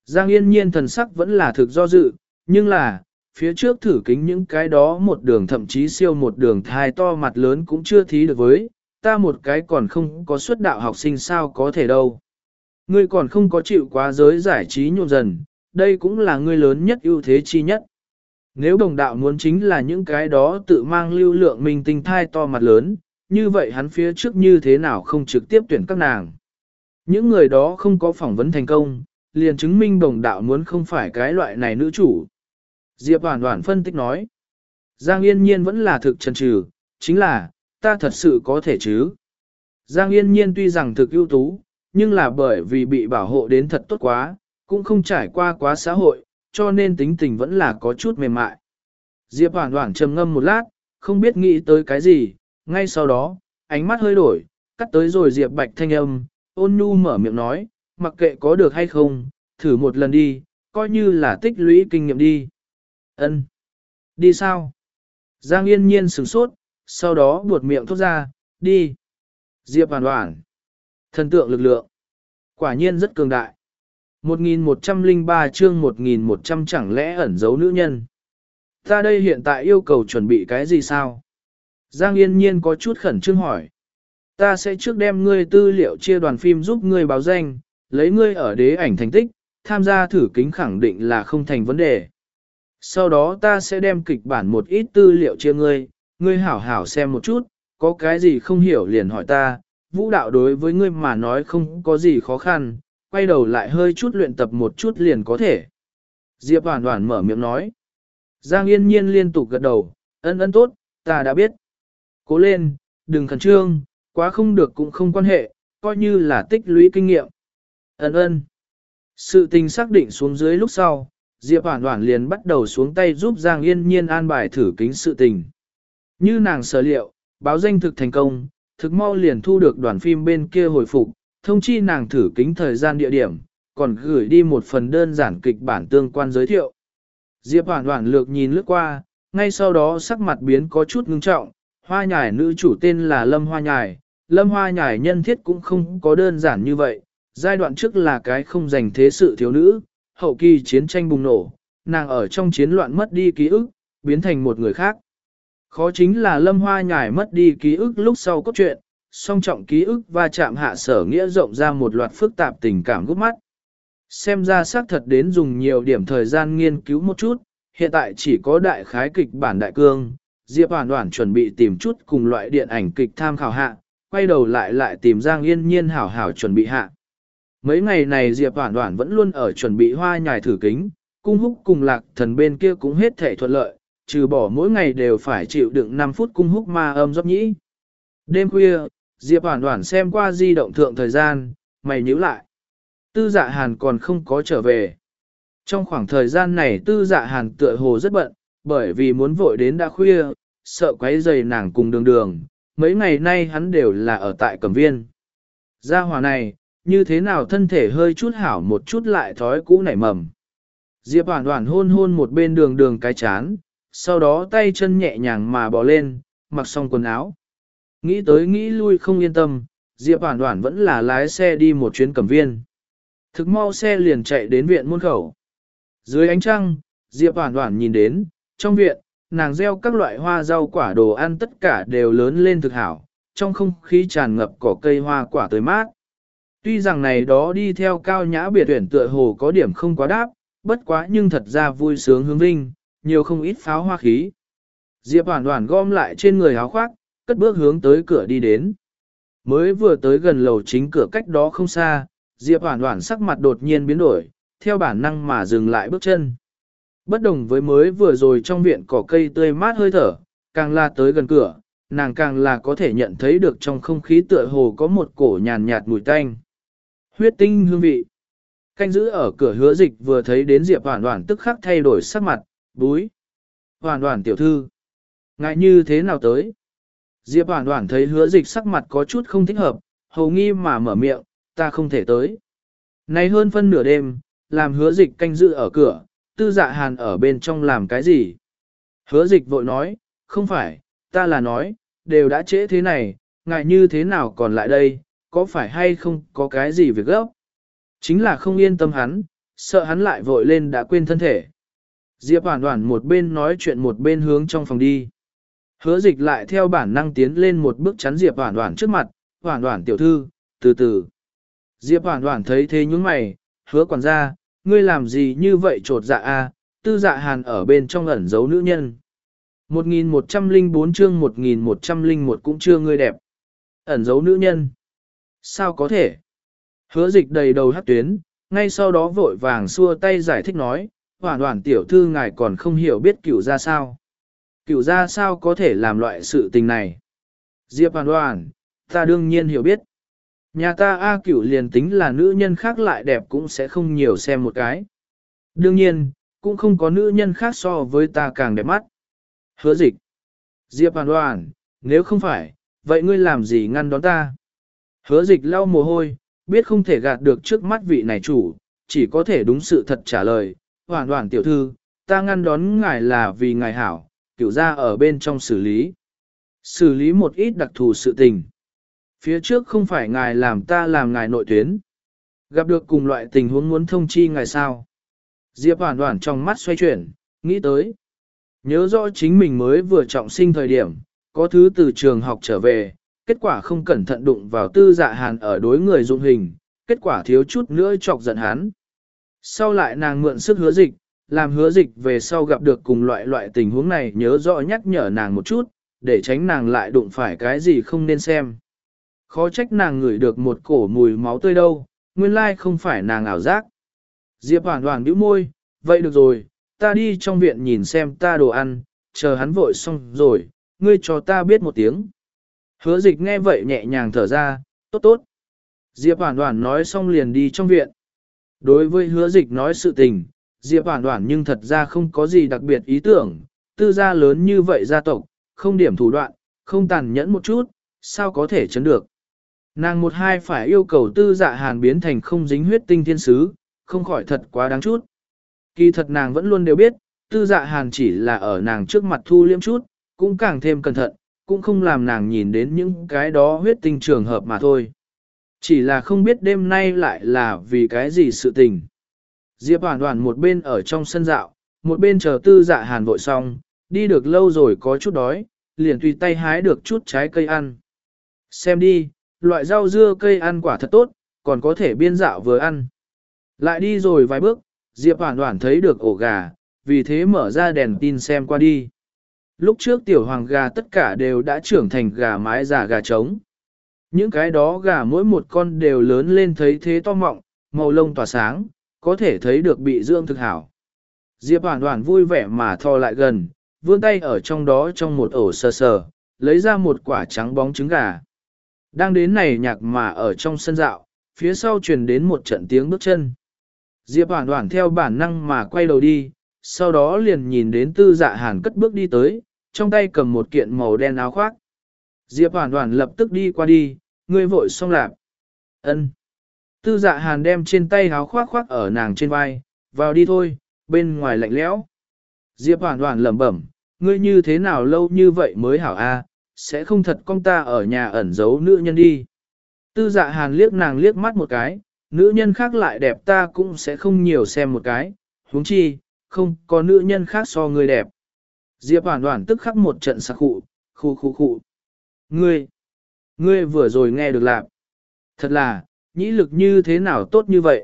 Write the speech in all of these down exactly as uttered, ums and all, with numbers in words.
Giang Yên Nhiên thần sắc vẫn là thực do dự, nhưng là, phía trước thử kính những cái đó một đường thậm chí siêu một đường thai to mặt lớn cũng chưa thí được với, ta một cái còn không có xuất đạo học sinh sao có thể đâu. Ngươi còn không có chịu quá giới giải trí nhộn dần, đây cũng là ngươi lớn nhất ưu thế chi nhất. Nếu đồng đạo muốn chính là những cái đó tự mang lưu lượng mình tinh thai to mặt lớn, như vậy hắn phía trước như thế nào không trực tiếp tuyển các nàng. Những người đó không có phỏng vấn thành công, liền chứng minh đồng đạo muốn không phải cái loại này nữ chủ. Diệp Hoàn Hoàn phân tích nói. Giang Yên Nhiên vẫn là thực chần chừ, chính là, ta thật sự có thể chứ. Giang Yên Nhiên tuy rằng thực ưu tú, nhưng là bởi vì bị bảo hộ đến thật tốt quá, cũng không trải qua quá xã hội, cho nên tính tình vẫn là có chút mềm mại. Diệp Hoàn Hoàn trầm ngâm một lát, không biết nghĩ tới cái gì, ngay sau đó, ánh mắt hơi đổi, cắt tới rồi Diệp Bạch thanh âm, ôn nhu mở miệng nói, mặc kệ có được hay không, thử một lần đi, coi như là tích lũy kinh nghiệm đi. Ân, đi sao? Giang Yên Nhiên sửng sốt, sau đó buột miệng thốt ra, đi. Diệp Hoàn Hoàn, thần tượng lực lượng, quả nhiên rất cường đại. một nghìn một trăm lẻ ba chương một nghìn một trăm chẳng lẽ ẩn giấu nữ nhân. Ta đây hiện tại yêu cầu chuẩn bị cái gì sao? Giang Yên Nhiên có chút khẩn trương hỏi. Ta sẽ trước đem ngươi tư liệu chia đoàn phim giúp ngươi báo danh, lấy ngươi ở đế ảnh thành tích, tham gia thử kính khẳng định là không thành vấn đề. Sau đó ta sẽ đem kịch bản một ít tư liệu chia ngươi, ngươi hảo hảo xem một chút, có cái gì không hiểu liền hỏi ta, vũ đạo đối với ngươi mà nói không có gì khó khăn, quay đầu lại hơi chút luyện tập một chút liền có thể. Diệp Hoàn Hoàn mở miệng nói. Giang Yên Nhiên liên tục gật đầu, ân ân tốt, ta đã biết. Cố lên, đừng khẩn trương, quá không được cũng không quan hệ, coi như là tích lũy kinh nghiệm. Ân ân. Sự tình xác định xuống dưới lúc sau, Diệp Hoàn Hoàn liền bắt đầu xuống tay giúp Giang Yên Nhiên an bài thử kính sự tình. Như nàng sở liệu, báo danh thực thành công, thực mau liền thu được đoàn phim bên kia hồi phục, thông chi nàng thử kính thời gian địa điểm, còn gửi đi một phần đơn giản kịch bản tương quan giới thiệu. Diệp Hoàn Hoàn lược nhìn lướt qua, ngay sau đó sắc mặt biến có chút ngưng trọng, hoa nhài nữ chủ tên là Lâm Hoa Nhài, Lâm Hoa Nhài nhân thiết cũng không có đơn giản như vậy, giai đoạn trước là cái không dành thế sự thiếu nữ, hậu kỳ chiến tranh bùng nổ, nàng ở trong chiến loạn mất đi ký ức, biến thành một người khác. Khó chính là Lâm Hoa Nhài mất đi ký ức lúc sau cốt truyện, song trọng ký ức va chạm hạ sở nghĩa rộng ra một loạt phức tạp tình cảm gút mắt. Xem ra xác thật đến dùng nhiều điểm thời gian nghiên cứu một chút, hiện tại chỉ có đại khái kịch bản đại cương, Diệp Hoàn Hoàn chuẩn bị tìm chút cùng loại điện ảnh kịch tham khảo hạ, quay đầu lại lại tìm Giang Yên Nhiên hảo hảo chuẩn bị hạ. Mấy ngày này Diệp Hoàn Hoàn vẫn luôn ở chuẩn bị hoa nhài thử kính, cung húc cùng lạc thần bên kia cũng hết thể thuận lợi, trừ bỏ mỗi ngày đều phải chịu đựng năm phút cung húc ma âm dốc nhĩ. Đêm khuya, Diệp Hoàn Hoàn xem qua di động thượng thời gian, mày nhíu lại. Tư Dạ Hàn còn không có trở về. Trong khoảng thời gian này Tư Dạ Hàn tựa hồ rất bận, bởi vì muốn vội đến đã khuya, sợ quấy rầy nàng cùng đường đường, mấy ngày nay hắn đều là ở tại Cẩm Viên. Gia hỏa này, như thế nào thân thể hơi chút hảo một chút lại thói cũ nảy mầm. Diệp Hoàn Hoàn hôn hôn một bên đường đường cái chán, sau đó tay chân nhẹ nhàng mà bò lên, mặc xong quần áo. Nghĩ tới nghĩ lui không yên tâm, Diệp Hoàn Hoàn vẫn là lái xe đi một chuyến Cẩm Viên. Thực mau xe liền chạy đến viện môn khẩu. Dưới ánh trăng, Diệp Hoàn Hoàn nhìn đến, trong viện, nàng gieo các loại hoa rau quả đồ ăn tất cả đều lớn lên thực hảo, trong không khí tràn ngập cỏ cây hoa quả tươi mát. Tuy rằng này đó đi theo cao nhã biệt tuyển tựa hồ có điểm không quá đáp, bất quá nhưng thật ra vui sướng hướng vinh, nhiều không ít pháo hoa khí. Diệp Hoàn Hoàn gom lại trên người áo khoác, cất bước hướng tới cửa đi đến. Mới vừa tới gần lầu chính cửa cách đó không xa, Diệp Hoàn Hoàn sắc mặt đột nhiên biến đổi, theo bản năng mà dừng lại bước chân. Bất đồng với mới vừa rồi trong viện cỏ cây tươi mát hơi thở, càng là tới gần cửa, nàng càng là có thể nhận thấy được trong không khí tựa hồ có một cổ nhàn nhạt mùi tanh. Huyết tinh hương vị. Canh giữ ở cửa Hứa Dịch vừa thấy đến Diệp Hoàn Hoàn tức khắc thay đổi sắc mặt, búi. Hoàn Hoàn tiểu thư. Ngại như thế nào tới? Diệp Hoàn Hoàn thấy Hứa Dịch sắc mặt có chút không thích hợp, hầu nghi mà mở miệng, ta không thể tới. Nay hơn phân nửa đêm, làm Hứa Dịch canh giữ ở cửa, Tư Dạ Hàn ở bên trong làm cái gì? Hứa Dịch vội nói, không phải, ta là nói, đều đã trễ thế này, ngại như thế nào còn lại đây, có phải hay không có cái gì việc gấp? Chính là không yên tâm hắn, sợ hắn lại vội lên đã quên thân thể. Diệp Hoản Hoản một bên nói chuyện một bên hướng trong phòng đi. Hứa Dịch lại theo bản năng tiến lên một bước chắn Diệp Hoản Hoản trước mặt, "Hoản Hoản tiểu thư, từ từ." Diệp Hoản Hoản thấy thế nhướng mày, "Hứa quản gia, ngươi làm gì như vậy trột dạ a?" Tư Dạ Hàn ở bên trong ẩn giấu nữ nhân. một nghìn một trăm lẻ bốn chương một nghìn một trăm lẻ một cũng chưa ngươi đẹp. Ẩn giấu nữ nhân. Sao có thể? Hứa Dịch đầy đầu hắc tuyến, ngay sau đó vội vàng xua tay giải thích nói, "Hoản Hoản tiểu thư ngài còn không hiểu biết cửu gia sao. Cửu gia sao có thể làm loại sự tình này?" Diệp Hoản Hoản, ta đương nhiên hiểu biết. Nhà ta A Cửu liền tính là nữ nhân khác lại đẹp cũng sẽ không nhiều xem một cái. Đương nhiên, cũng không có nữ nhân khác so với ta càng đẹp mắt. Hứa Dịch. Diệp Hoản Hoản, nếu không phải, vậy ngươi làm gì ngăn đón ta? Hứa Dịch lau mồ hôi, biết không thể gạt được trước mắt vị này chủ, chỉ có thể đúng sự thật trả lời. Hoản Hoản tiểu thư, ta ngăn đón ngài là vì ngài hảo, Cửu gia ở bên trong xử lý. Xử lý một ít đặc thù sự tình. Phía trước không phải ngài làm ta làm ngài nội tuyến. Gặp được cùng loại tình huống muốn thông chi ngài sao. Diệp Hoản Hoản trong mắt xoay chuyển, nghĩ tới. Nhớ rõ chính mình mới vừa trọng sinh thời điểm, có thứ từ trường học trở về, kết quả không cẩn thận đụng vào Tư Dạ Hàn ở đối người dụng hình, kết quả thiếu chút nữa chọc giận hắn. Sau lại nàng mượn sức Hứa Dịch, làm Hứa Dịch về sau gặp được cùng loại loại tình huống này nhớ rõ nhắc nhở nàng một chút, để tránh nàng lại đụng phải cái gì không nên xem. Khó trách nàng ngửi được một cổ mùi máu tươi đâu, nguyên lai không phải nàng ảo giác. Diệp Hoản Hoản bĩu môi, vậy được rồi, ta đi trong viện nhìn xem ta đồ ăn, chờ hắn vội xong rồi, ngươi cho ta biết một tiếng. Hứa Dịch nghe vậy nhẹ nhàng thở ra, tốt tốt. Diệp Hoản Hoản nói xong liền đi trong viện. Đối với Hứa Dịch nói sự tình, Diệp Hoản Hoản nhưng thật ra không có gì đặc biệt ý tưởng, Tư gia lớn như vậy gia tộc, không điểm thủ đoạn, không tàn nhẫn một chút, sao có thể chấn được. Nàng một hai phải yêu cầu Tư Dạ Hàn biến thành không dính huyết tinh thiên sứ, không khỏi thật quá đáng chút. Kỳ thật nàng vẫn luôn đều biết, Tư Dạ Hàn chỉ là ở nàng trước mặt thu liêm chút, cũng càng thêm cẩn thận, cũng không làm nàng nhìn đến những cái đó huyết tinh trường hợp mà thôi. Chỉ là không biết đêm nay lại là vì cái gì sự tình. Diệp Hoản Hoản một bên ở trong sân dạo, một bên chờ Tư Dạ Hàn vội xong, đi được lâu rồi có chút đói, liền tùy tay hái được chút trái cây ăn. Xem đi, loại rau dưa cây ăn quả thật tốt, còn có thể biên dạo vừa ăn. Lại đi rồi vài bước, Diệp Hoản Hoản thấy được ổ gà, vì thế mở ra đèn tin xem qua đi. Lúc trước tiểu hoàng gà tất cả đều đã trưởng thành gà mái già gà trống. Những cái đó gà mỗi một con đều lớn lên thấy thế to mọng, màu lông tỏa sáng, có thể thấy được bị dưỡng thực hảo. Diệp Hoản Hoản vui vẻ mà thò lại gần, vươn tay ở trong đó trong một ổ sờ sờ, lấy ra một quả trắng bóng trứng gà. Đang đến này nhạc mà ở trong sân dạo, phía sau truyền đến một trận tiếng bước chân. Diệp Hoản Hoản theo bản năng mà quay đầu đi, sau đó liền nhìn đến Tư Dạ Hàn cất bước đi tới, trong tay cầm một kiện màu đen áo khoác. Diệp Hoản Hoản lập tức đi qua đi, ngươi vội xong lạp. Ân. Tư Dạ Hàn đem trên tay áo khoác khoác ở nàng trên vai, vào đi thôi, bên ngoài lạnh lẽo. Diệp Hoản Hoản lẩm bẩm, ngươi như thế nào lâu như vậy mới hảo a, sẽ không thật con ta ở nhà ẩn giấu nữ nhân đi. Tư Dạ Hàn liếc nàng liếc mắt một cái, nữ nhân khác lại đẹp ta cũng sẽ không nhiều xem một cái, huống chi, không có nữ nhân khác so ngươi đẹp. Diệp Hoản Hoản tức khắc một trận sặc khụ, khu khu khu. Ngươi, ngươi vừa rồi nghe được lạc. Thật là, nhĩ lực như thế nào tốt như vậy?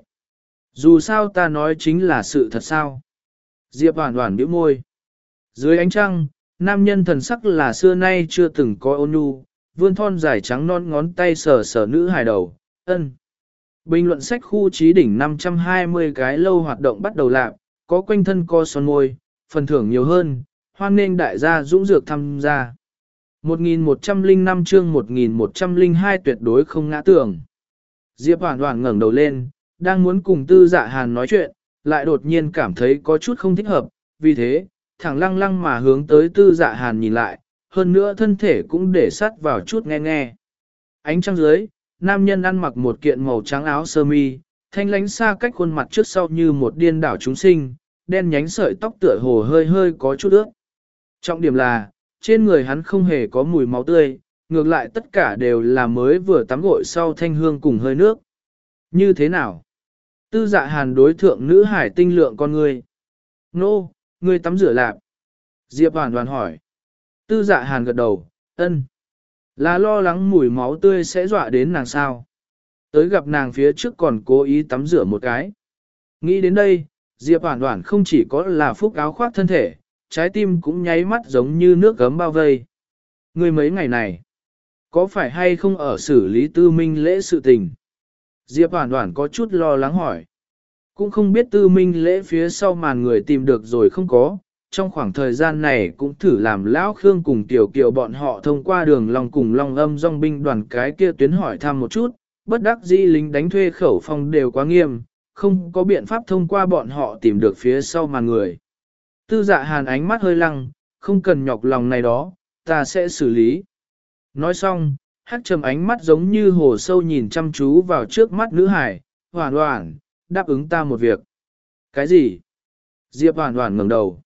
Dù sao ta nói chính là sự thật sao? Diệp Hoản Hoản bĩu môi. Dưới ánh trăng, nam nhân thần sắc là xưa nay chưa từng có ôn nhu, vươn thon dài trắng non ngón tay sờ sờ nữ hài đầu, ân. Bình luận sách khu trí đỉnh năm trăm hai mươi cái lâu hoạt động bắt đầu lạc, có quanh thân co son môi, phần thưởng nhiều hơn, hoan nghênh đại gia dũng dược tham gia. một nghìn một trăm lẻ năm chương một nghìn một trăm lẻ hai tuyệt đối không ngã tưởng. Diệp Hoản Hoản ngẩng đầu lên, đang muốn cùng Tư Dạ Hàn nói chuyện, lại đột nhiên cảm thấy có chút không thích hợp, vì thế, thẳng lăng lăng mà hướng tới Tư Dạ Hàn nhìn lại, hơn nữa thân thể cũng để sát vào chút nghe nghe. Ánh trăng dưới, nam nhân ăn mặc một kiện màu trắng áo sơ mi, thanh lánh xa cách khuôn mặt trước sau như một điên đảo chúng sinh, đen nhánh sợi tóc tựa hồ hơi hơi có chút ướt. Trọng điểm là, trên người hắn không hề có mùi máu tươi, ngược lại tất cả đều là mới vừa tắm gội sau thanh hương cùng hơi nước. Như thế nào? Tư Dạ Hàn đối thượng nữ hải tinh lượng con ngươi. Nô, ngươi tắm rửa lạp. Diệp Hoàn Hoàn hỏi. Tư Dạ Hàn gật đầu, ân. Là lo lắng mùi máu tươi sẽ dọa đến nàng sao. Tới gặp nàng phía trước còn cố ý tắm rửa một cái. Nghĩ đến đây, Diệp Hoàn Hoàn không chỉ có là phúc áo khoác thân thể, trái tim cũng nháy mắt giống như nước gấm bao vây. Ngươi mấy ngày này, có phải hay không ở xử lý tư minh lễ sự tình? Diệp Hoàn Hoàn có chút lo lắng hỏi. Cũng không biết tư minh lễ phía sau màn người tìm được rồi không có, trong khoảng thời gian này cũng thử làm Lão Khương cùng Tiểu Kiều bọn họ thông qua đường lòng cùng Long Âm dòng binh đoàn cái kia tuyến hỏi thăm một chút, bất đắc dĩ lính đánh thuê khẩu phong đều quá nghiêm, không có biện pháp thông qua bọn họ tìm được phía sau màn người. Tư Dạ Hàn ánh mắt hơi lăng, không cần nhọc lòng này đó, ta sẽ xử lý. Nói xong, hắc trầm ánh mắt giống như hồ sâu nhìn chăm chú vào trước mắt nữ hải, Hoàn Hoàn, đáp ứng ta một việc. Cái gì? Diệp Hoàn Hoàn ngẩng đầu.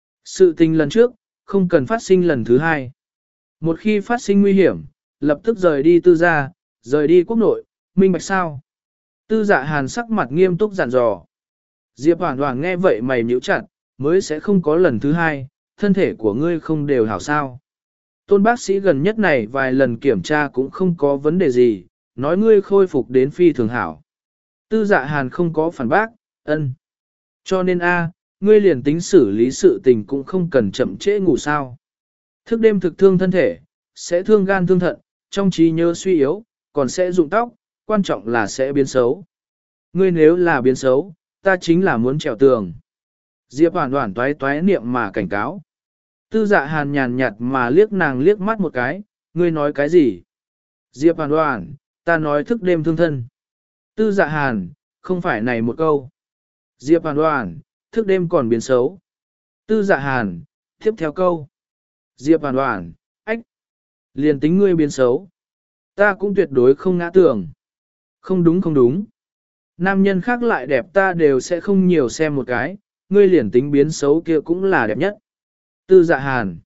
Sự tình lần trước, không cần phát sinh lần thứ hai. Một khi phát sinh nguy hiểm, lập tức rời đi tư gia, rời đi quốc nội, minh bạch sao? Tư Dạ Hàn sắc mặt nghiêm túc dặn dò. Diệp Hoàn Hoàn nghe vậy mày nhíu chặt, mới sẽ không có lần thứ hai, thân thể của ngươi không đều hảo sao. Tôn bác sĩ gần nhất này vài lần kiểm tra cũng không có vấn đề gì, nói ngươi khôi phục đến phi thường hảo. Tư Dạ Hàn không có phản bác, ân. Cho nên a, ngươi liền tính xử lý sự tình cũng không cần chậm trễ ngủ sao. Thức đêm thực thương thân thể, sẽ thương gan thương thận, trong trí nhớ suy yếu, còn sẽ rụng tóc, quan trọng là sẽ biến xấu. Ngươi nếu là biến xấu, ta chính là muốn trèo tường. Diệp Hoàn Hoàn toái toái niệm mà cảnh cáo. Tư Dạ Hàn nhàn nhạt mà liếc nàng liếc mắt một cái, ngươi nói cái gì? Diệp Hoàn Hoàn, ta nói thức đêm thương thân. Tư Dạ Hàn, không phải này một câu. Diệp Hoàn Hoàn, thức đêm còn biến xấu. Tư Dạ Hàn, tiếp theo câu. Diệp Hoàn Hoàn, ách. Liền tính ngươi biến xấu. Ta cũng tuyệt đối không ngã tưởng. Không đúng không đúng. Nam nhân khác lại đẹp ta đều sẽ không nhiều xem một cái, ngươi liền tính biến xấu kia cũng là đẹp nhất. Tư Dạ Hàn.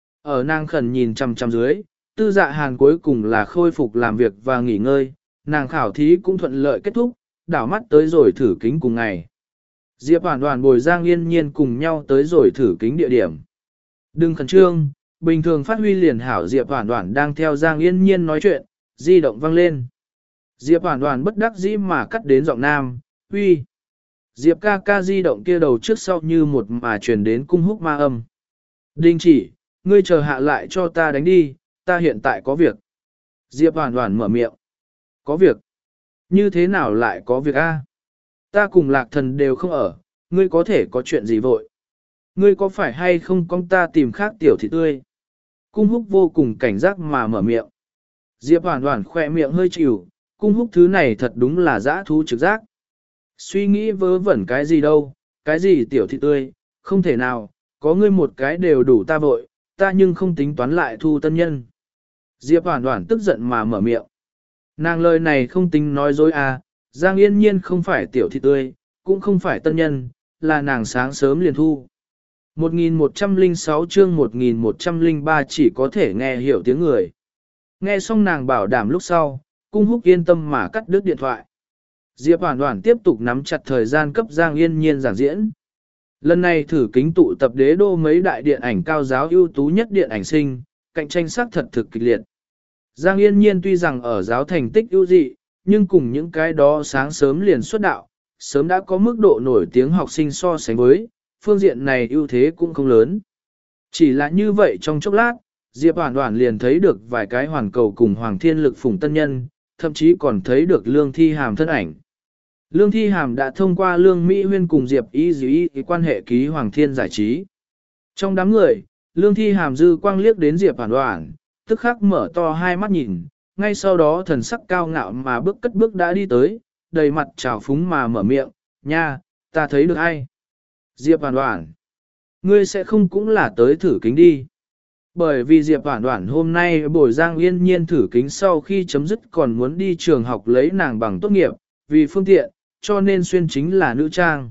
Ở nàng khẩn nhìn chằm chằm dưới, Tư Dạ Hàn cuối cùng là khôi phục làm việc và nghỉ ngơi, nàng khảo thí cũng thuận lợi kết thúc, đảo mắt tới rồi thử kính cùng ngày. Diệp Hoàn Hoàn bồi Giang Yên Nhiên cùng nhau tới rồi thử kính địa điểm. Đừng khẩn trương, bình thường phát huy liền hảo. Diệp Hoàn Hoàn đang theo Giang Yên Nhiên nói chuyện, di động vang lên. Diệp Hoàn Hoàn bất đắc dĩ mà cắt đến giọng nam, huy. Diệp ca ca di động kia đầu trước sau như một mà truyền đến cung húc ma âm. Đình chỉ, ngươi chờ hạ lại cho ta đánh đi, ta hiện tại có việc. Diệp Hoàn Hoàn mở miệng. Có việc? Như thế nào lại có việc a? Ta cùng Lạc Thần đều không ở, ngươi có thể có chuyện gì vội? Ngươi có phải hay không con ta tìm khác tiểu thị tươi? Cung húc vô cùng cảnh giác mà mở miệng. Diệp Hoàn Hoàn khỏe miệng hơi chịu, cung húc thứ này thật đúng là dã thú trực giác. Suy nghĩ vớ vẩn cái gì đâu, cái gì tiểu thị tươi, không thể nào, có ngươi một cái đều đủ ta vội, ta nhưng không tính toán lại thu tân nhân. Diệp Hoàn Hoàn tức giận mà mở miệng. Nàng lời này không tính nói dối à, Giang Yên Nhiên không phải tiểu thị tươi, cũng không phải tân nhân, là nàng sáng sớm liền thu. một nghìn một trăm lẻ sáu chương một nghìn một trăm lẻ ba chỉ có thể nghe hiểu tiếng người. Nghe xong nàng bảo đảm lúc sau, cung húc yên tâm mà cắt đứt điện thoại. Diệp Hoàn Hoàn tiếp tục nắm chặt thời gian cấp Giang Yên Nhiên giảng diễn. Lần này thử kính tụ tập đế đô mấy đại điện ảnh cao giáo ưu tú nhất điện ảnh sinh, cạnh tranh sắc thật thực kịch liệt. Giang Yên Nhiên tuy rằng ở giáo thành tích ưu dị, nhưng cùng những cái đó sáng sớm liền xuất đạo, sớm đã có mức độ nổi tiếng học sinh so sánh với, phương diện này ưu thế cũng không lớn. Chỉ là như vậy trong chốc lát, Diệp Hoàn Hoàn liền thấy được vài cái hoàn cầu cùng Hoàng Thiên Lực phủng tân nhân, thậm chí còn thấy được Lương Thi Hàm thân ảnh. Lương Thi Hàm đã thông qua Lương Mỹ Huyên cùng Diệp Y Dĩ quan hệ ký Hoàng Thiên giải trí. Trong đám người, Lương Thi Hàm dư quang liếc đến Diệp Hoàn Hoàn, tức khắc mở to hai mắt nhìn, ngay sau đó thần sắc cao ngạo mà bước cất bước đã đi tới, đầy mặt trào phúng mà mở miệng, nha, ta thấy được ai? Diệp Hoàn Hoàn, ngươi sẽ không cũng là tới thử kính đi. Bởi vì Diệp Hoàn Hoàn hôm nay bồi Giang Yên Nhiên thử kính sau khi chấm dứt còn muốn đi trường học lấy nàng bằng tốt nghiệp, vì phương tiện, cho nên xuyên chính là nữ trang.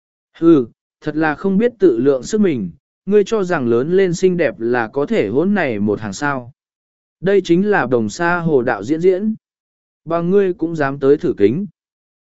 Hừ, thật là không biết tự lượng sức mình, ngươi cho rằng lớn lên xinh đẹp là có thể hôn này một hàng sao. Đây chính là đồng sa hồ đạo diễn diễn. Bằng ngươi cũng dám tới thử kính.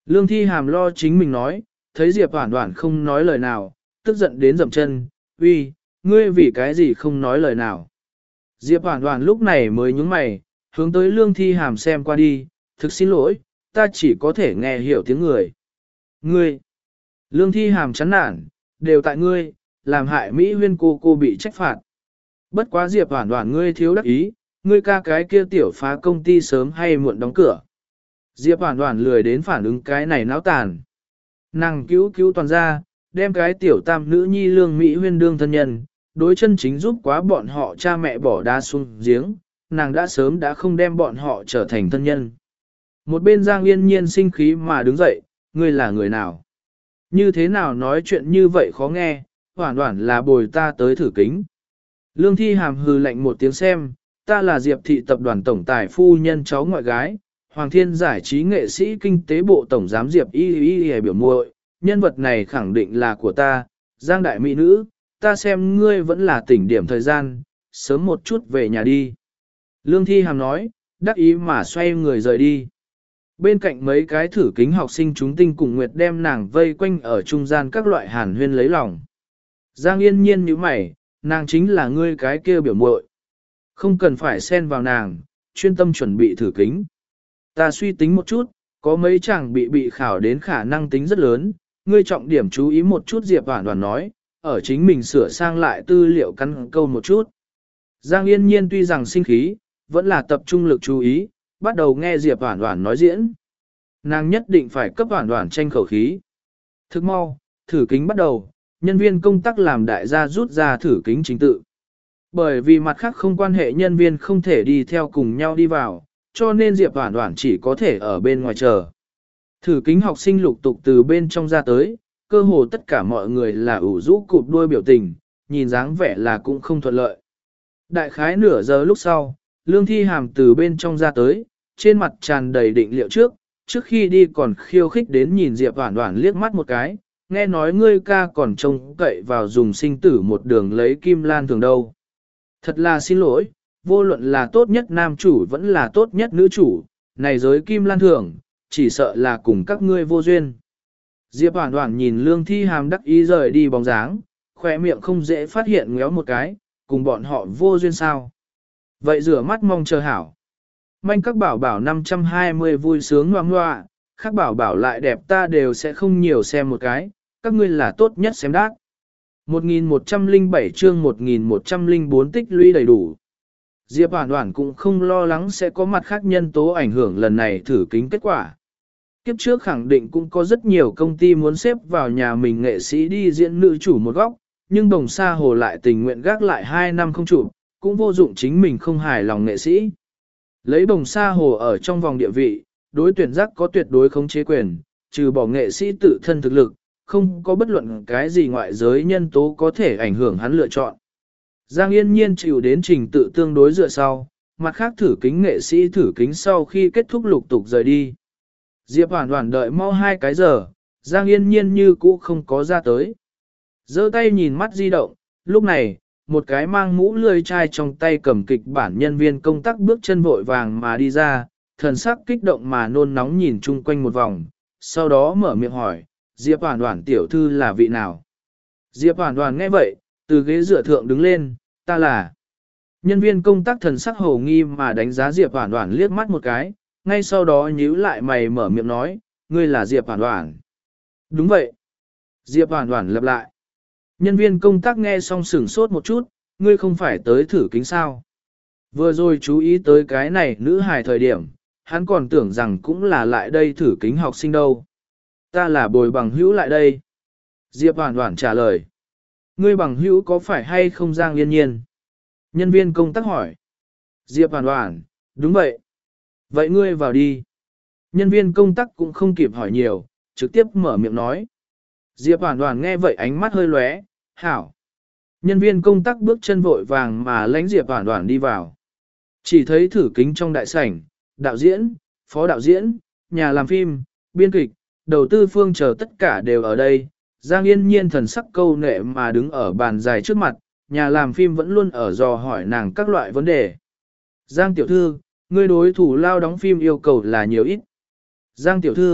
Lương Thi Hàm lo chính mình nói, thấy Diệp Hoản Hoản không nói lời nào, tức giận đến dậm chân, uy, ngươi vì cái gì không nói lời nào. Diệp Hoản Hoản lúc này mới nhướng mày, hướng tới Lương Thi Hàm xem qua đi, thực xin lỗi, ta chỉ có thể nghe hiểu tiếng người. Ngươi, Lương Thi Hàm chán nản, đều tại ngươi, làm hại Mỹ Huyên cô cô bị trách phạt. Bất quá Diệp Hoản Hoản ngươi thiếu đắc ý, ngươi ca cái kia tiểu phá công ty sớm hay muộn đóng cửa. Diệp Hoản Hoản lười đến phản ứng cái này náo tàn. Nàng cứu cứu toàn ra, đem cái tiểu tam nữ nhi Lương Mỹ Huyên đương thân nhân, đối chân chính giúp quá bọn họ cha mẹ bỏ đá xuống giếng, nàng đã sớm đã không đem bọn họ trở thành thân nhân. Một bên Giang Yên Nhiên sinh khí mà đứng dậy, ngươi là người nào? Như thế nào nói chuyện như vậy khó nghe, Hoản Hoản là bồi ta tới thử kính. Lương Thi Hàm hừ lạnh một tiếng xem, ta là Diệp thị tập đoàn tổng tài phu nhân cháu ngoại gái, Hoàng Thiên giải trí nghệ sĩ kinh tế bộ tổng giám Diệp y y y biểu muội, nhân vật này khẳng định là của ta, Giang đại mỹ nữ, ta xem ngươi vẫn là tỉnh điểm thời gian, sớm một chút về nhà đi. Lương Thi Hàm nói, đắc ý mà xoay người rời đi. Bên cạnh mấy cái thử kính học sinh chúng tinh cùng Nguyệt đem nàng vây quanh ở trung gian các loại hàn huyên lấy lòng. Giang Yên Nhiên nhíu mày, nàng chính là ngươi cái kia biểu muội, không cần phải xen vào nàng, chuyên tâm chuẩn bị thử kính. Ta suy tính một chút, có mấy chàng bị bị khảo đến khả năng tính rất lớn, ngươi trọng điểm chú ý một chút. Diệp Hoản Hoản nói, ở chính mình sửa sang lại tư liệu căn câu một chút. Giang Yên Nhiên tuy rằng sinh khí, vẫn là tập trung lực chú ý, bắt đầu nghe Diệp Hoản Hoản nói diễn. Nàng nhất định phải cấp Hoản Hoản tranh khẩu khí. Thức mau, thử kính bắt đầu, nhân viên công tác làm đại gia rút ra thử kính chính tự. Bởi vì mặt khác không quan hệ nhân viên không thể đi theo cùng nhau đi vào, cho nên Diệp Hoản Hoản chỉ có thể ở bên ngoài chờ. Thử kính học sinh lục tục từ bên trong ra tới, cơ hồ tất cả mọi người là ủ rũ cụp đuôi biểu tình, nhìn dáng vẻ là cũng không thuận lợi. Đại khái nửa giờ lúc sau, Lương Thi Hàm từ bên trong ra tới, trên mặt tràn đầy định liệu trước, trước khi đi còn khiêu khích đến nhìn Diệp Hoản Hoản liếc mắt một cái, nghe nói ngươi ca còn trông cậy vào dùng sinh tử một đường lấy kim lan thường đâu. Thật là xin lỗi, vô luận là tốt nhất nam chủ vẫn là tốt nhất nữ chủ, này giới kim lan thường, chỉ sợ là cùng các ngươi vô duyên. Diệp Hoản Hoản nhìn Lương Thi Hàm đắc ý rời đi bóng dáng, khỏe miệng không dễ phát hiện ngéo một cái, cùng bọn họ vô duyên sao. Vậy rửa mắt mong chờ hảo. Manh các bảo bảo năm trăm hai mươi vui sướng ngoan ngoạ, các bảo bảo lại đẹp ta đều sẽ không nhiều xem một cái, các ngươi là tốt nhất xem đát. một nghìn một trăm lẻ bảy chương một nghìn một trăm lẻ bốn tích lũy đầy đủ. Diệp Hoản Hoản cũng không lo lắng sẽ có mặt khác nhân tố ảnh hưởng lần này thử kính kết quả. Kiếp trước khẳng định cũng có rất nhiều công ty muốn xếp vào nhà mình nghệ sĩ đi diễn nữ chủ một góc, nhưng Đồng Sa Hồ lại tình nguyện gác lại hai năm không chụp, cũng vô dụng chính mình không hài lòng nghệ sĩ. Lấy Đồng Sa Hồ ở trong vòng địa vị, đối tuyển giác có tuyệt đối khống chế quyền, trừ bỏ nghệ sĩ tự thân thực lực, không có bất luận cái gì ngoại giới nhân tố có thể ảnh hưởng hắn lựa chọn. Giang Yên Nhiên chịu đến trình tự tương đối dựa sau, mặt khác thử kính nghệ sĩ thử kính sau khi kết thúc lục tục rời đi. Diệp Hoản Hoản đợi mau hai cái giờ, Giang Yên Nhiên như cũ không có ra tới. Giơ tay nhìn mắt di động, lúc này, một cái mang mũ lươi chai trong tay cầm kịch bản nhân viên công tác bước chân vội vàng mà đi ra, thần sắc kích động mà nôn nóng nhìn chung quanh một vòng, sau đó mở miệng hỏi, Diệp Hoản Hoản tiểu thư là vị nào? Diệp Hoản Hoản nghe vậy, từ ghế dựa thượng đứng lên, ta là. Nhân viên công tác thần sắc hồ nghi mà đánh giá Diệp Hoản Hoản liếc mắt một cái, ngay sau đó nhíu lại mày mở miệng nói, ngươi là Diệp Hoản Hoản. Đúng vậy. Diệp Hoản Hoản lặp lại. Nhân viên công tác nghe xong sửng sốt một chút, ngươi không phải tới thử kính sao. Vừa rồi chú ý tới cái này nữ hài thời điểm, hắn còn tưởng rằng cũng là lại đây thử kính học sinh đâu. Ta là bồi bằng hữu lại đây. Diệp Hoản Hoản trả lời. Ngươi bằng hữu có phải hay không Giang Yên Nhiên? Nhân viên công tác hỏi. Diệp Hoản Hoản, đúng vậy. Vậy ngươi vào đi. Nhân viên công tác cũng không kịp hỏi nhiều, trực tiếp mở miệng nói. Diệp Hoản Hoản nghe vậy ánh mắt hơi lóe, hảo. Nhân viên công tác bước chân vội vàng mà lánh Diệp Hoản Hoản đi vào. Chỉ thấy thử kính trong đại sảnh, đạo diễn, phó đạo diễn, nhà làm phim, biên kịch, đầu tư phương chờ tất cả đều ở đây. Giang Yên Nhiên thần sắc câu nệ mà đứng ở bàn dài trước mặt, nhà làm phim vẫn luôn ở dò hỏi nàng các loại vấn đề. Giang tiểu thư, ngươi đối thủ lao đóng phim yêu cầu là nhiều ít. Giang tiểu thư,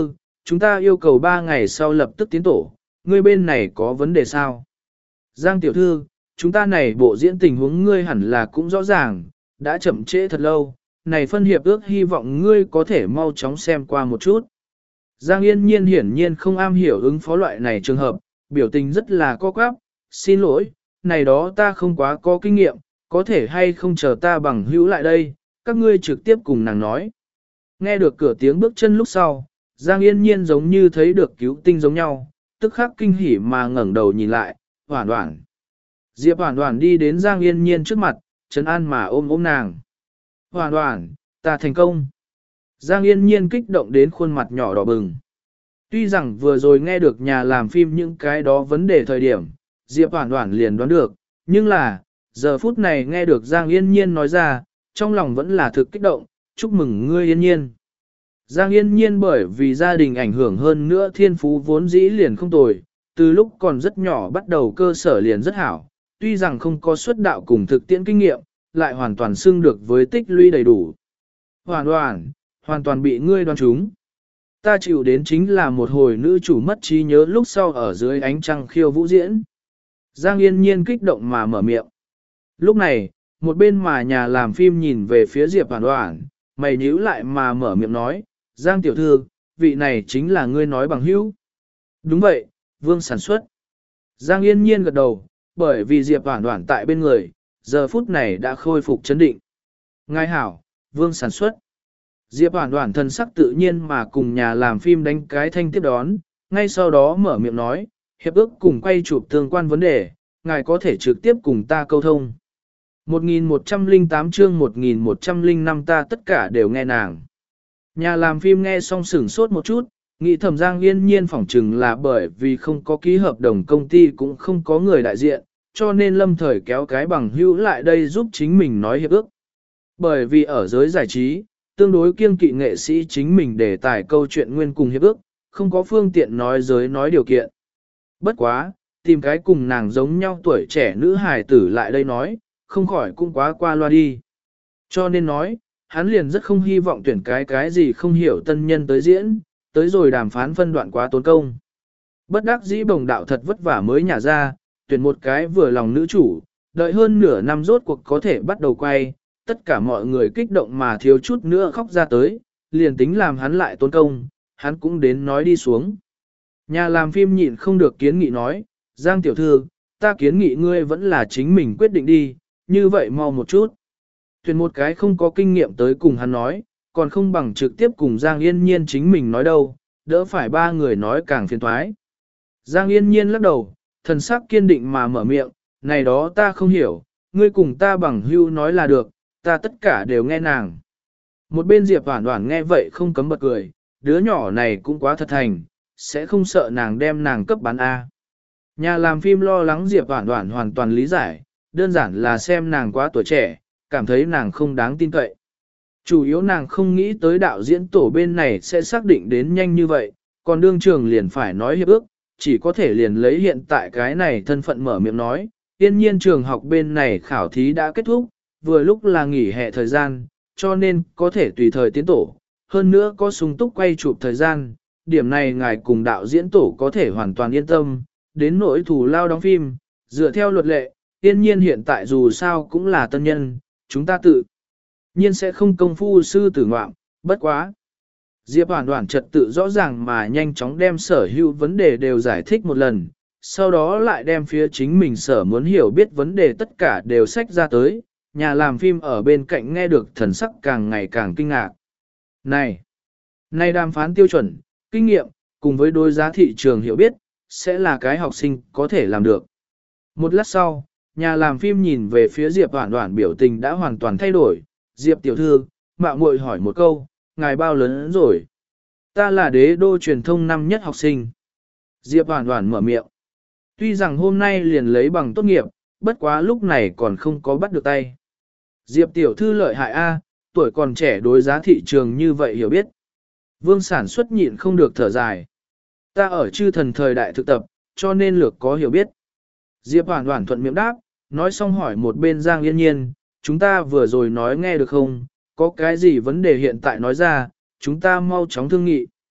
chúng ta yêu cầu ba ngày sau lập tức tiến tổ, ngươi bên này có vấn đề sao? Giang tiểu thư, chúng ta này bộ diễn tình huống ngươi hẳn là cũng rõ ràng, đã chậm trễ thật lâu, này phân hiệp ước hy vọng ngươi có thể mau chóng xem qua một chút. Giang Yên Nhiên hiển nhiên không am hiểu ứng phó loại này trường hợp, biểu tình rất là co quắp, xin lỗi, này đó ta không quá có kinh nghiệm, có thể hay không chờ ta bằng hữu lại đây, các ngươi trực tiếp cùng nàng nói. Nghe được cửa tiếng bước chân lúc sau, Giang Yên Nhiên giống như thấy được cứu tinh giống nhau, tức khắc kinh hỉ mà ngẩng đầu nhìn lại, hoảng hoảng. Diệp hoảng hoảng đi đến Giang Yên Nhiên trước mặt, trấn an mà ôm ôm nàng. Hoảng hoảng, ta thành công. Giang Yên Nhiên kích động đến khuôn mặt nhỏ đỏ bừng. Tuy rằng vừa rồi nghe được nhà làm phim những cái đó vấn đề thời điểm, Diệp hoảng hoảng liền đoán được, nhưng là, giờ phút này nghe được Giang Yên Nhiên nói ra, trong lòng vẫn là thực kích động, chúc mừng ngươi Yên Nhiên. Giang Yên Nhiên bởi vì gia đình ảnh hưởng hơn nữa thiên phú vốn dĩ liền không tồi, từ lúc còn rất nhỏ bắt đầu cơ sở liền rất hảo, tuy rằng không có xuất đạo cùng thực tiễn kinh nghiệm, lại hoàn toàn xưng được với tích lũy đầy đủ. Hoàn toàn, hoàn toàn bị ngươi đoán trúng. Ta chịu đến chính là một hồi nữ chủ mất trí nhớ lúc sau ở dưới ánh trăng khiêu vũ diễn. Giang Yên Nhiên kích động mà mở miệng. Lúc này, một bên mà nhà làm phim nhìn về phía Diệp Hoàn Hoàn, mày nhíu lại mà mở miệng nói, Giang tiểu thư, vị này chính là ngươi nói bằng hữu. Đúng vậy, Vương sản xuất. Giang Yên Nhiên gật đầu, bởi vì Diệp Hoàn Hoàn tại bên người, giờ phút này đã khôi phục chấn định. Ngài hảo, Vương sản xuất. Diệp Hoàn Hoàn thân sắc tự nhiên mà cùng nhà làm phim đánh cái thanh tiếp đón, ngay sau đó mở miệng nói, hiệp ước cùng quay chụp tương quan vấn đề, ngài có thể trực tiếp cùng ta câu thông. một nghìn một trăm lẻ tám chương một nghìn một trăm lẻ năm ta tất cả đều nghe nàng. Nhà làm phim nghe xong sửng sốt một chút, nghĩ thầm Giang Yên Nhiên phỏng chừng là bởi vì không có ký hợp đồng công ty cũng không có người đại diện, cho nên lâm thời kéo cái bằng hữu lại đây giúp chính mình nói hiệp ước. Bởi vì ở giới giải trí, tương đối kiêng kỵ nghệ sĩ chính mình để tải câu chuyện nguyên cùng hiệp ước, không có phương tiện nói giới nói điều kiện. Bất quá, tìm cái cùng nàng giống nhau tuổi trẻ nữ hài tử lại đây nói, không khỏi cũng quá qua loa đi. Cho nên nói, hắn liền rất không hy vọng tuyển cái cái gì không hiểu tân nhân tới diễn, tới rồi đàm phán phân đoạn quá tốn công. Bất đắc dĩ bồng đạo thật vất vả mới nhả ra, tuyển một cái vừa lòng nữ chủ, đợi hơn nửa năm rốt cuộc có thể bắt đầu quay, tất cả mọi người kích động mà thiếu chút nữa khóc ra tới, liền tính làm hắn lại tốn công, hắn cũng đến nói đi xuống. Nhà làm phim nhịn không được kiến nghị nói, Giang tiểu thư, ta kiến nghị ngươi vẫn là chính mình quyết định đi, như vậy mau một chút. Tuyển một cái không có kinh nghiệm tới cùng hắn nói, còn không bằng trực tiếp cùng Giang Yên Nhiên chính mình nói đâu, đỡ phải ba người nói càng phiền toái. Giang Yên Nhiên lắc đầu, thần sắc kiên định mà mở miệng, này đó ta không hiểu, ngươi cùng ta bằng hưu nói là được, ta tất cả đều nghe nàng. Một bên Diệp Hoản Hoản nghe vậy không cấm bật cười, đứa nhỏ này cũng quá thật thành, sẽ không sợ nàng đem nàng cấp bán A. Nhà làm phim lo lắng Diệp Hoản Hoản hoàn toàn lý giải, đơn giản là xem nàng quá tuổi trẻ, cảm thấy nàng không đáng tin cậy. Chủ yếu nàng không nghĩ tới đạo diễn tổ bên này sẽ xác định đến nhanh như vậy, còn đương trường liền phải nói hiệp ước, chỉ có thể liền lấy hiện tại cái này thân phận mở miệng nói, yên nhiên trường học bên này khảo thí đã kết thúc, vừa lúc là nghỉ hè thời gian, cho nên có thể tùy thời tiến tổ, hơn nữa có sung túc quay chụp thời gian, điểm này ngài cùng đạo diễn tổ có thể hoàn toàn yên tâm, đến nỗi thủ lao đóng phim, dựa theo luật lệ, yên nhiên hiện tại dù sao cũng là tân nhân, chúng ta tự nhiên sẽ không công phu sư tử ngoạm, bất quá. Diệp Hoàn Hoàn trật tự rõ ràng mà nhanh chóng đem sở hữu vấn đề đều giải thích một lần, sau đó lại đem phía chính mình sở muốn hiểu biết vấn đề tất cả đều sách ra tới, nhà làm phim ở bên cạnh nghe được thần sắc càng ngày càng kinh ngạc. Này, này đàm phán tiêu chuẩn, kinh nghiệm, cùng với đối giá thị trường hiểu biết, sẽ là cái học sinh có thể làm được. Một lát sau, nhà làm phim nhìn về phía Diệp Hoàn Hoàn biểu tình đã hoàn toàn thay đổi, Diệp tiểu thư, mạo muội hỏi một câu, ngài bao lớn rồi? Ta là đế đô truyền thông năm nhất học sinh. Diệp Hoàn Hoàn mở miệng. Tuy rằng hôm nay liền lấy bằng tốt nghiệp, bất quá lúc này còn không có bắt được tay. Diệp tiểu thư lợi hại A, tuổi còn trẻ đối giá thị trường như vậy hiểu biết. Vương sản xuất nhịn không được thở dài. Ta ở chư thần thời đại thực tập, cho nên lược có hiểu biết. Diệp Hoàn Hoàn thuận miệng đáp, nói xong hỏi một bên Giang Yên Nhiên, chúng ta vừa rồi nói nghe được không, có cái gì vấn đề hiện tại nói ra, chúng ta mau chóng thương nghị.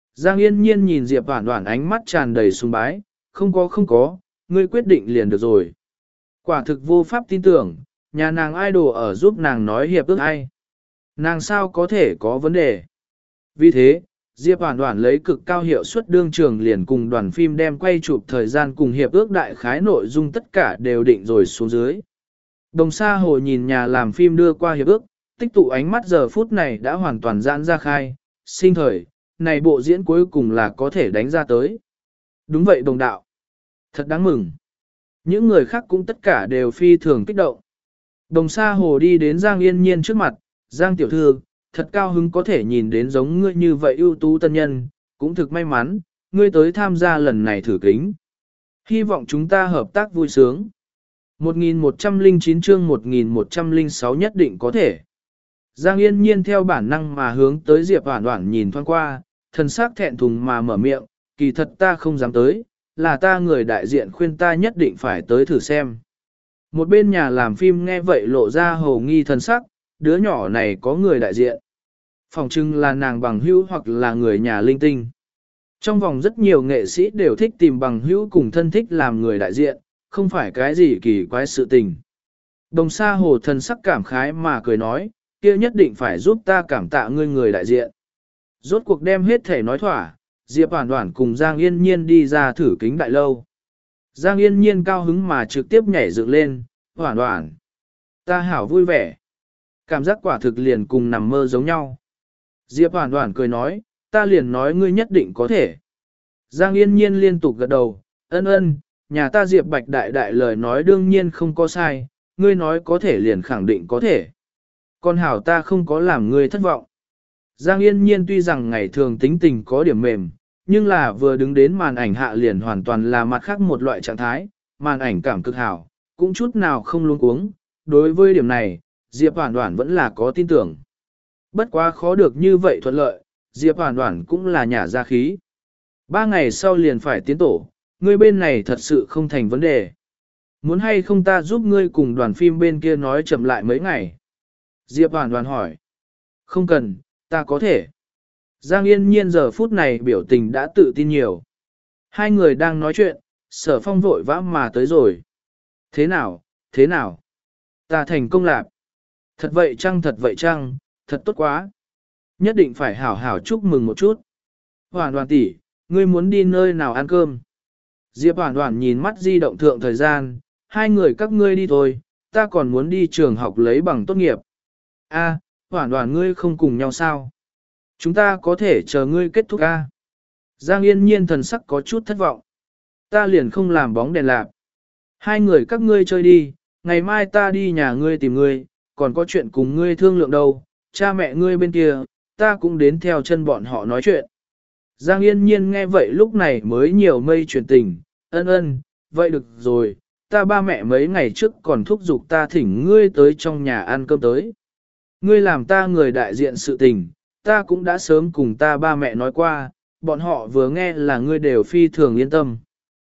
Giang Yên Nhiên nhìn Diệp Hoản Hoản ánh mắt tràn đầy sùng bái, không có không có, ngươi quyết định liền được rồi. Quả thực vô pháp tin tưởng, nhà nàng idol ở giúp nàng nói hiệp ước ai. Nàng sao có thể có vấn đề. Vì thế, Diệp Hoản Hoản lấy cực cao hiệu suất đương trường liền cùng đoàn phim đem quay chụp thời gian cùng hiệp ước đại khái nội dung tất cả đều định rồi xuống dưới. Đồng Sa Hồ nhìn nhà làm phim đưa qua hiệp ước, tích tụ ánh mắt giờ phút này đã hoàn toàn giãn ra khai, sinh thời, này bộ diễn cuối cùng là có thể đánh ra tới. Đúng vậy đồng đạo. Thật đáng mừng. Những người khác cũng tất cả đều phi thường kích động. Đồng Sa Hồ đi đến Giang Yên Nhiên trước mặt, Giang tiểu thư, thật cao hứng có thể nhìn đến giống ngươi như vậy ưu tú tân nhân, cũng thực may mắn, ngươi tới tham gia lần này thử kính. Hy vọng chúng ta hợp tác vui sướng. một nghìn một trăm lẻ chín chương một nghìn một trăm lẻ sáu nhất định có thể. Giang Yên Nhiên theo bản năng mà hướng tới Diệp Hoản Hoản nhìn thoáng qua, thần sắc thẹn thùng mà mở miệng, kỳ thật ta không dám tới, là ta người đại diện khuyên ta nhất định phải tới thử xem. Một bên nhà làm phim nghe vậy lộ ra hồ nghi thần sắc, đứa nhỏ này có người đại diện. Phòng trưng là nàng bằng hữu hoặc là người nhà linh tinh. Trong vòng rất nhiều nghệ sĩ đều thích tìm bằng hữu cùng thân thích làm người đại diện, không phải cái gì kỳ quái sự tình. Đồng Sa Hồ thần sắc cảm khái mà cười nói, kia nhất định phải giúp ta cảm tạ ngươi người đại diện. Rốt cuộc đem hết thể nói thỏa, Diệp Hoản Hoản cùng Giang Yên Nhiên đi ra thử kính đại lâu. Giang Yên Nhiên cao hứng mà trực tiếp nhảy dựng lên, Hoản Hoản. Ta hảo vui vẻ. Cảm giác quả thực liền cùng nằm mơ giống nhau. Diệp Hoản Hoản cười nói, ta liền nói ngươi nhất định có thể. Giang Yên Nhiên liên tục gật đầu, ân ân, nhà ta Diệp Bạch đại đại lời nói đương nhiên không có sai, ngươi nói có thể liền khẳng định có thể. Con hảo ta không có làm ngươi thất vọng. Giang Yên Nhiên tuy rằng ngày thường tính tình có điểm mềm, nhưng là vừa đứng đến màn ảnh hạ liền hoàn toàn là mặt khác một loại trạng thái, màn ảnh cảm cực hảo, cũng chút nào không luống cuống. Đối với điểm này, Diệp Hoản Hoản vẫn là có tin tưởng. Bất quá khó được như vậy thuận lợi, Diệp Hoản Hoản cũng là nhả ra khí. Ba ngày sau liền phải tiến tổ, ngươi bên này thật sự không thành vấn đề. Muốn hay không ta giúp ngươi cùng đoàn phim bên kia nói chậm lại mấy ngày? Diệp Hoản Hoản hỏi. Không cần, ta có thể. Giang Yên Nhiên giờ phút này biểu tình đã tự tin nhiều. Hai người đang nói chuyện, Sở Phong vội vã mà tới rồi. Thế nào, thế nào? Ta thành công lạc. Thật vậy chăng thật vậy chăng, thật tốt quá. Nhất định phải hảo hảo chúc mừng một chút. Hoản Hoản tỷ, ngươi muốn đi nơi nào ăn cơm? Diệp Hoản Hoản nhìn mắt di động thượng thời gian, hai người các ngươi đi thôi, ta còn muốn đi trường học lấy bằng tốt nghiệp. A, Hoản Hoản ngươi không cùng nhau sao? Chúng ta có thể chờ ngươi kết thúc A. Giang Yên Nhiên thần sắc có chút thất vọng. Ta liền không làm bóng đèn lạp. Hai người các ngươi chơi đi, ngày mai ta đi nhà ngươi tìm ngươi, còn có chuyện cùng ngươi thương lượng đâu, cha mẹ ngươi bên kia, ta cũng đến theo chân bọn họ nói chuyện. Giang Yên Nhiên nghe vậy lúc này mới nhiều mây chuyển tình, ân ân, vậy được rồi, ta ba mẹ mấy ngày trước còn thúc giục ta thỉnh ngươi tới trong nhà ăn cơm tới. Ngươi làm ta người đại diện sự tình, ta cũng đã sớm cùng ta ba mẹ nói qua, bọn họ vừa nghe là ngươi đều phi thường yên tâm.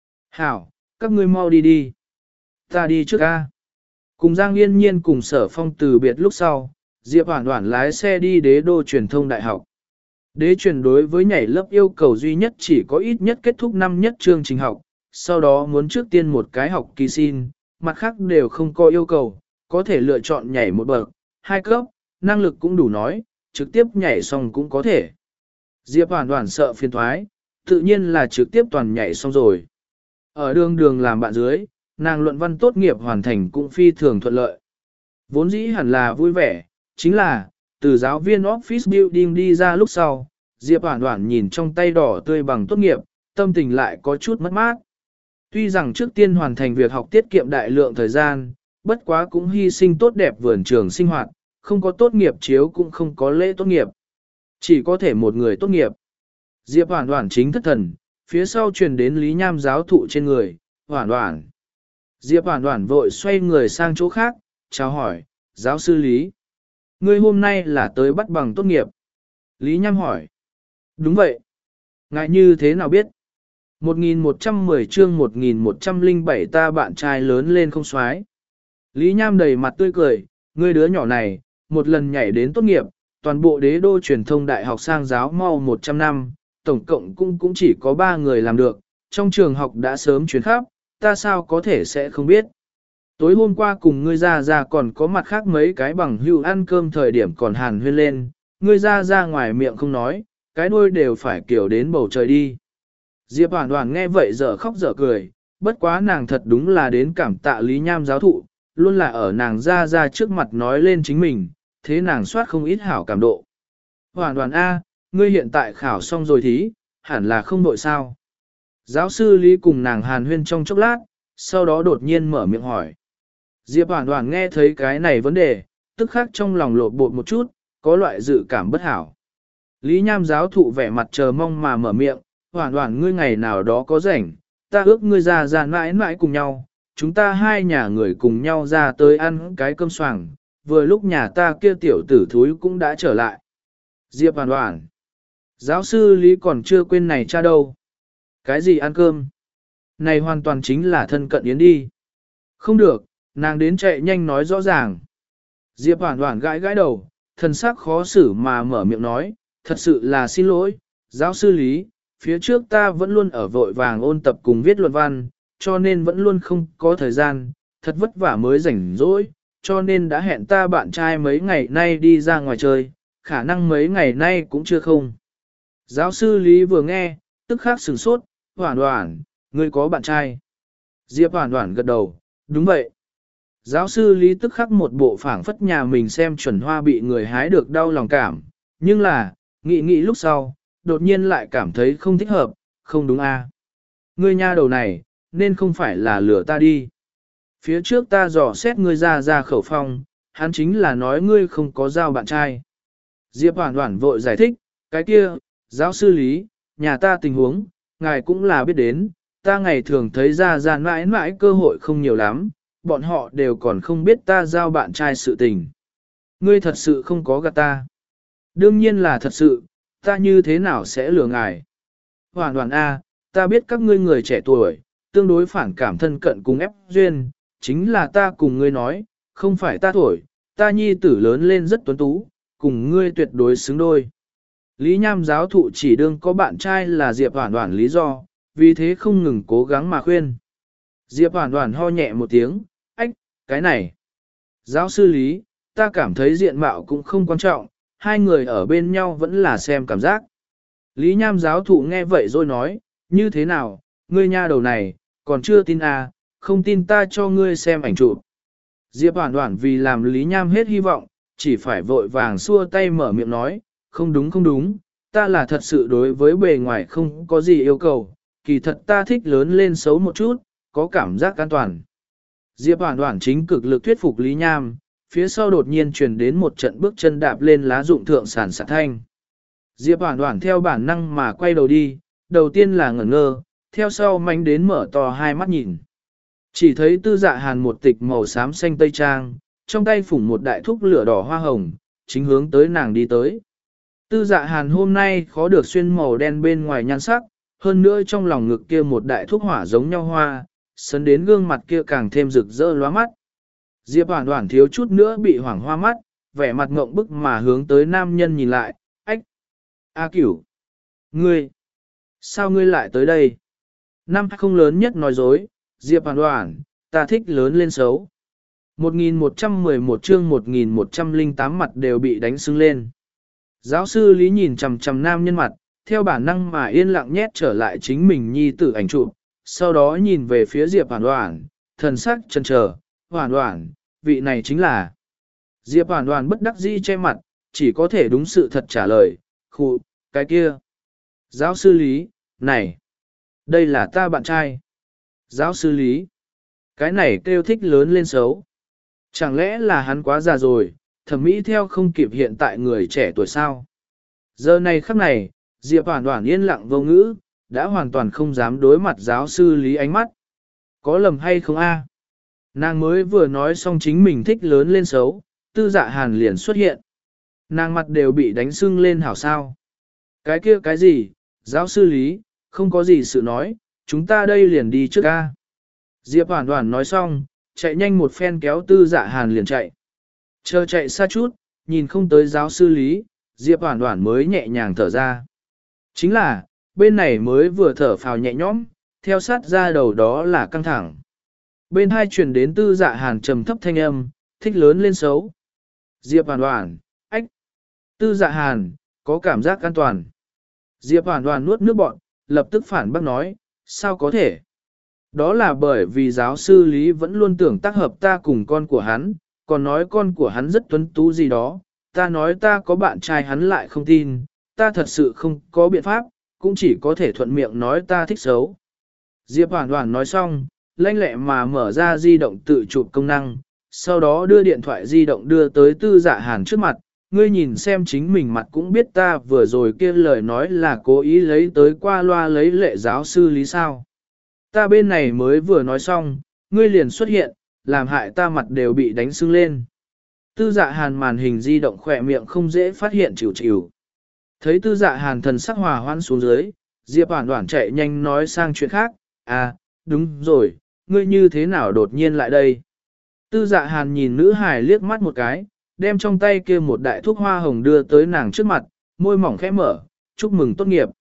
Hảo, các ngươi mau đi đi. Ta đi trước ca. Cùng Giang Yên Nhiên cùng Sở Phong từ biệt lúc sau, Diệp Hoản Hoản lái xe đi đế đô truyền thông đại học. Đế truyền đối với nhảy lớp yêu cầu duy nhất chỉ có ít nhất kết thúc năm nhất chương trình học, sau đó muốn trước tiên một cái học kỳ xin, mặt khác đều không có yêu cầu, có thể lựa chọn nhảy một bậc, hai cấp, năng lực cũng đủ nói, trực tiếp nhảy xong cũng có thể. Diệp Hoản Hoản sợ phiền thoái, tự nhiên là trực tiếp toàn nhảy xong rồi. Ở đường đường làm bạn dưới, nàng luận văn tốt nghiệp hoàn thành cũng phi thường thuận lợi. Vốn dĩ hẳn là vui vẻ, chính là, từ giáo viên office building đi ra lúc sau, Diệp Hoản Hoản nhìn trong tay đỏ tươi bằng tốt nghiệp, tâm tình lại có chút mất mát. Tuy rằng trước tiên hoàn thành việc học tiết kiệm đại lượng thời gian, bất quá cũng hy sinh tốt đẹp vườn trường sinh hoạt, không có tốt nghiệp chiếu cũng không có lễ tốt nghiệp. Chỉ có thể một người tốt nghiệp. Diệp Hoản Hoản chính thất thần, phía sau truyền đến Lý Nham giáo thụ trên người, Hoản Hoản. Diệp Hoản Hoản vội xoay người sang chỗ khác, chào hỏi, giáo sư Lý. Ngươi hôm nay là tới bắt bằng tốt nghiệp. Lý Nham hỏi. Đúng vậy. Ngài như thế nào biết? một nghìn một trăm mười chương một nghìn một trăm lẻ bảy ta bạn trai lớn lên không xoái. Lý Nham đầy mặt tươi cười, ngươi đứa nhỏ này, một lần nhảy đến tốt nghiệp, toàn bộ đế đô truyền thông đại học sang giáo mau một trăm năm, tổng cộng cũng cũng chỉ có ba người làm được, trong trường học đã sớm chuyển khắp, ta sao có thể sẽ không biết. Tối hôm qua cùng ngươi ra ra còn có mặt khác mấy cái bằng hữu ăn cơm thời điểm còn hàn huyên lên, ngươi ra ra ngoài miệng không nói, cái đuôi đều phải kiểu đến bầu trời đi. Diệp Hoàn Hoàn nghe vậy dở khóc dở cười, bất quá nàng thật đúng là đến cảm tạ Lý Nham giáo thụ, luôn là ở nàng ra ra trước mặt nói lên chính mình, thế nàng soát không ít hảo cảm độ. Hoàn Hoàn A, ngươi hiện tại khảo xong rồi thí, hẳn là không đội sao. Giáo sư Lý cùng nàng hàn huyên trong chốc lát, sau đó đột nhiên mở miệng hỏi. Diệp Hoàn Hoàn nghe thấy cái này vấn đề, tức khắc trong lòng lột bột một chút, có loại dự cảm bất hảo. Lý Nham giáo thụ vẻ mặt chờ mong mà mở miệng, Hoàn Hoàn ngươi ngày nào đó có rảnh, ta ước ngươi ra ra mãi mãi cùng nhau, chúng ta hai nhà người cùng nhau ra tới ăn cái cơm xoàng, vừa lúc nhà ta kia tiểu tử thúi cũng đã trở lại. Diệp Hoàn Hoàn, giáo sư Lý còn chưa quên này cha đâu. Cái gì ăn cơm? Này hoàn toàn chính là thân cận yến đi. Không được, nàng đến chạy nhanh nói rõ ràng. Diệp Hoàn Hoàn gãi gãi đầu, thần sắc khó xử mà mở miệng nói, thật sự là xin lỗi, giáo sư Lý, phía trước ta vẫn luôn ở vội vàng ôn tập cùng viết luận văn, cho nên vẫn luôn không có thời gian, thật vất vả mới rảnh rỗi, cho nên đã hẹn ta bạn trai mấy ngày nay đi ra ngoài chơi, khả năng mấy ngày nay cũng chưa không. Giáo sư Lý vừa nghe, tức khắc sửng sốt, Hoàn Hoàn, ngươi có bạn trai. Diệp Hoàn Hoàn gật đầu, đúng vậy. Giáo sư Lý tức khắc một bộ phảng phất nhà mình xem chuẩn hoa bị người hái được đau lòng cảm, nhưng là, nghĩ nghĩ lúc sau, đột nhiên lại cảm thấy không thích hợp, không đúng a? À? Ngươi nha đầu này, nên không phải là lừa ta đi. Phía trước ta dò xét ngươi ra ra khẩu phong, hắn chính là nói ngươi không có giao bạn trai. Diệp Hoàn Hoàn vội giải thích, cái kia, giáo sư Lý, nhà ta tình huống, ngài cũng là biết đến, ta ngày thường thấy ra ra mãi mãi cơ hội không nhiều lắm, bọn họ đều còn không biết ta giao bạn trai sự tình. Ngươi thật sự không có gạt ta. Đương nhiên là thật sự, ta như thế nào sẽ lừa ngài. Hoàn Hoàn A, ta biết các ngươi người trẻ tuổi, tương đối phản cảm thân cận cùng ép duyên, chính là ta cùng ngươi nói, không phải ta thổi, ta nhi tử lớn lên rất tuấn tú, cùng ngươi tuyệt đối xứng đôi. Lý Nham giáo thụ chỉ đương có bạn trai là Diệp Hoàn Hoàn lý do, vì thế không ngừng cố gắng mà khuyên. Diệp Hoàn Hoàn ho nhẹ một tiếng, ách, cái này. Giáo sư Lý, ta cảm thấy diện mạo cũng không quan trọng, hai người ở bên nhau vẫn là xem cảm giác. Lý Nham giáo thụ nghe vậy rồi nói, như thế nào, ngươi nha đầu này, còn chưa tin à, không tin ta cho ngươi xem ảnh chụp. Diệp Hoàn Hoàn vì làm Lý Nham hết hy vọng, chỉ phải vội vàng xua tay mở miệng nói, không đúng không đúng, ta là thật sự đối với bề ngoài không có gì yêu cầu, kỳ thật ta thích lớn lên xấu một chút, có cảm giác an toàn. Diệp Hoàn Hoàn chính cực lực thuyết phục Lý Nham, phía sau đột nhiên truyền đến một trận bước chân đạp lên lá rụng thượng sản sạt thanh. Diệp Hoàn Hoàn theo bản năng mà quay đầu đi, đầu tiên là ngẩn ngơ, theo sau manh đến mở to hai mắt nhìn. Chỉ thấy Tư Dạ Hàn một tịch màu xám xanh tây trang, trong tay phủng một đại thúc lửa đỏ hoa hồng, chính hướng tới nàng đi tới. Tư Dạ Hàn hôm nay khó được xuyên màu đen bên ngoài nhan sắc, hơn nữa trong lòng ngực kia một đại thúc hỏa giống nhau hoa, sấn đến gương mặt kia càng thêm rực rỡ lóa mắt. Diệp Hoàn Hoàn thiếu chút nữa bị hoảng hoa mắt, vẻ mặt ngộng bức mà hướng tới nam nhân nhìn lại, ách, A Cửu, ngươi, sao ngươi lại tới đây? Năm không lớn nhất nói dối, Diệp Hoàn Hoàn, ta thích lớn lên xấu. một nghìn một trăm mười một chương một nghìn một trăm lẻ tám mặt đều bị đánh sưng lên. Giáo sư Lý nhìn chằm chằm nam nhân mặt, theo bản năng mà yên lặng nhét trở lại chính mình nhi tử ảnh chụp, sau đó nhìn về phía Diệp Hoàn Hoàn, thần sắc chần chờ, Hoàn Hoàn, vị này chính là. Diệp Hoàn Hoàn bất đắc dĩ che mặt, chỉ có thể đúng sự thật trả lời, khụ, cái kia. Giáo sư Lý, này, đây là ta bạn trai. Giáo sư Lý, cái này kêu thích lớn lên xấu. Chẳng lẽ là hắn quá già rồi, thẩm mỹ theo không kịp hiện tại người trẻ tuổi sao? Giờ này khắc này, Diệp Hoàn Hoàn yên lặng vô ngữ, đã hoàn toàn không dám đối mặt giáo sư Lý ánh mắt. Có lầm hay không a? Nàng mới vừa nói xong chính mình thích lớn lên xấu, Tư Dạ Hàn liền xuất hiện. Nàng mặt đều bị đánh sưng lên hảo sao. Cái kia cái gì, giáo sư Lý, không có gì sự nói, chúng ta đây liền đi trước a. Diệp Hoàn Hoàn nói xong, chạy nhanh một phen kéo Tư Dạ Hàn liền chạy. Chờ chạy xa chút, nhìn không tới giáo sư Lý, Diệp Hoàn Hoàn mới nhẹ nhàng thở ra. Chính là, bên này mới vừa thở phào nhẹ nhõm, theo sát ra đầu đó là căng thẳng. Bên hai truyền đến tư dạ hàn trầm thấp thanh âm, thích lớn lên xấu. Diệp hoàn hoàn, ách. Tư dạ hàn, có cảm giác an toàn. Diệp hoàn hoàn nuốt nước bọn, lập tức phản bác nói, sao có thể? Đó là bởi vì giáo sư Lý vẫn luôn tưởng tác hợp ta cùng con của hắn, còn nói con của hắn rất tuấn tú gì đó. Ta nói ta có bạn trai hắn lại không tin, ta thật sự không có biện pháp, cũng chỉ có thể thuận miệng nói ta thích xấu. Diệp hoàn hoàn nói xong, lanh lẹ mà mở ra di động tự chụp công năng, sau đó đưa điện thoại di động đưa tới tư dạ hàn trước mặt, ngươi nhìn xem chính mình mặt cũng biết ta vừa rồi kia lời nói là cố ý lấy tới qua loa lấy lệ giáo sư Lý sao. Ta bên này mới vừa nói xong, ngươi liền xuất hiện, làm hại ta mặt đều bị đánh sưng lên. Tư dạ hàn màn hình di động khỏe miệng không dễ phát hiện chịu chịu. Thấy tư dạ hàn thần sắc hòa hoan xuống dưới, Diệp Hoản Hoản chạy nhanh nói sang chuyện khác, à, đúng rồi, ngươi như thế nào đột nhiên lại đây? Tư dạ hàn nhìn nữ hài liếc mắt một cái, đem trong tay kia một đại thuốc hoa hồng đưa tới nàng trước mặt, môi mỏng khẽ mở, chúc mừng tốt nghiệp.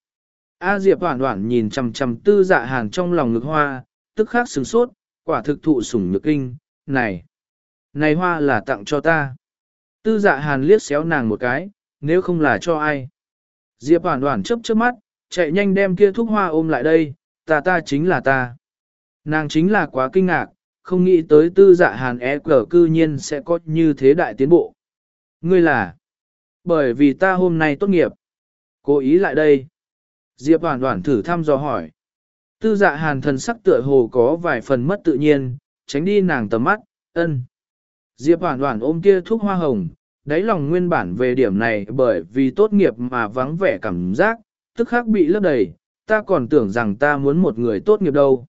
A Diệp Hoản Hoản nhìn chằm chằm tư dạ hàn trong lòng ngực hoa, tức khắc sửng sốt, quả thực thụ sủng nhược kinh, này, này hoa là tặng cho ta. Tư dạ hàn liếc xéo nàng một cái, nếu không là cho ai. Diệp Hoản Hoản chớp chớp mắt, chạy nhanh đem kia thuốc hoa ôm lại đây, ta ta chính là ta. Nàng chính là quá kinh ngạc, không nghĩ tới tư dạ hàn e cờ cư nhiên sẽ có như thế đại tiến bộ. Ngươi là, bởi vì ta hôm nay tốt nghiệp, cố ý lại đây. Diệp Hoản Hoản thử thăm dò hỏi. Tư dạ hàn thần sắc tựa hồ có vài phần mất tự nhiên, tránh đi nàng tầm mắt, ân. Diệp Hoản Hoản ôm kia thuốc hoa hồng, đáy lòng nguyên bản về điểm này bởi vì tốt nghiệp mà vắng vẻ cảm giác, tức khắc bị lấp đầy, ta còn tưởng rằng ta muốn một người tốt nghiệp đâu.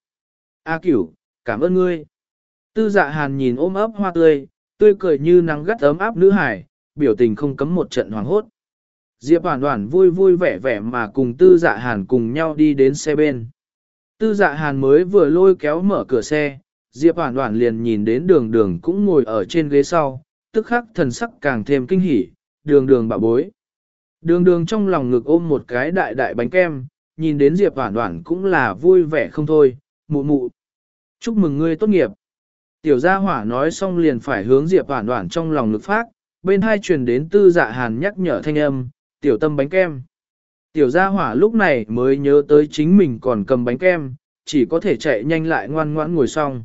A Cửu, cảm ơn ngươi. Tư dạ hàn nhìn ôm ấp hoa tươi, tươi cười như nắng gắt ấm áp nữ hải, biểu tình không cấm một trận hoàng hốt. Diệp Hoản Hoản vui vui vẻ vẻ mà cùng tư dạ hàn cùng nhau đi đến xe bên. Tư dạ hàn mới vừa lôi kéo mở cửa xe, Diệp Hoản Hoản liền nhìn đến đường đường cũng ngồi ở trên ghế sau, tức khắc thần sắc càng thêm kinh hỉ, đường đường bạo bối. Đường đường trong lòng ngực ôm một cái đại đại bánh kem, nhìn đến Diệp Hoản Hoản cũng là vui vẻ không thôi, mụ mụ. Chúc mừng ngươi tốt nghiệp. Tiểu gia hỏa nói xong liền phải hướng Diệp Hoản Hoản trong lòng ngực phát, bên hai truyền đến tư dạ hàn nhắc nhở thanh âm, tiểu tâm bánh kem. Tiểu gia hỏa lúc này mới nhớ tới chính mình còn cầm bánh kem, chỉ có thể chạy nhanh lại ngoan ngoãn ngồi xong.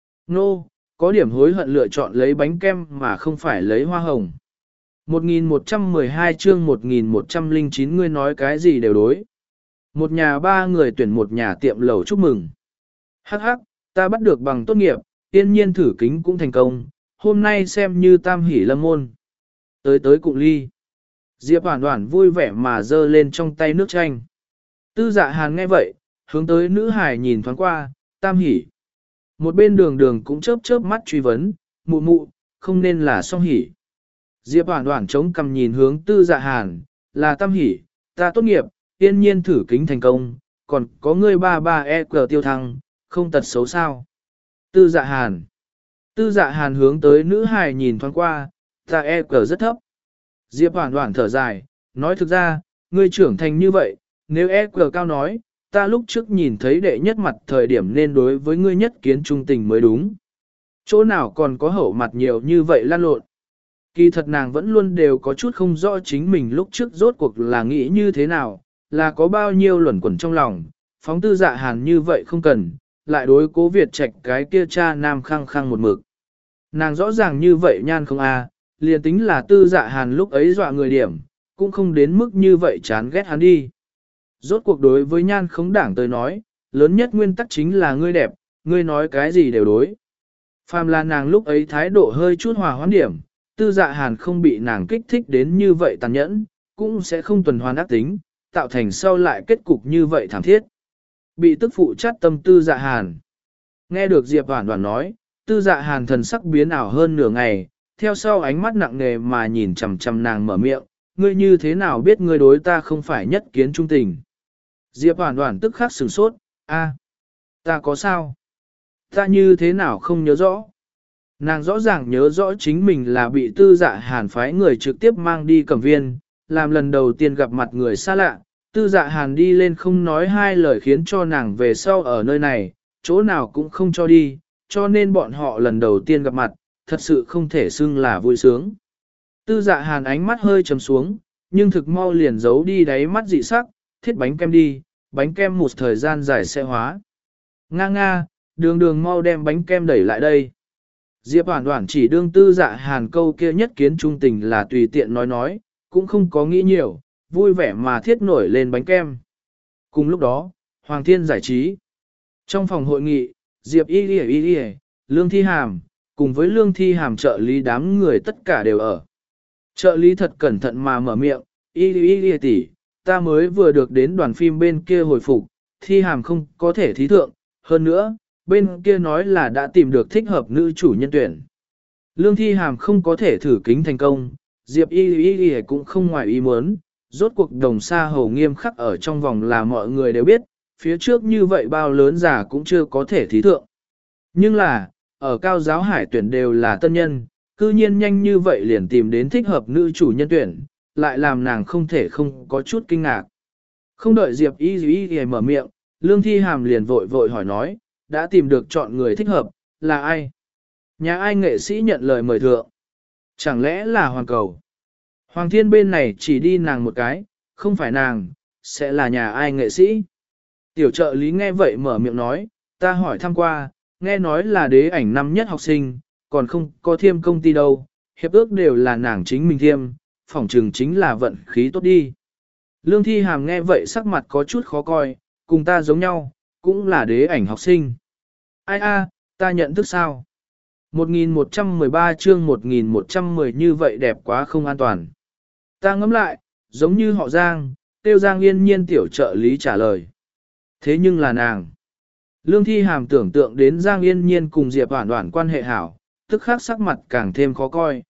Nô, có điểm hối hận lựa chọn lấy bánh kem mà không phải lấy hoa hồng. một nghìn một trăm mười hai chương một nghìn một trăm lẻ chín ngươi nói cái gì đều đối. Một nhà ba người tuyển một nhà tiệm lẩu chúc mừng. Hắc hắc, ta bắt được bằng tốt nghiệp, tiên nhiên thử kính cũng thành công, hôm nay xem như tam hỷ lâm môn. Tới tới cụng ly. Diệp Hoản Hoản vui vẻ mà dơ lên trong tay nước chanh. Tư dạ hàn nghe vậy, hướng tới nữ hải nhìn thoáng qua, tam hỷ. Một bên đường đường cũng chớp chớp mắt truy vấn, mụ mụ, không nên là song hỷ. Diệp Hoản Hoản chống cằm nhìn hướng tư dạ hàn, là tam hỷ, ta tốt nghiệp, tiên nhiên thử kính thành công, còn có ngươi ba ba e cờ tiêu thăng, không tật xấu sao. Tư dạ hàn. Tư dạ hàn hướng tới nữ hài nhìn thoáng qua, ta e cờ rất thấp. Diệp Hoản Hoản thở dài, nói thực ra, ngươi trưởng thành như vậy, nếu e cờ cao nói, ta lúc trước nhìn thấy đệ nhất mặt thời điểm nên đối với ngươi nhất kiến trung tình mới đúng. Chỗ nào còn có hậu mặt nhiều như vậy lan lộn. Kỳ thật nàng vẫn luôn đều có chút không rõ chính mình lúc trước rốt cuộc là nghĩ như thế nào, là có bao nhiêu luẩn quẩn trong lòng, phóng tư dạ hàn như vậy không cần, lại đối cố Việt Trạch cái kia cha nam khăng khăng một mực. Nàng rõ ràng như vậy nhan không a, à, liền tính là tư dạ hàn lúc ấy dọa người điểm, cũng không đến mức như vậy chán ghét hắn đi. Rốt cuộc đối với nhan khống đảng tới nói, lớn nhất nguyên tắc chính là ngươi đẹp, ngươi nói cái gì đều đối. Phàm là nàng lúc ấy thái độ hơi chút hòa hoãn điểm, tư dạ hàn không bị nàng kích thích đến như vậy tàn nhẫn, cũng sẽ không tuần hoàn ác tính, tạo thành sau lại kết cục như vậy thảm thiết. Bị tức phụ chát tâm tư dạ hàn. Nghe được Diệp Hoản Hoản nói, tư dạ hàn thần sắc biến ảo hơn nửa ngày, theo sau ánh mắt nặng nề mà nhìn chằm chằm nàng mở miệng, ngươi như thế nào biết ngươi đối ta không phải nhất kiến trung tình. Diệp Hoản Hoản tức khắc sửng sốt, a, ta có sao? Ta như thế nào không nhớ rõ? Nàng rõ ràng nhớ rõ chính mình là bị tư dạ hàn phái người trực tiếp mang đi cẩm viên, làm lần đầu tiên gặp mặt người xa lạ, Tư Dạ Hàn đi lên không nói hai lời khiến cho nàng về sau ở nơi này, chỗ nào cũng không cho đi, cho nên bọn họ lần đầu tiên gặp mặt, thật sự không thể xưng là vui sướng. Tư Dạ Hàn ánh mắt hơi trầm xuống, nhưng thực mau liền giấu đi đáy mắt dị sắc, thiết bánh kem đi, bánh kem một thời gian dài sẽ hóa. Nga nga, đường đường mau đem bánh kem đẩy lại đây. Diệp Hoản Hoản chỉ đương Tư Dạ Hàn câu kia nhất kiến trung tình là tùy tiện nói nói, cũng không có nghĩ nhiều, vui vẻ mà thiết nổi lên bánh kem. Cùng lúc đó, Hoàng Thiên giải trí. Trong phòng hội nghị, Diệp Y Y Y Y, Lương Thi Hàm, cùng với Lương Thi Hàm trợ lý đám người tất cả đều ở. Trợ lý thật cẩn thận mà mở miệng, Y Y Y tỷ, ta mới vừa được đến đoàn phim bên kia hồi phục, Thi Hàm không có thể thí thượng, hơn nữa, bên kia nói là đã tìm được thích hợp nữ chủ nhân tuyển. Lương Thi Hàm không có thể thử kính thành công, Diệp Y Y Y cũng không ngoài ý muốn, rốt cuộc Đồng Sa Hầu nghiêm khắc ở trong vòng là mọi người đều biết, phía trước như vậy bao lớn giả cũng chưa có thể thí thượng. Nhưng là, ở cao giáo hải tuyển đều là tân nhân, cư nhiên nhanh như vậy liền tìm đến thích hợp nữ chủ nhân tuyển, lại làm nàng không thể không có chút kinh ngạc. Không đợi Diệp Y Y Y mở miệng, Lương Thi Hàm liền vội vội hỏi nói, đã tìm được chọn người thích hợp, là ai? Nhà ai nghệ sĩ nhận lời mời thượng? Chẳng lẽ là Hoàng Cầu? Hoàng Thiên bên này chỉ đi nàng một cái, không phải nàng, sẽ là nhà ai nghệ sĩ? Tiểu trợ lý nghe vậy mở miệng nói, ta hỏi thăm qua, nghe nói là đế ảnh năm nhất học sinh, còn không có thiêm công ty đâu, hiệp ước đều là nàng chính mình thiêm, phỏng trừng chính là vận khí tốt đi. Lương Thi Hàm nghe vậy sắc mặt có chút khó coi, cùng ta giống nhau, cũng là đế ảnh học sinh. Ai a, ta nhận thức sao? một nghìn một trăm mười ba chương một nghìn một trăm mười như vậy đẹp quá không an toàn. Ta ngẫm lại, giống như họ Giang, tiêu Giang Yên Nhiên tiểu trợ lý trả lời. Thế nhưng là nàng. Lương Thi Hàm tưởng tượng đến Giang Yên Nhiên cùng Diệp Hoản Hoản quan hệ hảo, tức khắc sắc mặt càng thêm khó coi.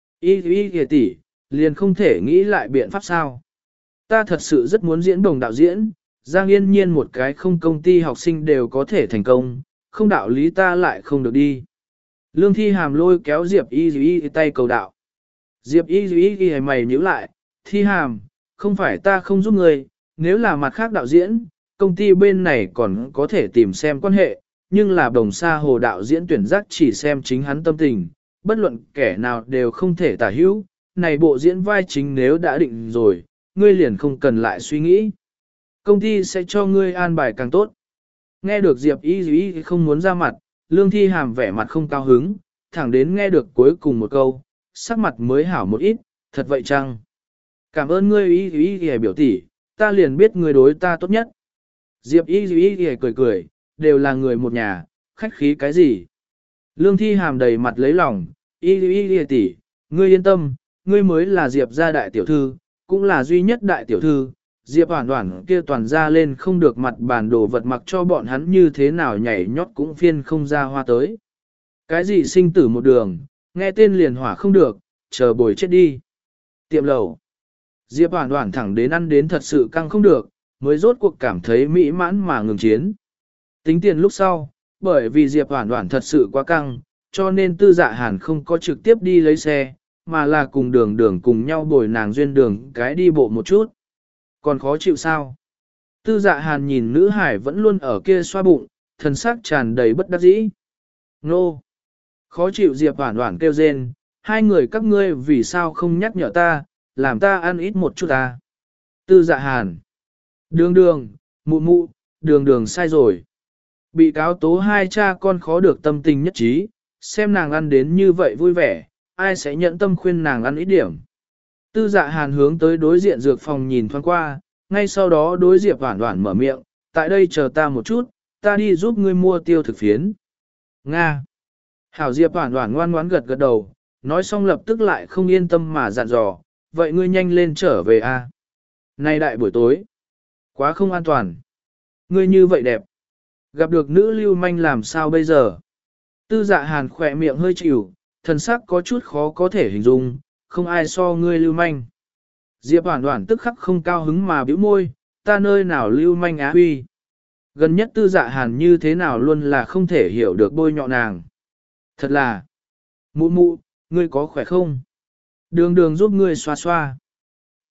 Y y kìa tỷ, liền không thể nghĩ lại biện pháp sao. Ta thật sự rất muốn diễn đồng đạo diễn, Giang Yên Nhiên một cái không công ty học sinh đều có thể thành công, không đạo lý ta lại không được đi. Lương Thi Hàm lôi kéo Diệp Y Y tay cầu đạo. Diệp Y Y Y mày nhíu lại, Thi Hàm, không phải ta không giúp người, nếu là mặt khác đạo diễn, công ty bên này còn có thể tìm xem quan hệ, nhưng là Đồng Sa Hồ đạo diễn tuyển giác chỉ xem chính hắn tâm tình, bất luận kẻ nào đều không thể tả hữu, này bộ diễn vai chính nếu đã định rồi, ngươi liền không cần lại suy nghĩ. Công ty sẽ cho ngươi an bài càng tốt. Nghe được Diệp Y Y không muốn ra mặt, Lương Thi Hàm vẻ mặt không cao hứng, thẳng đến nghe được cuối cùng một câu, sắc mặt mới hảo một ít, thật vậy chăng? Cảm ơn ngươi Y Y Y biểu tỷ, ta liền biết ngươi đối ta tốt nhất. Diệp Y Y Y cười cười, đều là người một nhà, khách khí cái gì? Lương Thi Hàm đầy mặt lấy lòng, Y Y Y tỷ, ngươi yên tâm, ngươi mới là Diệp gia đại tiểu thư, cũng là duy nhất đại tiểu thư. Diệp Hoản Hoản kia toàn ra lên không được mặt bản đồ vật mặc cho bọn hắn như thế nào nhảy nhót cũng phiên không ra hoa tới. Cái gì sinh tử một đường, nghe tên liền hỏa không được, chờ bồi chết đi. Tiệm lầu. Diệp Hoản Hoản thẳng đến ăn đến thật sự căng không được, mới rốt cuộc cảm thấy mỹ mãn mà ngừng chiến. Tính tiền lúc sau, bởi vì Diệp Hoản Hoản thật sự quá căng, cho nên Tư Dạ Hàn không có trực tiếp đi lấy xe, mà là cùng đường đường cùng nhau bồi nàng duyên đường cái đi bộ một chút. Còn khó chịu sao? Tư Dạ Hàn nhìn nữ hải vẫn luôn ở kia xoa bụng, thần sắc tràn đầy bất đắc dĩ. Nô! Khó chịu Diệp Hoản Hoản kêu rên, hai người các ngươi vì sao không nhắc nhở ta, làm ta ăn ít một chút ta. Tư Dạ Hàn! Đường đường, mụ mụ, đường đường sai rồi. Bị cáo tố hai cha con khó được tâm tình nhất trí, xem nàng ăn đến như vậy vui vẻ, ai sẽ nhận tâm khuyên nàng ăn ít điểm. Tư Dạ Hàn hướng tới đối diện dược phòng nhìn thoáng qua, ngay sau đó đối Diệp Hoản Hoản mở miệng, tại đây chờ ta một chút, ta đi giúp ngươi mua tiêu thực phiến. Nga. Hảo Diệp Hoản Hoản ngoan ngoãn gật gật đầu, nói xong lập tức lại không yên tâm mà dặn dò, vậy ngươi nhanh lên trở về a. Nay đại buổi tối, quá không an toàn. Ngươi như vậy đẹp. Gặp được nữ lưu manh làm sao bây giờ? Tư Dạ Hàn khỏe miệng hơi chịu, thần sắc có chút khó có thể hình dung, không ai so ngươi lưu manh. Diệp Hoản Hoản tức khắc không cao hứng mà bĩu môi, ta nơi nào lưu manh á huy. Gần nhất Tư Dạ Hàn như thế nào luôn là không thể hiểu được bôi nhọ nàng. Thật là, mụ mụ, ngươi có khỏe không? Đường đường giúp ngươi xoa xoa.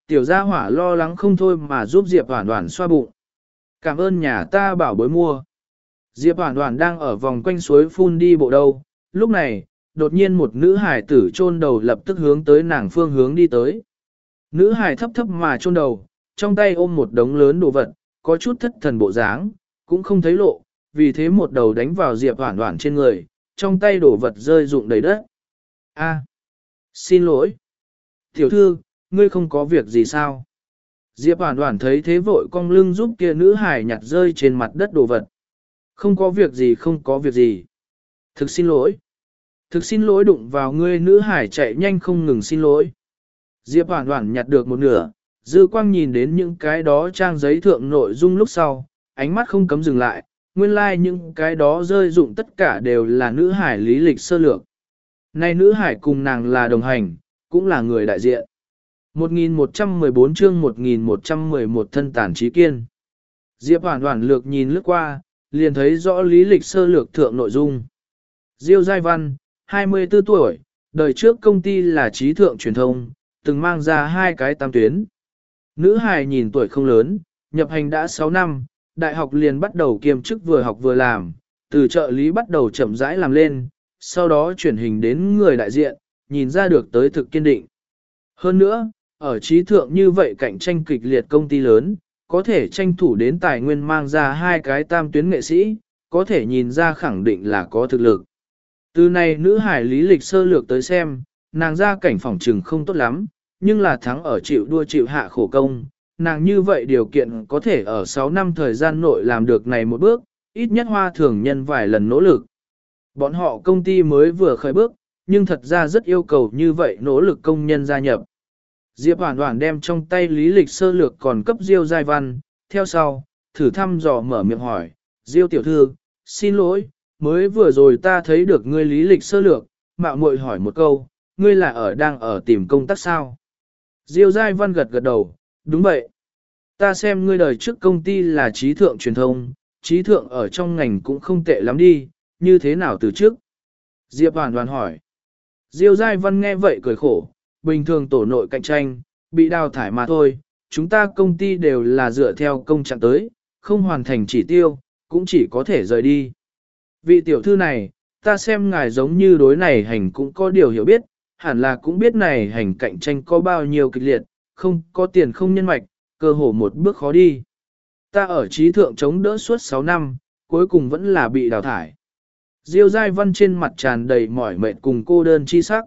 Tiểu gia hỏa lo lắng không thôi mà giúp Diệp Hoản Hoản xoa bụng. Cảm ơn nhà ta bảo bối mua. Diệp Hoản Hoản đang ở vòng quanh suối phun đi bộ đâu. Lúc này, đột nhiên một nữ hải tử chôn đầu lập tức hướng tới nàng phương hướng đi tới. Nữ hải thấp thấp mà chôn đầu, trong tay ôm một đống lớn đồ vật, có chút thất thần bộ dáng, cũng không thấy lộ, vì thế một đầu đánh vào Diệp Hoản Hoản trên người, trong tay đồ vật rơi rụng đầy đất. A, xin lỗi. Tiểu thư, ngươi không có việc gì sao? Diệp Hoản Hoản thấy thế vội cong lưng giúp kia nữ hải nhặt rơi trên mặt đất đồ vật. Không có việc gì, không có việc gì. Thực xin lỗi. Thực xin lỗi đụng vào ngươi, nữ hải chạy nhanh không ngừng xin lỗi. Diệp Hoản Hoản nhặt được một nửa, dư quang nhìn đến những cái đó trang giấy thượng nội dung lúc sau, ánh mắt không cấm dừng lại, nguyên lai like những cái đó rơi dụng tất cả đều là nữ hải lý lịch sơ lược. Này nữ hải cùng nàng là đồng hành, cũng là người đại diện. một nghìn một trăm mười bốn chương một nghìn một trăm mười một thân tàn trí kiên. Diệp Hoản Hoản lược nhìn lướt qua, liền thấy rõ lý lịch sơ lược thượng nội dung. Diêu Giai Văn, hai mươi tư tuổi, đời trước công ty là trí thượng truyền thông, từng mang ra hai cái tam tuyến. Nữ hài nhìn tuổi không lớn, nhập hành đã sáu năm, đại học liền bắt đầu kiêm chức vừa học vừa làm, từ trợ lý bắt đầu chậm rãi làm lên, sau đó chuyển hình đến người đại diện, nhìn ra được tới thực kiên định. Hơn nữa, ở trí thượng như vậy cạnh tranh kịch liệt công ty lớn, có thể tranh thủ đến tài nguyên mang ra hai cái tam tuyến nghệ sĩ, có thể nhìn ra khẳng định là có thực lực. Từ này nữ hải lý lịch sơ lược tới xem, nàng ra cảnh phòng trừng không tốt lắm, nhưng là thắng ở chịu đua chịu hạ khổ công. Nàng như vậy điều kiện có thể ở sáu năm thời gian nội làm được này một bước, ít nhất hoa thường nhân vài lần nỗ lực. Bọn họ công ty mới vừa khởi bước, nhưng thật ra rất yêu cầu như vậy nỗ lực công nhân gia nhập. Diệp Hoản Hoản đem trong tay lý lịch sơ lược còn cấp Diêu Giai Văn, theo sau, thử thăm dò mở miệng hỏi, Diêu tiểu thư, xin lỗi, mới vừa rồi ta thấy được ngươi lý lịch sơ lược, mạo muội hỏi một câu, ngươi là ở đang ở tìm công tác sao? Diêu Giai Văn gật gật đầu, đúng vậy. Ta xem ngươi đời trước công ty là trí thượng truyền thông, trí thượng ở trong ngành cũng không tệ lắm đi, như thế nào từ trước? Diệp Hoản Hoản hỏi. Diêu Giai Văn nghe vậy cười khổ, bình thường tổ nội cạnh tranh, bị đào thải mà thôi, chúng ta công ty đều là dựa theo công trạng tới, không hoàn thành chỉ tiêu, cũng chỉ có thể rời đi. Vị tiểu thư này, ta xem ngài giống như đối này hành cũng có điều hiểu biết, hẳn là cũng biết này hành cạnh tranh có bao nhiêu kịch liệt, không có tiền không nhân mạch, cơ hồ một bước khó đi. Ta ở trí thượng chống đỡ suốt sáu năm, cuối cùng vẫn là bị đào thải. Diêu Giai Văn trên mặt tràn đầy mỏi mệt cùng cô đơn chi sắc.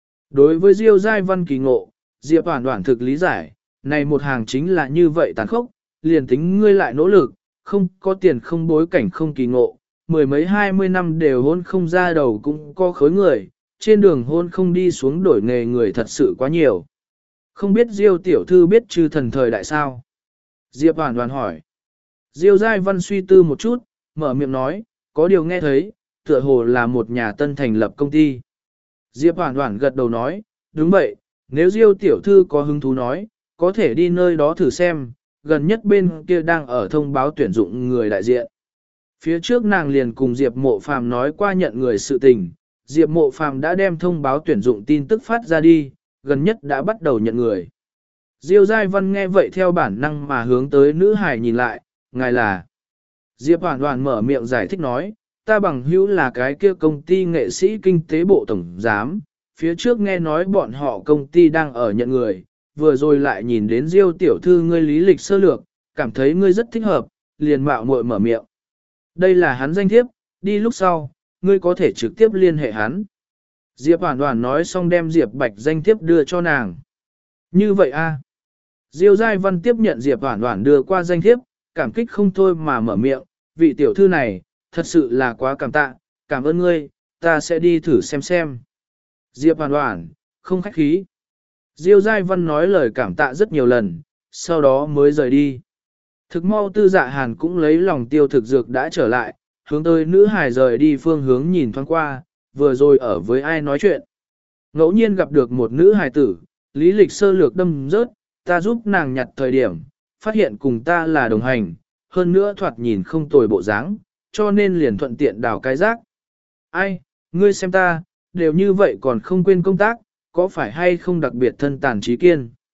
Đối với Diêu Giai Văn kỳ ngộ, Diệp Hoản Hoản thực lý giải, này một hàng chính là như vậy tàn khốc, liền tính ngươi lại nỗ lực, không có tiền không bối cảnh không kỳ ngộ, mười mấy hai mươi năm đều hôn không ra đầu cũng có khối người, trên đường hôn không đi xuống đổi nghề người thật sự quá nhiều. Không biết Diêu tiểu thư biết chư thần thời đại sao? Diệp Hoản Hoản hỏi. Diêu Giai Văn suy tư một chút, mở miệng nói, có điều nghe thấy, tựa hồ là một nhà tân thành lập công ty. Diệp Hoản Hoản gật đầu nói, đúng vậy, nếu Diêu tiểu thư có hứng thú nói, có thể đi nơi đó thử xem, gần nhất bên kia đang ở thông báo tuyển dụng người đại diện. Phía trước nàng liền cùng Diệp Mộ Phàm nói qua nhận người sự tình, Diệp Mộ Phàm đã đem thông báo tuyển dụng tin tức phát ra đi, gần nhất đã bắt đầu nhận người. Diêu Giai Văn nghe vậy theo bản năng mà hướng tới nữ hải nhìn lại, ngài là. Diệp Hoản Hoản mở miệng giải thích nói, ta bằng hữu là cái kia công ty nghệ sĩ kinh tế bộ tổng giám, phía trước nghe nói bọn họ công ty đang ở nhận người, vừa rồi lại nhìn đến Diêu tiểu thư ngươi lý lịch sơ lược, cảm thấy ngươi rất thích hợp, liền mạo muội mở miệng. Đây là hắn danh thiếp, đi lúc sau, ngươi có thể trực tiếp liên hệ hắn. Diệp Hoản Hoản nói xong đem Diệp Bạch danh thiếp đưa cho nàng. Như vậy a? Diêu Giai Văn tiếp nhận Diệp Hoản Hoản đưa qua danh thiếp, cảm kích không thôi mà mở miệng, vị tiểu thư này, thật sự là quá cảm tạ, cảm ơn ngươi, ta sẽ đi thử xem xem. Diệp Hoản Hoản, không khách khí. Diêu Giai Văn nói lời cảm tạ rất nhiều lần, sau đó mới rời đi. Thực mau Tư Dạ Hàn cũng lấy lòng tiêu thực dược đã trở lại, hướng tới nữ hài rời đi phương hướng nhìn thoáng qua, vừa rồi ở với ai nói chuyện. Ngẫu nhiên gặp được một nữ hài tử, lý lịch sơ lược đâm rớt, ta giúp nàng nhặt thời điểm, phát hiện cùng ta là đồng hành, hơn nữa thoạt nhìn không tồi bộ dáng, cho nên liền thuận tiện đào cái rác. Ai, ngươi xem ta, đều như vậy còn không quên công tác, có phải hay không đặc biệt thân tàn trí kiên.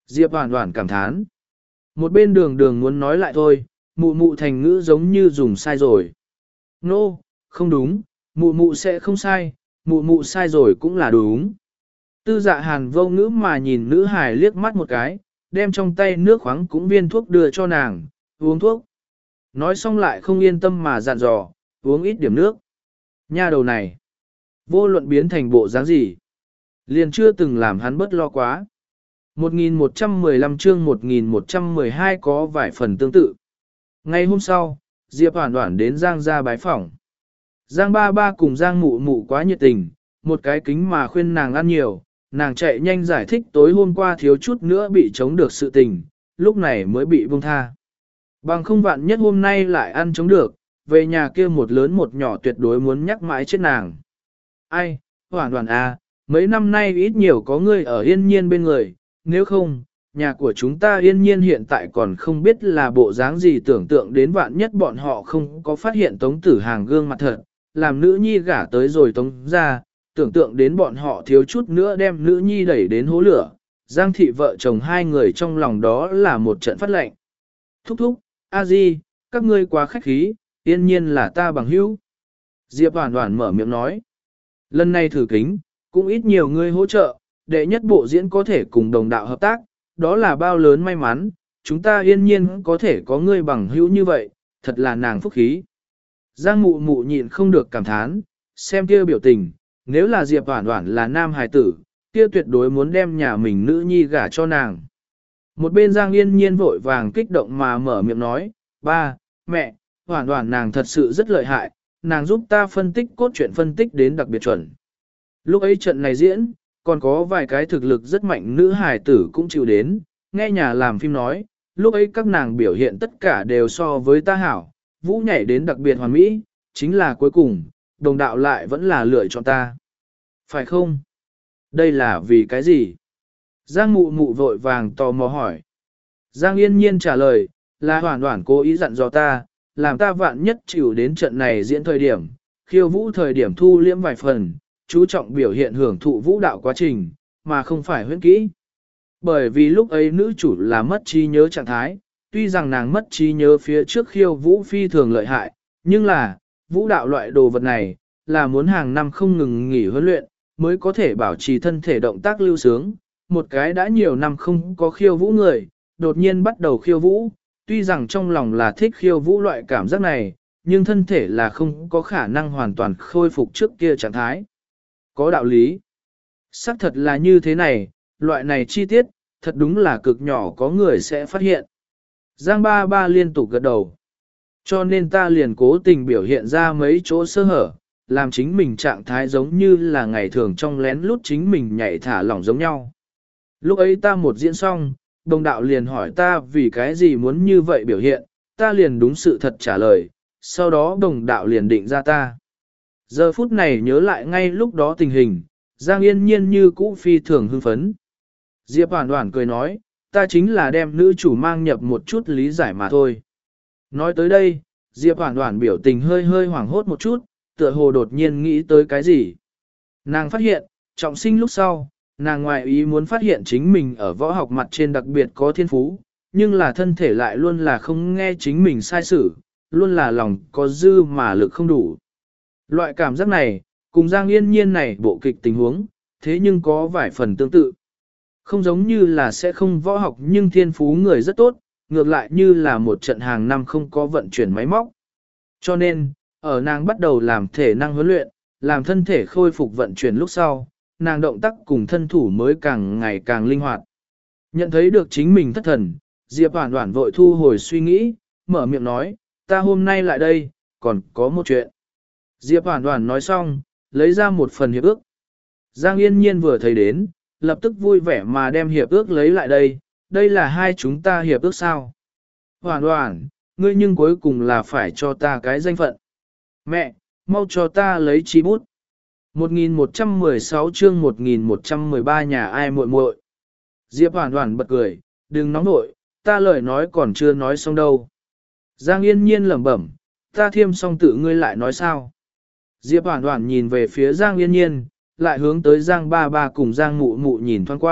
Diệp Hoản Hoản cảm thán. Một bên đường đường muốn nói lại thôi, mụ mụ thành ngữ giống như dùng sai rồi. Nô, no, không đúng, mụ mụ sẽ không sai, mụ mụ sai rồi cũng là đúng. Tư dạ hàn vô ngữ mà nhìn nữ hài liếc mắt một cái, đem trong tay nước khoáng cũng viên thuốc đưa cho nàng, uống thuốc. Nói xong lại không yên tâm mà dặn dò, uống ít điểm nước. Nha đầu này, vô luận biến thành bộ dáng gì, liền chưa từng làm hắn bớt lo quá. một nghìn một trăm mười lăm chương một nghìn một trăm mười hai có vài phần tương tự. Ngày hôm sau, Diệp Hoản Hoản đến Giang gia bái phỏng. Giang ba ba cùng Giang mụ mụ quá nhiệt tình, một cái kính mà khuyên nàng ăn nhiều, nàng chạy nhanh giải thích tối hôm qua thiếu chút nữa bị chống được sự tình, lúc này mới bị buông tha. Bằng không vạn nhất hôm nay lại ăn chống được, về nhà kia một lớn một nhỏ tuyệt đối muốn nhắc mãi chết nàng. Ai, Hoản Hoản à, mấy năm nay ít nhiều có ngươi ở yên nhiên bên người, nếu không, nhà của chúng ta yên nhiên hiện tại còn không biết là bộ dáng gì, tưởng tượng đến vạn nhất bọn họ không có phát hiện Tống Tử Hàng gương mặt thật, làm nữ nhi gả tới rồi Tống ra, tưởng tượng đến bọn họ thiếu chút nữa đem nữ nhi đẩy đến hố lửa, Giang thị vợ chồng hai người trong lòng đó là một trận phát lệnh. Thúc thúc, a di, các ngươi quá khách khí, yên nhiên là ta bằng hữu. Diệp Hoản Hoản mở miệng nói, lần này thử kính, cũng ít nhiều ngươi hỗ trợ, đệ nhất bộ diễn có thể cùng đồng đạo hợp tác, đó là bao lớn may mắn, chúng ta yên nhiên có thể có ngươi bằng hữu như vậy, thật là nàng phúc khí. Giang mụ mụ nhịn không được cảm thán, xem kia biểu tình, nếu là Diệp Hoản Hoản là nam hài tử, kia tuyệt đối muốn đem nhà mình nữ nhi gả cho nàng. Một bên Giang Yên Nhiên vội vàng kích động mà mở miệng nói, ba, mẹ, Hoản Hoản nàng thật sự rất lợi hại, nàng giúp ta phân tích cốt truyện phân tích đến đặc biệt chuẩn. Lúc ấy trận này diễn, còn có vài cái thực lực rất mạnh nữ hài tử cũng chịu đến, nghe nhà làm phim nói, lúc ấy các nàng biểu hiện tất cả đều so với ta hảo, vũ nhảy đến đặc biệt hoàn mỹ, chính là cuối cùng, đồng đạo lại vẫn là lựa chọn ta. Phải không? Đây là vì cái gì? Giang mụ mụ vội vàng tò mò hỏi. Giang Yên Nhiên trả lời, là Hoản Hoản cố ý dặn dò ta, làm ta vạn nhất chịu đến trận này diễn thời điểm, khiêu vũ thời điểm thu liễm vài phần, chú trọng biểu hiện hưởng thụ vũ đạo quá trình, mà không phải huyễn kỹ. Bởi vì lúc ấy nữ chủ là mất trí nhớ trạng thái, tuy rằng nàng mất trí nhớ phía trước khiêu vũ phi thường lợi hại, nhưng là, vũ đạo loại đồ vật này, là muốn hàng năm không ngừng nghỉ huấn luyện, mới có thể bảo trì thân thể động tác lưu sướng. Một cái đã nhiều năm không có khiêu vũ người, đột nhiên bắt đầu khiêu vũ, tuy rằng trong lòng là thích khiêu vũ loại cảm giác này, nhưng thân thể là không có khả năng hoàn toàn khôi phục trước kia trạng thái. Có đạo lý. Xác thật là như thế này, loại này chi tiết, thật đúng là cực nhỏ có người sẽ phát hiện. Giang ba ba liên tục gật đầu. Cho nên ta liền cố tình biểu hiện ra mấy chỗ sơ hở, làm chính mình trạng thái giống như là ngày thường trong lén lút chính mình nhảy thả lỏng giống nhau. Lúc ấy ta một diễn xong, đồng đạo liền hỏi ta vì cái gì muốn như vậy biểu hiện, ta liền đúng sự thật trả lời, sau đó đồng đạo liền định ra ta. Giờ phút này nhớ lại ngay lúc đó tình hình, Giang Yên Nhiên như cũ phi thường hưng phấn. Diệp Hoản Hoản cười nói, ta chính là đem nữ chủ mang nhập một chút lý giải mà thôi. Nói tới đây, Diệp Hoản Hoản biểu tình hơi hơi hoảng hốt một chút, tựa hồ đột nhiên nghĩ tới cái gì. Nàng phát hiện, trọng sinh lúc sau, nàng ngoại ý muốn phát hiện chính mình ở võ học mặt trên đặc biệt có thiên phú, nhưng là thân thể lại luôn là không nghe chính mình sai sử, luôn là lòng có dư mà lực không đủ. Loại cảm giác này, cùng Giang Yên Nhiên này bộ kịch tình huống, thế nhưng có vài phần tương tự. Không giống như là sẽ không võ học nhưng thiên phú người rất tốt, ngược lại như là một trận hàng năm không có vận chuyển máy móc. Cho nên, ở nàng bắt đầu làm thể năng huấn luyện, làm thân thể khôi phục vận chuyển lúc sau, nàng động tác cùng thân thủ mới càng ngày càng linh hoạt. Nhận thấy được chính mình thất thần, Diệp Hoản Hoản vội thu hồi suy nghĩ, mở miệng nói, ta hôm nay lại đây, còn có một chuyện. Diệp Hoản Hoản nói xong, lấy ra một phần hiệp ước. Giang Yên Nhiên vừa thấy đến, lập tức vui vẻ mà đem hiệp ước lấy lại đây, đây là hai chúng ta hiệp ước sao. Hoản Hoản, ngươi nhưng cuối cùng là phải cho ta cái danh phận. Mẹ, mau cho ta lấy chi bút. một nghìn một trăm mười sáu chương một nghìn một trăm mười ba nhà ai muội muội. Diệp Hoản Hoản bật cười, đừng nóng nội, ta lời nói còn chưa nói xong đâu. Giang Yên Nhiên lẩm bẩm, ta thiêm xong tự ngươi lại nói sao. Diệp Hoản Hoản nhìn về phía Giang Yên Nhiên, lại hướng tới Giang ba ba cùng Giang mụ mụ nhìn thoáng qua,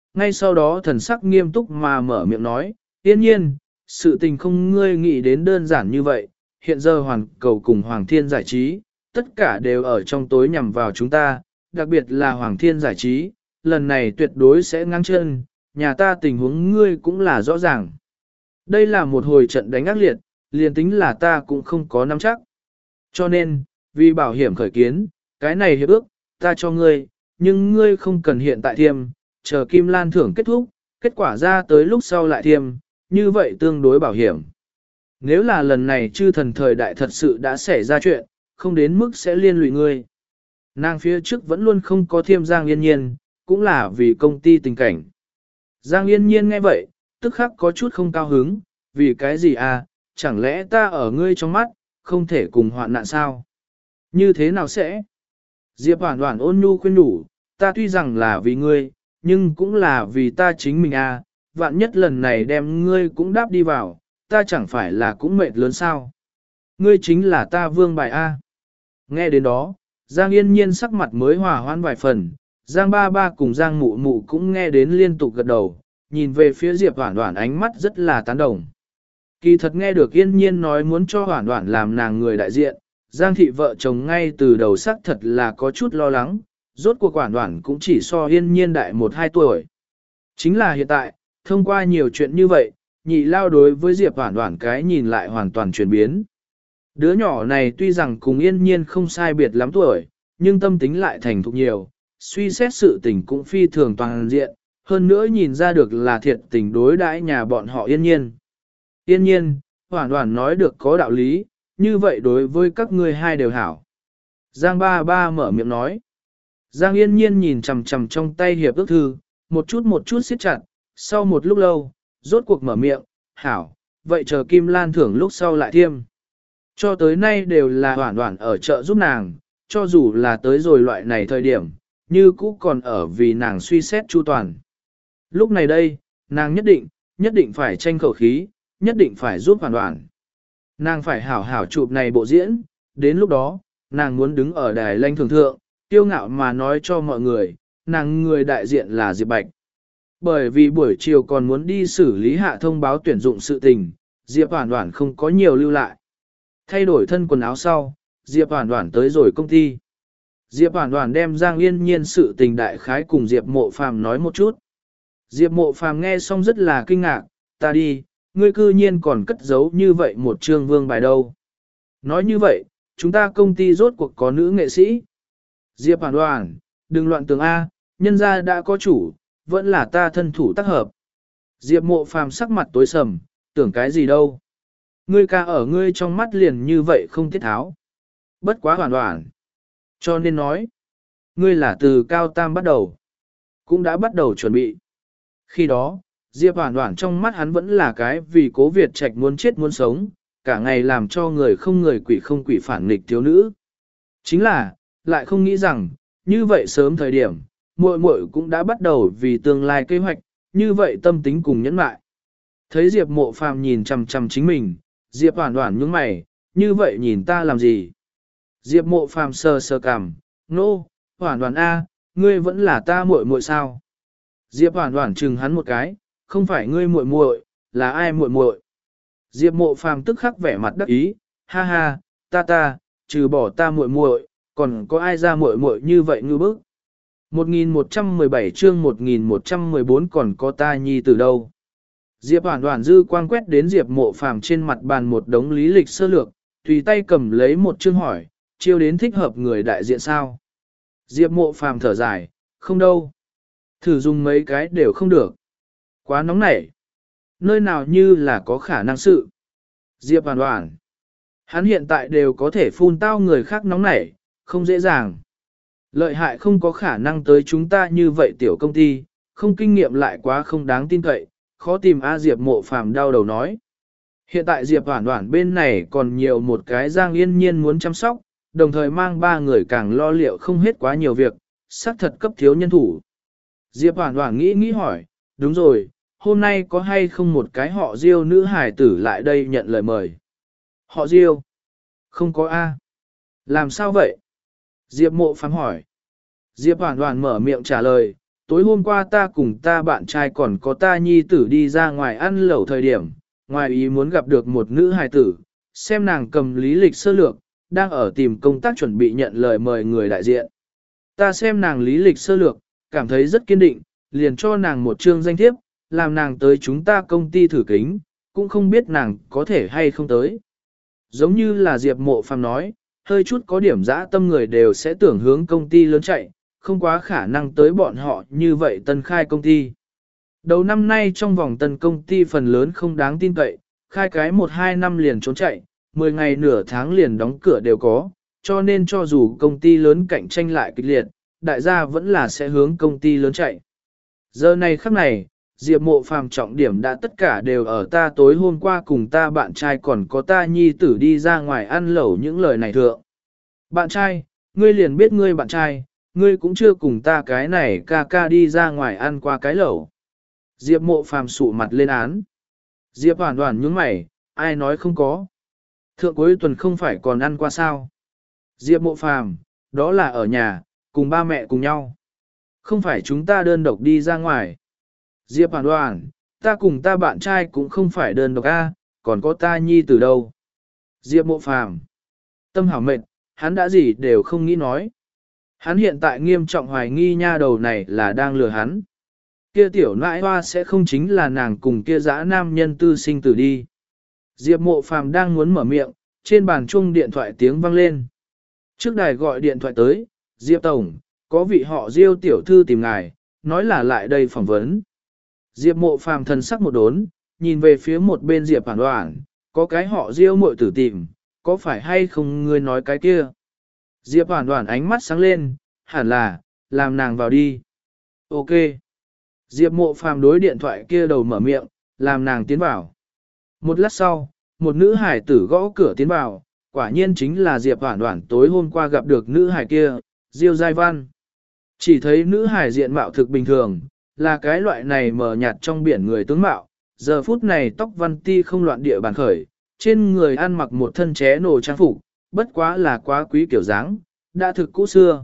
ngay sau đó thần sắc nghiêm túc mà mở miệng nói, yên nhiên, sự tình không ngươi nghĩ đến đơn giản như vậy, hiện giờ hoàn cầu cùng Hoàng Thiên giải trí, tất cả đều ở trong tối nhằm vào chúng ta, đặc biệt là Hoàng Thiên giải trí, lần này tuyệt đối sẽ ngang chân, nhà ta tình huống ngươi cũng là rõ ràng. Đây là một hồi trận đánh ác liệt, liền tính là ta cũng không có nắm chắc. Cho nên, vì bảo hiểm khởi kiến, cái này hiệp ước, ta cho ngươi, nhưng ngươi không cần hiện tại thiêm, chờ Kim Lan thưởng kết thúc, kết quả ra tới lúc sau lại thiêm, như vậy tương đối bảo hiểm. Nếu là lần này chư thần thời đại thật sự đã xảy ra chuyện, không đến mức sẽ liên lụy ngươi. Nàng phía trước vẫn luôn không có thiêm Giang Yên Nhiên, cũng là vì công ty tình cảnh. Giang Yên Nhiên nghe vậy, tức khắc có chút không cao hứng, vì cái gì à, chẳng lẽ ta ở ngươi trong mắt, không thể cùng hoạn nạn sao? Như thế nào sẽ? Diệp Hoản Hoản ôn nhu khuyên nhủ, ta tuy rằng là vì ngươi, nhưng cũng là vì ta chính mình à, vạn nhất lần này đem ngươi cũng đáp đi vào, ta chẳng phải là cũng mệt lớn sao? Ngươi chính là ta vương bài A. Nghe đến đó, Giang Yên Nhiên sắc mặt mới hòa hoãn vài phần, Giang Ba Ba cùng Giang Mụ Mụ cũng nghe đến liên tục gật đầu, nhìn về phía Diệp Hoản Hoản ánh mắt rất là tán đồng. Kỳ thật nghe được Yên Nhiên nói muốn cho Hoản Hoản làm nàng người đại diện, Giang thị vợ chồng ngay từ đầu sắc thật là có chút lo lắng, rốt cuộc Hoản Hoản cũng chỉ so Yên Nhiên đại một hai tuổi. Chính là hiện tại, thông qua nhiều chuyện như vậy, nhị lao đối với Diệp Hoản Hoản cái nhìn lại hoàn toàn chuyển biến. Đứa nhỏ này tuy rằng cùng Yên Nhiên không sai biệt lắm tuổi, nhưng tâm tính lại thành thục nhiều, suy xét sự tình cũng phi thường toàn diện, hơn nữa nhìn ra được là thiệt tình đối đãi nhà bọn họ Yên Nhiên. Yên Nhiên, Hoản Hoản nói được có đạo lý, như vậy đối với các ngươi hai đều hảo. Giang Ba Ba mở miệng nói. Giang Yên Nhiên nhìn chằm chằm trong tay hiệp ước thư, một chút một chút siết chặt, sau một lúc lâu, rốt cuộc mở miệng, hảo, vậy chờ Kim Lan thưởng lúc sau lại thiêm. Cho tới nay đều là Hoản Hoản ở chợ giúp nàng, cho dù là tới rồi loại này thời điểm, như cũ còn ở vì nàng suy xét chu toàn. Lúc này đây, nàng nhất định, nhất định phải tranh khẩu khí, nhất định phải giúp Hoản Hoản. Nàng phải hảo hảo chụp này bộ diễn, đến lúc đó, nàng muốn đứng ở đài lanh thường thượng, tiêu ngạo mà nói cho mọi người, nàng người đại diện là Diệp Bạch. Bởi vì buổi chiều còn muốn đi xử lý hạ thông báo tuyển dụng sự tình, Diệp Hoản Hoản không có nhiều lưu lại. Thay đổi thân quần áo sau, Diệp Hoản Hoản tới rồi công ty. Diệp Hoản Hoản đem Giang Yên Nhiên sự tình đại khái cùng Diệp Mộ Phàm nói một chút. Diệp Mộ Phàm nghe xong rất là kinh ngạc, ta đi, ngươi cư nhiên còn cất giấu như vậy một trương vương bài đâu. Nói như vậy, chúng ta công ty rốt cuộc có nữ nghệ sĩ. Diệp Hoản Hoản, đừng loạn tưởng A, nhân gia đã có chủ, vẫn là ta thân thủ tác hợp. Diệp Mộ Phàm sắc mặt tối sầm, tưởng cái gì đâu. Ngươi ca ở ngươi trong mắt liền như vậy không tiết tháo. Bất quá Hoản Hoản. Cho nên nói, ngươi là từ cao tam bắt đầu, cũng đã bắt đầu chuẩn bị. Khi đó, Diệp Hoản Hoản trong mắt hắn vẫn là cái vì Cố Việt Trạch muốn chết muốn sống, cả ngày làm cho người không người quỷ không quỷ phản nghịch thiếu nữ. Chính là, lại không nghĩ rằng, như vậy sớm thời điểm, muội muội cũng đã bắt đầu vì tương lai kế hoạch, như vậy tâm tính cùng nhẫn mại. Thấy Diệp Mộ Phàm nhìn chằm chằm chính mình, Diệp Hoản Hoản nhướng mày, như vậy nhìn ta làm gì? Diệp Mộ Phàm sờ sờ cằm, nô, no, Hoản Hoản A, ngươi vẫn là ta muội muội sao? Diệp Hoản Hoản chừng hắn một cái, không phải ngươi muội muội, là ai muội muội? Diệp Mộ Phàm tức khắc vẻ mặt đắc ý, ha ha, ta ta, trừ bỏ ta muội muội, còn có ai ra muội muội như vậy ngư bức? một nghìn một trăm mười bảy chương một nghìn một trăm mười bốn còn có ta nhi từ đâu? Diệp Hoản Hoản dư quang quét đến Diệp Mộ Phàm trên mặt bàn một đống lý lịch sơ lược, tùy tay cầm lấy một chương hỏi, chiêu đến thích hợp người đại diện sao? Diệp Mộ Phàm thở dài, không đâu. Thử dùng mấy cái đều không được. Quá nóng nảy. Nơi nào như là có khả năng sự. Diệp Hoản Hoản. Hắn hiện tại đều có thể phun tao người khác nóng nảy, không dễ dàng. Lợi hại không có khả năng tới chúng ta như vậy tiểu công ty, không kinh nghiệm lại quá không đáng tin cậy, khó tìm A Diệp Mộ Phàm đau đầu nói. Hiện tại Diệp Hoản Hoản bên này còn nhiều một cái Giang Yên Nhiên muốn chăm sóc, đồng thời mang ba người càng lo liệu không hết quá nhiều việc, xác thật cấp thiếu nhân thủ. Diệp Hoản Hoản nghĩ nghĩ hỏi, đúng rồi, hôm nay có hay không một cái họ Diêu nữ hài tử lại đây nhận lời mời? Họ Diêu? Không có A. Làm sao vậy? Diệp Mộ Phàm hỏi. Diệp Hoản Hoản mở miệng trả lời, tối hôm qua ta cùng ta bạn trai còn có ta nhi tử đi ra ngoài ăn lẩu thời điểm, ngoài ý muốn gặp được một nữ hài tử, xem nàng cầm lý lịch sơ lược, đang ở tìm công tác chuẩn bị nhận lời mời người đại diện. Ta xem nàng lý lịch sơ lược, cảm thấy rất kiên định, liền cho nàng một chương danh thiếp, làm nàng tới chúng ta công ty thử kính, cũng không biết nàng có thể hay không tới. Giống như là Diệp Mộ Phàm nói, hơi chút có điểm dã tâm người đều sẽ tưởng hướng công ty lớn chạy, không quá khả năng tới bọn họ như vậy tân khai công ty. Đầu năm nay trong vòng tân công ty phần lớn không đáng tin cậy, khai cái một hai năm liền trốn chạy, mười ngày nửa tháng liền đóng cửa đều có, cho nên cho dù công ty lớn cạnh tranh lại kịch liệt, đại gia vẫn là sẽ hướng công ty lớn chạy. Giờ này khắc này, Diệp Mộ Phàm trọng điểm đã tất cả đều ở ta tối hôm qua cùng ta bạn trai còn có ta nhi tử đi ra ngoài ăn lẩu những lời này thượng. Bạn trai, ngươi liền biết ngươi bạn trai, ngươi cũng chưa cùng ta cái này ca ca đi ra ngoài ăn qua cái lẩu. Diệp Mộ Phàm sụ mặt lên án. Diệp Hoản Hoản nhướng mày, ai nói không có. Thượng cuối tuần không phải còn ăn qua sao. Diệp Mộ Phàm, đó là ở nhà, cùng ba mẹ cùng nhau. Không phải chúng ta đơn độc đi ra ngoài. Diệp Hoản Hoản, ta cùng ta bạn trai cũng không phải đơn độc a, còn có ta nhi từ đâu. Diệp Mộ Phàm, tâm hảo mệt, hắn đã gì đều không nghĩ nói. Hắn hiện tại nghiêm trọng hoài nghi nha đầu này là đang lừa hắn. Kia tiểu nãi hoa sẽ không chính là nàng cùng kia dã nam nhân tư sinh tử đi. Diệp Mộ Phàm đang muốn mở miệng, trên bàn chuông điện thoại tiếng vang lên. Trước đài gọi điện thoại tới, Diệp Tổng, có vị họ Diêu tiểu thư tìm ngài, nói là lại đây phỏng vấn. Diệp Mộ Phàm thần sắc một đốn, nhìn về phía một bên Diệp Hoản Hoản, có cái họ Diêu muội tử tìm, có phải hay không ngươi nói cái kia? Diệp Hoản Hoản ánh mắt sáng lên, hẳn là, làm nàng vào đi. Ok. Diệp Mộ Phàm đối điện thoại kia đầu mở miệng, làm nàng tiến vào. Một lát sau, một nữ hải tử gõ cửa tiến vào, quả nhiên chính là Diệp Hoản Hoản tối hôm qua gặp được nữ hải kia, Diêu Giai Văn. Chỉ thấy nữ hải diện mạo thực bình thường, là cái loại này mờ nhạt trong biển người tướng mạo, giờ phút này tóc văn ti không loạn địa bàn khởi, trên người ăn mặc một thân ché nổ trang phục, bất quá là quá quý kiểu dáng, đã thực cũ xưa.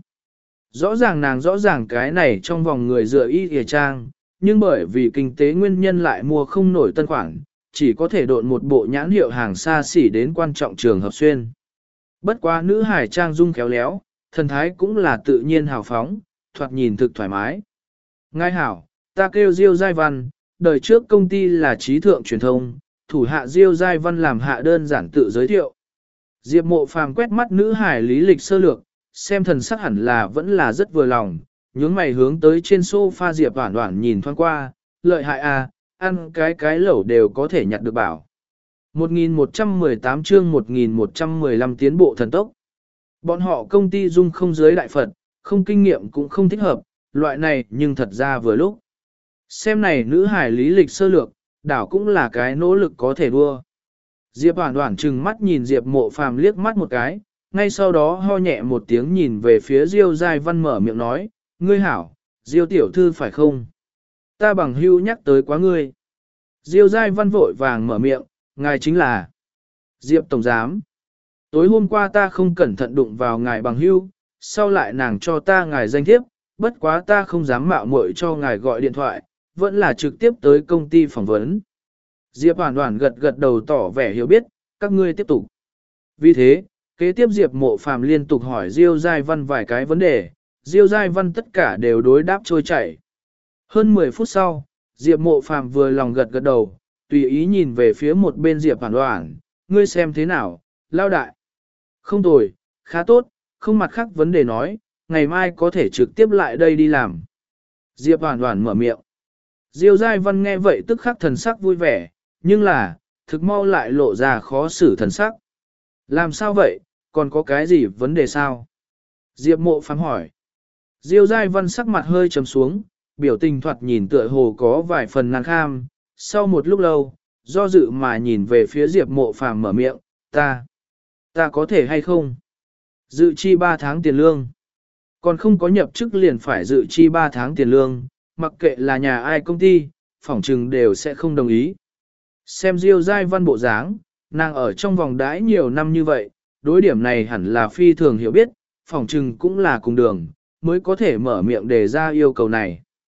Rõ ràng nàng rõ ràng cái này trong vòng người dựa y kìa trang, nhưng bởi vì kinh tế nguyên nhân lại mua không nổi tân khoản, chỉ có thể độn một bộ nhãn hiệu hàng xa xỉ đến quan trọng trường hợp xuyên. Bất quá nữ hải trang dung khéo léo, thần thái cũng là tự nhiên hào phóng, thoạt nhìn thực thoải mái. Ngài hảo, ta kêu Diêu Giai Văn, đời trước công ty là trí thượng truyền thông, thủ hạ Diêu Giai Văn làm hạ đơn giản tự giới thiệu. Diệp Mộ Phàm quét mắt nữ hải lý lịch sơ lược, xem thần sắc hẳn là vẫn là rất vừa lòng, nhướng mày hướng tới trên sofa Diệp Hoản Hoản nhìn thoáng qua, lợi hại à, ăn cái cái lẩu đều có thể nhặt được bảo. một nghìn một trăm mười tám chương một nghìn một trăm mười lăm tiến bộ thần tốc. Bọn họ công ty dung không giới đại Phật, không kinh nghiệm cũng không thích hợp, loại này nhưng thật ra vừa lúc. Xem này nữ hải lý lịch sơ lược, đảo cũng là cái nỗ lực có thể đua. Diệp Hoản Hoản trừng mắt nhìn Diệp Mộ Phàm liếc mắt một cái, ngay sau đó ho nhẹ một tiếng nhìn về phía Diêu Giai Văn mở miệng nói, ngươi hảo, Diêu tiểu thư phải không? Ta bằng hưu nhắc tới quá ngươi. Diêu Giai Văn vội vàng mở miệng, ngài chính là Diệp Tổng Giám. Tối hôm qua ta không cẩn thận đụng vào ngài bằng hưu, sau lại nàng cho ta ngài danh thiếp, bất quá ta không dám mạo muội cho ngài gọi điện thoại, vẫn là trực tiếp tới công ty phỏng vấn. Diệp Hoản Hoản gật gật đầu tỏ vẻ hiểu biết, các ngươi tiếp tục. Vì thế, kế tiếp Diệp Mộ Phàm liên tục hỏi Diêu Giai Văn vài cái vấn đề, Diêu Giai Văn tất cả đều đối đáp trôi chảy. Hơn mười phút sau, Diệp Mộ Phàm vừa lòng gật gật đầu, tùy ý nhìn về phía một bên Diệp Hoản Hoản, ngươi xem thế nào, lao đại. Không tồi, khá tốt, không mặt khác vấn đề nói, ngày mai có thể trực tiếp lại đây đi làm. Diệp Hoản Hoản mở miệng. Diêu Giai Văn nghe vậy tức khắc thần sắc vui vẻ, nhưng là, thực mau lại lộ ra khó xử thần sắc. Làm sao vậy, còn có cái gì vấn đề sao? Diệp Mộ Phàm hỏi. Diêu Giai Văn sắc mặt hơi trầm xuống, biểu tình thoạt nhìn tựa hồ có vài phần nàng kham. Sau một lúc lâu, do dự mà nhìn về phía Diệp Mộ Phàm mở miệng, ta, ta có thể hay không? Dự chi ba tháng tiền lương. Còn không có nhập chức liền phải dự chi ba tháng tiền lương, mặc kệ là nhà ai công ty, phỏng trừng đều sẽ không đồng ý. Xem Diêu Giai Văn bộ dáng, nàng ở trong vòng đãi nhiều năm như vậy, đối điểm này hẳn là phi thường hiểu biết, phỏng trừng cũng là cùng đường, mới có thể mở miệng đề ra yêu cầu này.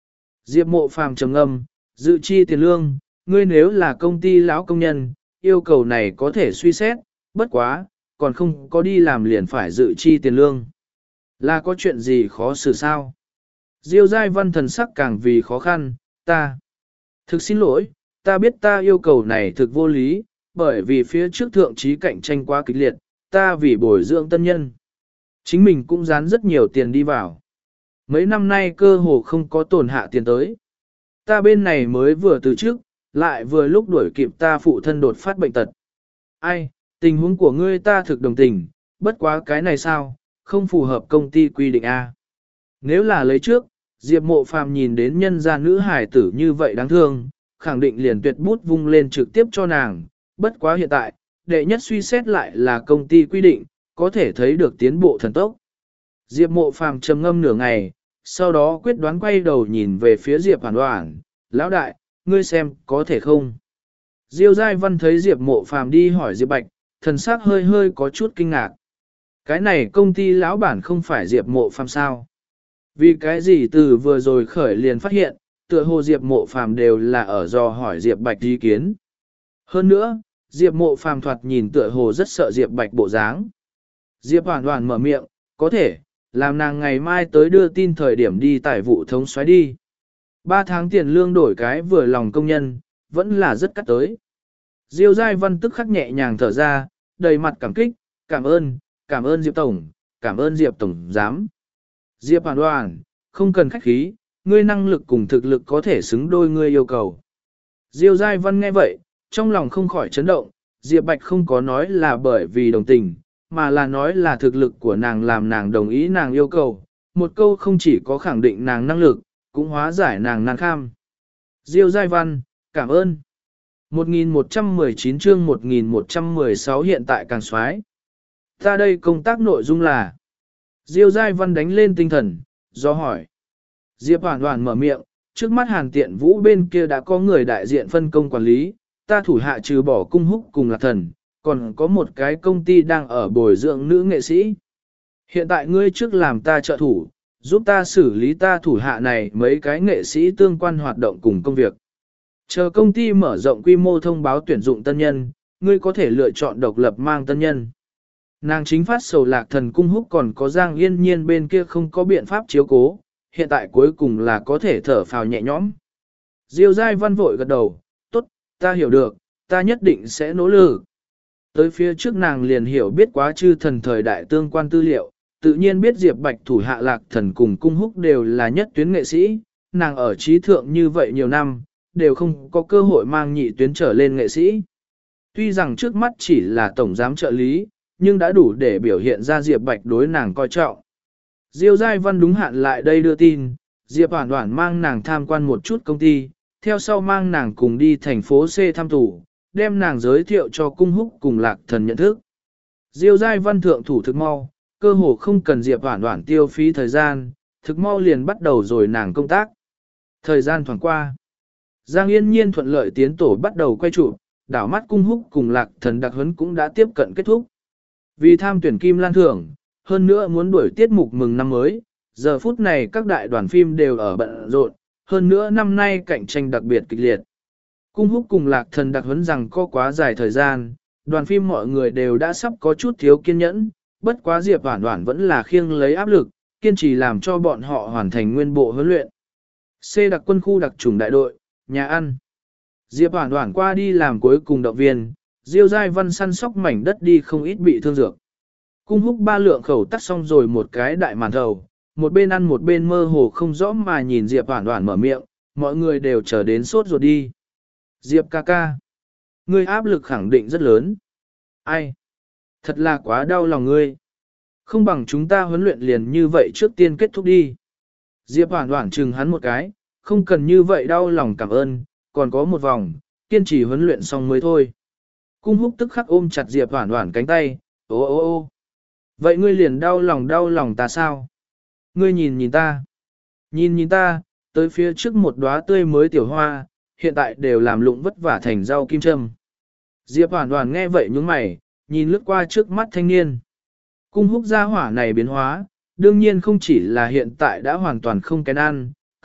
Diệp Mộ Phàm trầm ngâm, dự chi tiền lương, ngươi nếu là công ty lão công nhân, yêu cầu này có thể suy xét, bất quá, còn không có đi làm liền phải dự chi tiền lương. Là có chuyện gì khó xử sao? Diêu Giai Văn thần sắc càng vì khó khăn, ta. Thực xin lỗi, ta biết ta yêu cầu này thực vô lý, bởi vì phía trước thượng trí cạnh tranh quá kịch liệt, ta vì bồi dưỡng tân nhân. Chính mình cũng dán rất nhiều tiền đi vào. Mấy năm nay cơ hồ không có tổn hạ tiền tới. Ta bên này mới vừa từ trước, lại vừa lúc đuổi kịp ta phụ thân đột phát bệnh tật. Ai, tình huống của ngươi ta thực đồng tình, bất quá cái này sao, không phù hợp công ty quy định A. Nếu là lấy trước, Diệp Mộ Phàm nhìn đến nhân gia nữ hải tử như vậy đáng thương, khẳng định liền tuyệt bút vung lên trực tiếp cho nàng, bất quá hiện tại, đệ nhất suy xét lại là công ty quy định, có thể thấy được tiến bộ thần tốc. Diệp Mộ Phàm trầm ngâm nửa ngày, sau đó quyết đoán quay đầu nhìn về phía Diệp Hoàn Hoàn, lão đại, ngươi xem, có thể không? Diêu Giai Văn thấy Diệp Mộ Phàm đi hỏi Diệp Bạch, thần sắc hơi hơi có chút kinh ngạc. Cái này công ty lão bản không phải Diệp Mộ Phàm sao? Vì cái gì từ vừa rồi khởi liền phát hiện, tựa hồ Diệp Mộ Phàm đều là ở dò hỏi Diệp Bạch ý kiến. Hơn nữa, Diệp Mộ Phàm thoạt nhìn tựa hồ rất sợ Diệp Bạch bộ dáng. Diệp Hoàn Hoàn mở miệng, có thể, làm nàng ngày mai tới đưa tin thời điểm đi tại vụ thống xoáy đi. Ba tháng tiền lương đổi cái vừa lòng công nhân, vẫn là rất cắt tới. Diêu Giai Văn tức khắc nhẹ nhàng thở ra, đầy mặt cảm kích, cảm ơn, cảm ơn Diệp Tổng, cảm ơn Diệp Tổng giám. Diệp Hoàn Hoàn, không cần khách khí, ngươi năng lực cùng thực lực có thể xứng đôi ngươi yêu cầu. Diêu Giai Văn nghe vậy, trong lòng không khỏi chấn động, Diệp Bạch không có nói là bởi vì đồng tình, mà là nói là thực lực của nàng làm nàng đồng ý nàng yêu cầu. Một câu không chỉ có khẳng định nàng năng lực, cũng hóa giải nàng nan kham. Diêu Giai Văn, cảm ơn. một nghìn một trăm mười chín chương một nghìn một trăm mười sáu hiện tại càng xoái. Ta đây công tác nội dung là. Diêu Giai Văn đánh lên tinh thần, do hỏi. Diệp Hoàn Hoàn mở miệng, trước mắt Hàn Tiện Vũ bên kia đã có người đại diện phân công quản lý, ta thủ hạ trừ bỏ cung húc cùng Lạc Thần, còn có một cái công ty đang ở bồi dưỡng nữ nghệ sĩ. Hiện tại ngươi trước làm ta trợ thủ, giúp ta xử lý ta thủ hạ này mấy cái nghệ sĩ tương quan hoạt động cùng công việc. Chờ công ty mở rộng quy mô thông báo tuyển dụng tân nhân, ngươi có thể lựa chọn độc lập mang tân nhân. Nàng chính phát sầu Lạc Thần cung húc còn có Giang Yên Nhiên bên kia không có biện pháp chiếu cố, hiện tại cuối cùng là có thể thở phào nhẹ nhõm. Diêu Giai Văn vội gật đầu, tốt, ta hiểu được, ta nhất định sẽ nỗ lực. Tới phía trước nàng liền hiểu biết quá chư thần thời đại tương quan tư liệu, tự nhiên biết Diệp Bạch thủ hạ Lạc Thần cùng cung húc đều là nhất tuyến nghệ sĩ, nàng ở trí thượng như vậy nhiều năm, đều không có cơ hội mang nhị tuyến trở lên nghệ sĩ. Tuy rằng trước mắt chỉ là tổng giám trợ lý, nhưng đã đủ để biểu hiện ra Diệp Bạch đối nàng coi trọng. Diêu Giai Văn đúng hạn lại đây đưa tin, Diệp Hoàn Hoàn mang nàng tham quan một chút công ty, theo sau mang nàng cùng đi thành phố C thăm tủ, đem nàng giới thiệu cho cung húc cùng Lạc Thần nhận thức. Diêu Giai Văn thượng thủ thực mau, cơ hồ không cần Diệp Hoàn Hoàn tiêu phí thời gian, thực mau liền bắt đầu rồi nàng công tác. Thời gian thoảng qua, Giang Yên Nhiên thuận lợi tiến tổ bắt đầu quay chụp, đảo mắt cung húc cùng Lạc Thần đặc huấn cũng đã tiếp cận kết thúc. Vì tham tuyển Kim Lan Thưởng, hơn nữa muốn đuổi tiết mục mừng năm mới, giờ phút này các đại đoàn phim đều ở bận rộn, hơn nữa năm nay cạnh tranh đặc biệt kịch liệt. Cung húc cùng Lạc Thần đặc huấn rằng có quá dài thời gian, đoàn phim mọi người đều đã sắp có chút thiếu kiên nhẫn, bất quá Diệp Hoàn Hoàn vẫn là khiêng lấy áp lực, kiên trì làm cho bọn họ hoàn thành nguyên bộ huấn luyện. C đặc quân khu đặc chủng đại đội, nhà ăn. Diệp Hoàn Hoàn qua đi làm cuối cùng động viên, Diêu Giai Văn săn sóc mảnh đất đi không ít bị thương dược. Cung húc ba lượng khẩu tắt xong rồi một cái đại màn thầu, một bên ăn một bên mơ hồ không rõ mà nhìn Diệp Hoàn Hoàn mở miệng, mọi người đều chờ đến sốt ruột đi. Diệp ca ca, ngươi áp lực khẳng định rất lớn. Ai? Thật là quá đau lòng ngươi. Không bằng chúng ta huấn luyện liền như vậy trước tiên kết thúc đi. Diệp Hoàn Hoàn chừng hắn một cái, không cần như vậy đau lòng cảm ơn, còn có một vòng, kiên trì huấn luyện xong mới thôi. Cung húc tức khắc ôm chặt Diệp Hoàn Hoàn cánh tay, ô ô ô. Vậy ngươi liền đau lòng đau lòng ta sao? Ngươi nhìn nhìn ta. Nhìn nhìn ta, tới phía trước một đóa tươi mới tiểu hoa, hiện tại đều làm lụng vất vả thành rau kim châm. Diệp Hoàn Hoàn nghe vậy nhướng mày, nhìn lướt qua trước mắt thanh niên. Cung húc gia hỏa này biến hóa, đương nhiên không chỉ là hiện tại đã hoàn toàn không kén ăn,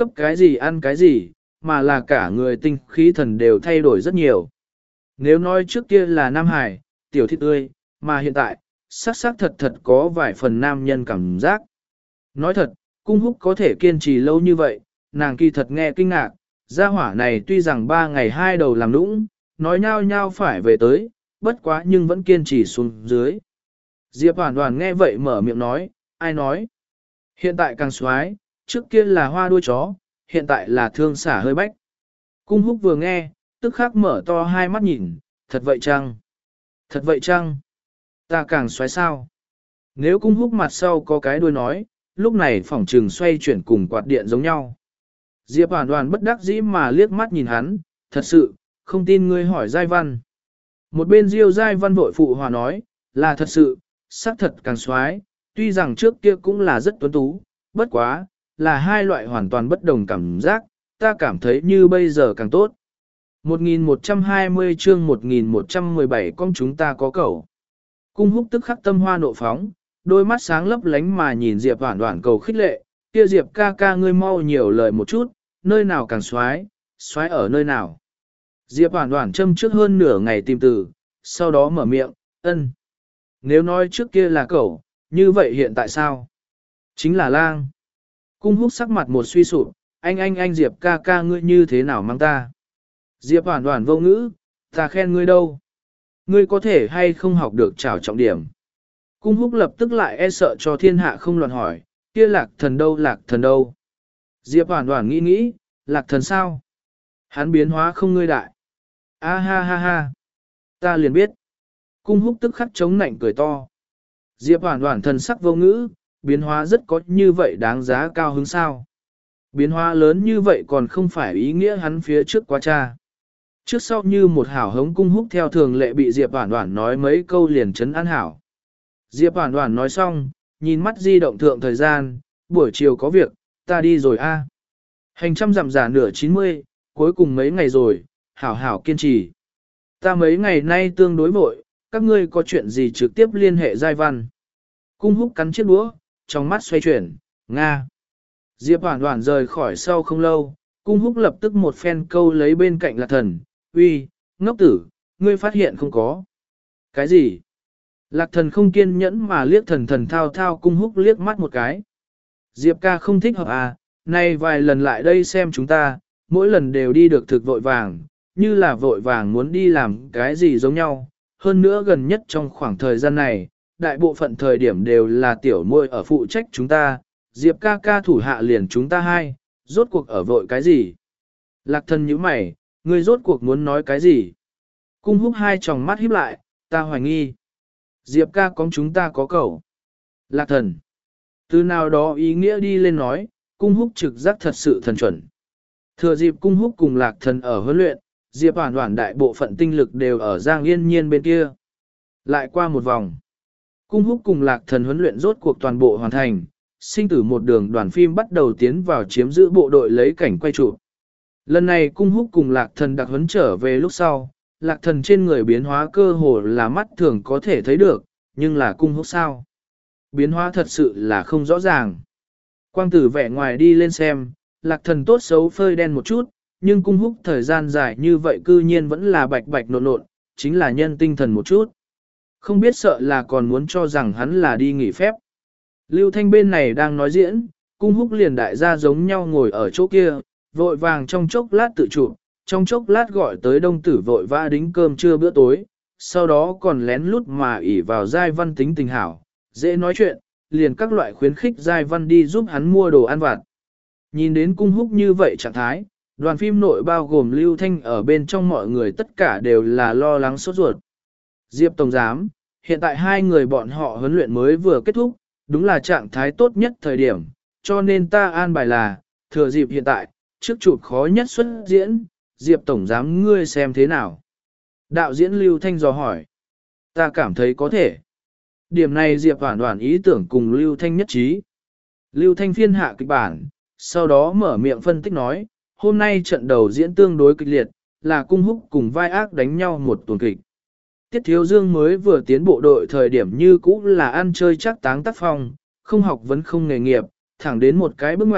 cấp cái gì ăn cái gì, mà là cả người tinh khí thần đều thay đổi rất nhiều. Nếu nói trước kia là Nam Hải, tiểu thịt tươi, mà hiện tại, sắc sắc thật thật có vài phần nam nhân cảm giác. Nói thật, cung húc có thể kiên trì lâu như vậy, nàng kỳ thật nghe kinh ngạc, gia hỏa này tuy rằng ba ngày hai đầu làm nũng, nói nhau nhau phải về tới, bất quá nhưng vẫn kiên trì xuống dưới. Diệp Hoàn Hoàn nghe vậy mở miệng nói, ai nói? Hiện tại càng xoái, trước kia là hoa đuôi chó, hiện tại là thương xả hơi bách. Cung húc vừa nghe, tức khắc mở to hai mắt nhìn, thật vậy chăng? Thật vậy chăng? Ta càng xoái sao? Nếu cung húc mặt sau có cái đuôi nói, lúc này phỏng trừng xoay chuyển cùng quạt điện giống nhau. Diệp Hoàn Hoàn bất đắc dĩ mà liếc mắt nhìn hắn, thật sự, không tin ngươi hỏi Giai Văn. Một bên Diêu Giai Văn vội phụ hòa nói, là thật sự, xác thật càng xoái, tuy rằng trước kia cũng là rất tuấn tú, bất quá, là hai loại hoàn toàn bất đồng cảm giác, ta cảm thấy như bây giờ càng tốt. một nghìn một trăm hai mươi chương một nghìn một trăm mười bảy con chúng ta có cẩu. Cung húc tức khắc tâm hoa nộ phóng, đôi mắt sáng lấp lánh mà nhìn Diệp Hoản Hoản cầu khích lệ, kia Diệp ca ca ngươi mau nhiều lời một chút, nơi nào càng xoái, xoái ở nơi nào. Diệp Hoản Hoản châm trước hơn nửa ngày tìm từ, sau đó mở miệng, ân. Nếu nói trước kia là cẩu, như vậy hiện tại sao? Chính là lang. Cung húc sắc mặt một suy sụp, anh anh anh Diệp ca ca ngươi như thế nào mang ta? Diệp Hoản Hoản vô ngữ, ta khen ngươi đâu? Ngươi có thể hay không học được trảo trọng điểm? Cung húc lập tức lại e sợ cho thiên hạ không loạn hỏi, kia lạc thần đâu lạc thần đâu? Diệp Hoản Hoản nghĩ nghĩ, lạc thần sao? Hắn biến hóa không ngươi đại. A ha ha ha. Ta liền biết. Cung húc tức khắc chống nạnh cười to. Diệp Hoản Hoản thần sắc vô ngữ, biến hóa rất có như vậy đáng giá cao hứng sao. Biến hóa lớn như vậy còn không phải ý nghĩa hắn phía trước quá cha. Trước sau như một hảo hống cung húc theo thường lệ bị Diệp Hoản Hoản nói mấy câu liền chấn an hảo. Diệp Hoản Hoản nói xong, nhìn mắt di động thượng thời gian, buổi chiều có việc, ta đi rồi a. Hành trăm dặm giả nửa chín mươi, cuối cùng mấy ngày rồi, hảo hảo kiên trì. Ta mấy ngày nay tương đối vội, các ngươi có chuyện gì trực tiếp liên hệ Giai Văn. Cung húc cắn chiếc đũa, trong mắt xoay chuyển, Nga. Diệp Hoản Hoản rời khỏi sau không lâu, cung húc lập tức một phen câu lấy bên cạnh Lạc Thần, uy, ngốc tử, ngươi phát hiện không có. Cái gì? Lạc Thần không kiên nhẫn mà liếc thần thần thao thao cung húc liếc mắt một cái. Diệp ca không thích hợp à, nay vài lần lại đây xem chúng ta, mỗi lần đều đi được thực vội vàng, như là vội vàng muốn đi làm cái gì giống nhau. Hơn nữa gần nhất trong khoảng thời gian này, đại bộ phận thời điểm đều là tiểu muội ở phụ trách chúng ta, Diệp ca ca thủ hạ liền chúng ta hai, rốt cuộc ở vội cái gì? Lạc Thần nhíu mày, ngươi rốt cuộc muốn nói cái gì? Cung húc hai tròng mắt híp lại, ta hoài nghi. Diệp ca có chúng ta có cẩu. Lạc Thần. Từ nào đó ý nghĩa đi lên nói, cung húc trực giác thật sự thần chuẩn. Thừa dịp cung húc cùng Lạc Thần ở huấn luyện, Diệp Hoản Hoản đại bộ phận tinh lực đều ở Giang Yên Nhiên bên kia. Lại qua một vòng. Cung húc cùng Lạc Thần huấn luyện rốt cuộc toàn bộ hoàn thành, sinh tử một đường đoàn phim bắt đầu tiến vào chiếm giữ bộ đội lấy cảnh quay chụp. Lần này cung húc cùng Lạc Thần đặc huấn trở về lúc sau, Lạc Thần trên người biến hóa cơ hồ là mắt thường có thể thấy được, nhưng là cung húc sao? Biến hóa thật sự là không rõ ràng. Quang tử vẻ ngoài đi lên xem, Lạc Thần tốt xấu phơi đen một chút, nhưng cung húc thời gian dài như vậy cư nhiên vẫn là bạch bạch nộn nộn, chính là nhân tinh thần một chút. Không biết sợ là còn muốn cho rằng hắn là đi nghỉ phép. Lưu Thanh bên này đang nói diễn, cung húc liền đại gia giống nhau ngồi ở chỗ kia, vội vàng trong chốc lát tự chụp, trong chốc lát gọi tới đông tử vội vã đính cơm trưa bữa tối, sau đó còn lén lút mà ỉ vào Giai Văn tính tình hảo, dễ nói chuyện, liền các loại khuyến khích Giai Văn đi giúp hắn mua đồ ăn vặt. Nhìn đến cung húc như vậy trạng thái, đoàn phim nội bao gồm Lưu Thanh ở bên trong mọi người tất cả đều là lo lắng sốt ruột. Diệp Tổng Giám, hiện tại hai người bọn họ huấn luyện mới vừa kết thúc, đúng là trạng thái tốt nhất thời điểm, cho nên ta an bài là, thừa dịp hiện tại, trước chụp khó nhất xuất diễn, Diệp Tổng Giám ngươi xem thế nào. Đạo diễn Lưu Thanh dò hỏi. Ta cảm thấy có thể. Điểm này Diệp Hoản Hoản ý tưởng cùng Lưu Thanh nhất trí. Lưu Thanh phiên hạ kịch bản, sau đó mở miệng phân tích nói, hôm nay trận đầu diễn tương đối kịch liệt, là cung húc cùng vai ác đánh nhau một tuần kịch. Tiết Thiếu Dương mới vừa tiến bộ đội thời điểm như cũ là ăn chơi chắc táng tác phong, không học vấn không nghề nghiệp, thẳng đến một cái bước ngoặt,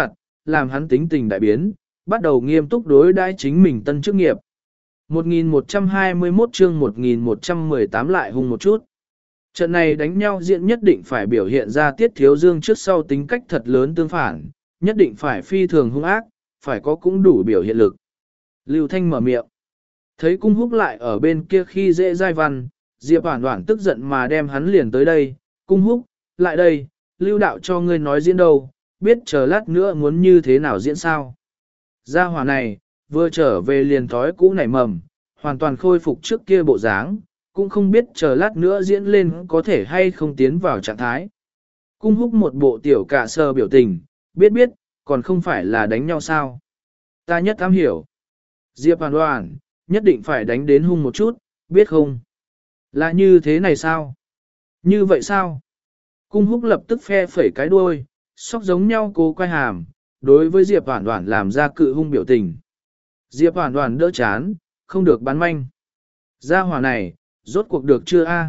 làm hắn tính tình đại biến, bắt đầu nghiêm túc đối đãi chính mình tân chức nghiệp. một nghìn một trăm hai mươi mốt chương một nghìn một trăm mười tám lại hung một chút. Trận này đánh nhau diện nhất định phải biểu hiện ra Tiết Thiếu Dương trước sau tính cách thật lớn tương phản, nhất định phải phi thường hung ác, phải có cũng đủ biểu hiện lực. Lưu Thanh mở miệng. Thấy Cung Húc lại ở bên kia khi dễ dai văn, Diệp Hoản Hoản tức giận mà đem hắn liền tới đây. Cung Húc, lại đây, Lưu đạo cho ngươi nói diễn đâu, biết chờ lát nữa muốn như thế nào diễn sao. Gia hỏa này, vừa trở về liền thói cũ nảy mầm, hoàn toàn khôi phục trước kia bộ dáng, cũng không biết chờ lát nữa diễn lên có thể hay không tiến vào trạng thái. Cung Húc một bộ tiểu cả sơ biểu tình, biết biết, còn không phải là đánh nhau sao. Ta nhất am hiểu. Diệp Hoàn Hoàn, nhất định phải đánh đến hung một chút, biết không? Là như thế này sao? Như vậy sao? Cung Húc lập tức phe phẩy cái đuôi, sóc giống nhau cố quay hàm, đối với Diệp Hoàn Hoàn làm ra cự hung biểu tình. Diệp Hoàn Hoàn đỡ chán, không được bán manh. Gia hỏa này, rốt cuộc được chưa a?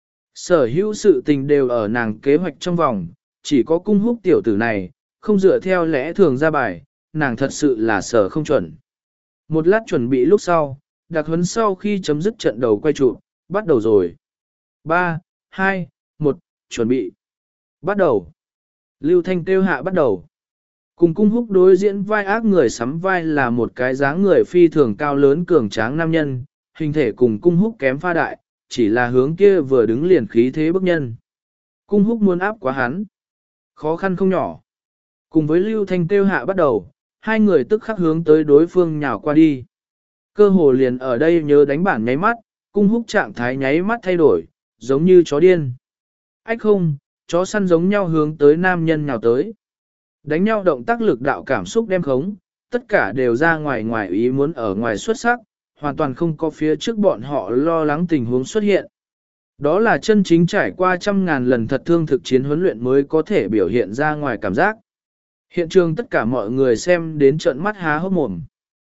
Sở hữu sự tình đều ở nàng kế hoạch trong vòng, chỉ có Cung Húc tiểu tử này, không dựa theo lẽ thường ra bài, nàng thật sự là sở không chuẩn. Một lát chuẩn bị lúc sau, đặc huấn sau khi chấm dứt trận đầu quay trụ, bắt đầu rồi. ba, hai, một, chuẩn bị. Bắt đầu. Lưu Thanh kêu hạ bắt đầu. Cùng Cung Húc đối diễn vai ác người sắm vai là một cái dáng người phi thường cao lớn cường tráng nam nhân, hình thể cùng Cung Húc kém pha đại, chỉ là hướng kia vừa đứng liền khí thế bức nhân. Cung Húc muốn áp quá hắn. Khó khăn không nhỏ. Cùng với Lưu Thanh kêu hạ bắt đầu, hai người tức khắc hướng tới đối phương nhào qua đi. Cơ hồ liền ở đây nhớ đánh bản nháy mắt, Cung Húc trạng thái nháy mắt thay đổi, giống như chó điên. Ách không, chó săn giống nhau hướng tới nam nhân nhào tới. Đánh nhau động tác lực đạo cảm xúc đem khống, tất cả đều ra ngoài ngoài ý muốn ở ngoài xuất sắc, hoàn toàn không có phía trước bọn họ lo lắng tình huống xuất hiện. Đó là chân chính trải qua trăm ngàn lần thật thương thực chiến huấn luyện mới có thể biểu hiện ra ngoài cảm giác. Hiện trường tất cả mọi người xem đến trợn mắt há hốc mồm.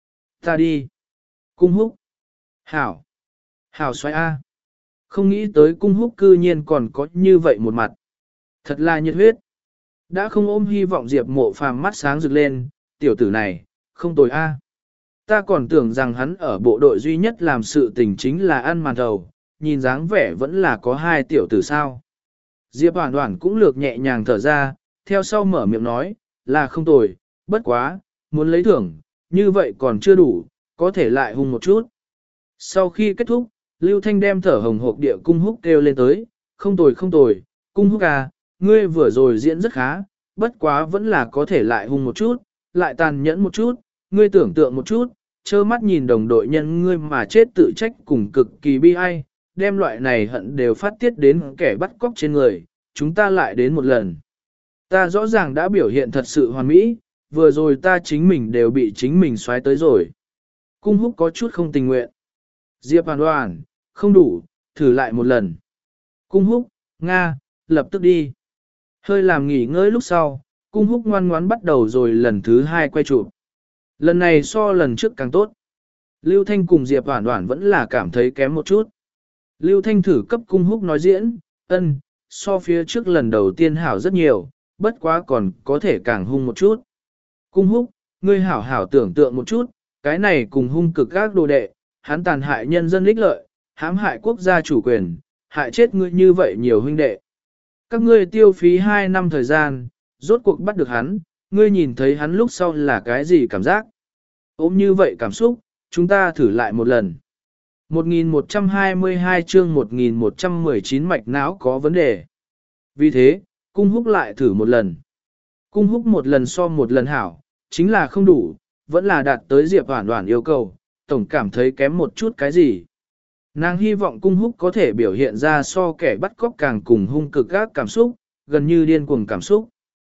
Ta đi. Cung Húc. Hảo. Hảo xoay A. Không nghĩ tới Cung Húc cư nhiên còn có như vậy một mặt. Thật là nhiệt huyết. Đã không ôm hy vọng Diệp Mộ Phàm mắt sáng rực lên, tiểu tử này, không tồi A. Ta còn tưởng rằng hắn ở bộ đội duy nhất làm sự tình chính là ăn màn thầu, nhìn dáng vẻ vẫn là có hai tiểu tử sao. Diệp Hoản Hoản cũng lược nhẹ nhàng thở ra, theo sau mở miệng nói, là không tồi, bất quá, muốn lấy thưởng, như vậy còn chưa đủ, có thể lại hung một chút. Sau khi kết thúc, Lưu Thanh đem thở hồng hộc địa Cung Húc kêu lên tới, không tồi không tồi, Cung Húc à, ngươi vừa rồi diễn rất khá, bất quá vẫn là có thể lại hung một chút, lại tàn nhẫn một chút, ngươi tưởng tượng một chút, trơ mắt nhìn đồng đội nhân ngươi mà chết tự trách cùng cực kỳ bi ai, đem loại này hận đều phát tiết đến kẻ bắt cóc trên người, chúng ta lại đến một lần. Ta rõ ràng đã biểu hiện thật sự hoàn mỹ, vừa rồi ta chính mình đều bị chính mình xoáy tới rồi. Cung Húc có chút không tình nguyện. Diệp Hoàn Hoàn, không đủ, thử lại một lần. Cung Húc, Nga, lập tức đi. Hơi làm nghỉ ngơi lúc sau, Cung Húc ngoan ngoãn bắt đầu rồi lần thứ hai quay chụp. Lần này so lần trước càng tốt. Lưu Thanh cùng Diệp Hoản Hoản vẫn là cảm thấy kém một chút. Lưu Thanh thử cấp Cung Húc nói diễn, ân, so phía trước lần đầu tiên hảo rất nhiều, bất quá còn có thể càng hung một chút. Cung Húc, ngươi hảo hảo tưởng tượng một chút, cái này cùng hung cực các đồ đệ, hắn tàn hại nhân dân ích lợi, hãm hại quốc gia chủ quyền, hại chết ngươi như vậy nhiều huynh đệ. Các ngươi tiêu phí hai năm thời gian, rốt cuộc bắt được hắn, ngươi nhìn thấy hắn lúc sau là cái gì cảm giác? Ôm như vậy cảm xúc, chúng ta thử lại một lần. một nghìn một trăm hai mươi hai chương một nghìn một trăm mười chín mạch não có vấn đề. Vì thế, Cung Húc lại thử một lần. Cung Húc một lần so một lần hảo, chính là không đủ, vẫn là đạt tới Diệp Hoản Hoản yêu cầu, tổng cảm thấy kém một chút cái gì. Nàng hy vọng Cung Húc có thể biểu hiện ra so kẻ bắt cóc càng cùng hung cực gác cảm xúc, gần như điên cuồng cảm xúc.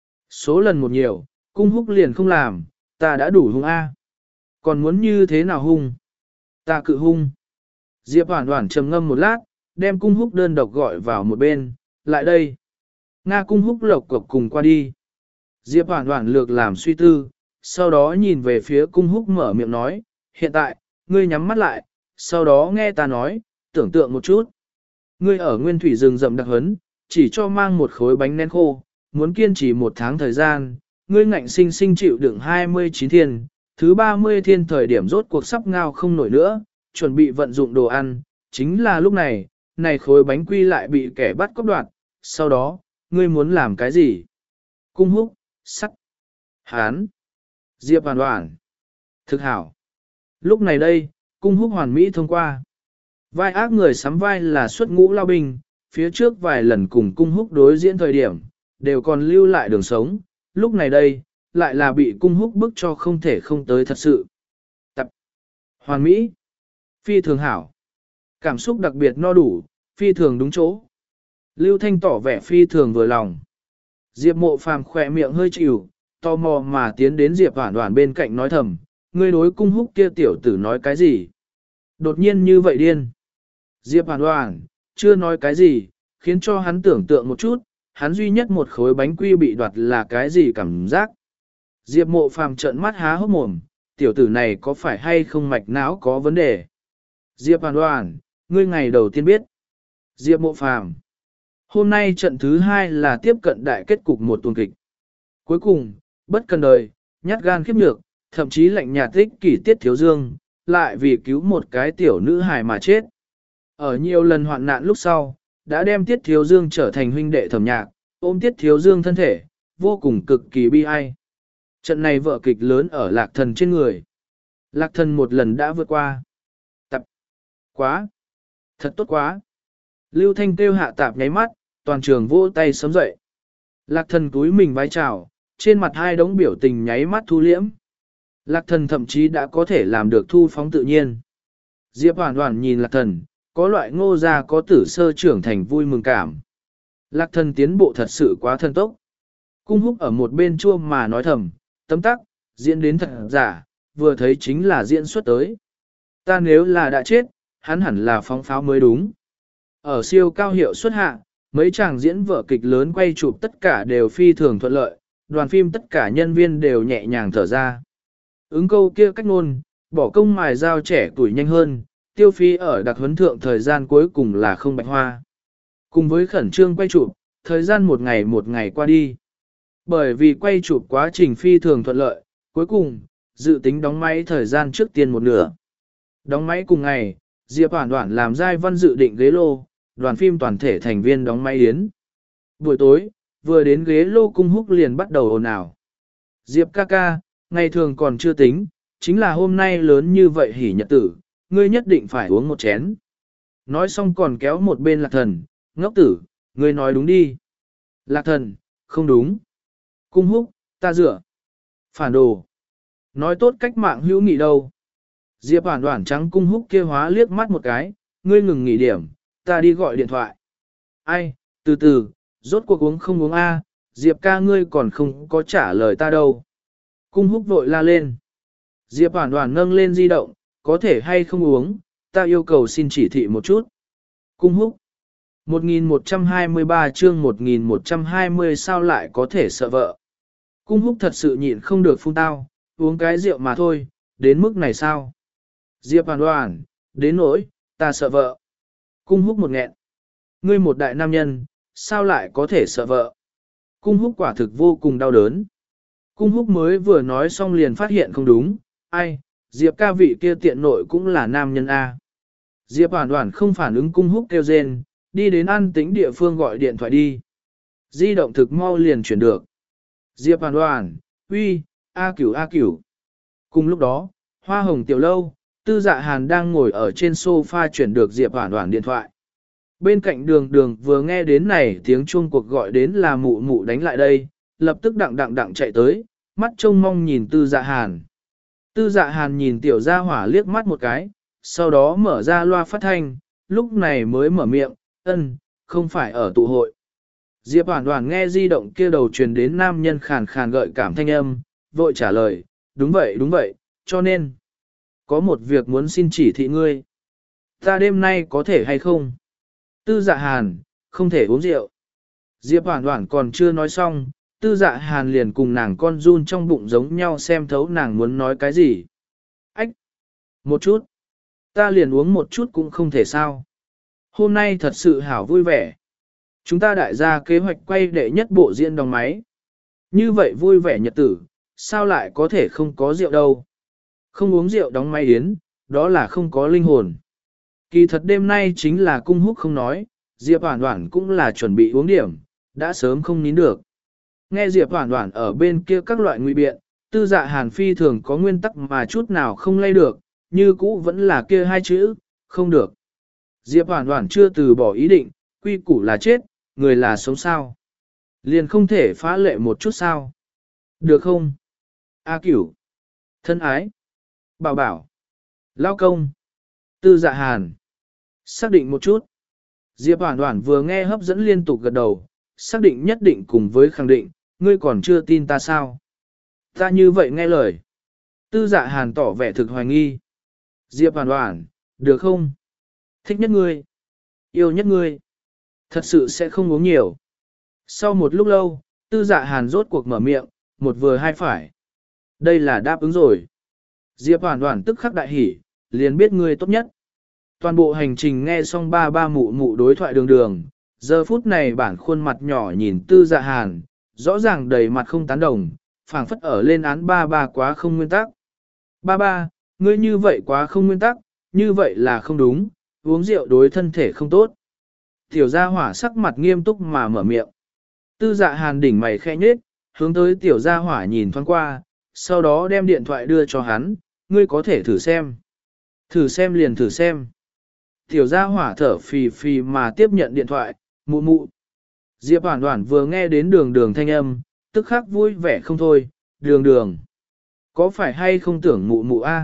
Số lần một nhiều, Cung Húc liền không làm, ta đã đủ hung A. Còn muốn như thế nào hung? Ta cự hung. Diệp Hoản Hoản trầm ngâm một lát, đem Cung Húc đơn độc gọi vào một bên, lại đây. Nga Cung Húc lộc cộc cùng qua đi. Diệp Hoản Hoản lược làm suy tư, sau đó nhìn về phía Cung Húc mở miệng nói, hiện tại, ngươi nhắm mắt lại, sau đó nghe ta nói, tưởng tượng một chút. Ngươi ở nguyên thủy rừng rậm đặc huấn, chỉ cho mang một khối bánh nén khô, muốn kiên trì một tháng thời gian, ngươi ngạnh sinh sinh chịu đựng hai mươi chín thiên, thứ ba mươi thiên thời điểm rốt cuộc sắp ngao không nổi nữa, chuẩn bị vận dụng đồ ăn, chính là lúc này, này khối bánh quy lại bị kẻ bắt cóc đoạt, sau đó, ngươi muốn làm cái gì? Cung húc, sắt, hán, Diệp Hoàn Hoàn, thực hảo. Lúc này đây, cung húc hoàn mỹ thông qua. Vai ác người sắm vai là xuất ngũ lao binh, phía trước vài lần cùng cung húc đối diễn thời điểm, đều còn lưu lại đường sống, lúc này đây, lại là bị cung húc bức cho không thể không tới thật sự. Tập hoàn mỹ, phi thường hảo, cảm xúc đặc biệt no đủ, phi thường đúng chỗ. Lưu Thanh tỏ vẻ phi thường vừa lòng. Diệp Mộ Phàm khỏe miệng hơi chịu, tò mò mà tiến đến Diệp Hoản Hoản bên cạnh nói thầm, ngươi đối cung húc kia tiểu tử nói cái gì? Đột nhiên như vậy điên. Diệp Hoản Hoản, chưa nói cái gì, khiến cho hắn tưởng tượng một chút, hắn duy nhất một khối bánh quy bị đoạt là cái gì cảm giác. Diệp Mộ Phàm trợn mắt há hốc mồm, tiểu tử này có phải hay không mạch não có vấn đề? Diệp Hoản Hoản, ngươi ngày đầu tiên biết. Diệp Mộ Phàm, hôm nay trận thứ hai là tiếp cận đại kết cục một tuần kịch. Cuối cùng, bất cần đời, nhát gan khiếp nhược, thậm chí lạnh nhạt tích kỷ Tiết Thiếu Dương, lại vì cứu một cái tiểu nữ hài mà chết. Ở nhiều lần hoạn nạn lúc sau, đã đem Tiết Thiếu Dương trở thành huynh đệ Thẩm Nhạc, ôm Tiết Thiếu Dương thân thể, vô cùng cực kỳ bi ai. Trận này vở kịch lớn ở Lạc Thần trên người. Lạc Thần một lần đã vượt qua. Tập. Quá. Thật tốt quá. Lưu Thanh kêu hạ tạp nháy mắt, toàn trường vỗ tay sớm dậy. Lạc Thần túi mình vái chào, trên mặt hai đống biểu tình nháy mắt thu liễm. Lạc Thần thậm chí đã có thể làm được thu phóng tự nhiên. Diệp Hoàn Hoàn nhìn Lạc Thần, có loại ngô gia có tử sơ trưởng thành vui mừng cảm. Lạc Thần tiến bộ thật sự quá thần tốc. Cung húc ở một bên chua mà nói thầm, tấm tắc, diễn đến thật giả, vừa thấy chính là diễn xuất tới. Ta nếu là đã chết, hắn hẳn là phóng pháo mới đúng. Ở siêu cao hiệu xuất hạ, mấy chàng diễn vở kịch lớn quay chụp tất cả đều phi thường thuận lợi, đoàn phim tất cả nhân viên đều nhẹ nhàng thở ra. Ứng câu kia cách ngôn, bỏ công mài dao trẻ tuổi nhanh hơn, tiêu phí ở đặc huấn thượng thời gian cuối cùng là không bạch hoa. Cùng với khẩn trương quay chụp, thời gian một ngày một ngày qua đi. Bởi vì quay chụp quá trình phi thường thuận lợi, cuối cùng, dự tính đóng máy thời gian trước tiên một nửa. Đóng máy cùng ngày, Diệp Hoản Hoản làm giai văn dự định ghế lô, đoàn phim toàn thể thành viên đóng máy yến. Buổi tối, vừa đến ghế lô cung húc liền bắt đầu ồn ào. Diệp ca ca, ngày thường còn chưa tính, chính là hôm nay lớn như vậy hỉ nhật tử, ngươi nhất định phải uống một chén. Nói xong còn kéo một bên Lạc Thần, ngốc tử, ngươi nói đúng đi. Lạc Thần, không đúng. Cung húc, ta dựa. Phản đồ. Nói tốt cách mạng hữu nghị đâu. Diệp Hoản Hoản trắng cung húc kia hóa liếc mắt một cái, ngươi ngừng nghỉ điểm, ta đi gọi điện thoại. Ai, từ từ, rốt cuộc uống không uống a, Diệp ca ngươi còn không có trả lời ta đâu. Cung húc vội la lên. Diệp Hoản Hoản nâng lên di động, có thể hay không uống, ta yêu cầu xin chỉ thị một chút. Cung húc. một nghìn một trăm hai mươi ba chương một nghìn một trăm hai mươi sao lại có thể sợ vợ. Cung húc thật sự nhịn không được phun tao, uống cái rượu mà thôi, đến mức này sao? Diệp Hoàn Hoàn, đến nỗi, ta sợ vợ. Cung húc một nghẹn. Ngươi một đại nam nhân, sao lại có thể sợ vợ? Cung húc quả thực vô cùng đau đớn. Cung húc mới vừa nói xong liền phát hiện không đúng, ai, Diệp ca vị kia tiện nội cũng là nam nhân A. Diệp Hoàn Hoàn không phản ứng cung húc kêu rên, đi đến an tĩnh địa phương gọi điện thoại đi. Di động thực mau liền chuyển được. Diệp Hoàn Hoàn, uy, A cửu A cửu. Cùng lúc đó, Hoa Hồng Tiểu Lâu, Tư Dạ Hàn đang ngồi ở trên sofa chuyển được Diệp Hoàn Hoàn điện thoại. Bên cạnh đường đường vừa nghe đến này tiếng chuông cuộc gọi đến là mụ mụ đánh lại đây, lập tức đặng đặng đặng chạy tới, mắt trông mong nhìn Tư Dạ Hàn. Tư Dạ Hàn nhìn Tiểu Gia Hỏa liếc mắt một cái, sau đó mở ra loa phát thanh, lúc này mới mở miệng, ân, không phải ở tụ hội. Diệp Hoàn Hoàn nghe di động kia đầu truyền đến nam nhân khàn khàn gợi cảm thanh âm, vội trả lời, đúng vậy đúng vậy, cho nên, có một việc muốn xin chỉ thị ngươi. Ta đêm nay có thể hay không? Tư Dạ Hàn, không thể uống rượu. Diệp Hoàn Hoàn còn chưa nói xong, Tư Dạ Hàn liền cùng nàng con run trong bụng giống nhau xem thấu nàng muốn nói cái gì. Ách! Một chút! Ta liền uống một chút cũng không thể sao. Hôm nay thật sự hảo vui vẻ. Chúng ta đại gia kế hoạch quay đệ nhất bộ diễn đóng máy. Như vậy vui vẻ nhật tử, sao lại có thể không có rượu đâu. Không uống rượu đóng may yến, đó là không có linh hồn. Kỳ thật đêm nay chính là cung húc không nói, Diệp Hoản Hoản cũng là chuẩn bị uống điểm, đã sớm không nín được. Nghe Diệp Hoản Hoản ở bên kia các loại ngụy biện, Tư Dạ Hàn phi thường có nguyên tắc mà chút nào không lay được, như cũ vẫn là kia hai chữ, không được. Diệp Hoản Hoản chưa từ bỏ ý định, quy củ là chết, người là sống sao. Liền không thể phá lệ một chút sao. Được không? A Cửu. Thân ái. Bảo bảo. Lao công. Tư Dạ Hàn. Xác định một chút. Diệp Hoản Hoản vừa nghe hấp dẫn liên tục gật đầu, xác định nhất định cùng với khẳng định, ngươi còn chưa tin ta sao? Ta như vậy nghe lời. Tư Dạ Hàn tỏ vẻ thực hoài nghi. Diệp Hoản Hoản, được không? Thích nhất ngươi. Yêu nhất ngươi. Thật sự sẽ không uống nhiều. Sau một lúc lâu, Tư Dạ Hàn rốt cuộc mở miệng, một vừa hai phải. Đây là đáp ứng rồi. Diệp Hoản Hoản tức khắc đại hỉ, liền biết ngươi tốt nhất. Toàn bộ hành trình nghe xong ba ba mụ mụ đối thoại đường đường, giờ phút này bản khuôn mặt nhỏ nhìn Tư Dạ Hàn, rõ ràng đầy mặt không tán đồng, phảng phất ở lên án ba ba quá không nguyên tắc. Ba ba, ngươi như vậy quá không nguyên tắc, như vậy là không đúng, uống rượu đối thân thể không tốt. Tiểu gia hỏa sắc mặt nghiêm túc mà mở miệng. Tư Dạ Hàn đỉnh mày khẽ nhếch, hướng tới tiểu gia hỏa nhìn thoáng qua, sau đó đem điện thoại đưa cho hắn, ngươi có thể thử xem. Thử xem liền thử xem. Tiểu gia hỏa thở phì phì mà tiếp nhận điện thoại, mụ mụ. Diệp Hoản Hoản vừa nghe đến đường đường thanh âm, tức khắc vui vẻ không thôi, đường đường. Có phải hay không tưởng mụ mụ a?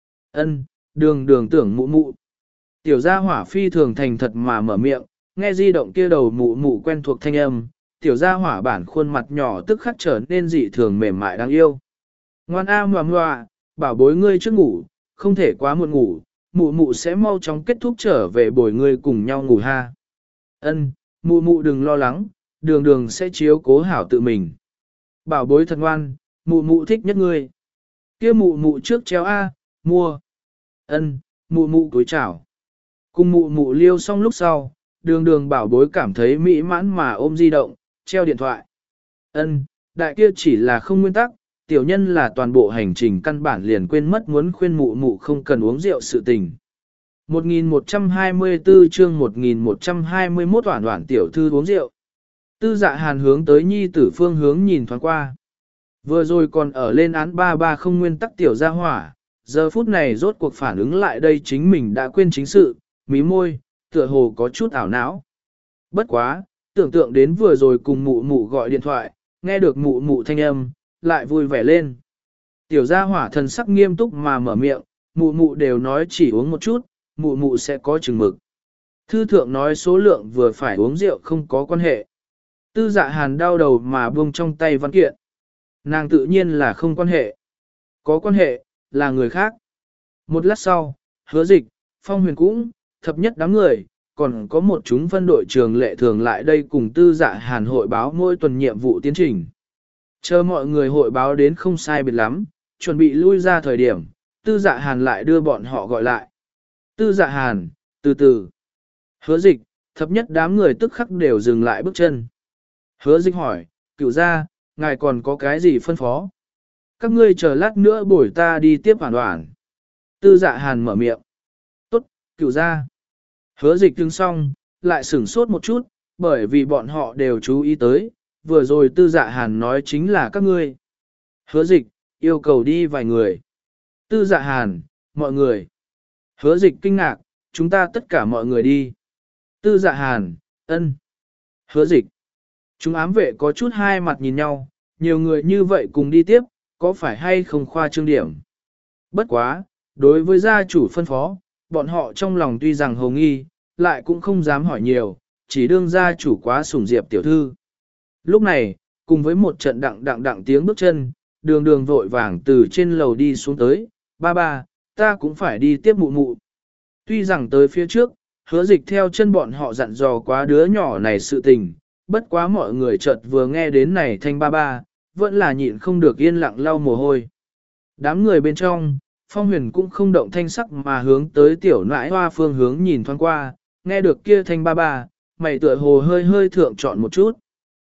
Ân, đường đường tưởng mụ mụ. Tiểu gia hỏa phi thường thành thật mà mở miệng, nghe di động kia đầu mụ mụ quen thuộc thanh âm, tiểu gia hỏa bản khuôn mặt nhỏ tức khắc trở nên dị thường mềm mại đáng yêu. Ngoan a ngoà ngoà, bảo bối ngươi trước ngủ, không thể quá muộn ngủ, mụ mụ sẽ mau chóng kết thúc trở về bồi ngươi cùng nhau ngủ ha. Ân, mụ mụ đừng lo lắng, đường đường sẽ chiếu cố hảo tự mình. Bảo bối thật ngoan, mụ mụ thích nhất ngươi. Kia mụ mụ trước treo A, mua. Ân, mụ mụ cúi chào. Cùng mụ mụ liêu xong lúc sau, đường đường bảo bối cảm thấy mỹ mãn mà ôm di động, treo điện thoại. Ân, đại kia chỉ là không nguyên tắc, tiểu nhân là toàn bộ hành trình căn bản liền quên mất muốn khuyên mụ mụ không cần uống rượu sự tình. một nghìn một trăm hai mươi tư chương một nghìn một trăm hai mươi mốt Hoản Hoản tiểu thư uống rượu. Tư Dạ Hàn hướng tới nhi tử phương hướng nhìn thoáng qua. Vừa rồi còn ở lên án ba ba không nguyên tắc tiểu gia hỏa, giờ phút này rốt cuộc phản ứng lại đây chính mình đã quên chính sự, mí môi, tựa hồ có chút ảo não. Bất quá, tưởng tượng đến vừa rồi cùng mụ mụ gọi điện thoại, nghe được mụ mụ thanh âm, lại vui vẻ lên. Tiểu gia hỏa thần sắc nghiêm túc mà mở miệng, mụ mụ đều nói chỉ uống một chút, mụ mụ sẽ có chừng mực. Thư thượng nói số lượng vừa phải uống rượu không có quan hệ. Tư Dạ Hàn đau đầu mà buông trong tay văn kiện. Nàng tự nhiên là không quan hệ. Có quan hệ, là người khác. Một lát sau, Hứa Dịch, Phong Huyền cũng, thập nhất đám người, còn có một chúng phân đội trường lệ thường lại đây cùng Tư Dạ Hàn hội báo mỗi tuần nhiệm vụ tiến trình. Chờ mọi người hội báo đến không sai biệt lắm, chuẩn bị lui ra thời điểm, Tư Dạ Hàn lại đưa bọn họ gọi lại. Tư Dạ Hàn, từ từ. Hứa Dịch, thập nhất đám người tức khắc đều dừng lại bước chân. Hứa Dịch hỏi, cửu gia, ngài còn có cái gì phân phó? Các ngươi chờ lát nữa bổi ta đi tiếp Hoản Hoản. Tư Dạ Hàn mở miệng. Tốt, cửu gia. Hứa Dịch đứng xong, lại sửng sốt một chút, bởi vì bọn họ đều chú ý tới, vừa rồi Tư Dạ Hàn nói chính là các ngươi. Hứa Dịch, yêu cầu đi vài người. Tư Dạ Hàn, mọi người. Hứa Dịch kinh ngạc, chúng ta tất cả mọi người đi. Tư Dạ Hàn, ân. Hứa Dịch. Chúng ám vệ có chút hai mặt nhìn nhau, nhiều người như vậy cùng đi tiếp, có phải hay không khoa trương điểm. Bất quá, đối với gia chủ phân phó, bọn họ trong lòng tuy rằng hồ nghi, lại cũng không dám hỏi nhiều, chỉ đương gia chủ quá sủng Diệp tiểu thư. Lúc này, cùng với một trận đặng đặng đặng tiếng bước chân, đường đường vội vàng từ trên lầu đi xuống tới, ba ba, ta cũng phải đi tiếp mụ mụ. Tuy rằng tới phía trước, Hứa Dịch theo chân bọn họ dặn dò quá đứa nhỏ này sự tình, bất quá mọi người chợt vừa nghe đến này thanh ba ba, vẫn là nhịn không được yên lặng lau mồ hôi. Đám người bên trong, Phong Huyền cũng không động thanh sắc mà hướng tới tiểu nãi hoa phương hướng nhìn thoáng qua, nghe được kia thanh ba ba, mày tựa hồ hơi hơi thượng chọn một chút.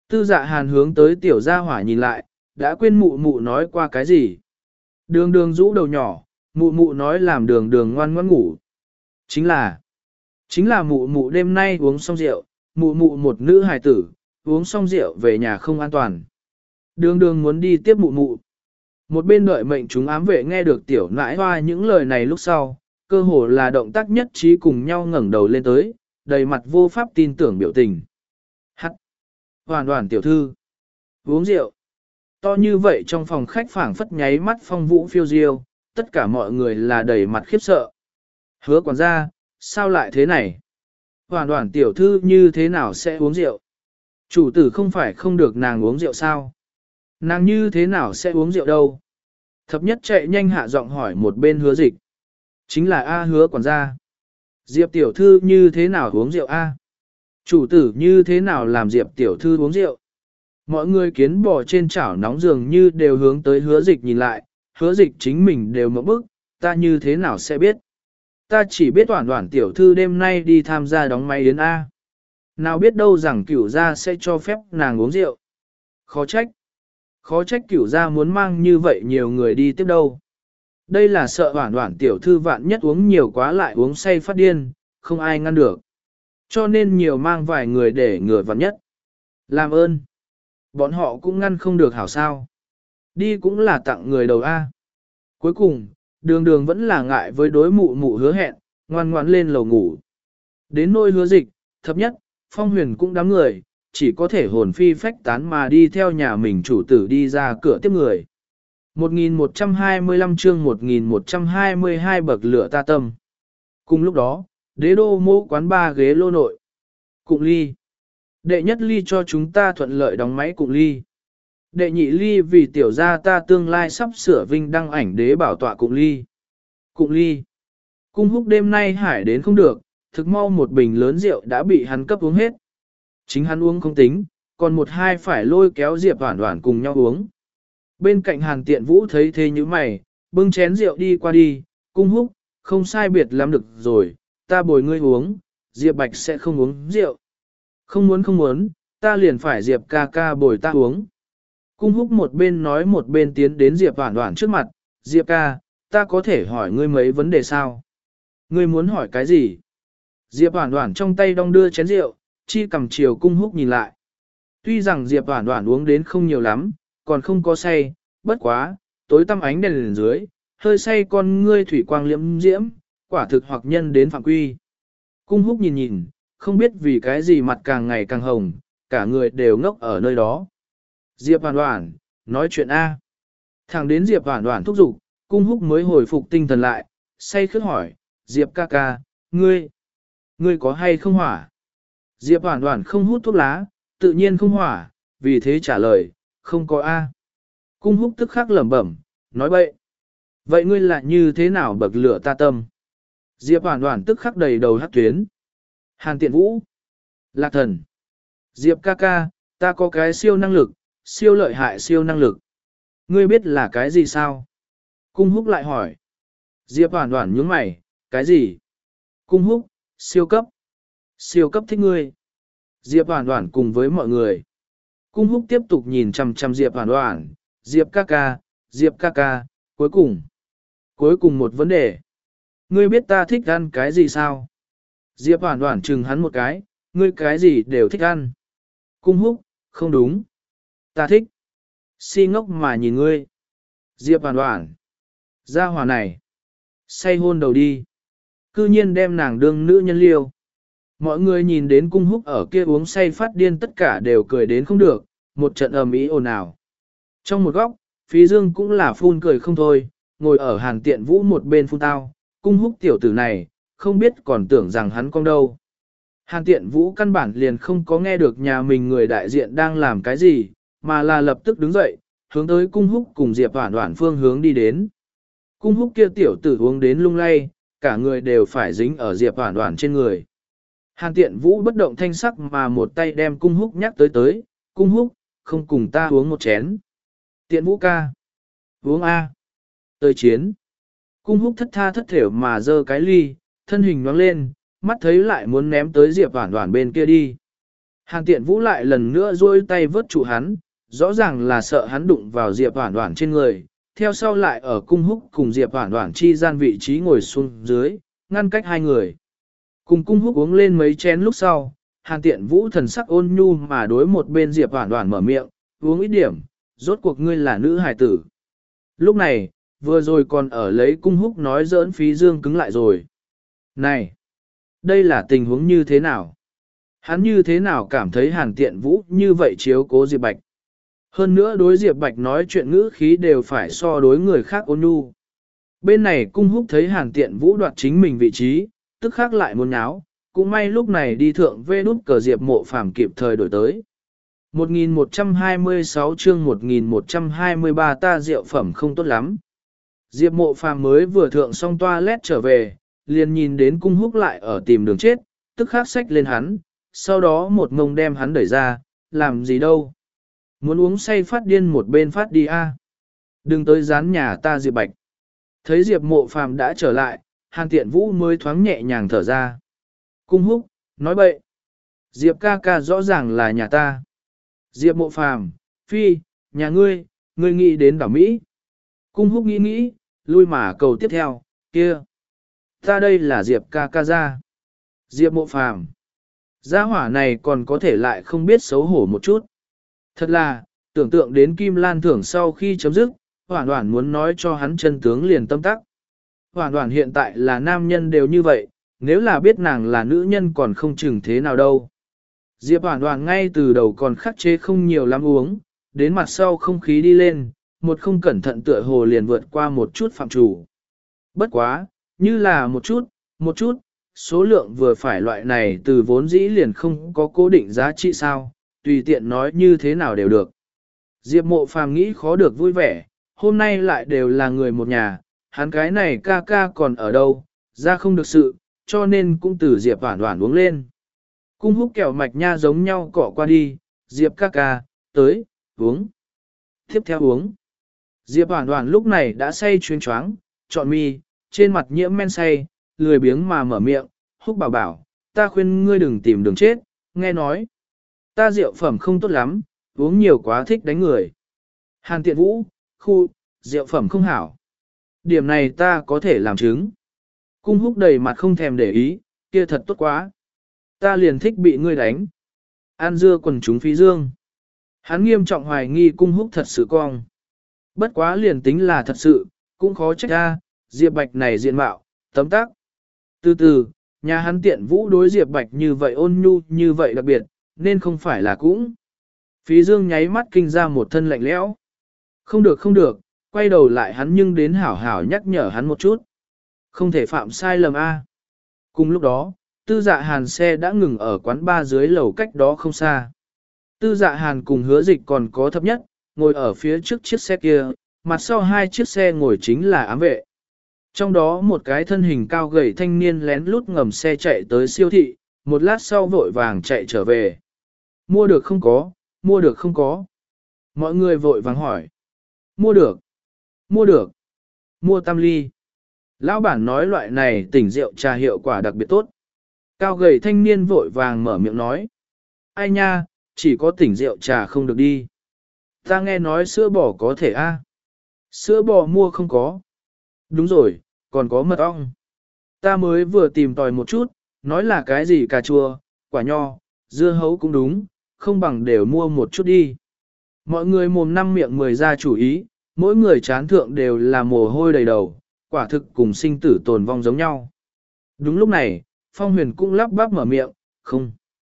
Tư dạ hàn hướng tới tiểu gia hỏa nhìn lại, đã quên mụ mụ nói qua cái gì. Đường đường rũ đầu nhỏ, mụ mụ nói làm đường đường ngoan ngoan ngủ. Chính là, chính là mụ mụ đêm nay uống xong rượu, mụ mụ một nữ hài tử, uống xong rượu về nhà không an toàn. Đường đường muốn đi tiếp mụ mụ. Một bên đợi mệnh chúng ám vệ nghe được tiểu nãi hoa những lời này lúc sau, cơ hồ là động tác nhất trí cùng nhau ngẩng đầu lên tới, đầy mặt vô pháp tin tưởng biểu tình. Hắc! Hoàn hoàn tiểu thư! Uống rượu! To như vậy trong phòng khách phảng phất nháy mắt phong vũ phiêu diêu, tất cả mọi người là đầy mặt khiếp sợ. Hứa quản gia, sao lại thế này? Hoàn hoàn tiểu thư như thế nào sẽ uống rượu? Chủ tử không phải không được nàng uống rượu sao? Nàng như thế nào sẽ uống rượu đâu? Thập nhất chạy nhanh hạ giọng hỏi một bên hứa dịch. Chính là A hứa quản gia. Diệp tiểu thư như thế nào uống rượu A? Chủ tử như thế nào làm Diệp tiểu thư uống rượu? Mọi người kiến bò trên chảo nóng dường như đều hướng tới hứa dịch nhìn lại, hứa dịch chính mình đều mộng bức, ta như thế nào sẽ biết? Ta chỉ biết toàn đoạn tiểu thư đêm nay đi tham gia đóng máy yến A. Nào biết đâu rằng cửu gia sẽ cho phép nàng uống rượu. Khó trách. Khó trách cửu gia muốn mang như vậy nhiều người đi tiếp đâu. Đây là sợ hoảng hoảng tiểu thư vạn nhất uống nhiều quá lại uống say phát điên, không ai ngăn được. Cho nên nhiều mang vài người để ngừa vạn nhất. Làm ơn. Bọn họ cũng ngăn không được hảo sao. Đi cũng là tặng người đầu A. Cuối cùng, đường đường vẫn là ngại với đối mụ mụ hứa hẹn, ngoan ngoãn lên lầu ngủ. Đến nôi hứa dịch, thập nhất, phong huyền cũng đám người, chỉ có thể hồn phi phách tán mà đi theo nhà mình chủ tử đi ra cửa tiếp người. một nghìn một trăm hai mươi lăm chương một nghìn một trăm hai mươi hai bậc lửa ta tâm. Cùng lúc đó, đế đô mô quán ba ghế lô nội. Cụng ly. Đệ nhất ly cho chúng ta thuận lợi đóng máy cụng ly. Đệ nhị ly vì tiểu gia ta tương lai sắp sửa vinh đăng ảnh đế bảo tọa cụng ly. Cụng ly. Cung húc đêm nay hải đến không được, thực mau một bình lớn rượu đã bị hắn cấp uống hết. Chính hắn uống không tính, còn một hai phải lôi kéo Diệp Hoản Hoản cùng nhau uống. Bên cạnh Hàn Tiện Vũ thấy thế như mày, bưng chén rượu đi qua đi, cung húc, không sai biệt lắm được rồi, ta bồi ngươi uống, Diệp Bạch sẽ không uống rượu. Không muốn không muốn, ta liền phải Diệp ca ca bồi ta uống. Cung húc một bên nói một bên tiến đến Diệp Hoản Hoản trước mặt, Diệp ca, ta có thể hỏi ngươi mấy vấn đề sao? Ngươi muốn hỏi cái gì? Diệp Hoản Hoản trong tay đong đưa chén rượu, chi cầm chiều cung húc nhìn lại. Tuy rằng Diệp Hoản Hoản uống đến không nhiều lắm, còn không có say, bất quá, tối tăm ánh đèn lên dưới, hơi say con ngươi thủy quang liễm diễm, quả thực hoặc nhân đến phạm quy. Cung húc nhìn nhìn, không biết vì cái gì mặt càng ngày càng hồng, cả người đều ngốc ở nơi đó. Diệp Hoản Hoản, nói chuyện A. Thẳng đến Diệp Hoản Hoản thúc giục, cung húc mới hồi phục tinh thần lại, say khướt hỏi, Diệp ca ca, ngươi, ngươi có hay không hỏa? Diệp Hoản Hoản không hút thuốc lá, tự nhiên không hỏa, vì thế trả lời, không có A. Cung húc tức khắc lẩm bẩm, nói bậy. Vậy ngươi lại như thế nào bậc lửa ta tâm? Diệp Hoản Hoản tức khắc đầy đầu hắc tuyến. Hàn Tiện Vũ, Lạc Thần, Diệp ca ca, ta có cái siêu năng lực, siêu lợi hại siêu năng lực. Ngươi biết là cái gì sao? Cung húc lại hỏi. Diệp Hoản Hoản nhướng mày, cái gì? Cung húc, siêu cấp. Siêu cấp thích ngươi. Diệp Hoản Hoản cùng với mọi người. Cung húc tiếp tục nhìn chằm chằm Diệp Hoản Hoản, Diệp ca ca, Diệp ca ca, cuối cùng. Cuối cùng một vấn đề. Ngươi biết ta thích ăn cái gì sao? Diệp Hoản Hoản chừng hắn một cái, ngươi cái gì đều thích ăn. Cung húc, không đúng. Ta thích. Si ngốc mà nhìn ngươi. Diệp Hoản Hoản. Gia hỏa này. Say hôn đầu đi. Cư nhiên đem nàng đương nữ nhân liêu. Mọi người nhìn đến cung húc ở kia uống say phát điên tất cả đều cười đến không được, một trận ầm ĩ ồn ào. Trong một góc, Phí Dương cũng là phun cười không thôi, ngồi ở Hàn Tiện Vũ một bên phun tao, cung húc tiểu tử này, không biết còn tưởng rằng hắn con đâu. Hàn Tiện Vũ căn bản liền không có nghe được nhà mình người đại diện đang làm cái gì, mà là lập tức đứng dậy, hướng tới cung húc cùng Diệp Hoản Hoản phương hướng đi đến. Cung húc kia tiểu tử uống đến lung lay, cả người đều phải dính ở Diệp Hoản Hoản trên người. Hàn Tiện Vũ bất động thanh sắc mà một tay đem cung húc nhắc tới tới, cung húc, không cùng ta uống một chén. Tiện Vũ ca. Uống A. Tới chiến. Cung húc thất tha thất thểu mà giơ cái ly, thân hình nhoáng lên, mắt thấy lại muốn ném tới Diệp Hoản Hoản bên kia đi. Hàn Tiện Vũ lại lần nữa duỗi tay vớt trụ hắn, rõ ràng là sợ hắn đụng vào Diệp Hoản Hoản trên người, theo sau lại ở cung húc cùng Diệp Hoản Hoản chi gian vị trí ngồi xuống dưới, ngăn cách hai người. Cùng cung húc uống lên mấy chén lúc sau, Hàn Tiện Vũ thần sắc ôn nhu mà đối một bên Diệp Hoản Hoản mở miệng, uống ít điểm, rốt cuộc ngươi là nữ hài tử. Lúc này, vừa rồi còn ở lấy cung húc nói giỡn Phí Dương cứng lại rồi. Này, đây là tình huống như thế nào? Hắn như thế nào cảm thấy Hàn Tiện Vũ như vậy chiếu cố Diệp Bạch? Hơn nữa đối Diệp Bạch nói chuyện ngữ khí đều phải so đối người khác ôn nhu. Bên này cung húc thấy Hàn Tiện Vũ đoạt chính mình vị trí, tức khác lại muốn nháo, cũng may lúc này đi thượng vê đút cờ Diệp Mộ Phàm kịp thời đổi tới. một nghìn một trăm hai mươi sáu chương một nghìn một trăm hai mươi ba ta rượu phẩm không tốt lắm. Diệp Mộ Phàm mới vừa thượng xong toilet trở về, liền nhìn đến cung húc lại ở tìm đường chết, tức khắc xách lên hắn, sau đó một ngông đem hắn đẩy ra, làm gì đâu. Muốn uống say phát điên một bên phát đi a. Đừng tới dán nhà ta Diệp Bạch. Thấy Diệp Mộ Phàm đã trở lại, Hàn Tiện Vũ mới thoáng nhẹ nhàng thở ra. Cung húc, nói bậy. Diệp ca ca rõ ràng là nhà ta. Diệp Mộ Phàm, phi, nhà ngươi, ngươi nghĩ đến đảo Mỹ. Cung húc nghĩ nghĩ, lui mà cầu tiếp theo, kia. Ta đây là Diệp ca ca ra. Diệp Mộ Phàm, gia hỏa này còn có thể lại không biết xấu hổ một chút. Thật là, tưởng tượng đến Kim Lan thưởng sau khi chấm dứt, Hoản Hoản muốn nói cho hắn chân tướng liền tâm tắc. Hoản Hoản hiện tại là nam nhân đều như vậy, nếu là biết nàng là nữ nhân còn không chừng thế nào đâu. Diệp Hoản Hoản ngay từ đầu còn khắc chế không nhiều lắm uống, đến mặt sau không khí đi lên, một không cẩn thận tựa hồ liền vượt qua một chút phạm chủ. Bất quá, như là một chút, một chút, số lượng vừa phải loại này từ vốn dĩ liền không có cố định giá trị sao, tùy tiện nói như thế nào đều được. Diệp Mộ Phàm nghĩ khó được vui vẻ, hôm nay lại đều là người một nhà, hắn cái này ca ca còn ở đâu, ra không được sự, cho nên cũng từ Diệp Hoản Hoản uống lên. Cung húc kẹo mạch nha giống nhau cọ qua đi, Diệp ca ca, tới, uống. Tiếp theo uống. Diệp Hoản Hoản lúc này đã say chuyên choáng, trọn mi, trên mặt nhiễm men say, lười biếng mà mở miệng, húc bảo bảo, ta khuyên ngươi đừng tìm đường chết, nghe nói. Ta rượu phẩm không tốt lắm, uống nhiều quá thích đánh người. Hàn Tiện Vũ, khu, rượu phẩm không hảo. Điểm này ta có thể làm chứng. Cung húc đầy mặt không thèm để ý, kia thật tốt quá. Ta liền thích bị ngươi đánh. An dưa quần chúng Phí Dương. Hắn nghiêm trọng hoài nghi cung húc thật sự cong. Bất quá liền tính là thật sự, cũng khó trách ra, Diệp Bạch này diện mạo, tấm tắc. Từ từ, nhà hắn Tiện Vũ đối Diệp Bạch như vậy ôn nhu như vậy đặc biệt, nên không phải là cũng. Phí Dương nháy mắt kinh ra một thân lạnh lẽo. Không được không được, quay đầu lại hắn nhưng đến hảo hảo nhắc nhở hắn một chút. Không thể phạm sai lầm a. Cùng lúc đó, Tư Dạ Hàn xe đã ngừng ở quán ba dưới lầu cách đó không xa. Tư Dạ Hàn cùng Hứa Dịch còn có thấp nhất, ngồi ở phía trước chiếc xe kia, mặt sau hai chiếc xe ngồi chính là ám vệ. Trong đó một cái thân hình cao gầy thanh niên lén lút ngầm xe chạy tới siêu thị, một lát sau vội vàng chạy trở về. Mua được không có, mua được không có. Mọi người vội vàng hỏi. Mua được, mua được, mua tam ly. Lão bản nói loại này tỉnh rượu trà hiệu quả đặc biệt tốt. Cao gầy thanh niên vội vàng mở miệng nói. Ai nha, chỉ có tỉnh rượu trà không được đi. Ta nghe nói sữa bò có thể a. Sữa bò mua không có. Đúng rồi, còn có mật ong. Ta mới vừa tìm tòi một chút, nói là cái gì cà chua, quả nho, dưa hấu cũng đúng, không bằng đều mua một chút đi. Mọi người mồm năm miệng mười ra chủ ý, mỗi người chán thượng đều là mồ hôi đầy đầu, quả thực cùng sinh tử tồn vong giống nhau. Đúng lúc này, Phong Huyền cũng lắp bắp mở miệng, không.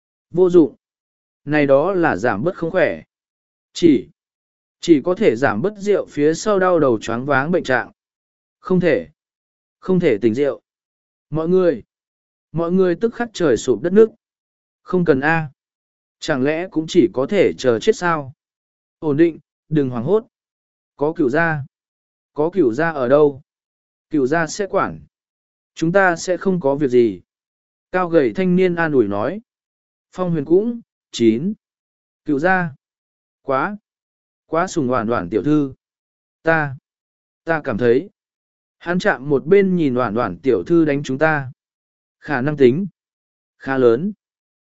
Vô dụng. Này đó là giảm bớt không khỏe. Chỉ, chỉ có thể giảm bớt rượu phía sau đau đầu choáng váng bệnh trạng. Không thể, không thể tỉnh rượu. Mọi người, mọi người tức khắc trời sụp đất nước. Không cần A. Chẳng lẽ cũng chỉ có thể chờ chết sao? Ổn định, đừng hoảng hốt. Có cửu gia. Có cửu gia ở đâu? Cửu gia sẽ quản. Chúng ta sẽ không có việc gì. Cao gầy thanh niên an ủi nói. Phong Huyền cũng, chín. Cửu gia. Quá. Quá sùng hoản hoản tiểu thư. Ta. Ta cảm thấy. Hắn chạm một bên nhìn hoản hoản tiểu thư đánh chúng ta. Khả năng tính. Khá lớn.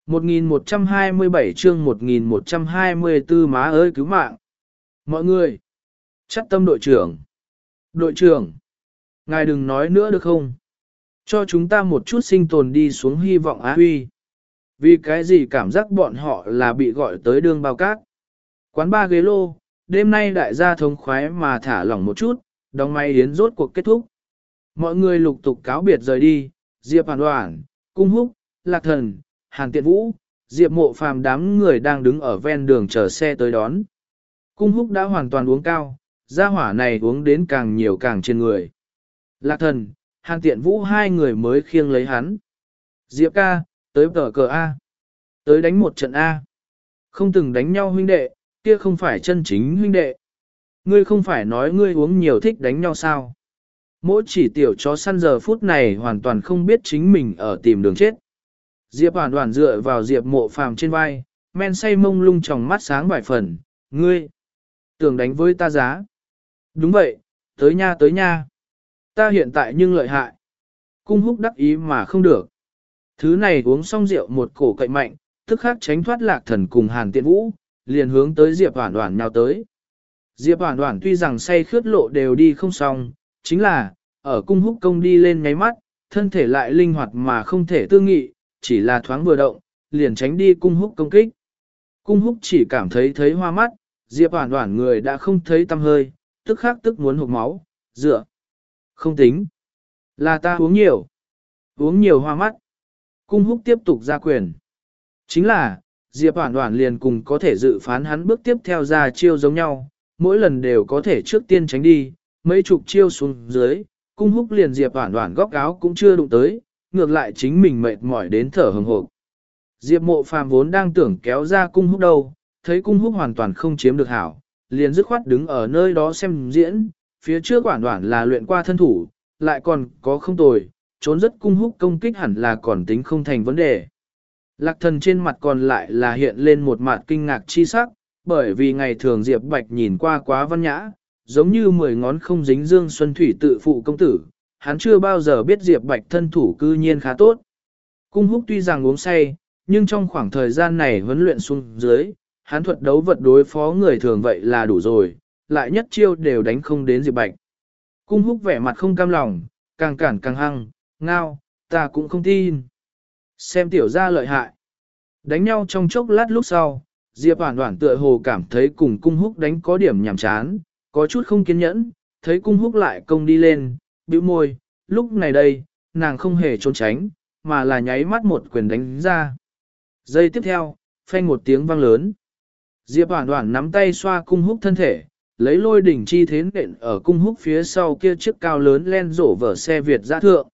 một nghìn một trăm hai mươi bảy chương một nghìn một trăm hai mươi tư má ơi cứu mạng. Mọi người, chắc tâm đội trưởng. Đội trưởng, ngài đừng nói nữa được không? Cho chúng ta một chút sinh tồn đi xuống hy vọng á huy. Vì cái gì cảm giác bọn họ là bị gọi tới đường bao cát. Quán ba ghế lô, đêm nay đại gia thống khoái mà thả lỏng một chút, đóng máy yến rốt cuộc kết thúc. Mọi người lục tục cáo biệt rời đi, Diệp Hoàn Đoản, Cung Húc, Lạc Thần, Hàn Tiện Vũ, Diệp Mộ Phàm đám người đang đứng ở ven đường chờ xe tới đón. Cung Húc đã hoàn toàn uống cao, gia hỏa này uống đến càng nhiều càng trên người. Lạc Thần, Hàn Tiện Vũ hai người mới khiêng lấy hắn. Diệp ca, tới tờ cờ A. Tới đánh một trận A. Không từng đánh nhau huynh đệ, kia không phải chân chính huynh đệ. Ngươi không phải nói ngươi uống nhiều thích đánh nhau sao? Mỗi chỉ tiểu chó săn giờ phút này hoàn toàn không biết chính mình ở tìm đường chết. Diệp Hoàn Hoàn dựa vào Diệp Mộ Phàm trên vai, men say mông lung tròng mắt sáng vài phần, ngươi, tưởng đánh với ta giá. Đúng vậy, tới nha tới nha. Ta hiện tại nhưng lợi hại. Cung Húc đắc ý mà không được. Thứ này uống xong rượu một cổ cậy mạnh, tức khắc tránh thoát Lạc Thần cùng Hàn Tiện Vũ, liền hướng tới Diệp Hoàn Hoàn nhào tới. Diệp Hoàn Hoàn tuy rằng say khướt lộ đều đi không xong, chính là, ở Cung Húc công đi lên nháy mắt, thân thể lại linh hoạt mà không thể tư nghị, chỉ là thoáng vừa động, liền tránh đi Cung Húc công kích. Cung Húc chỉ cảm thấy thấy hoa mắt, Diệp Hoàn Hoàn người đã không thấy tăm hơi, tức khắc tức muốn hộc máu, dựa. Không tính. Là ta uống nhiều. Uống nhiều hoa mắt. Cung Húc tiếp tục ra quyền. Chính là, Diệp Hoàn Hoàn liền cùng có thể dự phán hắn bước tiếp theo ra chiêu giống nhau, mỗi lần đều có thể trước tiên tránh đi, mấy chục chiêu xuống dưới, Cung Húc liền Diệp Hoàn Hoàn góc áo cũng chưa đụng tới, ngược lại chính mình mệt mỏi đến thở hừng hộp. Diệp Mộ Phàm vốn đang tưởng kéo ra Cung Húc đâu, thấy Cung Húc hoàn toàn không chiếm được hảo, liền dứt khoát đứng ở nơi đó xem diễn, phía trước Hoàn Hoàn là luyện qua thân thủ, lại còn có không tồi, trốn rất Cung Húc công kích hẳn là còn tính không thành vấn đề. Lạc Thần trên mặt còn lại là hiện lên một mặt kinh ngạc chi sắc, bởi vì ngày thường Diệp Bạch nhìn qua quá văn nhã, giống như mười ngón không dính dương xuân thủy tự phụ công tử, hắn chưa bao giờ biết Diệp Bạch thân thủ cư nhiên khá tốt. Cung Húc tuy rằng uống say, nhưng trong khoảng thời gian này huấn luyện xuống dưới, hắn thuật đấu vật đối phó người thường vậy là đủ rồi, lại nhất chiêu đều đánh không đến Diệp Bạch. Cung Húc vẻ mặt không cam lòng, càng cản càng hăng, ngao, ta cũng không tin. Xem tiểu gia lợi hại. Đánh nhau trong chốc lát lúc sau, Diệp Hoàn Hoàn tựa hồ cảm thấy cùng Cung Húc đánh có điểm nhàm chán, có chút không kiên nhẫn, thấy Cung Húc lại công đi lên, bĩu môi, lúc này đây, nàng không hề trốn tránh, mà là nháy mắt một quyền đánh ra. Giây tiếp theo, phanh một tiếng vang lớn. Diệp Hoàn Hoàn nắm tay xoa Cung Húc thân thể, lấy lôi đỉnh chi thế nện ở Cung Húc phía sau kia chiếc cao lớn len rổ vở xe Việt giã thượng.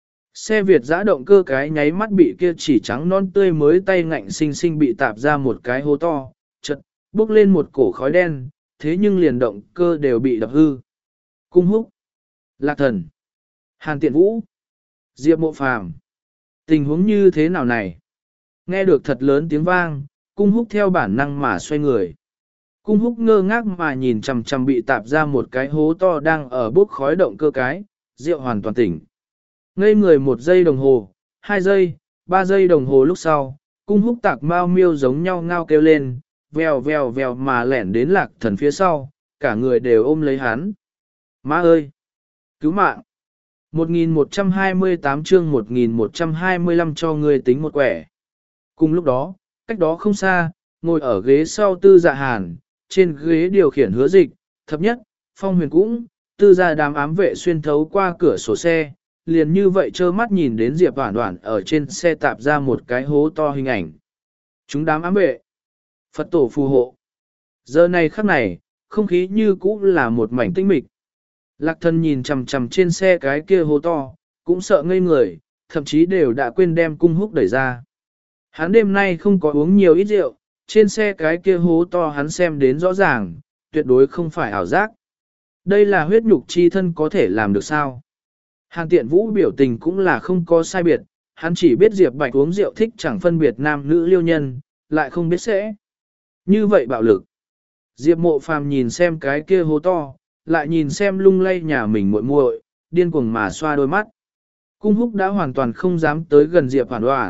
Xe Việt giã động cơ cái nháy mắt bị kia chỉ trắng non tươi mới tay ngạnh sinh sinh bị tạp ra một cái hố to, chật, bốc lên một cổ khói đen, thế nhưng liền động cơ đều bị đập hư. Cung Húc, Lạc Thần, Hàn Tiện Vũ, Diệp Mộ Phàm, tình huống như thế nào này? Nghe được thật lớn tiếng vang, Cung Húc theo bản năng mà xoay người. Cung Húc ngơ ngác mà nhìn chằm chằm bị tạp ra một cái hố to đang ở bốc khói động cơ cái, Diệu hoàn toàn tỉnh. Ngây người một giây đồng hồ, hai giây, ba giây đồng hồ lúc sau, Cung Húc tạc mau miêu giống nhau ngao kêu lên, vèo vèo vèo mà lẻn đến Lạc Thần phía sau, cả người đều ôm lấy hắn. Má ơi! Cứu mạng! một nghìn một trăm hai mươi tám chương một nghìn một trăm hai mươi lăm cho người tính một quẻ. Cùng lúc đó, cách đó không xa, ngồi ở ghế sau Tư Dạ Hàn, trên ghế điều khiển Hứa Dịch, thập nhất, Phong Huyền cũng, Tư Dạ đám ám vệ xuyên thấu qua cửa sổ xe, liền như vậy trơ mắt nhìn đến Diệp Hoàn Hoàn ở trên xe tạp ra một cái hố to hình ảnh. Chúng đám ám vệ, Phật tổ phù hộ. Giờ này khắc này, không khí như cũ là một mảnh tinh mịch. Lạc Thần nhìn chằm chằm trên xe cái kia hố to, cũng sợ ngây người, thậm chí đều đã quên đem Cung Húc đẩy ra. Hắn đêm nay không có uống nhiều ít rượu, trên xe cái kia hố to hắn xem đến rõ ràng, tuyệt đối không phải ảo giác. Đây là huyết nhục chi thân có thể làm được sao? Hàn Tiện Vũ biểu tình cũng là không có sai biệt, hắn chỉ biết Diệp Bạch uống rượu thích chẳng phân biệt nam nữ liêu nhân, lại không biết sẽ. Như vậy bạo lực. Diệp Mộ Phàm nhìn xem cái kia hố to, lại nhìn xem lung lay nhà mình muội muội, điên cuồng mà xoa đôi mắt. Cung Húc đã hoàn toàn không dám tới gần Diệp Hoàn Hoàn,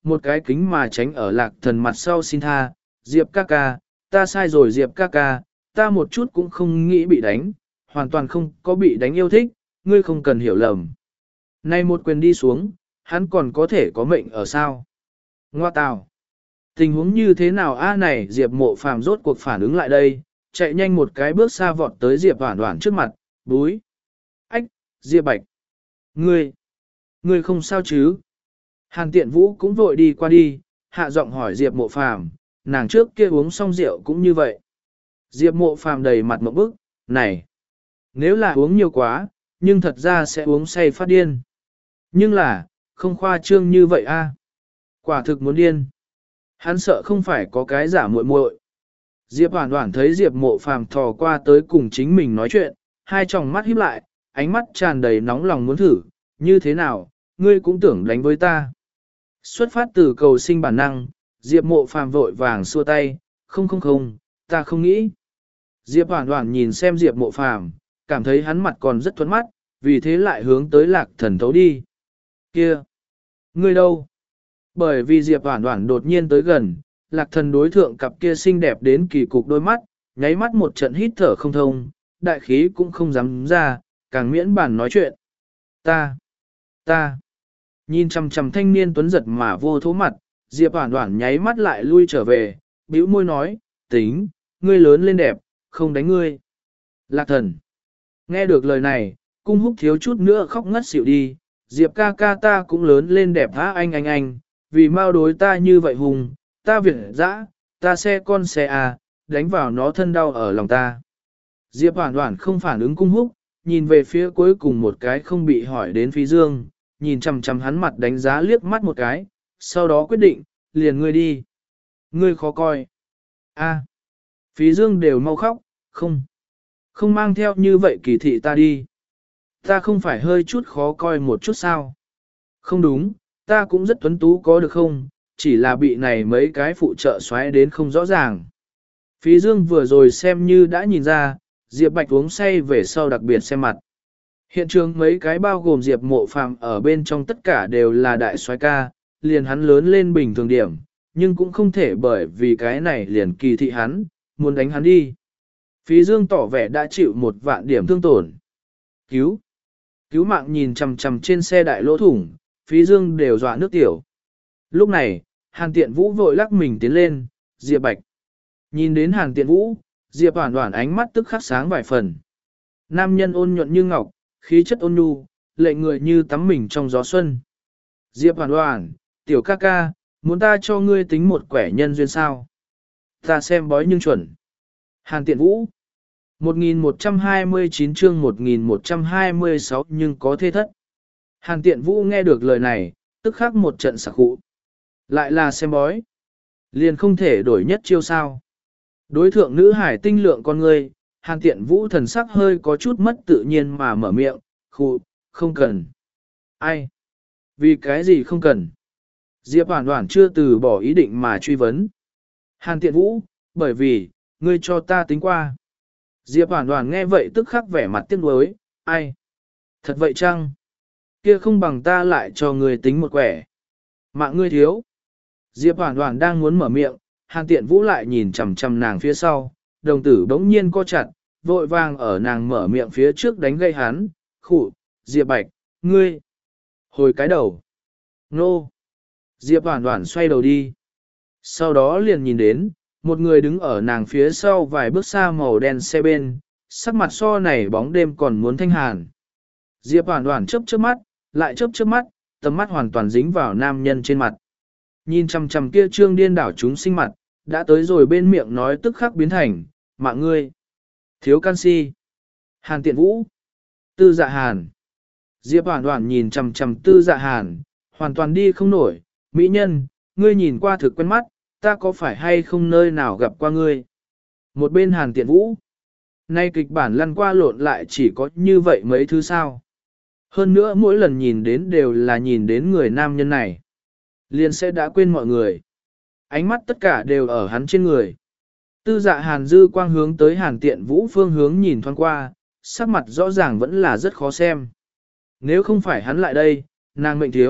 một cái kính mà tránh ở lạc thần mặt sau xin tha, Diệp ca ca, ta sai rồi Diệp ca ca, ta một chút cũng không nghĩ bị đánh, hoàn toàn không có bị đánh yêu thích, ngươi không cần hiểu lầm. Nay một quyền đi xuống, hắn còn có thể có mệnh ở sao? Ngoa tào! Tình huống như thế nào a này Diệp Mộ Phàm rốt cuộc phản ứng lại đây, chạy nhanh một cái bước xa vọt tới Diệp Hoản Hoản trước mặt, búi. Ách, Diệp Bạch! Ngươi! Ngươi không sao chứ? Hàn Tiện Vũ cũng vội đi qua đi, hạ giọng hỏi Diệp Mộ Phàm, nàng trước kia uống xong rượu cũng như vậy. Diệp Mộ Phàm đầy mặt mộng bức, này! Nếu là uống nhiều quá, nhưng thật ra sẽ uống say phát điên. Nhưng là, không khoa trương như vậy a. Quả thực muốn điên. Hắn sợ không phải có cái giả muội muội. Diệp Hoản Hoản thấy Diệp Mộ Phàm thò qua tới cùng chính mình nói chuyện, hai tròng mắt híp lại, ánh mắt tràn đầy nóng lòng muốn thử, như thế nào, ngươi cũng tưởng đánh với ta. Xuất phát từ cầu sinh bản năng, Diệp Mộ Phàm vội vàng xua tay, không không không, ta không nghĩ. Diệp Hoản Hoản nhìn xem Diệp Mộ Phàm, cảm thấy hắn mặt còn rất thuẫn mắt, vì thế lại hướng tới Lạc Thần thấu đi. Kia! Ngươi đâu? Bởi vì Diệp Hoản Hoản đột nhiên tới gần, Lạc Thần đối thượng cặp kia xinh đẹp đến kỳ cục đôi mắt, nháy mắt một trận hít thở không thông, đại khí cũng không dám ra, càng miễn bản nói chuyện. Ta! Ta! Nhìn chằm chằm thanh niên tuấn giật mà vô thố mặt, Diệp Hoản Hoản nháy mắt lại lui trở về, bĩu môi nói, tính, ngươi lớn lên đẹp, không đánh ngươi. Lạc Thần! Nghe được lời này, cung húc thiếu chút nữa khóc ngất xỉu đi, Diệp ca ca ta cũng lớn lên đẹp hả anh anh anh, vì mau đối ta như vậy hùng, ta việt dã, ta xe con xe à, đánh vào nó thân đau ở lòng ta. Diệp Hoản Hoản không phản ứng cung húc, nhìn về phía cuối cùng một cái không bị hỏi đến Phí Dương, nhìn chằm chằm hắn mặt đánh giá liếc mắt một cái, sau đó quyết định, liền ngươi đi. Ngươi khó coi. A. Phí Dương đều mau khóc, không. Không mang theo như vậy kỳ thị ta đi. Ta không phải hơi chút khó coi một chút sao? Không đúng, ta cũng rất tuấn tú có được không? Chỉ là bị này mấy cái phụ trợ xoáy đến không rõ ràng. Phí Dương vừa rồi xem như đã nhìn ra, Diệp Bạch uống say về sau đặc biệt xem mặt. Hiện trường mấy cái bao gồm Diệp Mộ Phàm ở bên trong tất cả đều là đại soái ca, liền hắn lớn lên bình thường điểm, nhưng cũng không thể bởi vì cái này liền kỳ thị hắn, muốn đánh hắn đi. Phí Dương tỏ vẻ đã chịu một vạn điểm thương tổn. Cứu! Cứu mạng nhìn chằm chằm trên xe đại lỗ thủng, Phí Dương đều dọa nước tiểu. Lúc này, Hàn Tiện Vũ vội lắc mình tiến lên, Diệp Bạch. Nhìn đến Hàn Tiện Vũ, Diệp Hoản Hoản ánh mắt tức khắc sáng vài phần. Nam nhân ôn nhuận như ngọc, khí chất ôn nhu, lệ người như tắm mình trong gió xuân. Diệp Hoản Hoản, tiểu ca ca, muốn ta cho ngươi tính một quẻ nhân duyên sao? Ta xem bói nhưng chuẩn. Hàn Tiện Vũ. một nghìn một trăm hai mươi chín chương một nghìn một trăm hai mươi sáu nhưng có thê thất. Hàn Tiện Vũ nghe được lời này, tức khắc một trận sặc khụ. Lại là xem bói. Liền không thể đổi nhất chiêu sao. Đối thượng nữ hải tinh lượng con người, Hàn Tiện Vũ thần sắc hơi có chút mất tự nhiên mà mở miệng, khụ, không cần. Ai? Vì cái gì không cần? Diệp Hoản Hoản chưa từ bỏ ý định mà truy vấn. Hàn Tiện Vũ, bởi vì, ngươi cho ta tính qua. Diệp Hoản Hoản nghe vậy tức khắc vẻ mặt tiếc nuối, ai? Thật vậy chăng? Kia không bằng ta lại cho ngươi tính một quẻ. Mạng ngươi thiếu. Diệp Hoản Hoản đang muốn mở miệng, Hàn Tiện Vũ lại nhìn chằm chằm nàng phía sau, đồng tử bỗng nhiên co chặt, vội vàng ở nàng mở miệng phía trước đánh gây hắn, khụ, Diệp Bạch, ngươi. Hồi cái đầu. Nô. Diệp Hoản Hoản xoay đầu đi. Sau đó liền nhìn đến, một người đứng ở nàng phía sau vài bước xa màu đen xe bên, sắc mặt so này bóng đêm còn muốn thanh hàn. Diệp Hoản Hoản chớp chớp mắt, lại chớp chớp mắt, tầm mắt hoàn toàn dính vào nam nhân trên mặt. Nhìn chằm chằm kia trương điên đảo chúng sinh mặt, đã tới rồi bên miệng nói tức khắc biến thành, mạng ngươi. Thiếu canxi. Hàn Tiện Vũ. Tư Dạ Hàn. Diệp Hoản Hoản nhìn chằm chằm Tư Dạ Hàn, hoàn toàn đi không nổi, mỹ nhân, ngươi nhìn qua thực quen mắt, ta có phải hay không nơi nào gặp qua ngươi. Một bên Hàn Tiện Vũ. Nay kịch bản lăn qua lộn lại chỉ có như vậy mấy thứ sao. Hơn nữa mỗi lần nhìn đến đều là nhìn đến người nam nhân này. Liền sẽ đã quên mọi người. Ánh mắt tất cả đều ở hắn trên người. Tư Dạ Hàn dư quang hướng tới Hàn Tiện Vũ phương hướng nhìn thoáng qua, sắc mặt rõ ràng vẫn là rất khó xem. Nếu không phải hắn lại đây, nàng mệnh thiếu,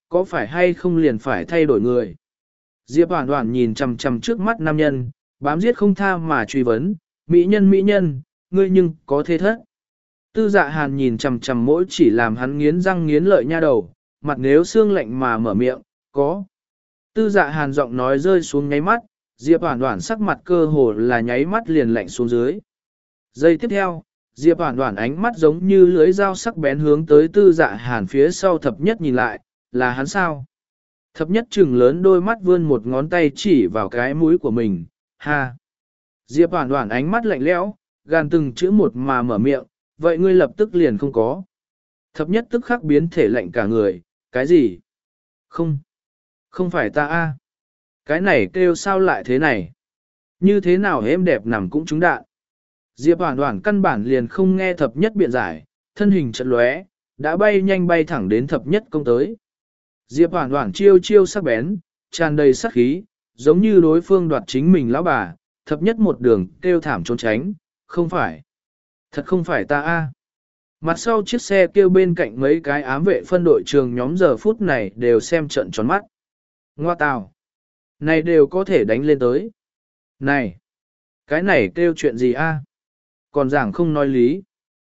có phải hay không liền phải thay đổi người. Diệp Hoản Hoản nhìn chằm chằm trước mắt nam nhân, bám giết không tha mà truy vấn, mỹ nhân mỹ nhân, ngươi nhưng có thế thất. Tư Dạ Hàn nhìn chằm chằm mỗi chỉ làm hắn nghiến răng nghiến lợi nha đầu, mặt nếu xương lạnh mà mở miệng, có. Tư Dạ Hàn giọng nói rơi xuống nháy mắt, Diệp Hoản Hoản sắc mặt cơ hồ là nháy mắt liền lạnh xuống dưới. Giây tiếp theo, Diệp Hoản Hoản ánh mắt giống như lưỡi dao sắc bén hướng tới Tư Dạ Hàn phía sau thập nhất nhìn lại, là hắn sao? Thập nhất trừng lớn đôi mắt vươn một ngón tay chỉ vào cái mũi của mình, ha. Diệp Hoản Hoản ánh mắt lạnh lẽo, gan từng chữ một mà mở miệng, vậy ngươi lập tức liền không có. Thập nhất tức khắc biến thể lạnh cả người, cái gì? Không, không phải ta a. Cái này kêu sao lại thế này? Như thế nào êm đẹp nằm cũng trúng đạn. Diệp Hoản Hoản căn bản liền không nghe thập nhất biện giải, thân hình chợt lóe, đã bay nhanh bay thẳng đến thập nhất công tới. Diệp Hoản Hoản chiêu chiêu sắc bén, tràn đầy sát khí, giống như đối phương đoạt chính mình lão bà, thập nhất một đường kêu thảm trốn tránh, không phải. Thật không phải ta a. Mặt sau chiếc xe kêu bên cạnh mấy cái ám vệ phân đội trường nhóm giờ phút này đều xem trận tròn mắt. Ngoa tào. Này đều có thể đánh lên tới. Này. Cái này kêu chuyện gì a? Còn giảng không nói lý.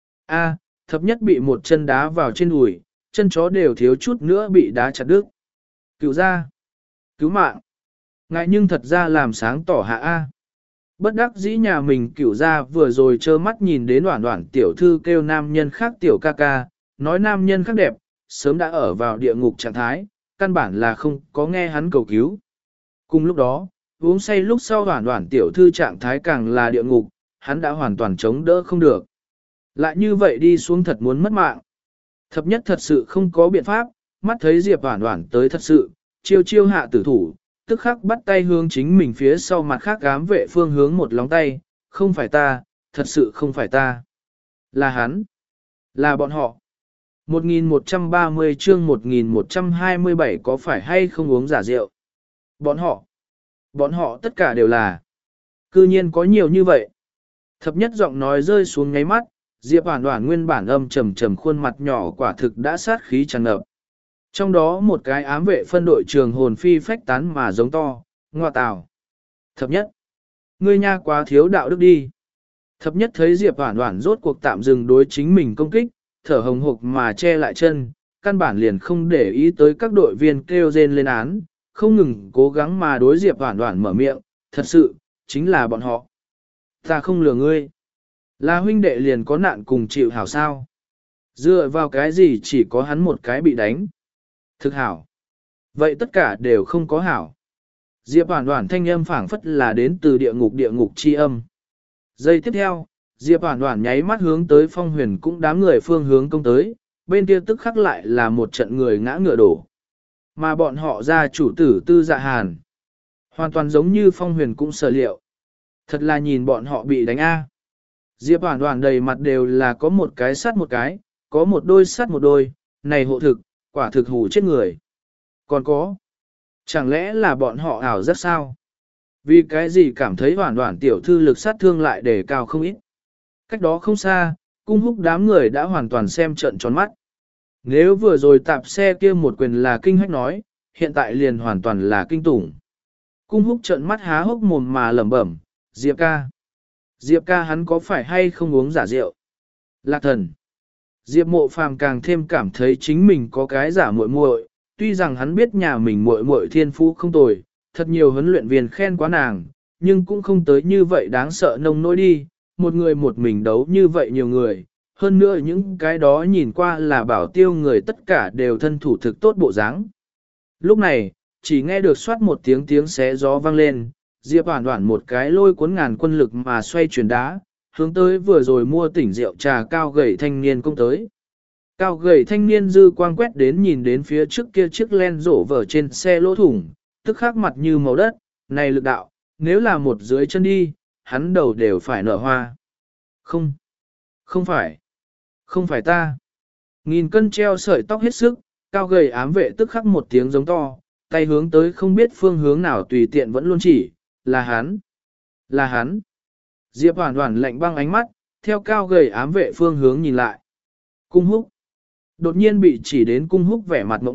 A, thập nhất bị một chân đá vào trên đùi, chân chó đều thiếu chút nữa bị đá chặt đứt. Cứu ra. Cứu mạng. Ngại nhưng thật ra làm sáng tỏ hạ A. Bất đắc dĩ nhà mình cửu ra vừa rồi trơ mắt nhìn đến đoạn đoạn tiểu thư kêu nam nhân khác tiểu ca ca, nói nam nhân khác đẹp, sớm đã ở vào địa ngục trạng thái, căn bản là không có nghe hắn cầu cứu. Cùng lúc đó, uống say lúc sau đoạn đoạn tiểu thư trạng thái càng là địa ngục, hắn đã hoàn toàn chống đỡ không được. Lại như vậy đi xuống thật muốn mất mạng. Thập nhất thật sự không có biện pháp, mắt thấy Diệp Hoản Hoản tới thật sự, chiêu chiêu hạ tử thủ, tức khắc bắt tay hướng chính mình phía sau mặt khác ám vệ phương hướng một lóng tay, không phải ta, thật sự không phải ta. Là hắn, là bọn họ. một nghìn một trăm ba mươi chương một nghìn một trăm hai mươi bảy có phải hay không uống giả rượu? Bọn họ, bọn họ tất cả đều là. Cư nhiên có nhiều như vậy. Thập nhất giọng nói rơi xuống ngáy mắt, Diệp Hoản Hoản nguyên bản âm trầm trầm khuôn mặt nhỏ quả thực đã sát khí tràn ngập. Trong đó một cái ám vệ phân đội trường hồn phi phách tán mà giống to, ngoa tào. Thập nhất, ngươi nha quá thiếu đạo đức đi. Thập nhất thấy Diệp Hoản Hoản rốt cuộc tạm dừng đối chính mình công kích, thở hồng hộc mà che lại chân, căn bản liền không để ý tới các đội viên kêu rên lên án, không ngừng cố gắng mà đối Diệp Hoản Hoản mở miệng, thật sự, chính là bọn họ. Ta không lừa ngươi. Là huynh đệ liền có nạn cùng chịu hảo sao. Dựa vào cái gì chỉ có hắn một cái bị đánh. Thực hảo. Vậy tất cả đều không có hảo. Diệp Hoản Hoản thanh âm phảng phất là đến từ địa ngục địa ngục chi âm. Giây tiếp theo, Diệp Hoản Hoản nháy mắt hướng tới Phong Huyền cũng đám người phương hướng công tới, bên kia tức khắc lại là một trận người ngã ngựa đổ. Mà bọn họ ra chủ tử Tư Dạ Hàn. Hoàn toàn giống như Phong Huyền cũng sở liệu. Thật là nhìn bọn họ bị đánh a. Diệp Hoản Hoản đầy mặt đều là có một cái sắt một cái, có một đôi sắt một đôi, này hộ thực, quả thực hù chết người. Còn có, chẳng lẽ là bọn họ ảo giác sao? Vì cái gì cảm thấy Hoản Hoản tiểu thư lực sát thương lại đề cao không ít. Cách đó không xa, cung húc đám người đã hoàn toàn xem trận tròn mắt. Nếu vừa rồi tạp xe kia một quyền là kinh hách nói, hiện tại liền hoàn toàn là kinh tủng. Cung húc trợn mắt há hốc mồm mà lẩm bẩm, Diệp ca. Diệp ca hắn có phải hay không uống giả rượu? Lạc thần. Diệp Mộ Phàm càng thêm cảm thấy chính mình có cái giả muội muội, tuy rằng hắn biết nhà mình muội muội thiên phú không tồi, thật nhiều huấn luyện viên khen quá nàng, nhưng cũng không tới như vậy đáng sợ nông nỗi đi, một người một mình đấu như vậy nhiều người, hơn nữa những cái đó nhìn qua là bảo tiêu người tất cả đều thân thủ thực tốt bộ dáng. Lúc này, chỉ nghe được xoát một tiếng tiếng xé gió vang lên, Diệp Hoản Hoản một cái lôi cuốn ngàn quân lực mà xoay chuyển đá, hướng tới vừa rồi mua tỉnh rượu trà cao gầy thanh niên công tới. Cao gầy thanh niên dư quang quét đến nhìn đến phía trước kia chiếc len rổ vở trên xe lỗ thủng, tức khắc mặt như màu đất, này lực đạo, nếu là một dưới chân đi, hắn đầu đều phải nở hoa. Không, không phải, không phải ta. Nghìn cân treo sợi tóc hết sức, cao gầy ám vệ tức khắc một tiếng giống to, tay hướng tới không biết phương hướng nào tùy tiện vẫn luôn chỉ, là hắn, là hắn. Diệp Hoản Hoản lạnh băng ánh mắt, theo cao gầy ám vệ phương hướng nhìn lại. Cung húc. Đột nhiên bị chỉ đến cung húc vẻ mặt ngộp bức,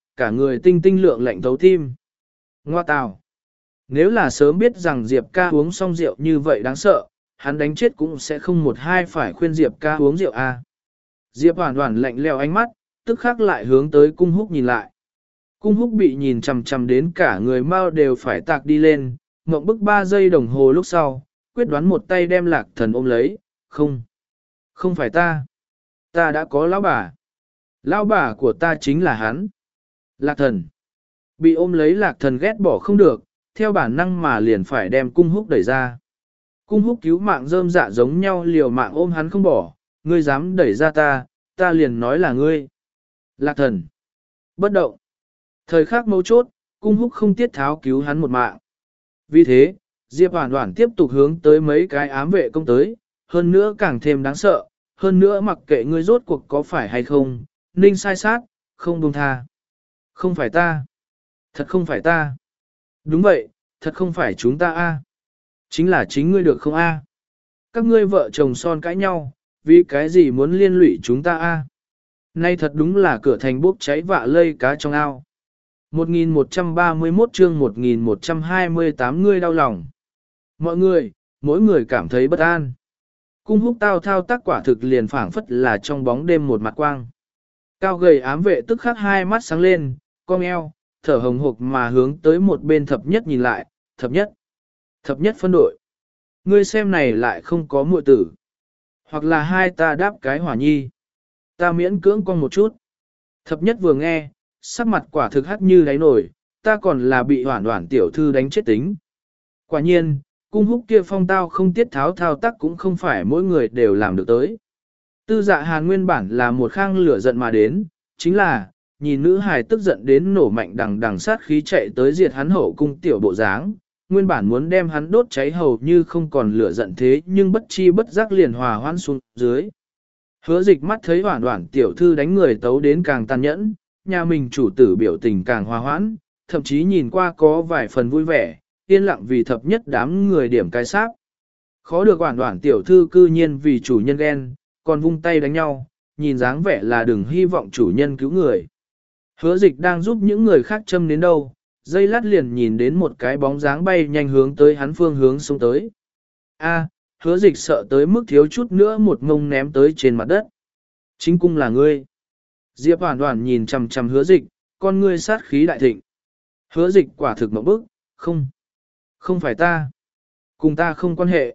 cả người tinh tinh lượng lạnh thấu tim. Ngoa tào! Nếu là sớm biết rằng Diệp ca uống xong rượu như vậy đáng sợ, hắn đánh chết cũng sẽ không một hai phải khuyên Diệp ca uống rượu a. À. Diệp Hoàn Hoàn lạnh lẽo ánh mắt, tức khắc lại hướng tới Cung Húc nhìn lại. Cung Húc bị nhìn chằm chằm đến cả người mau đều phải tạc đi lên, ngậm bức ba giây đồng hồ lúc sau, quyết đoán một tay đem Lạc Thần ôm lấy, không, không phải ta, ta đã có lão bà, lão bà của ta chính là hắn. Lạc Thần bị ôm lấy, Lạc Thần ghét bỏ không được, theo bản năng mà liền phải đem Cung Húc đẩy ra. Cung Húc cứu mạng rơm dạ giống nhau liều mạng ôm hắn không bỏ, ngươi dám đẩy ra ta, ta liền nói là ngươi. Lạc Thần bất động. Thời khắc mấu chốt, Cung Húc không tiết tháo cứu hắn một mạng. Vì thế, Diệp Hoàn Hoàn tiếp tục hướng tới mấy cái ám vệ công tới, hơn nữa càng thêm đáng sợ, hơn nữa mặc kệ ngươi rốt cuộc có phải hay không, ninh sai sát, không buông tha. Không phải ta. Thật không phải ta. Đúng vậy, thật không phải chúng ta a. Chính là chính ngươi được không a? Các ngươi vợ chồng son cãi nhau, vì cái gì muốn liên lụy chúng ta a? Nay thật đúng là cửa thành bốc cháy vạ lây cá trong ao. một nghìn một trăm ba mươi mốt chương một nghìn một trăm hai mươi tám ngươi đau lòng. Mọi người, mỗi người cảm thấy bất an. Cung Húc tao thao tác quả thực liền phảng phất là trong bóng đêm một mặt quang. Cao gầy ám vệ tức khắc hai mắt sáng lên, cong eo, thở hồng hộc mà hướng tới một bên thập nhất nhìn lại, thập nhất. Thập nhất phân đội. Ngươi xem này lại không có muội tử. Hoặc là hai ta đáp cái hỏa nhi. Ta miễn cưỡng con một chút. Thập nhất vừa nghe, sắc mặt quả thực hắt như đáy nổi, ta còn là bị Hoản Hoản tiểu thư đánh chết tính. Quả nhiên, Cung Húc kia phong tao không tiết tháo thao tác cũng không phải mỗi người đều làm được tới. Tư Dạ Hàn nguyên bản là một khang lửa giận mà đến, chính là, nhìn nữ hài tức giận đến nổ mạnh đằng đằng sát khí chạy tới diệt hắn hậu cung tiểu bộ dáng, nguyên bản muốn đem hắn đốt cháy hầu như không còn lửa giận thế nhưng bất chi bất giác liền hòa hoãn xuống dưới. Hứa Dịch mắt thấy Hoản Hoản tiểu thư đánh người tấu đến càng tàn nhẫn, nhà mình chủ tử biểu tình càng hòa hoãn, thậm chí nhìn qua có vài phần vui vẻ, yên lặng vì thập nhất đám người điểm cái sáp. Khó được Hoản Hoản tiểu thư cư nhiên vì chủ nhân ghen, còn vung tay đánh nhau, nhìn dáng vẻ là đừng hy vọng chủ nhân cứu người. Hứa Dịch đang giúp những người khác châm đến đâu, dây lát liền nhìn đến một cái bóng dáng bay nhanh hướng tới hắn phương hướng xuống tới. A, Hứa Dịch sợ tới mức thiếu chút nữa một ngông ném tới trên mặt đất. Chính cung là ngươi. Diệp Hoàn Hoàn nhìn chằm chằm Hứa Dịch, con ngươi sát khí đại thịnh. Hứa Dịch quả thực mộng bức, không, không phải ta, cùng ta không quan hệ,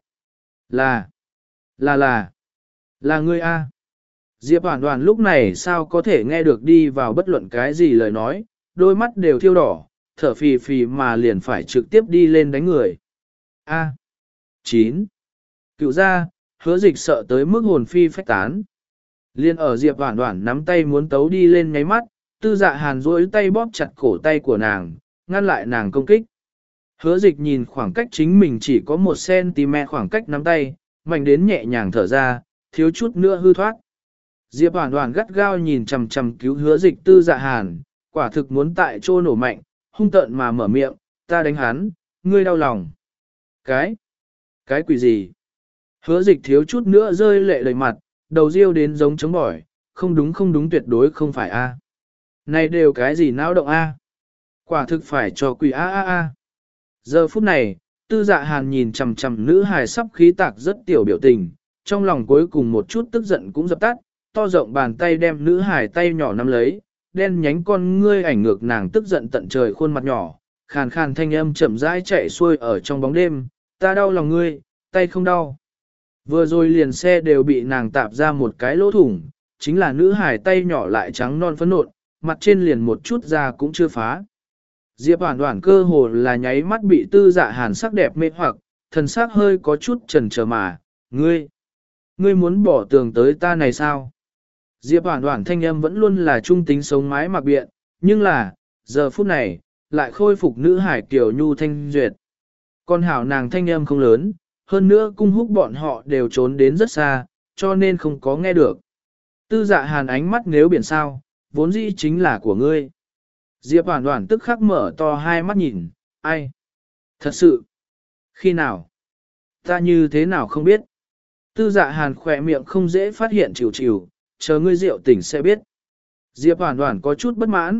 là, là là, là ngươi a. Diệp Hoàn Hoàn lúc này sao có thể nghe được đi vào bất luận cái gì lời nói, đôi mắt đều thiêu đỏ, thở phì phì mà liền phải trực tiếp đi lên đánh người. A. chín. Cựu ra, Hứa Dịch sợ tới mức hồn phi phách tán. Liên ở Diệp Hoàn Hoàn nắm tay muốn tấu đi lên nháy mắt, Tư Dạ Hàn duỗi tay bóp chặt cổ tay của nàng, ngăn lại nàng công kích. Hứa Dịch nhìn khoảng cách chính mình chỉ có một xăng-ti-mét khoảng cách nắm tay, mạnh đến nhẹ nhàng thở ra, thiếu chút nữa hư thoát. Diệp Hoàn Hoàn gắt gao nhìn chằm chằm cứu Hứa Dịch Tư Dạ Hàn, quả thực muốn tại chỗ nổ mạnh, hung tợn mà mở miệng, ta đánh hắn, ngươi đau lòng. Cái? Cái quỷ gì? Hứa Dịch thiếu chút nữa rơi lệ đầy mặt, đầu riêu đến giống chống bỏi, không đúng không đúng tuyệt đối không phải a. Này đều cái gì náo động a? Quả thực phải cho quỷ a a a. Giờ phút này, Tư Dạ Hàn nhìn chằm chằm nữ hài sắp khí tạc rất tiểu biểu tình, trong lòng cuối cùng một chút tức giận cũng dập tắt, to rộng bàn tay đem nữ hài tay nhỏ nắm lấy, đen nhánh con ngươi ảnh ngược nàng tức giận tận trời khuôn mặt nhỏ, khàn khàn thanh âm chậm rãi chạy xuôi ở trong bóng đêm, ta đau lòng ngươi, tay không đau. Vừa rồi liền xe đều bị nàng tạp ra một cái lỗ thủng, chính là nữ hài tay nhỏ lại trắng non phấn nộn, mặt trên liền một chút da cũng chưa phá. Diệp Hoàn Hoàn cơ hồ là nháy mắt bị Tư Dạ Hàn sắc đẹp mê hoặc, thần sắc hơi có chút chần chờ mà, ngươi, ngươi muốn bỏ tường tới ta này sao? Diệp Hoàn Hoàn thanh âm vẫn luôn là trung tính sống mái mặc biện, nhưng là, giờ phút này, lại khôi phục nữ hải kiểu nhu thanh duyệt. Con hảo nàng thanh âm không lớn, hơn nữa Cung Húc bọn họ đều trốn đến rất xa, cho nên không có nghe được. Tư Dạ Hàn ánh mắt nếu biển sao, vốn dĩ chính là của ngươi. Diệp Hoàn Hoàn tức khắc mở to hai mắt nhìn, ai? Thật sự? Khi nào? Ta như thế nào không biết? Tư Dạ Hàn khỏe miệng không dễ phát hiện chịu chịu, chờ ngươi rượu tỉnh sẽ biết. Diệp Hoàn Hoàn có chút bất mãn,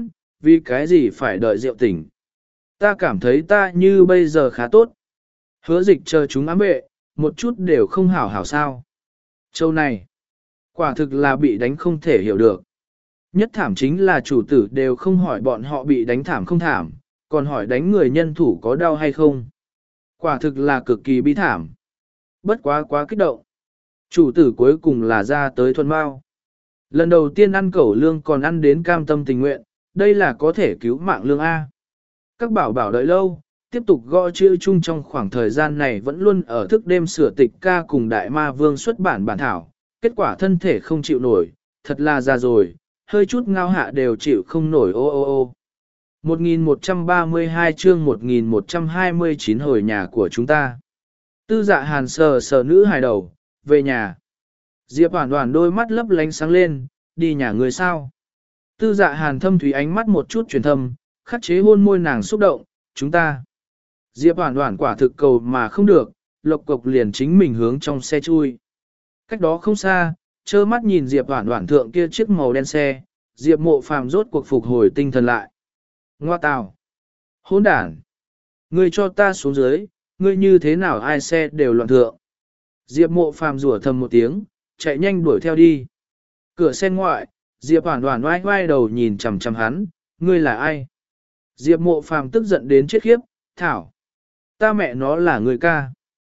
vì cái gì phải đợi rượu tỉnh. Ta cảm thấy ta như bây giờ khá tốt. Hứa dịch chờ chúng ám vệ, một chút đều không hảo hảo sao. Châu này, quả thực là bị đánh không thể hiểu được. Nhất thảm chính là chủ tử đều không hỏi bọn họ bị đánh thảm không thảm, còn hỏi đánh người nhân thủ có đau hay không. Quả thực là cực kỳ bi thảm. Bất quá quá kích động. Chủ tử cuối cùng là ra tới thuần bao. Lần đầu tiên ăn cẩu lương còn ăn đến cam tâm tình nguyện, đây là có thể cứu mạng lương A. Các bảo bảo đợi lâu, tiếp tục gõ chữ chung trong khoảng thời gian này vẫn luôn ở thức đêm sửa tịch ca cùng đại ma vương xuất bản bản thảo. Kết quả thân thể không chịu nổi, thật là già rồi, hơi chút ngao hạ đều chịu không nổi ô ô ô. một nghìn một trăm ba mươi hai chương một nghìn một trăm hai mươi chín hồi nhà của chúng ta. Tư dạ hàn sờ sờ nữ hài đầu, về nhà. Diệp Hoàn Hoàn đôi mắt lấp lánh sáng lên, đi nhà người sao. Tư dạ hàn thâm thủy ánh mắt một chút truyền thâm, khắc chế hôn môi nàng xúc động, chúng ta. Diệp Hoàn Hoàn quả thực cầu mà không được, lộc cộc liền chính mình hướng trong xe chui. Cách đó không xa, trơ mắt nhìn Diệp Hoàn Hoàn thượng kia chiếc màu đen xe, Diệp Mộ Phàm rốt cuộc phục hồi tinh thần lại. Ngoa tào! Hỗn đản! Ngươi cho ta xuống dưới, ngươi như thế nào ai xe đều loạn thượng. Diệp Mộ Phàm rủa thầm một tiếng, chạy nhanh đuổi theo đi. Cửa xe ngoại, Diệp Hoàn Hoàn oai oai đầu nhìn chằm chằm hắn, ngươi là ai? Diệp Mộ Phàm tức giận đến chết khiếp, thảo! Ta mẹ nó là người ca.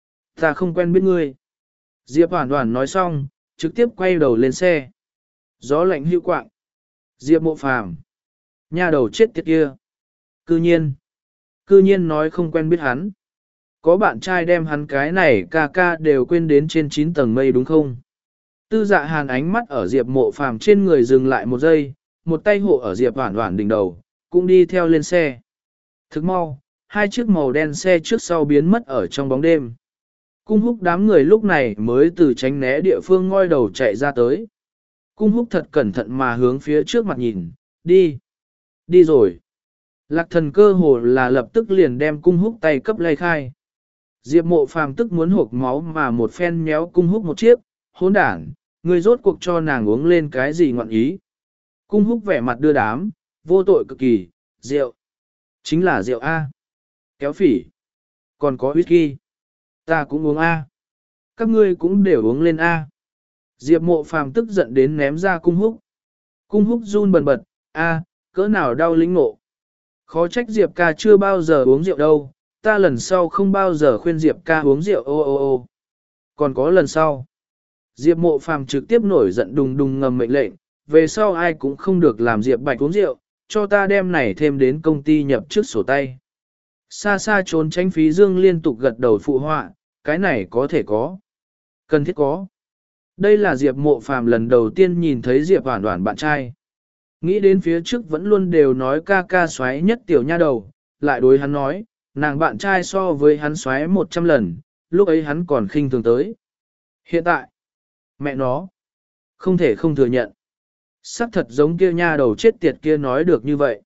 Ta không quen biết ngươi. Diệp Hoàn Hoàn nói xong, trực tiếp quay đầu lên xe. Gió lạnh hữu quạng. Diệp Mộ Phàm, nha đầu chết tiệt kia. Cư nhiên, cư nhiên nói không quen biết hắn. Có bạn trai đem hắn cái này ca ca đều quên đến trên chín tầng mây đúng không? Tư dạ hàn ánh mắt ở Diệp Mộ Phàm trên người dừng lại một giây, một tay hộ ở Diệp Hoàn Hoàn đỉnh đầu, cũng đi theo lên xe. Thức mau, hai chiếc màu đen xe trước sau biến mất ở trong bóng đêm. Cung húc đám người lúc này mới từ tránh né địa phương ngoi đầu chạy ra tới. Cung húc thật cẩn thận mà hướng phía trước mặt nhìn, đi, đi rồi. Lạc thần cơ hồ là lập tức liền đem cung húc tay cấp lay khai. Diệp Mộ Phàm tức muốn hộp máu mà một phen méo cung húc một chiếc, hỗn đản, người rốt cuộc cho nàng uống lên cái gì ngọn ý. Cung húc vẻ mặt đưa đám, vô tội cực kỳ, rượu. Chính là rượu A. Kéo phỉ. Còn có whisky. Ta cũng uống A. Các ngươi cũng đều uống lên A. Diệp Mộ Phàm tức giận đến ném ra cung húc. Cung húc run bần bật, A, cỡ nào đau lĩnh ngộ. Khó trách Diệp ca chưa bao giờ uống rượu đâu, ta lần sau không bao giờ khuyên Diệp ca uống rượu ô ô ô. Còn có lần sau. Diệp Mộ Phàm trực tiếp nổi giận đùng đùng ngầm mệnh lệnh, về sau ai cũng không được làm Diệp Bạch uống rượu, cho ta đem này thêm đến công ty nhập trước sổ tay. Xa xa trốn tránh phí dương liên tục gật đầu phụ họa, cái này có thể có. Cần thiết có. Đây là Diệp Mộ Phàm lần đầu tiên nhìn thấy Diệp Hoàn Hoàn bạn trai. Nghĩ đến phía trước vẫn luôn đều nói ca ca xoáy nhất tiểu nha đầu, lại đối hắn nói, nàng bạn trai so với hắn xoáy một trăm lần, lúc ấy hắn còn khinh thường tới. Hiện tại, mẹ nó, không thể không thừa nhận. Sắc thật giống kia nha đầu chết tiệt kia nói được như vậy.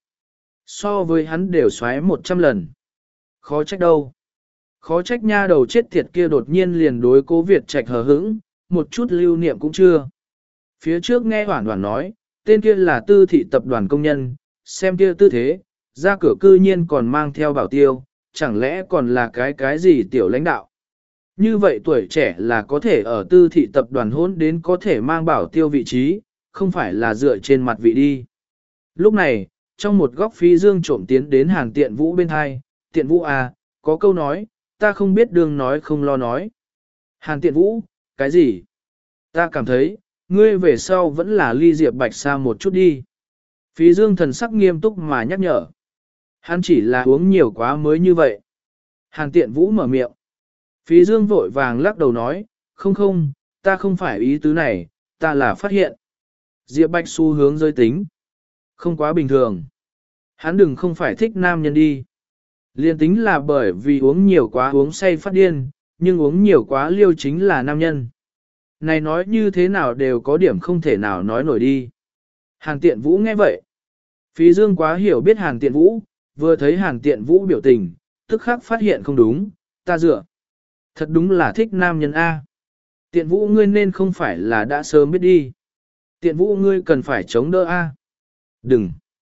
So với hắn đều xoáy một trăm lần. Khó trách đâu. Khó trách nha đầu chết tiệt kia đột nhiên liền đối Cố Việt Trạch hờ hững, một chút lưu niệm cũng chưa. Phía trước nghe Hoản Hoản nói, tên kia là Tư thị tập đoàn công nhân, xem kia tư thế, ra cửa cư nhiên còn mang theo bảo tiêu, chẳng lẽ còn là cái cái gì tiểu lãnh đạo. Như vậy tuổi trẻ là có thể ở Tư thị tập đoàn hôn đến có thể mang bảo tiêu vị trí, không phải là dựa trên mặt vị đi. Lúc này, trong một góc phi dương trộm tiến đến Hàn Tiện Vũ bên hai, Tiện Vũ à, có câu nói, ta không biết đường nói không lo nói. Hàn Tiện Vũ, cái gì? Ta cảm thấy, ngươi về sau vẫn là ly Diệp Bạch xa một chút đi. Phí dương thần sắc nghiêm túc mà nhắc nhở. Hắn chỉ là uống nhiều quá mới như vậy. Hàn Tiện Vũ mở miệng. Phí dương vội vàng lắc đầu nói, không không, ta không phải ý tứ này, ta là phát hiện. Diệp Bạch xu hướng giới tính. Không quá bình thường. Hắn đừng không phải thích nam nhân đi. Liên tính là bởi vì uống nhiều quá uống say phát điên, nhưng uống nhiều quá liêu chính là nam nhân. Này nói như thế nào đều có điểm không thể nào nói nổi đi. Hàn Tiện Vũ nghe vậy. Phí Dương quá hiểu biết Hàn Tiện Vũ, vừa thấy Hàn Tiện Vũ biểu tình, tức khắc phát hiện không đúng, ta dựa. Thật đúng là thích nam nhân A. Tiện Vũ ngươi nên không phải là đã sớm biết đi. Tiện Vũ ngươi cần phải chống đỡ A. Đừng.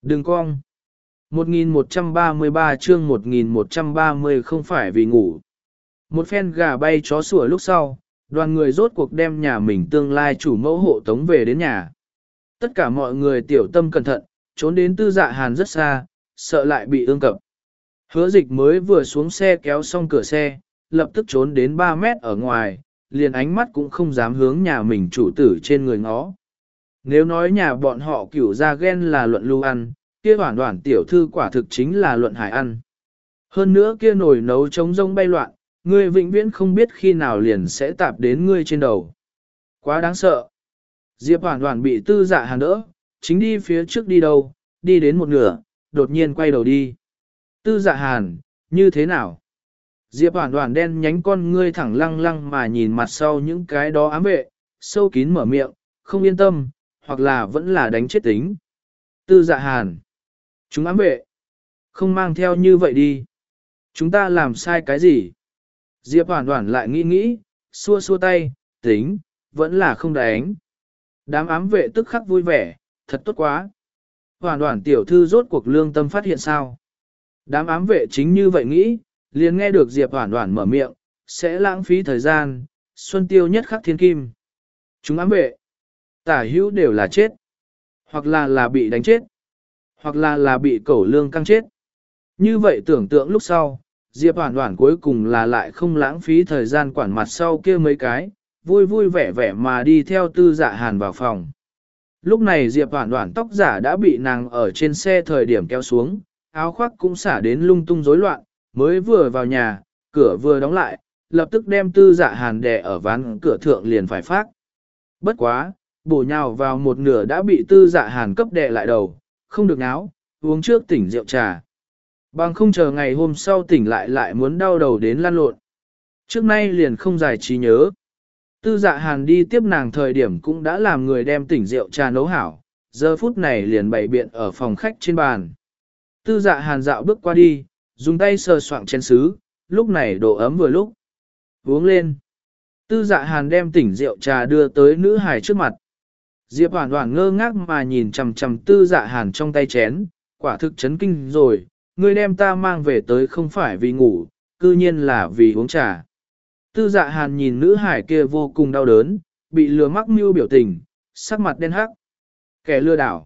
Đừng cong. một nghìn một trăm ba mươi ba chương một nghìn một trăm ba mươi không phải vì ngủ. Một phen gà bay chó sủa lúc sau, đoàn người rốt cuộc đem nhà mình tương lai chủ mẫu hộ tống về đến nhà. Tất cả mọi người tiểu tâm cẩn thận, trốn đến Tư Dạ Hàn rất xa, sợ lại bị ương cập. Hứa dịch mới vừa xuống xe kéo xong cửa xe, lập tức trốn đến ba mét ở ngoài, liền ánh mắt cũng không dám hướng nhà mình chủ tử trên người ngó. Nếu nói nhà bọn họ cửu ra ghen là luận lưu ăn, kia hoảng hoảng tiểu thư quả thực chính là luận hải ăn. Hơn nữa kia nồi nấu trống rông bay loạn, ngươi vĩnh viễn không biết khi nào liền sẽ tạp đến ngươi trên đầu. Quá đáng sợ. Diệp Hoản Hoản bị Tư Dạ Hàn đỡ, chính đi phía trước đi đâu, đi đến một nửa, đột nhiên quay đầu đi. Tư Dạ Hàn, như thế nào? Diệp Hoản Hoản đen nhánh con ngươi thẳng lăng lăng mà nhìn mặt sau những cái đó ám vệ, sâu kín mở miệng, không yên tâm, hoặc là vẫn là đánh chết tính. Tư Dạ Hàn, chúng ám vệ, không mang theo như vậy đi. Chúng ta làm sai cái gì? Diệp Hoản Hoản lại nghĩ nghĩ, xua xua tay, tính, vẫn là không đánh. Đám ám vệ tức khắc vui vẻ, thật tốt quá. Hoản Hoản tiểu thư rốt cuộc lương tâm phát hiện sao? Đám ám vệ chính như vậy nghĩ, liền nghe được Diệp Hoản Hoản mở miệng, sẽ lãng phí thời gian, xuân tiêu nhất khắc thiên kim. Chúng ám vệ, tả hữu đều là chết, hoặc là là bị đánh chết, hoặc là là bị cẩu lương căng chết. Như vậy tưởng tượng lúc sau, Diệp Hoản Hoản cuối cùng là lại không lãng phí thời gian quản mặt sau kia mấy cái, vui vui vẻ vẻ mà đi theo Tư Dạ Hàn vào phòng. Lúc này Diệp Hoản Hoản tóc giả đã bị nàng ở trên xe thời điểm kéo xuống, áo khoác cũng xả đến lung tung rối loạn, mới vừa vào nhà, cửa vừa đóng lại, lập tức đem Tư Dạ Hàn đè ở ván cửa thượng liền phải phát. Bất quá, bổ nhào vào một nửa đã bị Tư Dạ Hàn cấp đè lại đầu, không được náo, uống trước tỉnh rượu trà. Bằng không chờ ngày hôm sau tỉnh lại lại muốn đau đầu đến lăn lộn. Trước nay liền không giải trí nhớ. Tư Dạ Hàn đi tiếp nàng thời điểm cũng đã làm người đem tỉnh rượu trà nấu hảo, giờ phút này liền bày biện ở phòng khách trên bàn. Tư Dạ Hàn dạo bước qua đi, dùng tay sờ soạng chén sứ, lúc này độ ấm vừa lúc. Uống lên. Tư Dạ Hàn đem tỉnh rượu trà đưa tới nữ hài trước mặt. Diệp Hoản Hoản ngơ ngác mà nhìn chằm chằm Tư Dạ Hàn trong tay chén, quả thực chấn kinh rồi, ngươi đem ta mang về tới không phải vì ngủ, cư nhiên là vì uống trà. Tư Dạ Hàn nhìn nữ hải kia vô cùng đau đớn, bị lừa mắc mưu biểu tình, sắc mặt đen hắc. Kẻ lừa đảo.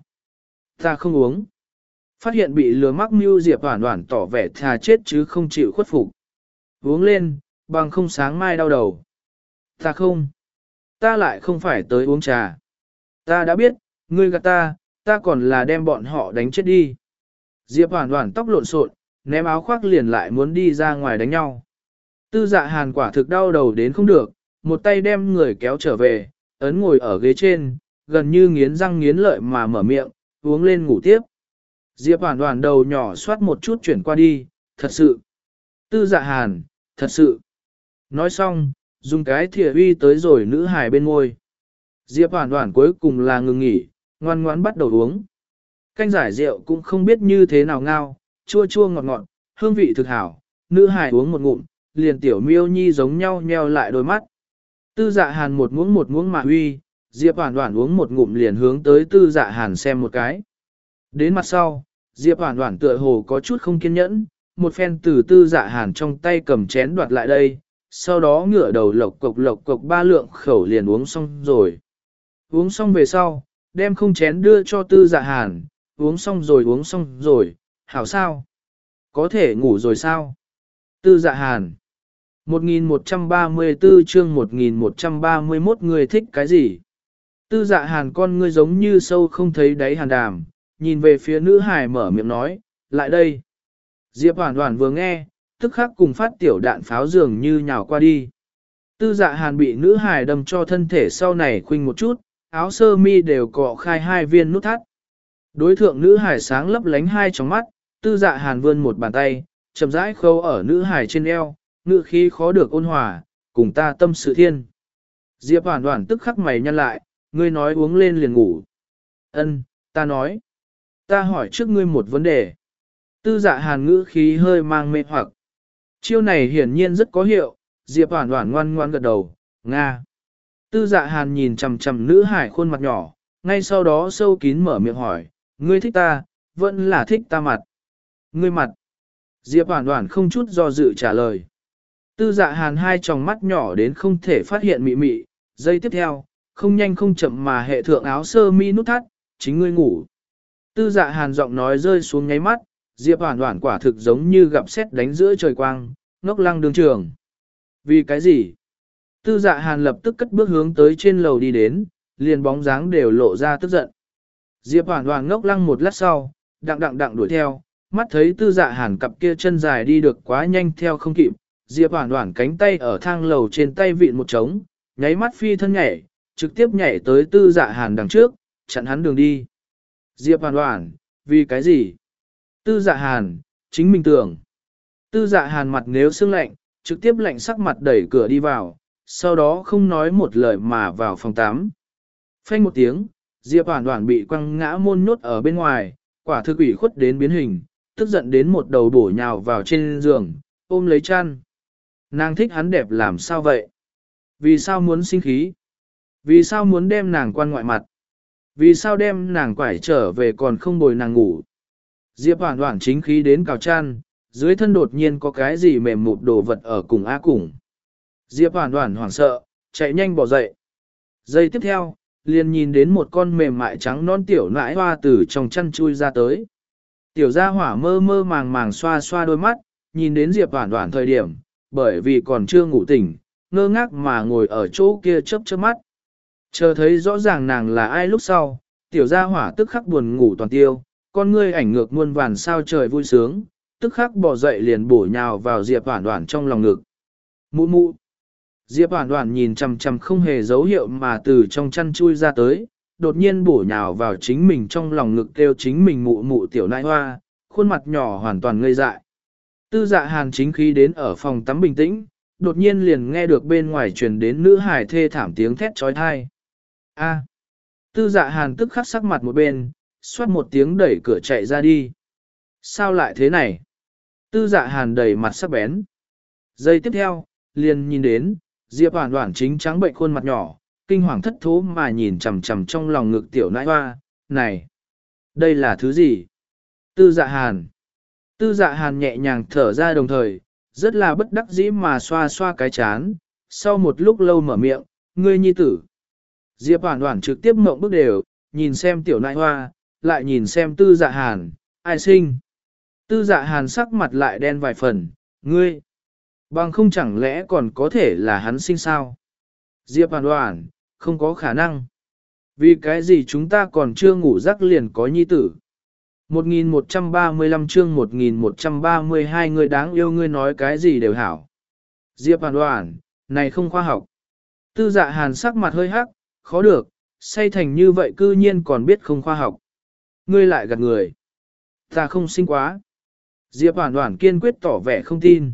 Ta không uống. Phát hiện bị lừa mắc mưu Diệp Hoản Hoản tỏ vẻ thà chết chứ không chịu khuất phục. Uống lên, bằng không sáng mai đau đầu. Ta không. Ta lại không phải tới uống trà. Ta đã biết, ngươi gạt ta, ta còn là đem bọn họ đánh chết đi. Diệp Hoản Hoản tóc lộn xộn, ném áo khoác liền lại muốn đi ra ngoài đánh nhau. Tư Dạ Hàn quả thực đau đầu đến không được, một tay đem người kéo trở về, ấn ngồi ở ghế trên, gần như nghiến răng nghiến lợi mà mở miệng, uống lên ngủ tiếp. Diệp Hoản Hoản đầu nhỏ xoát một chút chuyển qua đi, thật sự. Tư Dạ Hàn, thật sự. Nói xong, dùng cái thìa uy tới rồi nữ hài bên môi. Diệp Hoản Hoản cuối cùng là ngừng nghỉ, ngoan ngoãn bắt đầu uống. Canh giải rượu cũng không biết như thế nào ngao, chua chua ngọt ngọt, hương vị thực hảo. Nữ hài uống một ngụm, liền tiểu miêu nhi giống nhau nheo lại đôi mắt. Tư Dạ Hàn một muỗng một muỗng mà uy, Diệp Hoản Hoản uống một ngụm liền hướng tới Tư Dạ Hàn xem một cái. Đến mặt sau, Diệp Hoản Hoản tựa hồ có chút không kiên nhẫn, một phen từ Tư Dạ Hàn trong tay cầm chén đoạt lại đây, sau đó ngửa đầu lộc cộc lộc cộc ba lượng khẩu liền uống xong rồi. Uống xong về sau, đem không chén đưa cho Tư Dạ Hàn, uống xong rồi uống xong rồi, hảo sao? Có thể ngủ rồi sao? Tư Dạ Hàn. một nghìn một trăm ba mươi tư chương một nghìn một trăm ba mươi mốt người thích cái gì? Tư Dạ Hàn con ngươi giống như sâu không thấy đáy hàn đàm, nhìn về phía nữ hài mở miệng nói, lại đây. Diệp Hoản Hoản vừa nghe, tức khắc cùng phát tiểu đạn pháo dường như nhào qua đi. Tư Dạ Hàn bị nữ hài đâm cho thân thể sau này khuynh một chút, áo sơ mi đều cọ khai hai viên nút thắt. Đối thượng nữ hài sáng lấp lánh hai tròng mắt, Tư Dạ Hàn vươn một bàn tay, chậm rãi khâu ở nữ hài trên eo, ngữ khí khó được ôn hòa, cùng ta tâm sự thiên. Diệp Hoản Hoản tức khắc mày nhăn lại, ngươi nói uống lên liền ngủ. Ân, ta nói. Ta hỏi trước ngươi một vấn đề. Tư Dạ Hàn ngữ khí hơi mang mê hoặc. Chiêu này hiển nhiên rất có hiệu, Diệp Hoản Hoản ngoan ngoan gật đầu, Nga. Tư Dạ Hàn nhìn chằm chằm nữ hải khuôn mặt nhỏ, ngay sau đó sâu kín mở miệng hỏi, ngươi thích ta, vẫn là thích ta mặt. Ngươi mặt. Diệp Hoàn Hoàn không chút do dự trả lời. Tư Dạ Hàn hai tròng mắt nhỏ đến không thể phát hiện mị mị, giây tiếp theo, không nhanh không chậm mà hệ thượng áo sơ mi nút thắt, chính ngươi ngủ. Tư Dạ Hàn giọng nói rơi xuống nháy mắt, Diệp Hoàn Hoàn quả thực giống như gặp sét đánh giữa trời quang, ngốc lăng đường trường. Vì cái gì? Tư Dạ Hàn lập tức cất bước hướng tới trên lầu đi đến, liền bóng dáng đều lộ ra tức giận. Diệp Hoàn Hoàn ngốc lăng một lát sau, đặng đặng đặng đuổi theo, mắt thấy Tư Dạ Hàn cặp kia chân dài đi được quá nhanh theo không kịp, Diệp Hoàn Hoàn cánh tay ở thang lầu trên tay vịn một trống, nháy mắt phi thân nhảy, trực tiếp nhảy tới Tư Dạ Hàn đằng trước, chặn hắn đường đi. Diệp Hoàn Hoàn, vì cái gì? Tư Dạ Hàn, chính mình tưởng. Tư Dạ Hàn mặt nếu sưng lạnh, trực tiếp lạnh sắc mặt đẩy cửa đi vào, sau đó không nói một lời mà vào phòng tắm. Phanh một tiếng, Diệp Hoàn Hoàn bị quăng ngã môn nhốt ở bên ngoài, quả thực ủy khuất đến biến hình, tức giận đến một đầu bổ nhào vào trên giường, ôm lấy chăn. Nàng thích hắn đẹp làm sao vậy? Vì sao muốn sinh khí? Vì sao muốn đem nàng quan ngoại mặt? Vì sao đem nàng quải trở về còn không bồi nàng ngủ? Diệp Hoàn Hoàn chính khí đến cào chăn, dưới thân đột nhiên có cái gì mềm mụt đồ vật ở cùng A cùng. Diệp Hoàn Hoàn hoảng sợ, chạy nhanh bỏ dậy. Giây tiếp theo, liền nhìn đến một con mềm mại trắng non tiểu nãi hoa từ trong chăn chui ra tới. Tiểu gia hỏa mơ mơ màng màng xoa xoa đôi mắt, nhìn đến Diệp Hoàn Hoàn thời điểm, bởi vì còn chưa ngủ tỉnh, ngơ ngác mà ngồi ở chỗ kia chớp chớp mắt. Chờ thấy rõ ràng nàng là ai lúc sau, tiểu gia hỏa tức khắc buồn ngủ toàn tiêu, con ngươi ảnh ngược muôn vàn sao trời vui sướng, tức khắc bỏ dậy liền bổ nhào vào Diệp Hoàn Hoàn trong lòng ngực. Mụ mụ. Diệp Hoàn Hoàn nhìn chằm chằm không hề dấu hiệu mà từ trong chăn chui ra tới, đột nhiên bổ nhào vào chính mình trong lòng ngực kêu chính mình mụ mụ tiểu nãi hoa, khuôn mặt nhỏ hoàn toàn ngây dại. Tư Dạ Hàn chính khí đến ở phòng tắm bình tĩnh, đột nhiên liền nghe được bên ngoài truyền đến nữ hài thê thảm tiếng thét trói thai. A. Tư Dạ Hàn tức khắc sắc mặt một bên, xoát một tiếng đẩy cửa chạy ra đi. Sao lại thế này? Tư Dạ Hàn đẩy mặt sắc bén. Giây tiếp theo, liền nhìn đến, Diệp Hoàn Hoàn chính trắng bệnh khuôn mặt nhỏ, kinh hoàng thất thố mà nhìn chằm chằm trong lòng ngực tiểu nãi hoa, này, đây là thứ gì? Tư Dạ Hàn. Tư Dạ Hàn nhẹ nhàng thở ra đồng thời, rất là bất đắc dĩ mà xoa xoa cái chán, sau một lúc lâu mở miệng, ngươi nhi tử. Diệp Hoàn Hoàn trực tiếp mộng bước đều, nhìn xem tiểu nãi hoa, lại nhìn xem Tư Dạ Hàn, ai sinh? Tư Dạ Hàn sắc mặt lại đen vài phần, ngươi. Bằng không chẳng lẽ còn có thể là hắn sinh sao? Diệp Hoàn Hoàn, không có khả năng. Vì cái gì chúng ta còn chưa ngủ giấc liền có nhi tử? một nghìn một trăm ba mươi lăm chương một nghìn một trăm ba mươi hai người đáng yêu ngươi nói cái gì đều hảo. Diệp Hoàn Hoàn, này không khoa học. Tư Dạ Hàn sắc mặt hơi hắc, khó được, say thành như vậy cư nhiên còn biết không khoa học. Ngươi lại gạt người. Ta không sinh quá. Diệp Hoàn Hoàn kiên quyết tỏ vẻ không tin.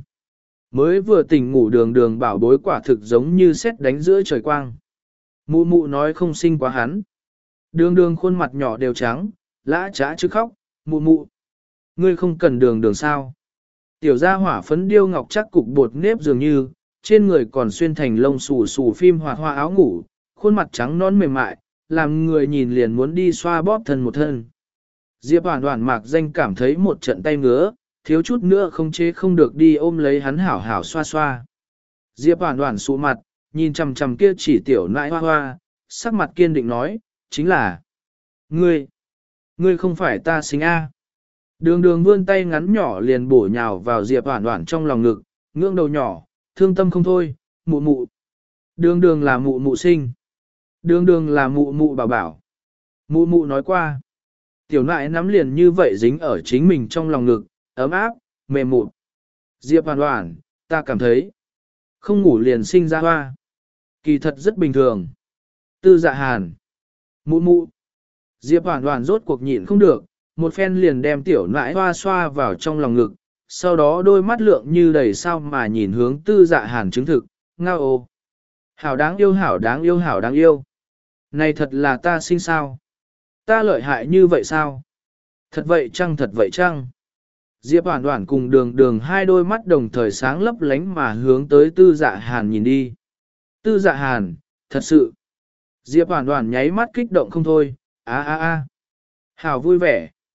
Mới vừa tỉnh ngủ đường đường bảo bối quả thực giống như sét đánh giữa trời quang. Mụ mụ nói không sinh quá hắn. Đường đường khuôn mặt nhỏ đều trắng, lã trá chứ khóc, mụ mụ. Ngươi không cần đường đường sao. Tiểu gia hỏa phấn điêu ngọc chắc cục bột nếp dường như, trên người còn xuyên thành lông xù xù phim hoạt hoa áo ngủ, khuôn mặt trắng non mềm mại, làm người nhìn liền muốn đi xoa bóp thân một thân. Diệp Hoàn Hoàn mạc danh cảm thấy một trận tay ngứa, thiếu chút nữa không chế không được đi ôm lấy hắn hảo hảo xoa xoa. Diệp Hoàn Hoàn sụ mặt, nhìn chằm chằm kia chỉ tiểu nãi hoa hoa, sắc mặt kiên định nói, chính là ngươi, ngươi không phải ta sinh a. Đường đường vươn tay ngắn nhỏ liền bổ nhào vào Diệp Hoàn Hoàn trong lòng ngực, ngưỡng đầu nhỏ, thương tâm không thôi, mụ mụ. Đường đường là mụ mụ sinh. Đường đường là mụ mụ bảo bảo. Mụ mụ nói qua. Tiểu nãi nắm liền như vậy dính ở chính mình trong lòng ngực, ấm áp, mềm mụn. Diệp Hoàn Hoàn, ta cảm thấy, không ngủ liền sinh ra hoa. Kỳ thật rất bình thường. Tư Dạ Hàn. Mụ mụ. Diệp Hoàn Hoàn rốt cuộc nhịn không được, một phen liền đem tiểu nãi hoa xoa vào trong lòng ngực, sau đó đôi mắt lượng như đầy sao mà nhìn hướng Tư Dạ Hàn chứng thực, ngao ô. Hảo đáng yêu hảo đáng yêu hảo đáng yêu. Này thật là ta sinh sao? Ta lợi hại như vậy sao? Thật vậy chăng thật vậy chăng? Diệp Hoàn Hoàn cùng đường đường hai đôi mắt đồng thời sáng lấp lánh mà hướng tới Tư Dạ Hàn nhìn đi. Tư Dạ Hàn, thật sự. Diệp Hoàn Hoàn nháy mắt kích động không thôi, a a a. Hảo vui vẻ.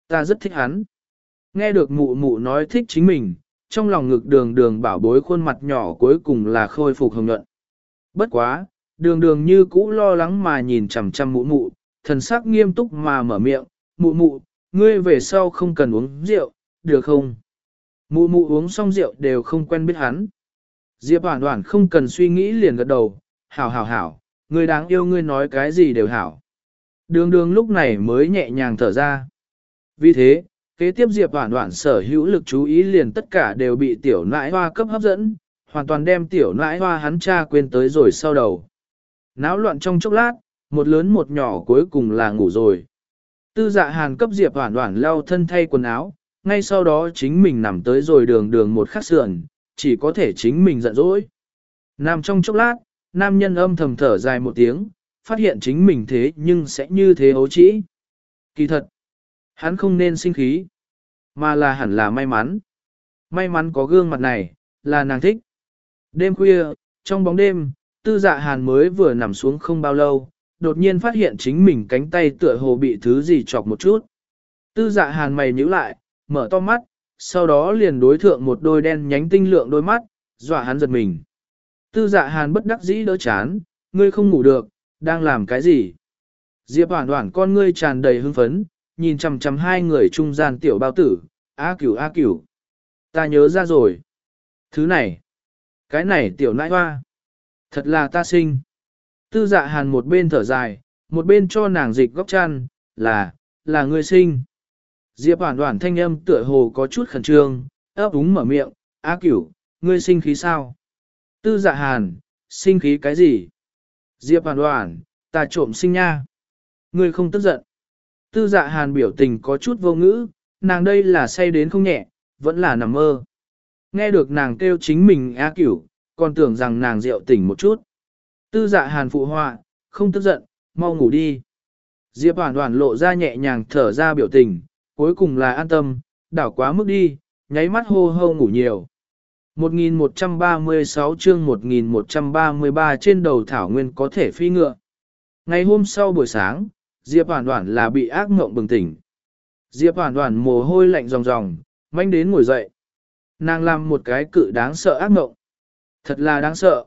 Ta rất thích hắn. Nghe được mụ mụ nói thích chính mình, trong lòng ngực đường đường bảo bối khuôn mặt nhỏ cuối cùng là khôi phục hồng nhuận. Bất quá, đường đường như cũ lo lắng mà nhìn chằm chằm mụ mụ, thần sắc nghiêm túc mà mở miệng, mụ mụ, ngươi về sau không cần uống rượu, được không? Mụ mụ uống xong rượu đều không quen biết hắn. Diệp Hoản Hoản không cần suy nghĩ liền gật đầu, hảo hảo hảo, ngươi đáng yêu ngươi nói cái gì đều hảo. Đường đường lúc này mới nhẹ nhàng thở ra. Vì thế, kế tiếp Diệp Hoản Hoản sở hữu lực chú ý liền tất cả đều bị tiểu nãi hoa cấp hấp dẫn, hoàn toàn đem tiểu nãi hoa hắn cha quên tới rồi sau đầu. Náo loạn trong chốc lát, một lớn một nhỏ cuối cùng là ngủ rồi. Tư Dạ Hàn cấp Diệp Hoản Hoản lau thân thay quần áo, ngay sau đó chính mình nằm tới rồi đường đường một khắc sườn, chỉ có thể chính mình giận dỗi. Nằm trong chốc lát, nam nhân âm thầm thở dài một tiếng, phát hiện chính mình thế nhưng sẽ như thế ấu trĩ. Kỳ thật, hắn không nên sinh khí, mà là hẳn là may mắn. May mắn có gương mặt này, là nàng thích. Đêm khuya, trong bóng đêm, Tư Dạ Hàn mới vừa nằm xuống không bao lâu, đột nhiên phát hiện chính mình cánh tay tựa hồ bị thứ gì chọc một chút. Tư Dạ Hàn mày nhíu lại, mở to mắt, sau đó liền đối thượng một đôi đen nhánh tinh lượng đôi mắt, dọa hắn giật mình. Tư Dạ Hàn bất đắc dĩ đỡ chán, ngươi không ngủ được, đang làm cái gì? Diệp Hoản Hoản con ngươi tràn đầy hưng phấn, nhìn chằm chằm hai người trung gian tiểu bao tử, A Cửu A Cửu. Ta nhớ ra rồi. Thứ này, cái này tiểu nãi hoa, thật là ta sinh. Tư Dạ Hàn một bên thở dài, một bên cho nàng dịch góc chăn, là, là ngươi sinh. Diệp Hoản Hoản thanh âm tựa hồ có chút khẩn trương, ấp úng mở miệng, A Cửu, ngươi sinh khí sao? Tư Dạ Hàn, sinh khí cái gì? Diệp Hoản Hoản, ta trộm sinh nha. Ngươi không tức giận. Tư Dạ Hàn biểu tình có chút vô ngữ, nàng đây là say đến không nhẹ, vẫn là nằm mơ. Nghe được nàng kêu chính mình A Cửu, còn tưởng rằng nàng rượu tỉnh một chút. Tư Dạ Hàn phụ họa, không tức giận, mau ngủ đi. Diệp Hoản Hoản lộ ra nhẹ nhàng thở ra biểu tình, cuối cùng là an tâm, đảo quá mức đi, nháy mắt hô hô ngủ nhiều. một nghìn một trăm ba mươi sáu chương một nghìn một trăm ba mươi ba trên đầu thảo nguyên có thể phi ngựa. Ngày hôm sau buổi sáng, Diệp Hoản Hoản là bị ác mộng bừng tỉnh. Diệp Hoản Hoản mồ hôi lạnh ròng ròng, manh đến ngồi dậy. Nàng làm một cái cự đáng sợ ác mộng. Thật là đáng sợ.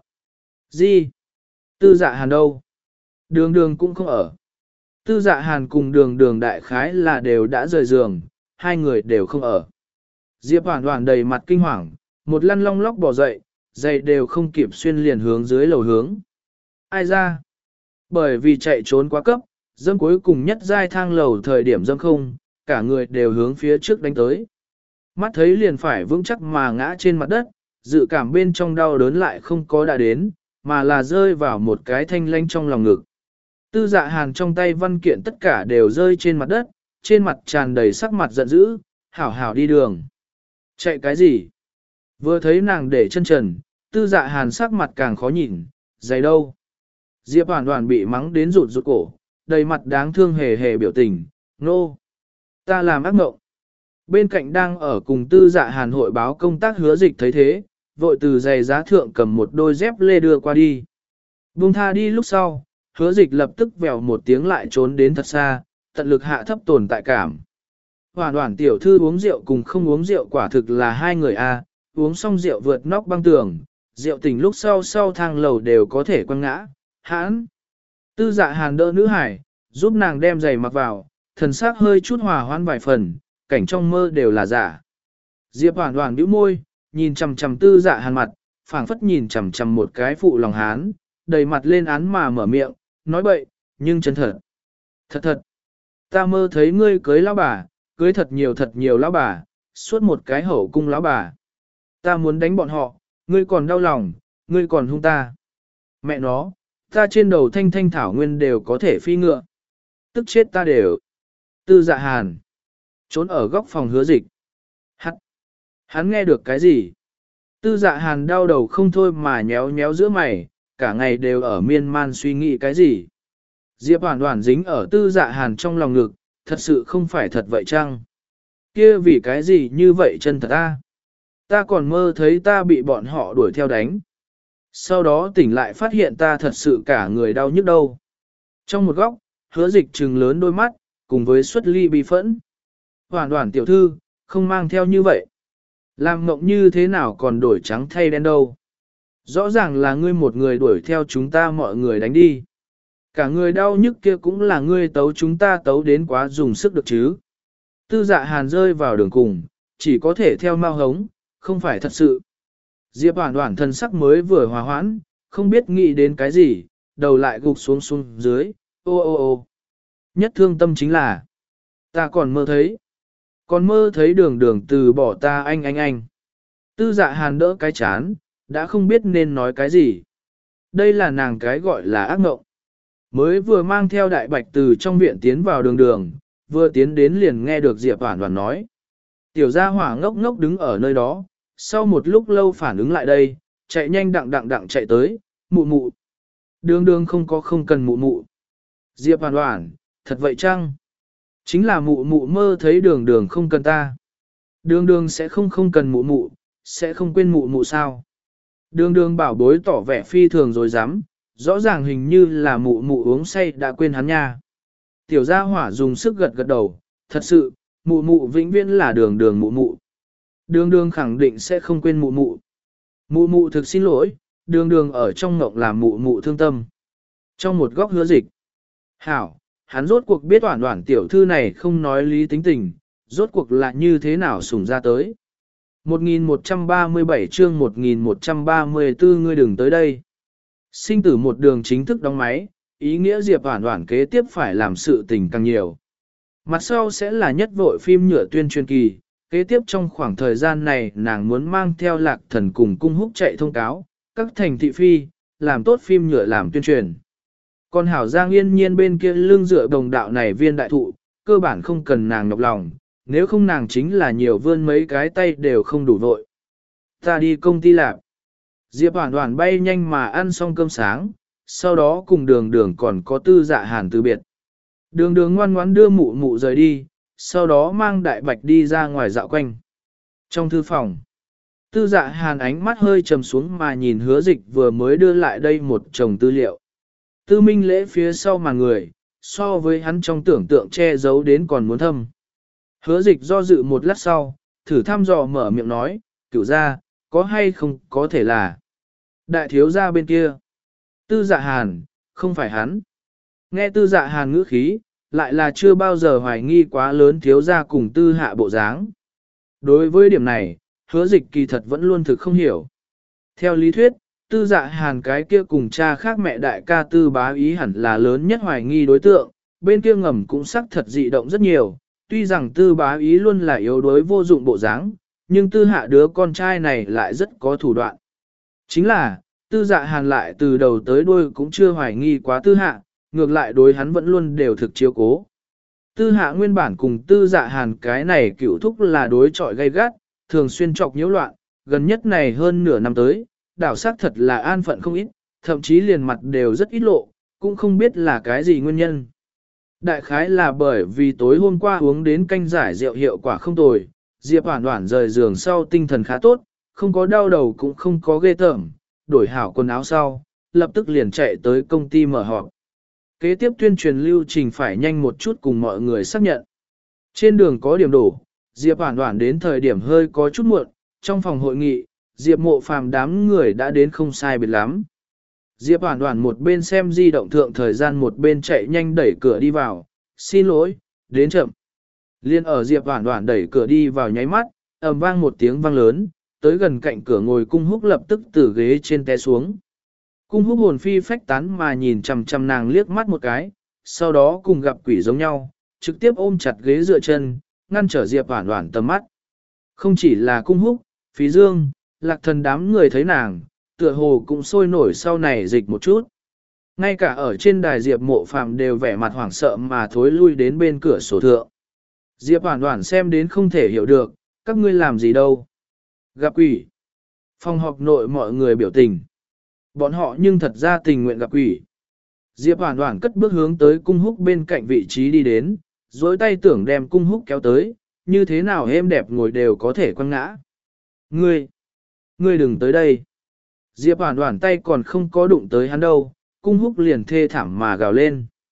Gì? Tư Dạ Hàn đâu? Đường đường cũng không ở. Tư Dạ Hàn cùng đường đường đại khái là đều đã rời giường, hai người đều không ở. Diệp Hoản Hoản đầy mặt kinh hoàng, một lăn long lóc bò dậy, giày đều không kịp xuyên liền hướng dưới lầu hướng. Ai ra? Bởi vì chạy trốn quá cấp, dâm cuối cùng nhất giai thang lầu thời điểm dâm không, cả người đều hướng phía trước đánh tới. Mắt thấy liền phải vững chắc mà ngã trên mặt đất, dự cảm bên trong đau đớn lại không có đã đến, mà là rơi vào một cái thanh lanh trong lòng ngực. Tư Dạ Hàn trong tay văn kiện tất cả đều rơi trên mặt đất, trên mặt tràn đầy sắc mặt giận dữ, hảo hảo đi đường. Chạy cái gì? Vừa thấy nàng để chân trần, Tư Dạ Hàn sắc mặt càng khó nhìn, giày đâu? Diệp Hoản Hoản bị mắng đến rụt rụt cổ, đầy mặt đáng thương hề hề biểu tình, nô. No. Ta làm ác mộng. Bên cạnh đang ở cùng Tư Dạ Hàn hội báo công tác Hứa Dịch thấy thế, vội từ giày giá thượng cầm một đôi dép lê đưa qua đi. Buông tha đi lúc sau, Hứa Dịch lập tức vèo một tiếng lại trốn đến thật xa, tận lực hạ thấp tồn tại cảm. Hoản Hoản tiểu thư uống rượu cùng không uống rượu quả thực là hai người a, uống xong rượu vượt nóc băng tường, rượu tỉnh lúc sau sau thang lầu đều có thể quăng ngã, hãn. Tư Dạ Hàn đỡ nữ hải, giúp nàng đem giày mặc vào, thần sắc hơi chút hòa hoãn vài phần, cảnh trong mơ đều là giả. Diệp Hoản Hoản bĩu môi, nhìn chằm chằm Tư Dạ Hàn mặt, phảng phất nhìn chằm chằm một cái phụ lòng hán, đầy mặt lên án mà mở miệng, nói bậy, nhưng chân thật. Thật thật, ta mơ thấy ngươi cưới lão bà, cưới thật nhiều thật nhiều lão bà, suốt một cái hậu cung lão bà. Ta muốn đánh bọn họ, ngươi còn đau lòng, ngươi còn hung ta. Mẹ nó, ta trên đầu thanh thanh thảo nguyên đều có thể phi ngựa. Tức chết ta đều. Tư Dạ Hàn trốn ở góc phòng Hứa Dịch. Hắn, hắn nghe được cái gì? Tư Dạ Hàn đau đầu không thôi mà nhéo nhéo giữa mày, cả ngày đều ở miên man suy nghĩ cái gì. Diệp Hoản Hoản dính ở Tư Dạ Hàn trong lòng ngực, thật sự không phải thật vậy chăng? Kia vì cái gì như vậy chân thật ta? Ta còn mơ thấy ta bị bọn họ đuổi theo đánh. Sau đó tỉnh lại phát hiện ta thật sự cả người đau nhức đâu. Trong một góc, Hứa Dịch trừng lớn đôi mắt, cùng với xuất ly bi phẫn. Hoàn hoàn tiểu thư, không mang theo như vậy. Làm mộng như thế nào còn đổi trắng thay đen đâu. Rõ ràng là ngươi một người đuổi theo chúng ta mọi người đánh đi. Cả người đau nhức kia cũng là ngươi tấu chúng ta tấu đến quá dùng sức được chứ. Tư dạ hàn rơi vào đường cùng, chỉ có thể theo mau hống, không phải thật sự. Diệp Hoản Hoản thân sắc mới vừa hòa hoãn, không biết nghĩ đến cái gì, đầu lại gục xuống xuống dưới, ô ô ô. Nhất thương tâm chính là, ta còn mơ thấy, còn mơ thấy đường đường từ bỏ ta anh anh anh. Tư dạ hàn đỡ cái chán, đã không biết nên nói cái gì. Đây là nàng cái gọi là ác mộng. Mới vừa mang theo đại bạch từ trong viện tiến vào đường đường, vừa tiến đến liền nghe được Diệp Hoản Hoản nói. Tiểu gia hỏa ngốc ngốc đứng ở nơi đó, sau một lúc lâu phản ứng lại đây, chạy nhanh đặng đặng đặng chạy tới, mụ mụ. Đường đường không có không cần mụ mụ. Diệp Hoản Hoản, thật vậy chăng? Chính là mụ mụ mơ thấy đường đường không cần ta. Đường đường sẽ không không cần mụ mụ, sẽ không quên mụ mụ sao? Đường đường bảo bối tỏ vẻ phi thường rồi dám, rõ ràng hình như là mụ mụ uống say đã quên hắn nha. Tiểu gia hỏa dùng sức gật gật đầu, thật sự, mụ mụ vĩnh viễn là đường đường mụ mụ. Đường đường khẳng định sẽ không quên mụ mụ. Mụ mụ thực xin lỗi, đường đường ở trong ngộng làm mụ mụ thương tâm. Trong một góc hứa dịch. Hảo, hắn rốt cuộc biết Hoản Hoản tiểu thư này không nói lý tính tình, rốt cuộc là như thế nào sủng ra tới. một nghìn một trăm ba mươi bảy chương một nghìn một trăm ba mươi tư ngươi đừng tới đây. Sinh tử một đường chính thức đóng máy, ý nghĩa Diệp Hoản Hoản kế tiếp phải làm sự tình càng nhiều. Mặt sau sẽ là nhất vội phim nhựa tuyên truyền kỳ, kế tiếp trong khoảng thời gian này nàng muốn mang theo Lạc Thần cùng Cung Húc chạy thông cáo, các thành thị phi, làm tốt phim nhựa làm tuyên truyền. Còn Hảo Giang yên nhiên bên kia lưng dựa đồng đạo này viên đại thụ, cơ bản không cần nàng nhọc lòng, nếu không nàng chính là nhiều vươn mấy cái tay đều không đủ vội. Ta đi công ty làm. Diệp Hoản Hoản bay nhanh mà ăn xong cơm sáng, sau đó cùng đường đường còn có Tư Dạ Hàn từ biệt. Đường đường ngoan ngoãn đưa mụ mụ rời đi, sau đó mang đại bạch đi ra ngoài dạo quanh. Trong thư phòng, Tư Dạ Hàn ánh mắt hơi trầm xuống mà nhìn Hứa Dịch vừa mới đưa lại đây một chồng tư liệu. Tư Minh Lễ phía sau mà người, so với hắn trong tưởng tượng che giấu đến còn muốn thâm. Hứa Dịch do dự một lát sau, thử thăm dò mở miệng nói, cửu gia, có hay không có thể là đại thiếu gia bên kia. Tư Dạ Hàn, không phải hắn. Nghe Tư Dạ Hàn ngữ khí, lại là chưa bao giờ hoài nghi quá lớn thiếu gia cùng Tư Hạ bộ dáng. Đối với điểm này, Hứa Dịch kỳ thật vẫn luôn thực không hiểu. Theo lý thuyết, Tư Dạ Hàn cái kia cùng cha khác mẹ đại ca Tư Bá Ý hẳn là lớn nhất hoài nghi đối tượng, bên kia ngầm cũng sắc thật dị động rất nhiều, tuy rằng Tư Bá Ý luôn là yếu đuối vô dụng bộ dáng, nhưng Tư Hạ đứa con trai này lại rất có thủ đoạn. Chính là, Tư Dạ Hàn lại từ đầu tới đuôi cũng chưa hoài nghi quá Tư Hạ, ngược lại đối hắn vẫn luôn đều thực chiếu cố. Tư Hạ nguyên bản cùng Tư Dạ Hàn cái này cựu thúc là đối trọi gay gắt, thường xuyên chọc nhiễu loạn, gần nhất này hơn nửa năm tới, đảo sắc thật là an phận không ít, thậm chí liền mặt đều rất ít lộ, cũng không biết là cái gì nguyên nhân. Đại khái là bởi vì tối hôm qua uống đến canh giải rượu hiệu quả không tồi, Diệp Hoản Hoản rời giường sau tinh thần khá tốt, không có đau đầu cũng không có ghê tởm, đổi hảo quần áo sau, lập tức liền chạy tới công ty mở họp. Kế tiếp tuyên truyền lưu trình phải nhanh một chút cùng mọi người xác nhận. Trên đường có điểm đổ, Diệp Hoản Hoản đến thời điểm hơi có chút muộn, trong phòng hội nghị, Diệp Mộ Phàm đám người đã đến không sai biệt lắm. Diệp Hoản Hoản một bên xem di động thượng thời gian một bên chạy nhanh đẩy cửa đi vào, xin lỗi, đến chậm. Liên ở Diệp Hoản Hoản đẩy cửa đi vào nháy mắt, ầm vang một tiếng vang lớn, tới gần cạnh cửa ngồi Cung Húc lập tức từ ghế trên té xuống. Cung Húc hồn phi phách tán mà nhìn chằm chằm nàng liếc mắt một cái, sau đó cùng gặp quỷ giống nhau, trực tiếp ôm chặt ghế dựa chân, ngăn trở Diệp Hoản Hoản tầm mắt. Không chỉ là Cung Húc, Phí Dương, Lạc Thần đám người thấy nàng, tựa hồ cũng sôi nổi sau này dịch một chút. Ngay cả ở trên đài Diệp Mộ Phàm đều vẻ mặt hoảng sợ mà thối lui đến bên cửa sổ thượng. Diệp Hoản Hoản xem đến không thể hiểu được, các ngươi làm gì đâu. Gặp quỷ. Phòng họp nội mọi người biểu tình. Bọn họ nhưng thật ra tình nguyện gặp quỷ. Diệp Hoản Hoản cất bước hướng tới Cung Húc bên cạnh vị trí đi đến, duỗi tay tưởng đem Cung Húc kéo tới, như thế nào êm đẹp ngồi đều có thể quăng ngã. Ngươi, ngươi đừng tới đây. Diệp Hoản Hoản tay còn không có đụng tới hắn đâu, Cung Húc liền thê thảm mà gào lên.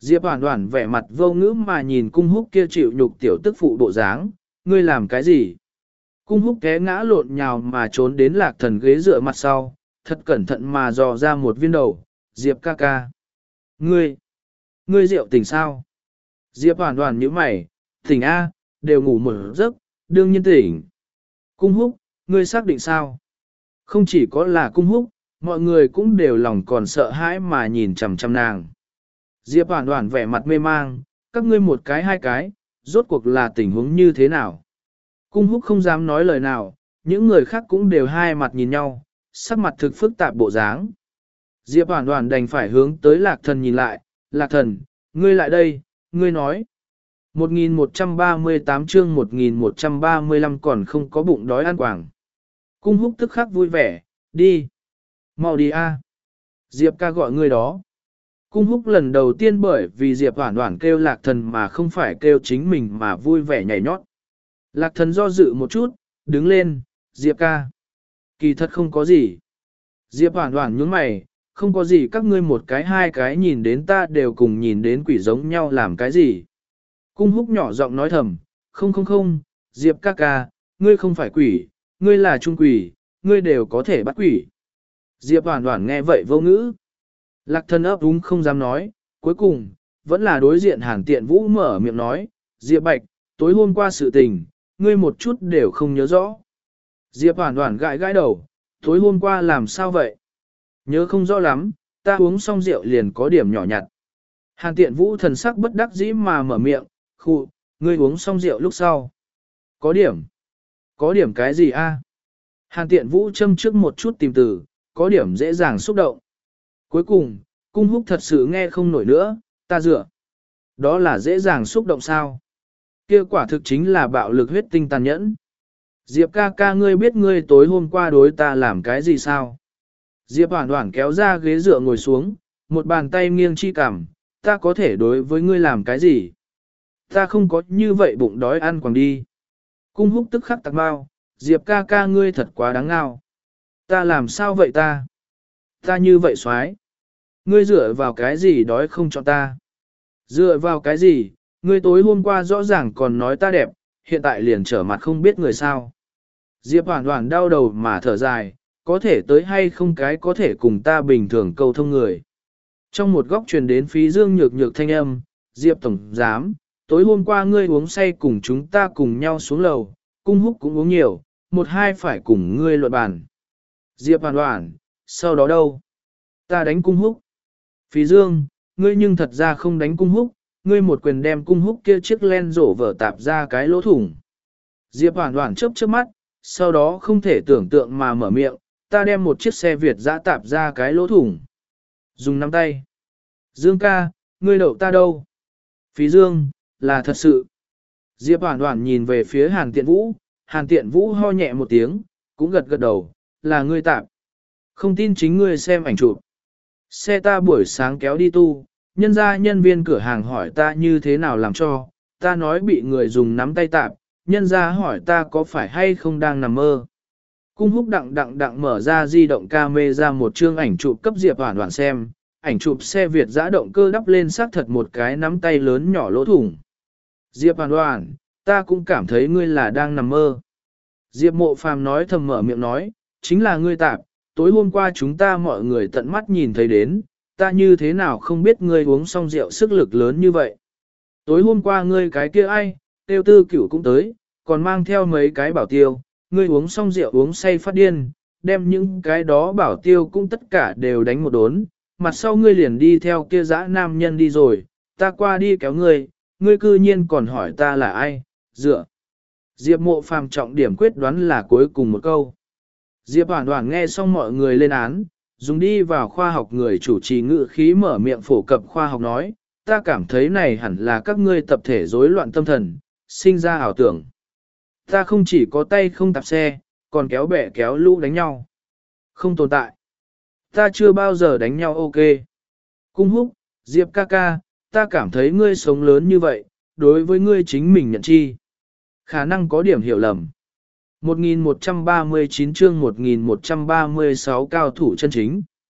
Diệp Hoản Hoản vẻ mặt vô ngữ mà nhìn Cung Húc kia chịu nhục tiểu tức phụ bộ dáng, ngươi làm cái gì? Cung Húc té ngã lộn nhào mà trốn đến Lạc Thần ghế dựa mặt sau, thật cẩn thận mà dò ra một viên đầu, Diệp ca ca. Ngươi, ngươi rượu tỉnh sao? Diệp Hoản Hoản nhíu mày, tỉnh A, đều ngủ một giấc, đương nhiên tỉnh. Cung Húc, ngươi xác định sao? Không chỉ có là Cung Húc, mọi người cũng đều lòng còn sợ hãi mà nhìn chằm chằm nàng. Diệp Hoản Hoản vẻ mặt mê mang, các ngươi một cái hai cái, rốt cuộc là tình huống như thế nào? Cung Húc không dám nói lời nào, những người khác cũng đều hai mặt nhìn nhau, sắc mặt thực phức tạp bộ dáng. Diệp Hoản Hoản đành phải hướng tới Lạc Thần nhìn lại, Lạc Thần, ngươi lại đây, ngươi nói. một nghìn một trăm ba mươi tám chương một nghìn một trăm ba mươi lăm còn không có bụng đói ăn quảng. Cung Húc tức khắc vui vẻ, đi. Mau đi a. Diệp ca gọi ngươi đó. Cung Húc lần đầu tiên bởi vì Diệp Hoản Hoản kêu Lạc Thần mà không phải kêu chính mình mà vui vẻ nhảy nhót. Lạc Thần do dự một chút, đứng lên, Diệp ca. Kỳ thật không có gì. Diệp Hoản Hoản nhướng mày, không có gì các ngươi một cái hai cái nhìn đến ta đều cùng nhìn đến quỷ giống nhau làm cái gì. Cung Húc nhỏ giọng nói thầm, không không không, Diệp ca ca, ngươi không phải quỷ, ngươi là trung quỷ, ngươi đều có thể bắt quỷ. Diệp Hoản Hoản nghe vậy vô ngữ. Lạc Thần ấp úng không dám nói, cuối cùng, vẫn là đối diện Hàn Tiện Vũ mở miệng nói, Diệp Bạch, tối hôm qua sự tình, ngươi một chút đều không nhớ rõ. Diệp Hoản Hoản gãi gãi đầu, tối hôm qua làm sao vậy? Nhớ không rõ lắm, ta uống xong rượu liền có điểm nhỏ nhặt. Hàn Tiện Vũ thần sắc bất đắc dĩ mà mở miệng, khụ, ngươi uống xong rượu lúc sau. Có điểm. Có điểm cái gì a? Hàn Tiện Vũ châm trước một chút tìm từ, có điểm dễ dàng xúc động. Cuối cùng, Cung Húc thật sự nghe không nổi nữa, ta dựa. Đó là dễ dàng xúc động sao? Kia quả thực chính là bạo lực huyết tinh tàn nhẫn. Diệp ca ca ngươi biết ngươi tối hôm qua đối ta làm cái gì sao? Diệp Hoản Hoản kéo ra ghế dựa ngồi xuống, một bàn tay nghiêng chi cằm, ta có thể đối với ngươi làm cái gì? Ta không có như vậy bụng đói ăn quàng đi. Cung Húc tức khắc tạc bao, Diệp ca ca ngươi thật quá đáng ngao. Ta làm sao vậy ta? Ta như vậy xoái. Ngươi dựa vào cái gì đói không cho ta? Dựa vào cái gì? Ngươi tối hôm qua rõ ràng còn nói ta đẹp, hiện tại liền trở mặt không biết người sao. Diệp Hoản Hoản đau đầu mà thở dài, có thể tới hay không cái có thể cùng ta bình thường câu thông người. Trong một góc truyền đến phí dương nhược nhược thanh âm, Diệp Tổng Giám, tối hôm qua ngươi uống say cùng chúng ta cùng nhau xuống lầu, Cung Húc cũng uống nhiều, một hai phải cùng ngươi luận bàn. Diệp Hoản Hoản, sau đó đâu? Ta đánh Cung Húc. Phí Dương, ngươi nhưng thật ra không đánh Cung Húc, ngươi một quyền đem Cung Húc kia chiếc len rổ vở tạp ra cái lỗ thủng. Diệp Hoản Hoản chớp chớp mắt, sau đó không thể tưởng tượng mà mở miệng, ta đem một chiếc xe Việt dã tạp ra cái lỗ thủng. Dùng nắm tay. Dương ca, ngươi đậu ta đâu? Phí Dương, là thật sự. Diệp Hoản Hoản nhìn về phía Hàn Tiện Vũ, Hàn Tiện Vũ ho nhẹ một tiếng, cũng gật gật đầu, là ngươi tạp. Không tin chính ngươi xem ảnh chụp. Xe ta buổi sáng kéo đi tu, nhân ra nhân viên cửa hàng hỏi ta như thế nào làm cho, ta nói bị người dùng nắm tay tạp, nhân ra hỏi ta có phải hay không đang nằm mơ. Cung Húc đặng đặng đặng mở ra di động camera một chương ảnh chụp cấp Diệp Hoản Hoản xem, ảnh chụp xe Việt dã động cơ đắp lên xác thật một cái nắm tay lớn nhỏ lỗ thủng. Diệp Hoản Hoản, ta cũng cảm thấy ngươi là đang nằm mơ. Diệp Mộ Phàm nói thầm mở miệng nói, chính là ngươi tạp, tối hôm qua chúng ta mọi người tận mắt nhìn thấy đến, ta như thế nào không biết ngươi uống xong rượu sức lực lớn như vậy. Tối hôm qua ngươi cái kia ai, tiêu tư cửu cũng tới, còn mang theo mấy cái bảo tiêu, ngươi uống xong rượu uống say phát điên, đem những cái đó bảo tiêu cũng tất cả đều đánh một đốn, mặt sau ngươi liền đi theo kia dã nam nhân đi rồi, ta qua đi kéo ngươi, ngươi cư nhiên còn hỏi ta là ai, dựa. Diệp Mộ Phàm trọng điểm quyết đoán là cuối cùng một câu. Diệp Hoản Hoản nghe xong mọi người lên án, dùng đi vào khoa học người chủ trì ngữ khí mở miệng phổ cập khoa học nói, ta cảm thấy này hẳn là các ngươi tập thể rối loạn tâm thần, sinh ra ảo tưởng. Ta không chỉ có tay không tạp xe, còn kéo bè kéo lũ đánh nhau. Không tồn tại. Ta chưa bao giờ đánh nhau ok. Cung Húc, Diệp ca ca, ta cảm thấy ngươi sống lớn như vậy, đối với ngươi chính mình nhận chi. Khả năng có điểm hiểu lầm. một nghìn một trăm ba mươi chín chương một nghìn một trăm ba mươi sáu cao thủ chân chính.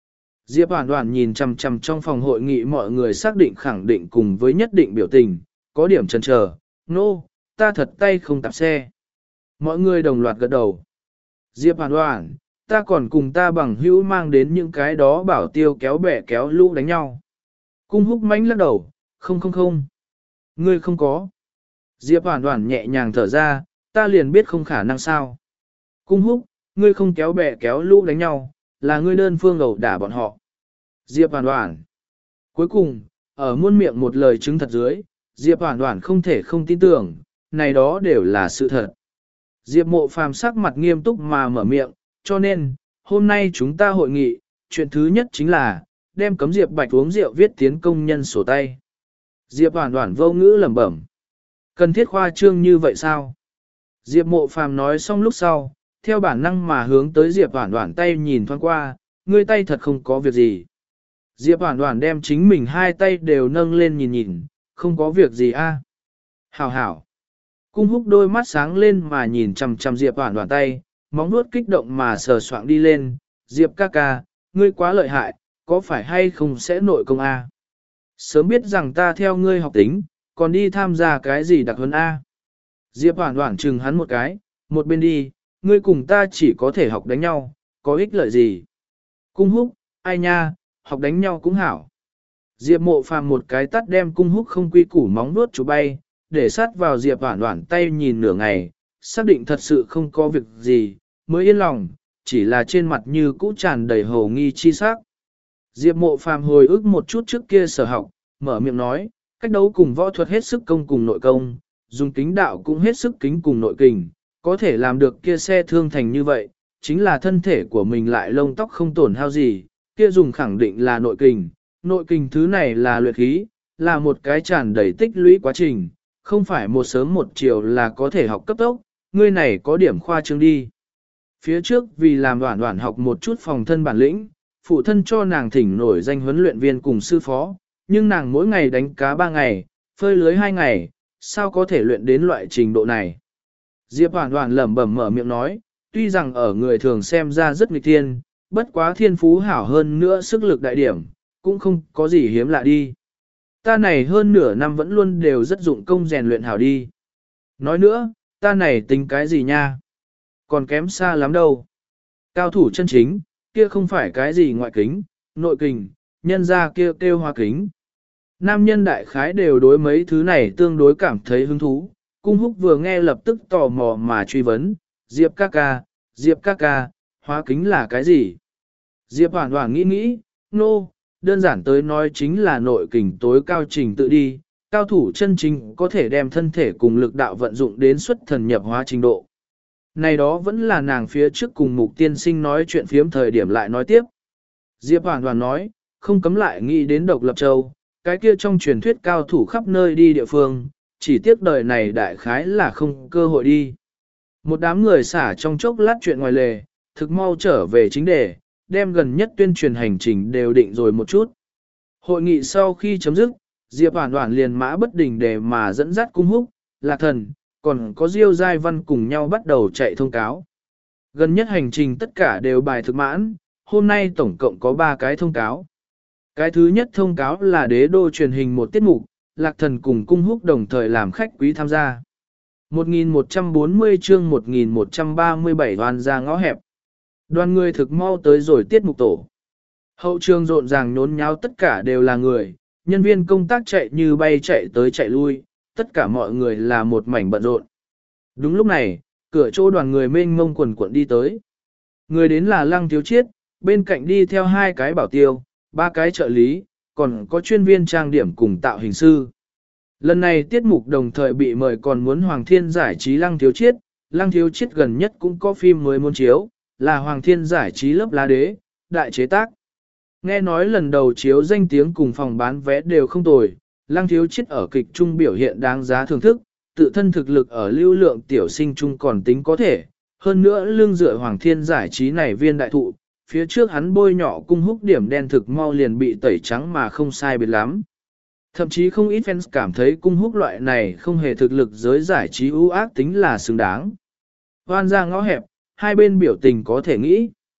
Diệp Hoản Hoản nhìn chằm chằm trong phòng hội nghị mọi người xác định khẳng định cùng với nhất định biểu tình, có điểm chần chờ, nô, no, ta thật tay không tạp xe. Mọi người đồng loạt gật đầu. Diệp Hoản Hoản, ta còn cùng ta bằng hữu mang đến những cái đó bảo tiêu kéo bè kéo lũ đánh nhau. Cung Húc mánh lắc đầu, không không không. Ngươi không có. Diệp Hoản Hoản nhẹ nhàng thở ra, ta liền biết không khả năng sao. Cung Húc, ngươi không kéo bè kéo lũ đánh nhau, là ngươi đơn phương ẩu đả bọn họ. Diệp Hoản Hoản. Cuối cùng, ở muôn miệng một lời chứng thật dưới, Diệp Hoản Hoản không thể không tin tưởng, này đó đều là sự thật. Diệp Mộ Phàm sắc mặt nghiêm túc mà mở miệng, cho nên, hôm nay chúng ta hội nghị, chuyện thứ nhất chính là, đem cấm Diệp Bạch uống rượu viết tiến công nhân sổ tay. Diệp Hoản Hoản vô ngữ lẩm bẩm. Cần thiết khoa trương như vậy sao? Diệp Mộ Phàm nói xong lúc sau, theo bản năng mà hướng tới Diệp Hoản Hoản tay nhìn thoáng qua, ngươi tay thật không có việc gì. Diệp Hoản Hoản đem chính mình hai tay đều nâng lên nhìn nhìn, không có việc gì a. Hảo hảo. Cung Húc đôi mắt sáng lên mà nhìn chằm chằm Diệp Hoản Hoản tay, móng vuốt kích động mà sờ soạng đi lên, Diệp ca ca, ngươi quá lợi hại, có phải hay không sẽ nội công a? Sớm biết rằng ta theo ngươi học tính, còn đi tham gia cái gì đặc huấn a? Diệp Hoản Hoản chừng hắn một cái, một bên đi, ngươi cùng ta chỉ có thể học đánh nhau, có ích lợi gì? Cung Húc, ai nha, học đánh nhau cũng hảo. Diệp Mộ Phàm một cái tắt đem Cung Húc không quy củ móng vuốt chú bay, để sát vào Diệp Hoản Hoản tay nhìn nửa ngày, xác định thật sự không có việc gì, mới yên lòng, chỉ là trên mặt như cũ tràn đầy hồ nghi chi sắc. Diệp Mộ Phàm hồi ức một chút trước kia sở học, mở miệng nói, cách đấu cùng võ thuật hết sức công cùng nội công, dùng kính đạo cũng hết sức kính cùng nội kình, có thể làm được kia xe thương thành như vậy, chính là thân thể của mình lại lông tóc không tổn hao gì, kia dùng khẳng định là nội kình, nội kình thứ này là luyện khí, là một cái tràn đầy tích lũy quá trình, không phải một sớm một chiều là có thể học cấp tốc, ngươi này có điểm khoa trương đi. Phía trước vì làm Hoản Hoản học một chút phòng thân bản lĩnh, phụ thân cho nàng thỉnh nổi danh huấn luyện viên cùng sư phó, nhưng nàng mỗi ngày đánh cá ba ngày, phơi lưới hai ngày, sao có thể luyện đến loại trình độ này. Diệp Hoản Hoản lẩm bẩm mở miệng nói, tuy rằng ở người thường xem ra rất nghịch thiên, bất quá thiên phú hảo hơn nữa sức lực đại điểm, cũng không có gì hiếm lạ đi. Ta này hơn nửa năm vẫn luôn đều rất dụng công rèn luyện hảo đi. Nói nữa, ta này tính cái gì nha? Còn kém xa lắm đâu. Cao thủ chân chính, kia không phải cái gì ngoại kính, nội kình, nhân ra kia kêu, kêu hoa kính. Nam nhân đại khái đều đối mấy thứ này tương đối cảm thấy hứng thú. Cung Húc vừa nghe lập tức tò mò mà truy vấn, Diệp ca ca, Diệp ca ca, hóa kính là cái gì? Diệp Hoản Hoản nghĩ nghĩ, nô, no, đơn giản tới nói chính là nội kình tối cao trình tự đi, cao thủ chân chính có thể đem thân thể cùng lực đạo vận dụng đến xuất thần nhập hóa trình độ. Này đó vẫn là nàng phía trước cùng Mục Tiên Sinh nói chuyện phiếm thời điểm lại nói tiếp. Diệp Hoản Hoản nói, không cấm lại nghĩ đến Độc Lập Châu, cái kia trong truyền thuyết cao thủ khắp nơi đi địa phương, chỉ tiếc đời này đại khái là không cơ hội đi. Một đám người xả trong chốc lát chuyện ngoài lề, thực mau trở về chính đề, đem gần nhất tuyên truyền hành trình đều định rồi một chút. Hội nghị sau khi chấm dứt, Diệp Hoản Hoản liền mã bất đình để mà dẫn dắt Cung Húc, Lạc Thần, còn có Diêu Giai Văn cùng nhau bắt đầu chạy thông cáo. Gần nhất hành trình tất cả đều bài thực mãn, hôm nay tổng cộng có ba cái thông cáo. Cái thứ nhất thông cáo là đế đô truyền hình một tiết mục, Lạc Thần cùng Cung Húc đồng thời làm khách quý tham gia. một nghìn một trăm bốn mươi chương một nghìn một trăm ba mươi bảy đoàn ra ngõ hẹp. Đoàn người thực mau tới rồi tiết mục tổ. Hậu trường rộn ràng nhốn nháo tất cả đều là người, nhân viên công tác chạy như bay chạy tới chạy lui, tất cả mọi người là một mảnh bận rộn. Đúng lúc này, cửa chỗ đoàn người mênh mông quần quận đi tới. Người đến là Lăng Thiếu Chiết, bên cạnh đi theo hai cái bảo tiêu, ba cái trợ lý, còn có chuyên viên trang điểm cùng tạo hình sư. Lần này tiết mục đồng thời bị mời còn muốn Hoàng Thiên giải trí Lăng Thiếu Chiết, Lăng Thiếu Chiết gần nhất cũng có phim mới muốn chiếu, là Hoàng Thiên giải trí lớp lá đế, đại chế tác. Nghe nói lần đầu chiếu danh tiếng cùng phòng bán vé đều không tồi, Lăng Thiếu Chiết ở kịch trung biểu hiện đáng giá thưởng thức, tự thân thực lực ở lưu lượng tiểu sinh trung còn tính có thể, hơn nữa lương dựa Hoàng Thiên giải trí này viên đại thụ, phía trước hắn bôi nhỏ Cung Húc điểm đen thực mau liền bị tẩy trắng mà không sai biệt lắm. Thậm chí không ít fans cảm thấy Cung Húc loại này không hề thực lực giới giải trí ưu ác tính là xứng đáng. Hoan ra ngõ hẹp, hai bên biểu tình có thể nghĩ.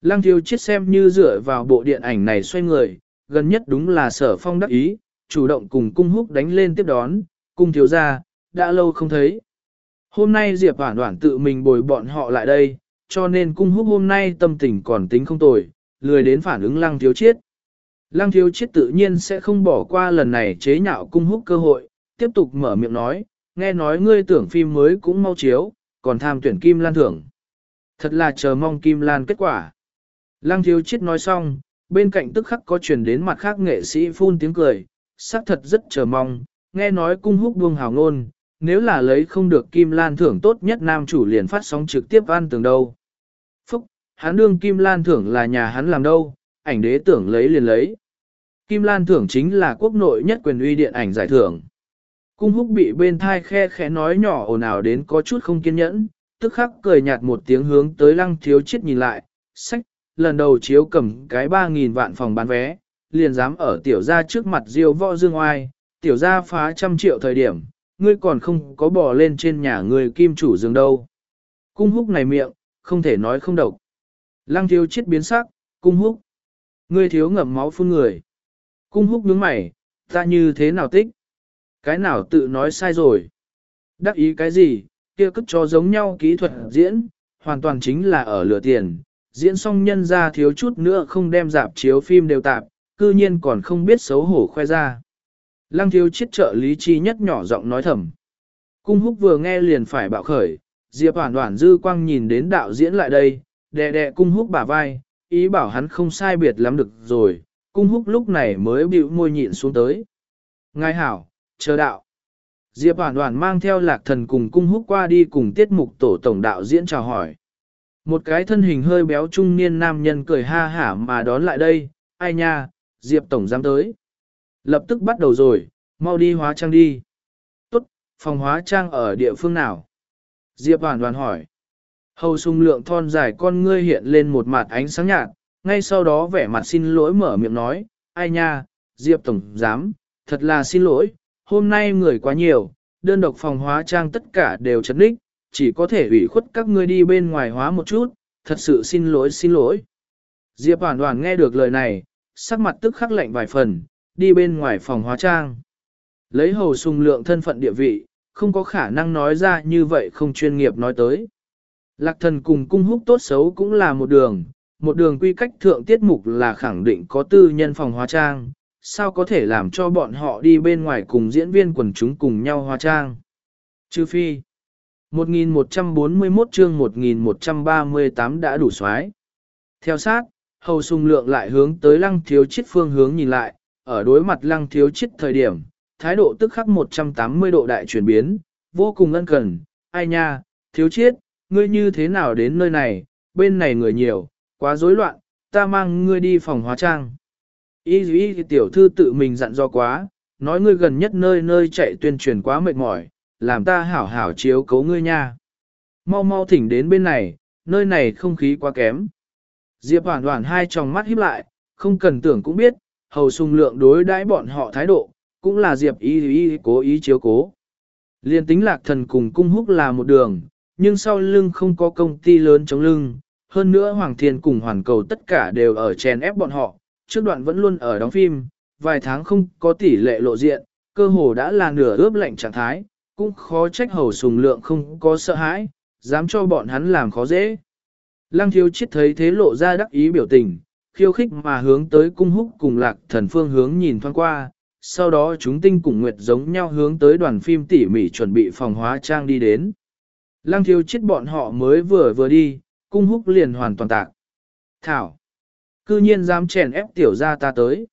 Lăng thiếu chết xem như dựa vào bộ điện ảnh này xoay người, gần nhất đúng là sở phong đắc ý, chủ động cùng cung húc đánh lên tiếp đón, cung thiếu ra, đã lâu không thấy. Hôm nay Diệp Hoản Hoản tự mình bồi bọn họ lại đây, cho nên cung húc hôm nay tâm tình còn tính không tồi, lười đến phản ứng lăng thiếu chiết. Lăng thiếu chiết tự nhiên sẽ không bỏ qua lần này chế nhạo cung húc cơ hội, tiếp tục mở miệng nói, nghe nói ngươi tưởng phim mới cũng mau chiếu, còn tham tuyển Kim Lan thưởng. Thật là chờ mong Kim Lan kết quả. Lăng thiếu chiết nói xong, bên cạnh tức khắc có truyền đến mặt khác nghệ sĩ phun tiếng cười, xác thật rất chờ mong, nghe nói cung húc buông hào ngôn, nếu là lấy không được Kim Lan thưởng tốt nhất nam chủ liền phát sóng trực tiếp ăn tường đâu. Phúc, hắn đương Kim Lan thưởng là nhà hắn làm đâu, ảnh đế tưởng lấy liền lấy. Kim Lan thưởng chính là quốc nội nhất quyền uy điện ảnh giải thưởng. Cung húc bị bên thai khe khẽ nói nhỏ ồn ào đến có chút không kiên nhẫn, tức khắc cười nhạt một tiếng hướng tới lăng thiếu chết nhìn lại, sách, lần đầu chiếu cầm cái ba nghìn vạn phòng bán vé, liền dám ở tiểu gia trước mặt diêu võ dương oai, tiểu gia phá trăm triệu thời điểm, ngươi còn không có bò lên trên nhà người kim chủ giường đâu. Cung húc này miệng, không thể nói không độc. Lăng thiếu chết biến sắc, cung húc. Ngươi thiếu ngậm máu phun người. Cung húc nhướng mày, ta như thế nào tích? Cái nào tự nói sai rồi? Đắc ý cái gì, kia cất cho giống nhau kỹ thuật diễn, hoàn toàn chính là ở lừa tiền. Diễn xong nhân ra thiếu chút nữa không đem dạp chiếu phim đều tạp, cư nhiên còn không biết xấu hổ khoe ra. Lăng thiếu chiết trợ lý chi nhất nhỏ giọng nói thầm. Cung húc vừa nghe liền phải bạo khởi, Diệp Hoản Hoản dư quang nhìn đến đạo diễn lại đây, đè đè cung húc bả vai, ý bảo hắn không sai biệt lắm được rồi, cung húc lúc này mới bĩu môi nhịn xuống tới. Ngài hảo, chờ đạo. Diệp Hoản Hoản mang theo Lạc Thần cùng cung húc qua đi cùng tiết mục tổ tổng đạo diễn chào hỏi. Một cái thân hình hơi béo trung niên nam nhân cười ha hả mà đón lại đây, ai nha, Diệp tổng dám tới. Lập tức bắt đầu rồi, mau đi hóa trang đi. Tốt, phòng hóa trang ở địa phương nào? Diệp Hoản Hoản hỏi. Hầu Sùng Lượng thon dài con ngươi hiện lên một mặt ánh sáng nhạt, ngay sau đó vẻ mặt xin lỗi mở miệng nói, ai nha, Diệp tổng dám, thật là xin lỗi, hôm nay người quá nhiều, đơn độc phòng hóa trang tất cả đều chật ních, chỉ có thể ủy khuất các ngươi đi bên ngoài hóa một chút, thật sự xin lỗi xin lỗi. Diệp Hoản Hoản nghe được lời này, sắc mặt tức khắc lạnh vài phần, đi bên ngoài phòng hóa trang. Lấy Hầu Sùng Lượng thân phận địa vị, không có khả năng nói ra như vậy không chuyên nghiệp nói tới. Lạc Thần cùng cung húc tốt xấu cũng là một đường, một đường quy cách thượng tiết mục là khẳng định có tư nhân phòng hóa trang, sao có thể làm cho bọn họ đi bên ngoài cùng diễn viên quần chúng cùng nhau hóa trang. Trừ phi, một nghìn một trăm bốn mươi mốt chương một nghìn một trăm ba mươi tám đã đủ soái. Theo sát, Hầu Sùng Lượng lại hướng tới Lăng Thiếu Chiết phương hướng nhìn lại, ở đối mặt Lăng Thiếu Chiết thời điểm, thái độ tức khắc một trăm tám mươi độ đại chuyển biến, vô cùng ân cần, ai nha, Thiếu Chiết, ngươi như thế nào đến nơi này, bên này người nhiều, quá rối loạn, ta mang ngươi đi phòng hóa trang. Y y tiểu thư tự mình dặn dò quá, nói ngươi gần nhất nơi nơi chạy tuyên truyền quá mệt mỏi, làm ta hảo hảo chiếu cố ngươi nha. Mau mau thỉnh đến bên này, nơi này không khí quá kém. Diệp Hoản Hoản hai tròng mắt híp lại, không cần tưởng cũng biết, Hầu Sùng Lượng đối đãi bọn họ thái độ, cũng là Diệp y y cố ý chiếu cố. Liên tính Lạc Thần cùng cung húc là một đường, nhưng sau lưng không có công ty lớn chống lưng, hơn nữa Hoàng Thiên cùng Hoàn Cầu tất cả đều ở chèn ép bọn họ, trước đoạn vẫn luôn ở đóng phim, vài tháng không có tỷ lệ lộ diện, cơ hồ đã là nửa ướp lạnh trạng thái, cũng khó trách Hầu Sùng Lượng không có sợ hãi, dám cho bọn hắn làm khó dễ. Lăng Thiếu Chiết thấy thế lộ ra đắc ý biểu tình, khiêu khích mà hướng tới cung húc cùng Lạc Thần phương hướng nhìn thoáng qua, sau đó chúng tinh cùng nguyệt giống nhau hướng tới đoàn phim tỉ mỉ chuẩn bị phòng hóa trang đi đến. Lăng Thiếu Chiết bọn họ mới vừa vừa đi, cung húc liền hoàn toàn tạc. Thảo! Cư nhiên dám chèn ép tiểu gia ta tới.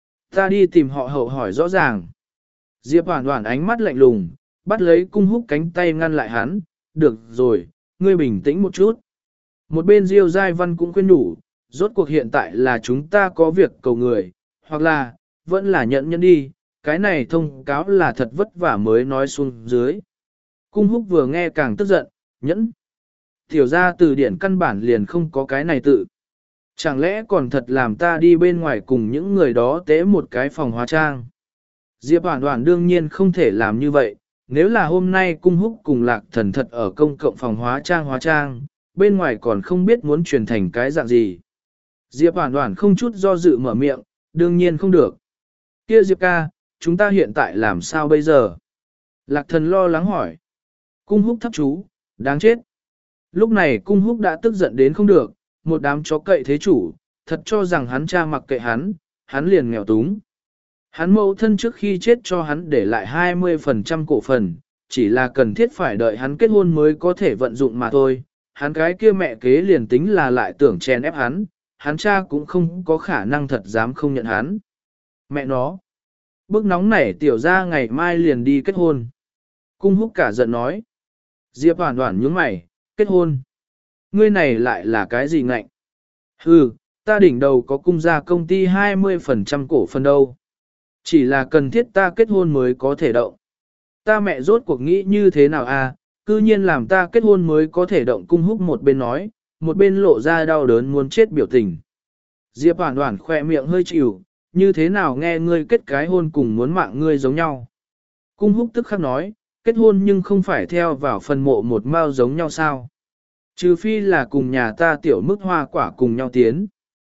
Ta đi tìm họ hậu hỏi rõ ràng. Diệp Hoản Hoản ánh mắt lạnh lùng, bắt lấy cung húc cánh tay ngăn lại hắn. Được rồi, ngươi bình tĩnh một chút. Một bên Diêu Giai Văn cũng khuyên nhủ, rốt cuộc hiện tại là chúng ta có việc cầu người, hoặc là, vẫn là nhận nhân đi, cái này thông cáo là thật vất vả mới nói xuống dưới. Cung húc vừa nghe càng tức giận, nhẫn. Tiểu ra từ điển căn bản liền không có cái này tự. Chẳng lẽ còn thật làm ta đi bên ngoài cùng những người đó tế một cái phòng hóa trang. Diệp Hoản Hoản đương nhiên không thể làm như vậy, nếu là hôm nay cung húc cùng Lạc Thần thật ở công cộng phòng hóa trang hóa trang, bên ngoài còn không biết muốn truyền thành cái dạng gì. Diệp Hoản Hoản không chút do dự mở miệng, đương nhiên không được. Kia Diệp ca, chúng ta hiện tại làm sao bây giờ? Lạc thần lo lắng hỏi. Cung húc thấp chú, đáng chết. Lúc này cung húc đã tức giận đến không được, một đám chó cậy thế chủ, thật cho rằng hắn cha mặc kệ hắn, hắn liền nghèo túng. Hắn mẫu thân trước khi chết cho hắn để lại hai mươi phần trăm cổ phần, chỉ là cần thiết phải đợi hắn kết hôn mới có thể vận dụng mà thôi. Hắn cái kia mẹ kế liền tính là lại tưởng chèn ép hắn, hắn cha cũng không có khả năng thật dám không nhận hắn. Mẹ nó, bức nóng nảy tiểu ra ngày mai liền đi kết hôn. Cung húc cả giận nói. Diệp Hoản Hoản nhướng mày, kết hôn. Ngươi này lại là cái gì ngạnh? Hừ, ta đỉnh đầu có cung gia công ty hai mươi phần trăm cổ phần đâu. Chỉ là cần thiết ta kết hôn mới có thể động. Ta mẹ rốt cuộc nghĩ như thế nào à, cư nhiên làm ta kết hôn mới có thể động. Cung húc một bên nói, một bên lộ ra đau đớn muốn chết biểu tình. Diệp Hoản Hoản khỏe miệng hơi chịu, như thế nào nghe ngươi kết cái hôn cùng muốn mạng ngươi giống nhau. Cung húc tức khắc nói, kết hôn nhưng không phải theo vào phần mộ một mao giống nhau sao. Trừ phi là cùng nhà ta tiểu mức hoa quả cùng nhau tiến.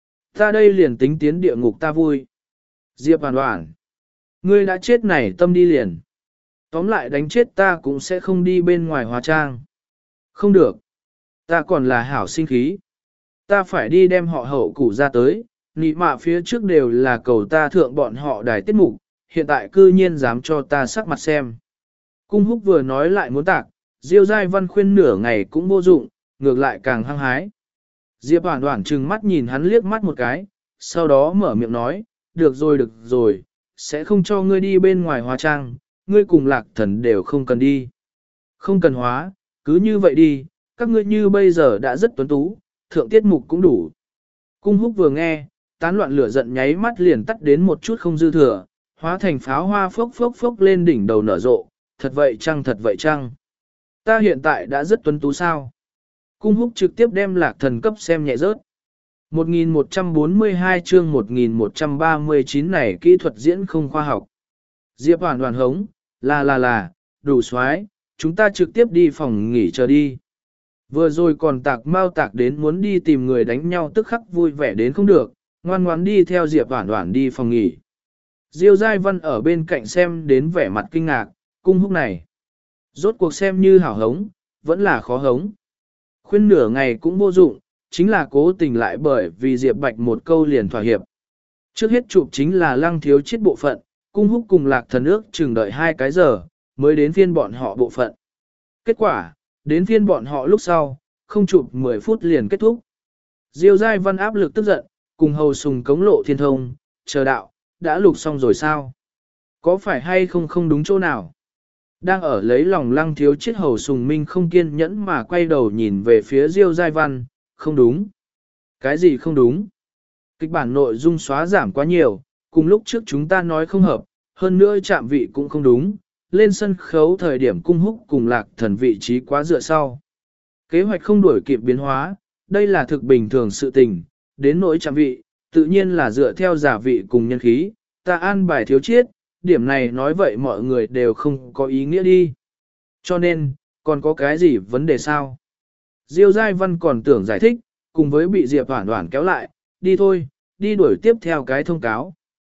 Ta đây liền tính tiến địa ngục ta vui. Diệp Hoản Hoản, ngươi đã chết này tâm đi liền. Tóm lại đánh chết ta cũng sẽ không đi bên ngoài hóa trang. Không được. Ta còn là hảo sinh khí. Ta phải đi đem họ hậu củ ra tới, nị mạ phía trước đều là cầu ta thượng bọn họ đài tiết mục, hiện tại cư nhiên dám cho ta sắc mặt xem. Cung húc vừa nói lại muốn tạc, Diêu Giai Văn khuyên nửa ngày cũng vô dụng, ngược lại càng hăng hái. Diệp Hoản Hoản trừng mắt nhìn hắn liếc mắt một cái, sau đó mở miệng nói, được rồi được rồi, sẽ không cho ngươi đi bên ngoài hóa trang, ngươi cùng Lạc Thần đều không cần đi. Không cần hóa, cứ như vậy đi, các ngươi như bây giờ đã rất tuấn tú, thượng tiết mục cũng đủ. Cung húc vừa nghe, tán loạn lửa giận nháy mắt liền tắt đến một chút không dư thừa, hóa thành pháo hoa phốc phốc phốc lên đỉnh đầu nở rộ, thật vậy chăng thật vậy chăng? Ta hiện tại đã rất tuấn tú sao? Cung húc trực tiếp đem Lạc Thần cấp xem nhẹ rớt. một nghìn một trăm bốn mươi hai chương một nghìn một trăm ba mươi chín này kỹ thuật diễn không khoa học. Diệp Hoản Hoản hống, là là là, đủ xoái, chúng ta trực tiếp đi phòng nghỉ chờ đi. Vừa rồi còn tạc mau tạc đến muốn đi tìm người đánh nhau tức khắc vui vẻ đến không được, ngoan ngoãn đi theo Diệp Hoản Hoản đi phòng nghỉ. Diêu Giai Văn ở bên cạnh xem đến vẻ mặt kinh ngạc, cung húc này. Rốt cuộc xem như hảo hống, vẫn là khó hống. Khuyên nửa ngày cũng vô dụng, chính là cố tình lại bởi vì Diệp Bạch một câu liền thỏa hiệp. Trước hết chụp chính là Lăng Thiếu Chiết bộ phận, cung húc cùng Lạc Thần ước chừng đợi hai cái giờ, mới đến phiên bọn họ bộ phận. Kết quả, đến phiên bọn họ lúc sau, không chụp mười phút liền kết thúc. Diêu Giai Văn áp lực tức giận, cùng hầu sùng cống lộ thiên thông, chờ đạo, đã lục xong rồi sao? Có phải hay không không đúng chỗ nào? Đang ở lấy lòng Lăng Thiếu Chiết hầu sùng minh không kiên nhẫn mà quay đầu nhìn về phía Diêu Giai Văn, không đúng. Cái gì không đúng? Kịch bản nội dung xóa giảm quá nhiều, cùng lúc trước chúng ta nói không hợp, hơn nữa chạm vị cũng không đúng, lên sân khấu thời điểm cung húc cùng Lạc Thần vị trí quá dựa sau. Kế hoạch không đuổi kịp biến hóa, đây là thực bình thường sự tình, đến nỗi chạm vị, tự nhiên là dựa theo giả vị cùng nhân khí, ta an bài Thiếu Chiết, điểm này nói vậy mọi người đều không có ý nghĩa đi. Cho nên, còn có cái gì vấn đề sao? Diêu Giai Văn còn tưởng giải thích, cùng với bị Diệp Hoản Hoản kéo lại, đi thôi, đi đuổi tiếp theo cái thông cáo.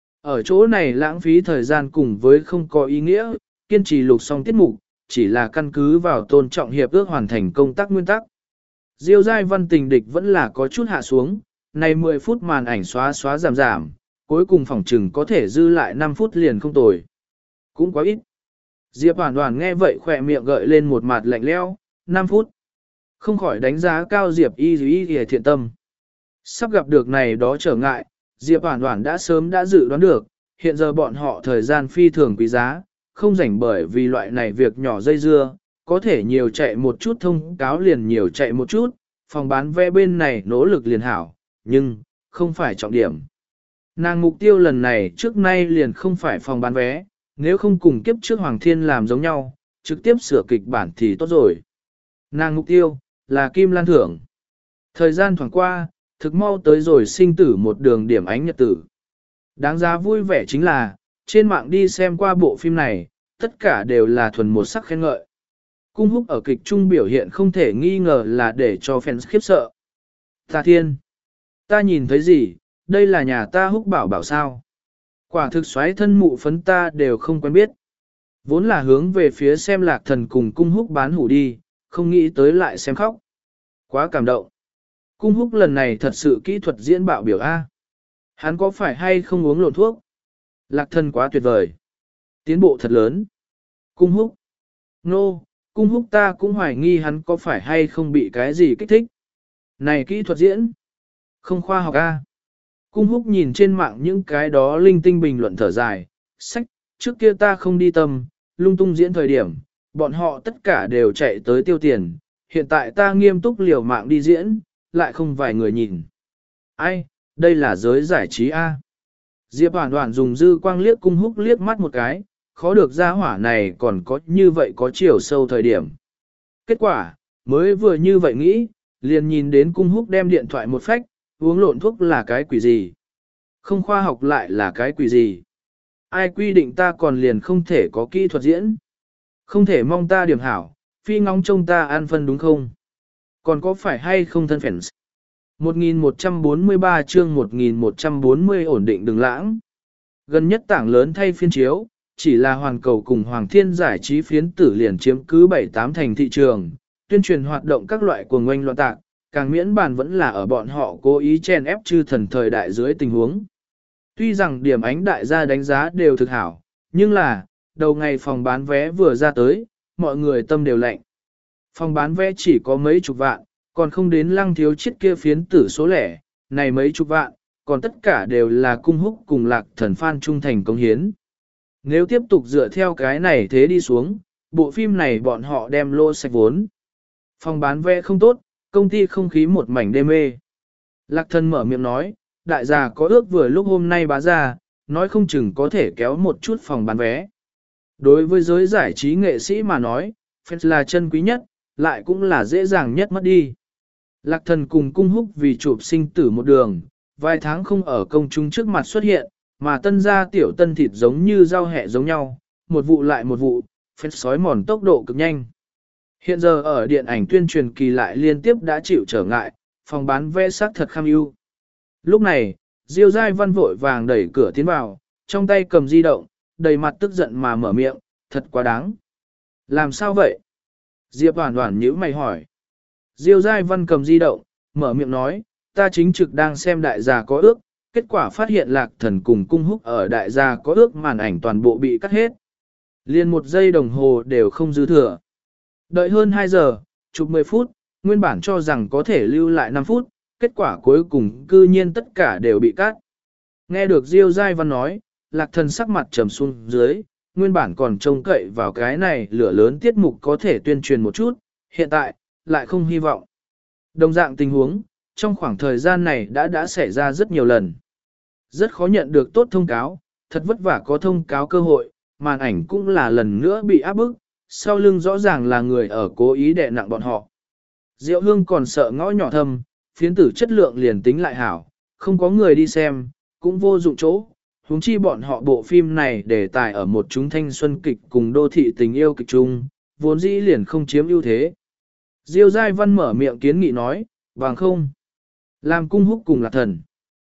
Ở chỗ này lãng phí thời gian cùng với không có ý nghĩa, kiên trì lục xong tiết mục, chỉ là căn cứ vào tôn trọng hiệp ước hoàn thành công tác nguyên tắc. Diêu Giai Văn tình địch vẫn là có chút hạ xuống, này mười phút màn ảnh xóa xóa giảm giảm, cuối cùng phòng trừng có thể dư lại năm phút liền không tồi. Cũng quá ít. Diệp Hoản Hoản nghe vậy khỏe miệng gợi lên một mặt lạnh lẽo, năm phút. Không khỏi đánh giá cao Diệp y y y thiện tâm. Sắp gặp được này đó trở ngại, Diệp Hoản Hoản đã sớm đã dự đoán được, hiện giờ bọn họ thời gian phi thường quý giá, không rảnh bởi vì loại này việc nhỏ dây dưa, có thể nhiều chạy một chút thông cáo liền nhiều chạy một chút, phòng bán vé bên này nỗ lực liền hảo, nhưng, không phải trọng điểm. Nàng mục tiêu lần này trước nay liền không phải phòng bán vé, nếu không cùng kiếp trước Hoàng Thiên làm giống nhau, trực tiếp sửa kịch bản thì tốt rồi. Nàng mục tiêu, là Kim Lan Thưởng. Thời gian thoảng qua, thực mau tới rồi sinh tử một đường điểm ánh nhật tử. Đáng giá vui vẻ chính là, trên mạng đi xem qua bộ phim này, tất cả đều là thuần một sắc khen ngợi. Cung húc ở kịch trung biểu hiện không thể nghi ngờ là để cho fans khiếp sợ. Tà Thiên. Ta nhìn thấy gì, đây là nhà ta Húc Bảo bảo sao. Quả thực xoáy thân mụ phấn ta đều không quen biết. Vốn là hướng về phía xem Lạc Thần cùng cung Húc bán hủ đi, không nghĩ tới lại xem khóc. Quá cảm động. Cung Húc lần này thật sự kỹ thuật diễn bạo biểu A. Hắn có phải hay không uống lộn thuốc? Lạc Thần quá tuyệt vời. Tiến bộ thật lớn. Cung Húc. Nô, no, cung Húc ta cũng hoài nghi hắn có phải hay không bị cái gì kích thích. Này kỹ thuật diễn. Không khoa học A. Cung Húc nhìn trên mạng những cái đó linh tinh bình luận thở dài. Sách, trước kia ta không đi tâm, lung tung diễn thời điểm, bọn họ tất cả đều chạy tới tiêu tiền. Hiện tại ta nghiêm túc liều mạng đi diễn, lại không vài người nhìn. Ai, đây là giới giải trí A. Diệp Hoàn Hoàn dùng dư quang liếc Cung Húc liếc mắt một cái, khó được gia hỏa này còn có như vậy có chiều sâu thời điểm. Kết quả, mới vừa như vậy nghĩ, liền nhìn đến Cung Húc đem điện thoại một phách, uống lộn thuốc là cái quỷ gì? Không khoa học lại là cái quỷ gì? Ai quy định ta còn liền không thể có kỹ thuật diễn? Không thể mong ta điểm hảo, phi ngóng trông ta ăn phân đúng không? Còn có phải hay không thân fans? một nghìn một trăm bốn mươi ba chương một nghìn một trăm bốn mươi ổn định đừng lãng. Gần nhất tảng lớn thay phiên chiếu, chỉ là Hoàn Cầu cùng Hoàng Thiên giải trí phiến tử liền chiếm cứ bảy tám thành thị trường, tuyên truyền hoạt động các loại cuồng oanh loạn tạc, càng miễn bàn vẫn là ở bọn họ cố ý chen ép chư thần thời đại dưới tình huống. Tuy rằng điểm ánh đại gia đánh giá đều thực hảo, nhưng là, đầu ngày phòng bán vé vừa ra tới, mọi người tâm đều lạnh. Phòng bán vé chỉ có mấy chục vạn, còn không đến Lăng Thiếu Chiết kia phiến tử số lẻ, này mấy chục vạn, còn tất cả đều là Cung Húc cùng Lạc Thần fan trung thành công hiến. Nếu tiếp tục dựa theo cái này thế đi xuống, bộ phim này bọn họ đem lô sạch vốn. Phòng bán vé không tốt, công ty không khí một mảnh đê mê. Lạc Thần mở miệng nói, đại gia có ước vừa lúc hôm nay bá ra, nói không chừng có thể kéo một chút phòng bán vé. Đối với giới giải trí nghệ sĩ mà nói, fans là chân quý nhất, lại cũng là dễ dàng nhất mất đi. Lạc Thần cùng Cung Húc vì chụp sinh tử một đường, vài tháng không ở công chúng trước mặt xuất hiện, mà tân gia tiểu tân thịt giống như rau hẹ giống nhau, một vụ lại một vụ, fans sói mòn tốc độ cực nhanh. Hiện giờ ở điện ảnh tuyên truyền kỳ lại liên tiếp đã chịu trở ngại, phòng bán vé sắc thật kham ưu. Lúc này, Diêu Giai Văn vội vàng đẩy cửa tiến vào, trong tay cầm di động, đầy mặt tức giận mà mở miệng, thật quá đáng. Làm sao vậy? Diệp Hoàn Hoàn nhíu mày hỏi. Diêu Giai Văn cầm di động, mở miệng nói, ta chính trực đang xem đại gia có ước, kết quả phát hiện Lạc Thần cùng Cung Húc ở đại gia có ước màn ảnh toàn bộ bị cắt hết. Liên một giây đồng hồ đều không dư thừa. Đợi hơn hai giờ, chụp mười phút, nguyên bản cho rằng có thể lưu lại năm phút, kết quả cuối cùng cư nhiên tất cả đều bị cắt. Nghe được Diêu Giai Văn nói, Lạc Thần sắc mặt trầm xuống dưới, nguyên bản còn trông cậy vào cái này lửa lớn tiết mục có thể tuyên truyền một chút, hiện tại, lại không hy vọng. Đồng dạng tình huống, trong khoảng thời gian này đã đã xảy ra rất nhiều lần. Rất khó nhận được tốt thông cáo, thật vất vả có thông cáo cơ hội, màn ảnh cũng là lần nữa bị áp bức, sau lưng rõ ràng là người ở cố ý đè nặng bọn họ. Diệu Hương còn sợ ngõ nhỏ thâm, phiến tử chất lượng liền tính lại hảo, không có người đi xem, cũng vô dụng chỗ. Huống chi bọn họ bộ phim này đề tài ở một chúng thanh xuân kịch cùng đô thị tình yêu kịch chung, vốn dĩ liền không chiếm ưu thế. Diêu Giai Văn mở miệng kiến nghị nói, bằng không, làm Cung Húc cùng Lạc Thần.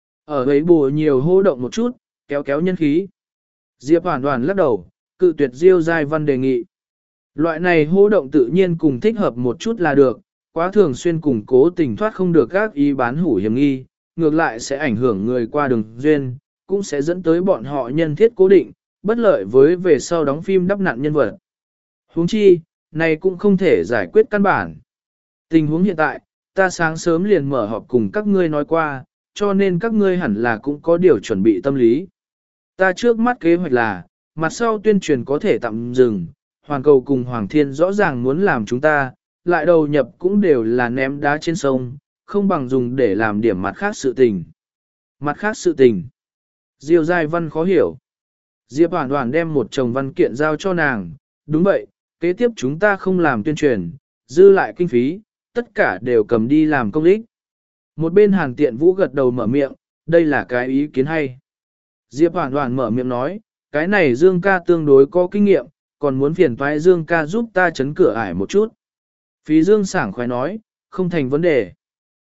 Ở ấy bù nhiều hô động một chút, kéo kéo nhân khí. Diệp Hoàn Hoàn lắc đầu, cự tuyệt Diêu Giai Văn đề nghị. Loại này hô động tự nhiên cùng thích hợp một chút là được, quá thường xuyên cùng cố tình thoát không được các ý bán hủ hiểm nghi, ngược lại sẽ ảnh hưởng người qua đường duyên, cũng sẽ dẫn tới bọn họ nhân thiết cố định, bất lợi với về sau đóng phim đắp nặn nhân vật. Huống chi, này cũng không thể giải quyết căn bản. Tình huống hiện tại, ta sáng sớm liền mở họp cùng các ngươi nói qua, cho nên các ngươi hẳn là cũng có điều chuẩn bị tâm lý. Ta trước mắt kế hoạch là, mặt sau tuyên truyền có thể tạm dừng, Hoàn Cầu cùng Hoàng Thiên rõ ràng muốn làm chúng ta, lại đầu nhập cũng đều là ném đá trên sông, không bằng dùng để làm điểm mặt khác sự tình. Mặt khác sự tình. Diêu Giai Văn khó hiểu. Diệp Hoàn Hoàn đem một chồng văn kiện giao cho nàng, đúng vậy, kế tiếp chúng ta không làm tuyên truyền, dư lại kinh phí, tất cả đều cầm đi làm công ích. Một bên Hàn Tiện Vũ gật đầu mở miệng, đây là cái ý kiến hay. Diệp Hoàn Hoàn mở miệng nói, cái này Dương ca tương đối có kinh nghiệm, còn muốn phiền toái Dương ca giúp ta chấn cửa ải một chút. Phí Dương sảng khoái nói, không thành vấn đề.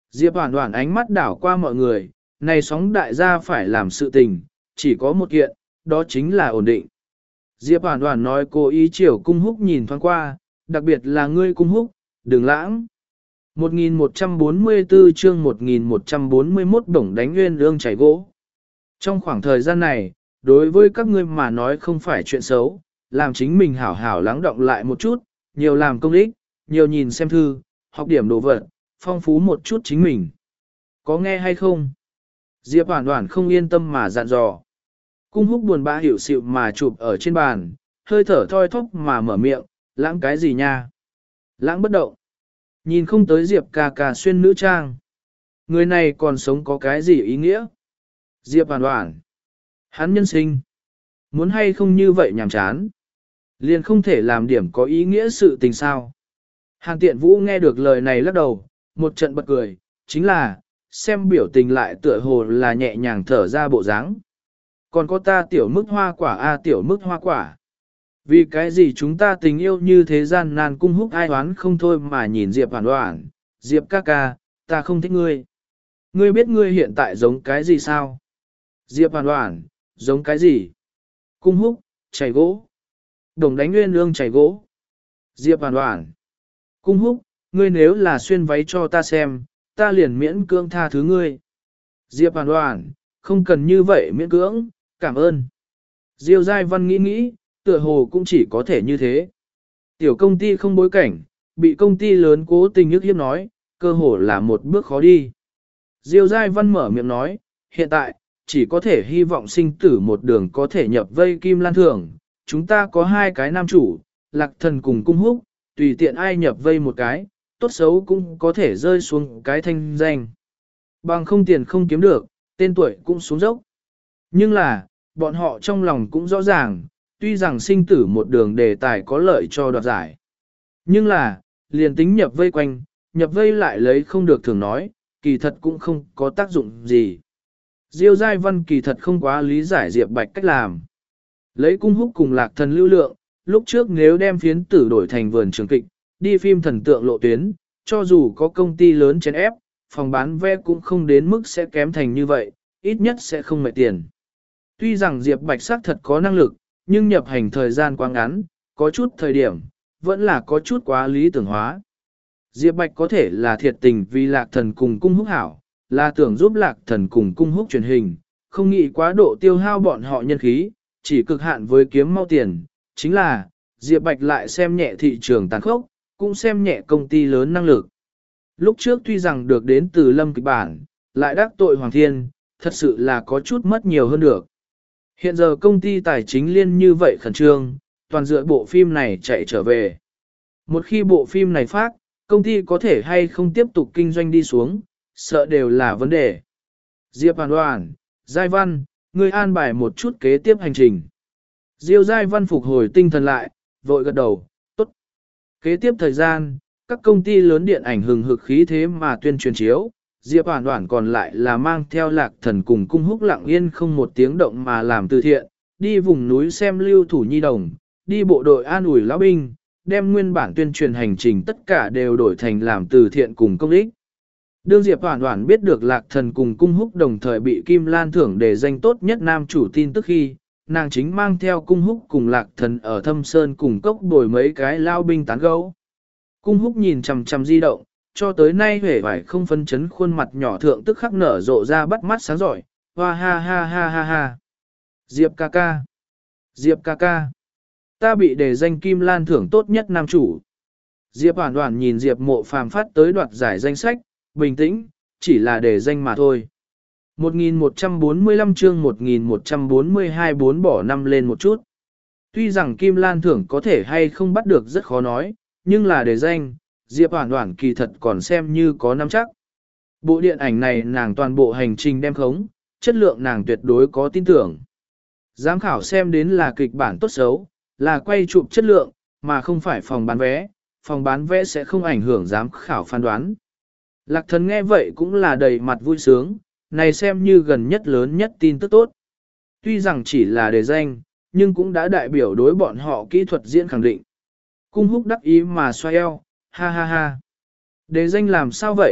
Diệp Hoản Hoản ánh mắt đảo qua mọi người, này sóng đại gia phải làm sự tình, chỉ có một kiện, đó chính là ổn định. Diệp Hoản Hoản nói cố ý chiều Cung Húc nhìn thoáng qua, đặc biệt là ngươi Cung Húc, đừng lãng. một nghìn một trăm bốn mươi tư chương một nghìn một trăm bốn mươi mốt bổng đánh nguyên lương chảy gỗ. Trong khoảng thời gian này, đối với các ngươi mà nói không phải chuyện xấu, làm chính mình hảo hảo lắng động lại một chút, nhiều làm công ích, nhiều nhìn xem thư, học điểm đồ vật, phong phú một chút chính mình. Có nghe hay không? Diệp Hoản Hoản không yên tâm mà dặn dò. Cung Húc buồn bã hiểu xịu mà chụp ở trên bàn, hơi thở thoi thóp mà mở miệng, lãng cái gì nha? Lãng bất động. Nhìn không tới Diệp ca ca xuyên nữ trang. Người này còn sống có cái gì ý nghĩa? Diệp Hoản Hoản. Hắn nhân sinh. Muốn hay không như vậy nhàm chán. Liền không thể làm điểm có ý nghĩa sự tình sao. Hàn Tiện Vũ nghe được lời này lắc đầu, một trận bật cười, chính là, xem biểu tình lại tựa hồ là nhẹ nhàng thở ra bộ dáng. Còn có ta tiểu mức hoa quả a tiểu mức hoa quả. Vì cái gì chúng ta tình yêu như thế gian nan Cung Húc ai oán không thôi mà nhìn Diệp Hoản Hoản, Diệp ca ca, ta không thích ngươi. Ngươi biết ngươi hiện tại giống cái gì sao? Diệp Hoản Hoản, giống cái gì? Cung Húc, chảy gỗ. Đồng đánh nguyên lương chảy gỗ. Diệp Hoản Hoản. Cung Húc, ngươi nếu là xuyên váy cho ta xem, ta liền miễn cưỡng tha thứ ngươi. Diệp Hoản Hoản, không cần như vậy miễn cưỡng, cảm ơn. Diêu Giai Văn nghĩ nghĩ, tựa hồ cũng chỉ có thể như thế. Tiểu công ty không bối cảnh, bị công ty lớn cố tình nhức hiếp nói, cơ hồ là một bước khó đi. Diêu Giai Văn mở miệng nói, hiện tại, chỉ có thể hy vọng sinh tử một đường có thể nhập vây Kim Lan Thưởng. Chúng ta có hai cái nam chủ, Lạc Thần cùng Cung Húc, tùy tiện ai nhập vây một cái, tốt xấu cũng có thể rơi xuống cái thanh danh. Bằng không tiền không kiếm được, tên tuổi cũng xuống dốc. Nhưng là, bọn họ trong lòng cũng rõ ràng, tuy rằng sinh tử một đường đề tài có lợi cho đoạt giải. Nhưng là, liền tính nhập vây quanh, nhập vây lại lấy không được thường nói, kỳ thật cũng không có tác dụng gì. Diêu Giai Văn kỳ thật không quá lý giải Diệp Bạch cách làm. Lấy Cung Húc cùng Lạc Thần lưu lượng, lúc trước nếu đem phiến tử đổi thành vườn trường kịch, đi phim thần tượng lộ tuyến, cho dù có công ty lớn chèn ép, phòng bán vé cũng không đến mức sẽ kém thành như vậy, ít nhất sẽ không mệt tiền. Tuy rằng Diệp Bạch xác thật có năng lực, nhưng nhập hành thời gian quá ngắn, có chút thời điểm, vẫn là có chút quá lý tưởng hóa. Diệp Bạch có thể là thiệt tình vì Lạc Thần cùng Cung Húc hảo, là tưởng giúp Lạc Thần cùng Cung Húc truyền hình, không nghĩ quá độ tiêu hao bọn họ nhân khí, chỉ cực hạn với kiếm mau tiền, chính là, Diệp Bạch lại xem nhẹ thị trường tàn khốc, cũng xem nhẹ công ty lớn năng lực. Lúc trước tuy rằng được đến từ Lâm kịch bản, lại đắc tội Hoàng Thiên, thật sự là có chút mất nhiều hơn được. Hiện giờ công ty tài chính liên như vậy khẩn trương, toàn dựa bộ phim này chạy trở về. Một khi bộ phim này phát, công ty có thể hay không tiếp tục kinh doanh đi xuống, sợ đều là vấn đề. Diệp Hoàn Hoàn, Giai Văn, ngươi an bài một chút kế tiếp hành trình. Diêu Giai Văn phục hồi tinh thần lại, vội gật đầu, tốt. Kế tiếp thời gian, các công ty lớn điện ảnh hừng hực khí thế mà tuyên truyền chiếu, Diệp Hoàn Hoàn còn lại là mang theo Lạc Thần cùng Cung Húc lặng yên không một tiếng động mà làm từ thiện, đi vùng núi xem lưu thủ nhi đồng, đi bộ đội an ủi lão binh, đem nguyên bản tuyên truyền hành trình tất cả đều đổi thành làm từ thiện cùng công ích. Đương Diệp Hoàn Hoàn biết được Lạc Thần cùng Cung Húc đồng thời bị Kim Lan thưởng để danh tốt nhất nam chủ tin tức khi, nàng chính mang theo Cung Húc cùng Lạc Thần ở Thâm Sơn cùng cốc bồi mấy cái lao binh tán gẫu. Cung Húc nhìn chằm chằm di động, cho tới nay hề vải không phân chấn khuôn mặt nhỏ thượng tức khắc nở rộ ra bắt mắt sáng giỏi, hoa ha ha ha ha ha. Diệp ca ca, Diệp ca ca, ta bị đề danh Kim Lan thưởng tốt nhất nam chủ. Diệp Hoàn Hoàn nhìn Diệp Mộ Phàm phát tới đoạt giải danh sách, bình tĩnh, chỉ là đề danh mà thôi. một nghìn một trăm bốn mươi lăm chương một nghìn một trăm bốn mươi hai bốn bỏ năm lên một chút. Tuy rằng Kim Lan thưởng có thể hay không bắt được rất khó nói, nhưng là đề danh, Diệp Hoàn Hoàn kỳ thật còn xem như có nắm chắc. Bộ điện ảnh này nàng toàn bộ hành trình đem khống, chất lượng nàng tuyệt đối có tin tưởng. Giám khảo xem đến là kịch bản tốt xấu, là quay chụp chất lượng, mà không phải phòng bán vé, phòng bán vé sẽ không ảnh hưởng giám khảo phán đoán. Lạc Thần nghe vậy cũng là đầy mặt vui sướng, này xem như gần nhất lớn nhất tin tức tốt. Tuy rằng chỉ là đề danh, nhưng cũng đã đại biểu đối bọn họ kỹ thuật diễn khẳng định. Cung Húc đắc ý mà xoay eo, ha ha ha. Đề danh làm sao vậy,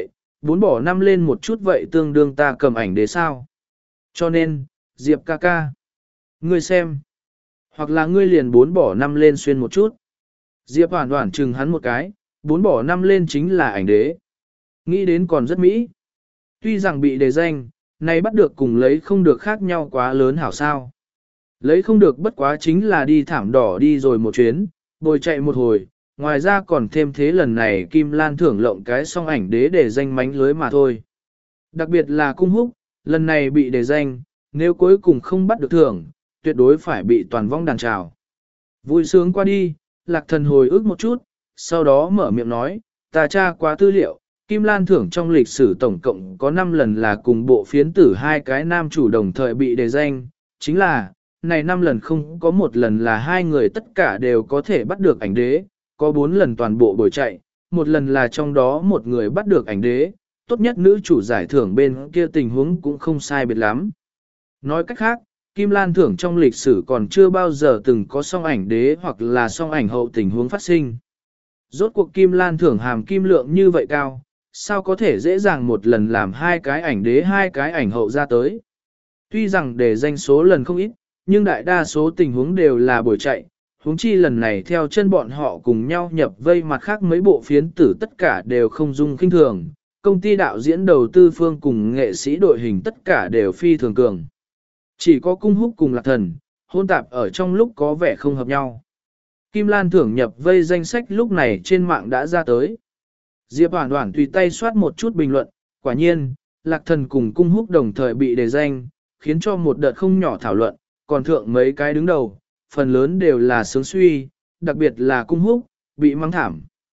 bốn bỏ năm lên một chút vậy tương đương ta cầm ảnh đế sao. Cho nên, Diệp ca ca, ngươi xem, hoặc là ngươi liền bốn bỏ năm lên xuyên một chút. Diệp Hoản Hoản chừng hắn một cái, bốn bỏ năm lên chính là ảnh đế. Nghĩ đến còn rất mỹ. Tuy rằng bị đề danh, này bắt được cùng lấy không được khác nhau quá lớn hảo sao. Lấy không được bất quá chính là đi thảm đỏ đi rồi một chuyến, bồi chạy một hồi, ngoài ra còn thêm thế lần này Kim Lan thưởng lộng cái song ảnh đế để danh mánh lưới mà thôi. Đặc biệt là cung húc, lần này bị đề danh, nếu cuối cùng không bắt được thưởng, tuyệt đối phải bị toàn vong đàn trào. Vui sướng qua đi, Lạc Thần hồi ức một chút, sau đó mở miệng nói, ta tra qua tư liệu, Kim Lan thưởng trong lịch sử tổng cộng có năm lần là cùng bộ phiến tử hai cái nam chủ đồng thời bị đề danh, chính là, này năm lần không có một lần là hai người tất cả đều có thể bắt được ảnh đế, có bốn lần toàn bộ bồi chạy, một lần là trong đó một người bắt được ảnh đế, tốt nhất nữ chủ giải thưởng bên kia tình huống cũng không sai biệt lắm. Nói cách khác, Kim Lan thưởng trong lịch sử còn chưa bao giờ từng có song ảnh đế hoặc là song ảnh hậu tình huống phát sinh. Rốt cuộc Kim Lan thưởng hàm kim lượng như vậy cao, sao có thể dễ dàng một lần làm hai cái ảnh đế hai cái ảnh hậu ra tới. Tuy rằng để danh số lần không ít, nhưng đại đa số tình huống đều là buổi chạy, huống chi lần này theo chân bọn họ cùng nhau nhập vây mặt khác mấy bộ phiến tử tất cả đều không dung kinh thường, công ty đạo diễn đầu tư phương cùng nghệ sĩ đội hình tất cả đều phi thường cường. Chỉ có cung húc cùng Lạc Thần, hôn tạp ở trong lúc có vẻ không hợp nhau. Kim Lan thưởng nhập vây danh sách lúc này trên mạng đã ra tới. Diệp Hoản Hoản tùy tay soát một chút bình luận, quả nhiên, Lạc Thần cùng cung húc đồng thời bị đề danh, khiến cho một đợt không nhỏ thảo luận, còn thượng mấy cái đứng đầu, phần lớn đều là sướng suy, đặc biệt là cung húc, bị mắng thảm.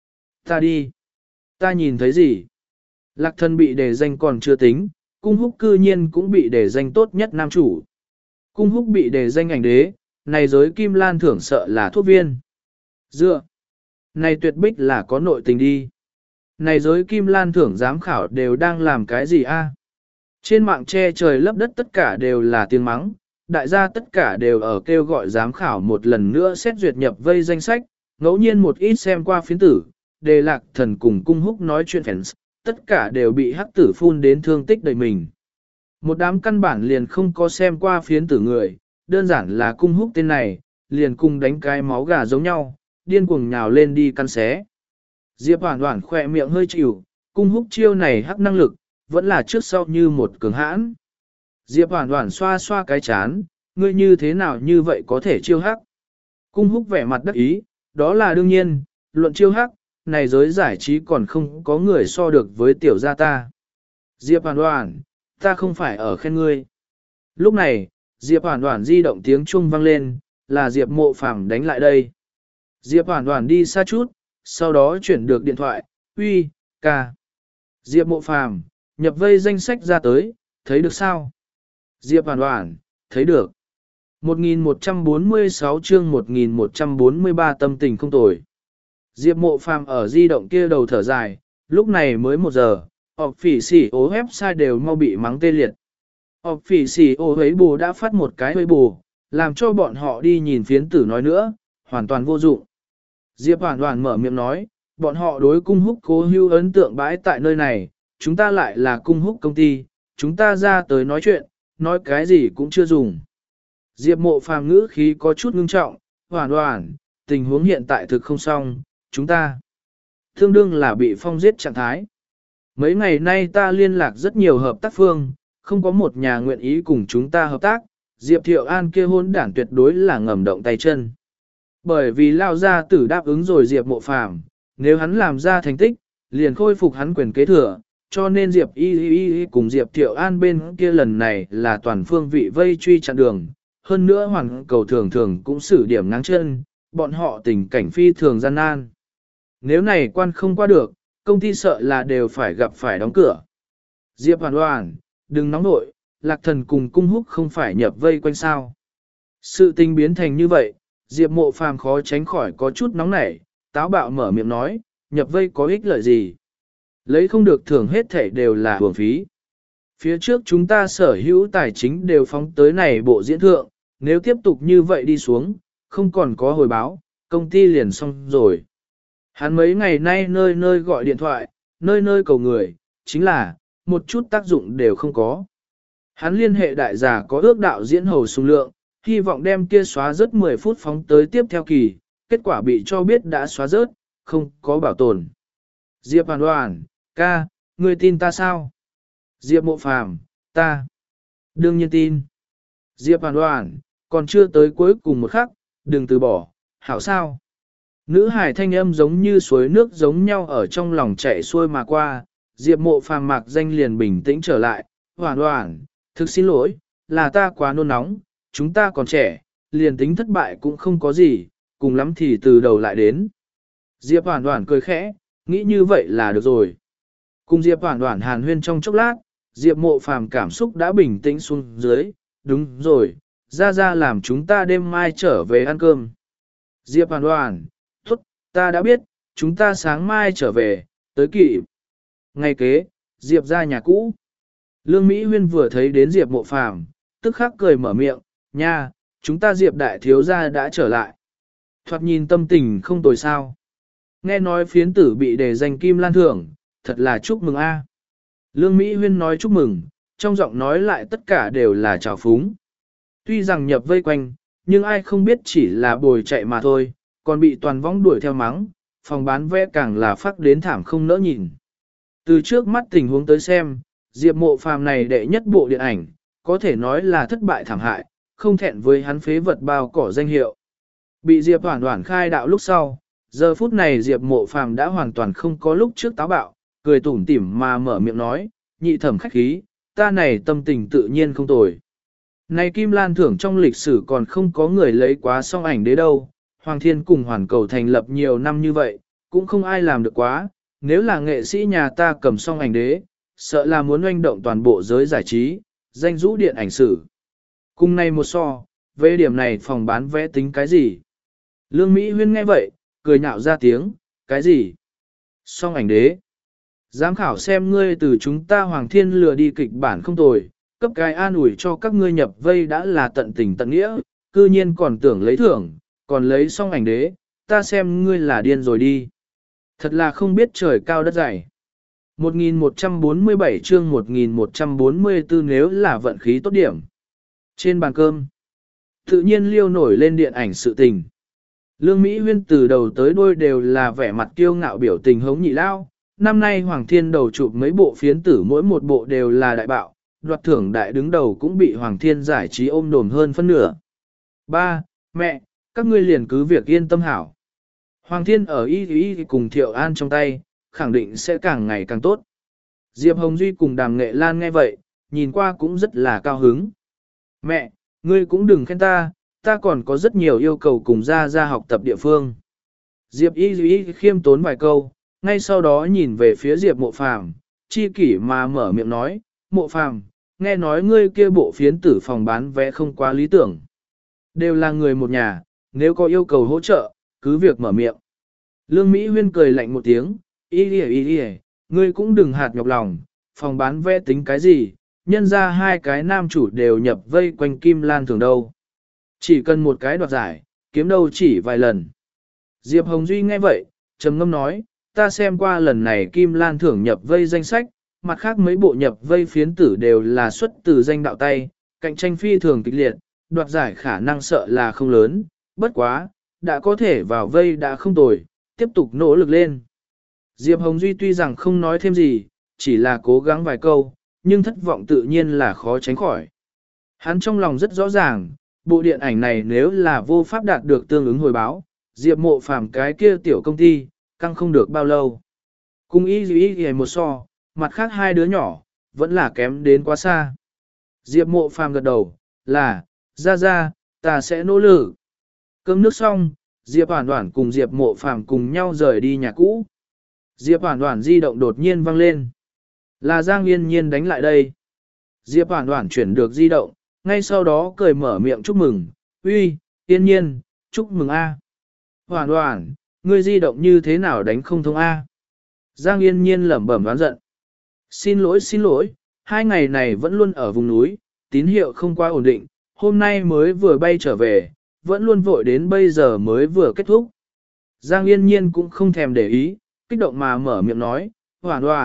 Ta đi. Ta nhìn thấy gì? Lạc Thần bị đề danh còn chưa tính, cung húc cư nhiên cũng bị đề danh tốt nhất nam chủ. Cung húc bị đề danh ảnh đế, này giới Kim Lan thưởng sợ là thuốc viên. Dựa. Này tuyệt bích là có nội tình đi. Này giới Kim Lan thưởng giám khảo đều đang làm cái gì a? Trên mạng che trời lấp đất tất cả đều là tiếng mắng, đại gia tất cả đều ở kêu gọi giám khảo một lần nữa xét duyệt nhập vây danh sách, ngẫu nhiên một ít xem qua phiến tử, đề Lạc Thần cùng cung húc nói chuyện fans, tất cả đều bị hắc tử phun đến thương tích đầy mình. Một đám căn bản liền không có xem qua phiến tử người, đơn giản là cung húc tên này, liền cùng đánh cái máu gà giống nhau, điên cuồng nhào lên đi căn xé. Diệp Hoản Hoản khỏe miệng hơi chịu, cung húc chiêu này hắc năng lực, vẫn là trước sau như một cường hãn. Diệp Hoản Hoản xoa xoa cái chán, ngươi như thế nào như vậy có thể chiêu hắc. Cung húc vẻ mặt đắc ý, đó là đương nhiên, luận chiêu hắc, này giới giải trí còn không có người so được với tiểu gia ta. Diệp Hoản Hoản, ta không phải ở khen ngươi. Lúc này, Diệp Hoản Hoản di động tiếng chuông vang lên, là Diệp Mộ Phàm đánh lại đây. Diệp Hoản Hoản đi xa chút, sau đó chuyển được điện thoại, uy, ca. Diệp Mộ Phàm, nhập vây danh sách ra tới, thấy được sao? Diệp Hoản Hoản, thấy được. một nghìn một trăm bốn mươi sáu chương một nghìn một trăm bốn mươi ba tâm tình không tồi. Diệp Mộ Phàm ở di động kia đầu thở dài, lúc này mới một giờ, họp phỉ xỉ ố website đều mau bị mắng tê liệt. Họp phỉ xỉ ố ấy bù đã phát một cái hơi bù, làm cho bọn họ đi nhìn phiến tử nói nữa, hoàn toàn vô dụng. Diệp Hoản Hoản mở miệng nói, bọn họ đối cung húc cố hữu ấn tượng bãi tại nơi này, chúng ta lại là cung húc công ty, chúng ta ra tới nói chuyện, nói cái gì cũng chưa dùng. Diệp Mộ Phàm ngữ khí có chút ngưng trọng, Hoản Hoản, tình huống hiện tại thực không xong, chúng ta tương đương là bị phong giết trạng thái. Mấy ngày nay ta liên lạc rất nhiều hợp tác phương, không có một nhà nguyện ý cùng chúng ta hợp tác, Diệp Thiệu An kia hôn đảng tuyệt đối là ngầm động tay chân. Bởi vì lao gia tử đáp ứng rồi Diệp Mộ Phàm, nếu hắn làm ra thành tích, liền khôi phục hắn quyền kế thừa, cho nên Diệp Y Y Y cùng Diệp Thiệu An bên kia lần này là toàn phương vị vây truy chặn đường, hơn nữa hoàn cầu thường thường cũng xử điểm ngang chân, bọn họ tình cảnh phi thường gian nan. Nếu này quan không qua được, công ty sợ là đều phải gặp phải đóng cửa. Diệp Hoản Hoản, đừng nóng nội, Lạc Thần cùng cung húc không phải nhập vây quanh sao. Sự tình biến thành như vậy, Diệp Mộ Phàm khó tránh khỏi có chút nóng nảy, táo bạo mở miệng nói, nhập vây có ích lợi gì. Lấy không được thưởng hết thảy đều là hưởng phí. Phía trước chúng ta sở hữu tài chính đều phóng tới này bộ diễn thượng, nếu tiếp tục như vậy đi xuống, không còn có hồi báo, công ty liền xong rồi. Hắn mấy ngày nay nơi nơi gọi điện thoại, nơi nơi cầu người, chính là, một chút tác dụng đều không có. Hắn liên hệ đại giả có ước đạo diễn hầu sung lượng, hy vọng đem kia xóa rớt mười phút phóng tới tiếp theo kỳ, kết quả bị cho biết đã xóa rớt, không có bảo tồn. Diệp Hoàn Hoàn, ca, ngươi tin ta sao? Diệp Mộ Phàm, ta. Đương nhiên tin. Diệp Hoàn Hoàn, còn chưa tới cuối cùng một khắc, đừng từ bỏ, hảo sao? Nữ hải thanh âm giống như suối nước giống nhau ở trong lòng chảy xuôi mà qua, Diệp Mộ Phàm mạc danh liền bình tĩnh trở lại, Hoàn Hoàn, thực xin lỗi, là ta quá nôn nóng, chúng ta còn trẻ, liền tính thất bại cũng không có gì, cùng lắm thì từ đầu lại đến. Diệp Hoàn Hoàn cười khẽ, nghĩ như vậy là được rồi. Cùng Diệp Hoàn Hoàn hàn huyên trong chốc lát, Diệp Mộ Phàm cảm xúc đã bình tĩnh xuống dưới, đúng rồi, ra ra làm chúng ta đêm mai trở về ăn cơm. Diệp Hoàn Hoàn, tốt, ta đã biết, chúng ta sáng mai trở về, tới kỵ. Ngày kế, Diệp ra nhà cũ. Lương Mỹ Huyên vừa thấy đến Diệp Mộ Phàm, tức khắc cười mở miệng, nha, chúng ta Diệp đại thiếu gia đã trở lại. Thoạt nhìn tâm tình không tồi sao. Nghe nói phiến tử bị đề danh Kim Lan Thưởng, thật là chúc mừng a. Lương Mỹ Huyên nói chúc mừng, trong giọng nói lại tất cả đều là trào phúng. Tuy rằng nhập vây quanh, nhưng ai không biết chỉ là bồi chạy mà thôi, còn bị toàn võng đuổi theo mắng, phòng bán vé càng là phát đến thảm không nỡ nhìn. Từ trước mắt tình huống tới xem, Diệp Mộ Phàm này đệ nhất bộ điện ảnh, có thể nói là thất bại thảm hại, không thẹn với hắn phế vật bao cỏ danh hiệu. Bị Diệp Hoản Hoản khai đạo lúc sau, giờ phút này Diệp Mộ Phàm đã hoàn toàn không có lúc trước táo bạo, cười tủm tỉm mà mở miệng nói, nhị thẩm khách khí, ta này tâm tình tự nhiên không tồi. Này Kim Lan Thưởng trong lịch sử còn không có người lấy quá song ảnh đế đâu, Hoàng Thiên cùng Hoàn Cầu thành lập nhiều năm như vậy, cũng không ai làm được quá, nếu là nghệ sĩ nhà ta cầm song ảnh đế, sợ là muốn oanh động toàn bộ giới giải trí, danh rũ điện ảnh sử. Cùng này một so, về điểm này phòng bán vé tính cái gì? Lương Mỹ Huyên nghe vậy, cười nhạo ra tiếng, cái gì? Song ảnh đế. Giám khảo xem ngươi từ chúng ta Hoàng Thiên lừa đi kịch bản không tồi, cấp cái an ủi cho các ngươi nhập vây đã là tận tình tận nghĩa, cư nhiên còn tưởng lấy thưởng, còn lấy song ảnh đế, ta xem ngươi là điên rồi đi. Thật là không biết trời cao đất dày. một nghìn một trăm bốn mươi bảy chương một nghìn một trăm bốn mươi tư nếu là vận khí tốt điểm. Trên bàn cơm, tự nhiên liêu nổi lên điện ảnh sự tình. Lương Mỹ Huyên từ đầu tới đuôi đều là vẻ mặt kiêu ngạo biểu tình hống nhị lao. Năm nay Hoàng Thiên đầu chụp mấy bộ phiến tử mỗi một bộ đều là đại bạo, đoạt thưởng đại đứng đầu cũng bị Hoàng Thiên giải trí ôm đồm hơn phân nửa. Ba, mẹ, các ngươi liền cứ việc yên tâm hảo. Hoàng Thiên ở y y cùng Thiệu An trong tay, khẳng định sẽ càng ngày càng tốt. Diệp Hồng Duy cùng Đàm Nghệ Lan nghe vậy, nhìn qua cũng rất là cao hứng. Mẹ, ngươi cũng đừng khen ta, ta còn có rất nhiều yêu cầu cùng ra ra học tập địa phương. Diệp y y khiêm tốn vài câu, ngay sau đó nhìn về phía Diệp Mộ Phàm, chi kỷ mà mở miệng nói, Mộ Phàm, nghe nói ngươi kia bộ phiến tử phòng bán vé không quá lý tưởng. Đều là người một nhà, nếu có yêu cầu hỗ trợ, cứ việc mở miệng. Lương Mỹ Huyên cười lạnh một tiếng, y đi y đi, ngươi cũng đừng hạt nhọc lòng, phòng bán vé tính cái gì, nhân ra hai cái nam chủ đều nhập vây quanh Kim Lan Thưởng đâu. Chỉ cần một cái đoạt giải, kiếm đâu chỉ vài lần. Diệp Hồng Duy nghe vậy, trầm ngâm nói, ta xem qua lần này Kim Lan Thưởng nhập vây danh sách, mặt khác mấy bộ nhập vây phiến tử đều là xuất từ danh đạo tay, cạnh tranh phi thường kịch liệt, đoạt giải khả năng sợ là không lớn, bất quá, đã có thể vào vây đã không tồi, tiếp tục nỗ lực lên. Diệp Hồng Duy tuy rằng không nói thêm gì, chỉ là cố gắng vài câu, nhưng thất vọng tự nhiên là khó tránh khỏi. Hắn trong lòng rất rõ ràng, bộ điện ảnh này nếu là vô pháp đạt được tương ứng hồi báo, Diệp Mộ Phàm cái kia tiểu công ty, căng không được bao lâu. Cùng ý ý ý một so, mặt khác hai đứa nhỏ, vẫn là kém đến quá xa. Diệp Mộ Phàm gật đầu, là, ra ra, ta sẽ nỗ lực. Cơm nước xong, Diệp Hoản Hoản cùng Diệp Mộ Phàm cùng nhau rời đi nhà cũ. Diệp Hoản Hoản di động đột nhiên vang lên. Là Giang Yên Nhiên đánh lại đây. Diệp Hoản Hoản chuyển được di động, ngay sau đó cười mở miệng chúc mừng. Uy, Yên Nhiên, chúc mừng A. Hoản Hoản, ngươi di động như thế nào đánh không thông A. Giang Yên Nhiên lẩm bẩm đoán giận. Xin lỗi xin lỗi, hai ngày này vẫn luôn ở vùng núi, tín hiệu không quá ổn định, hôm nay mới vừa bay trở về, vẫn luôn vội đến bây giờ mới vừa kết thúc. Giang Yên Nhiên cũng không thèm để ý, kích động mà mở miệng nói, Hoản Hoản,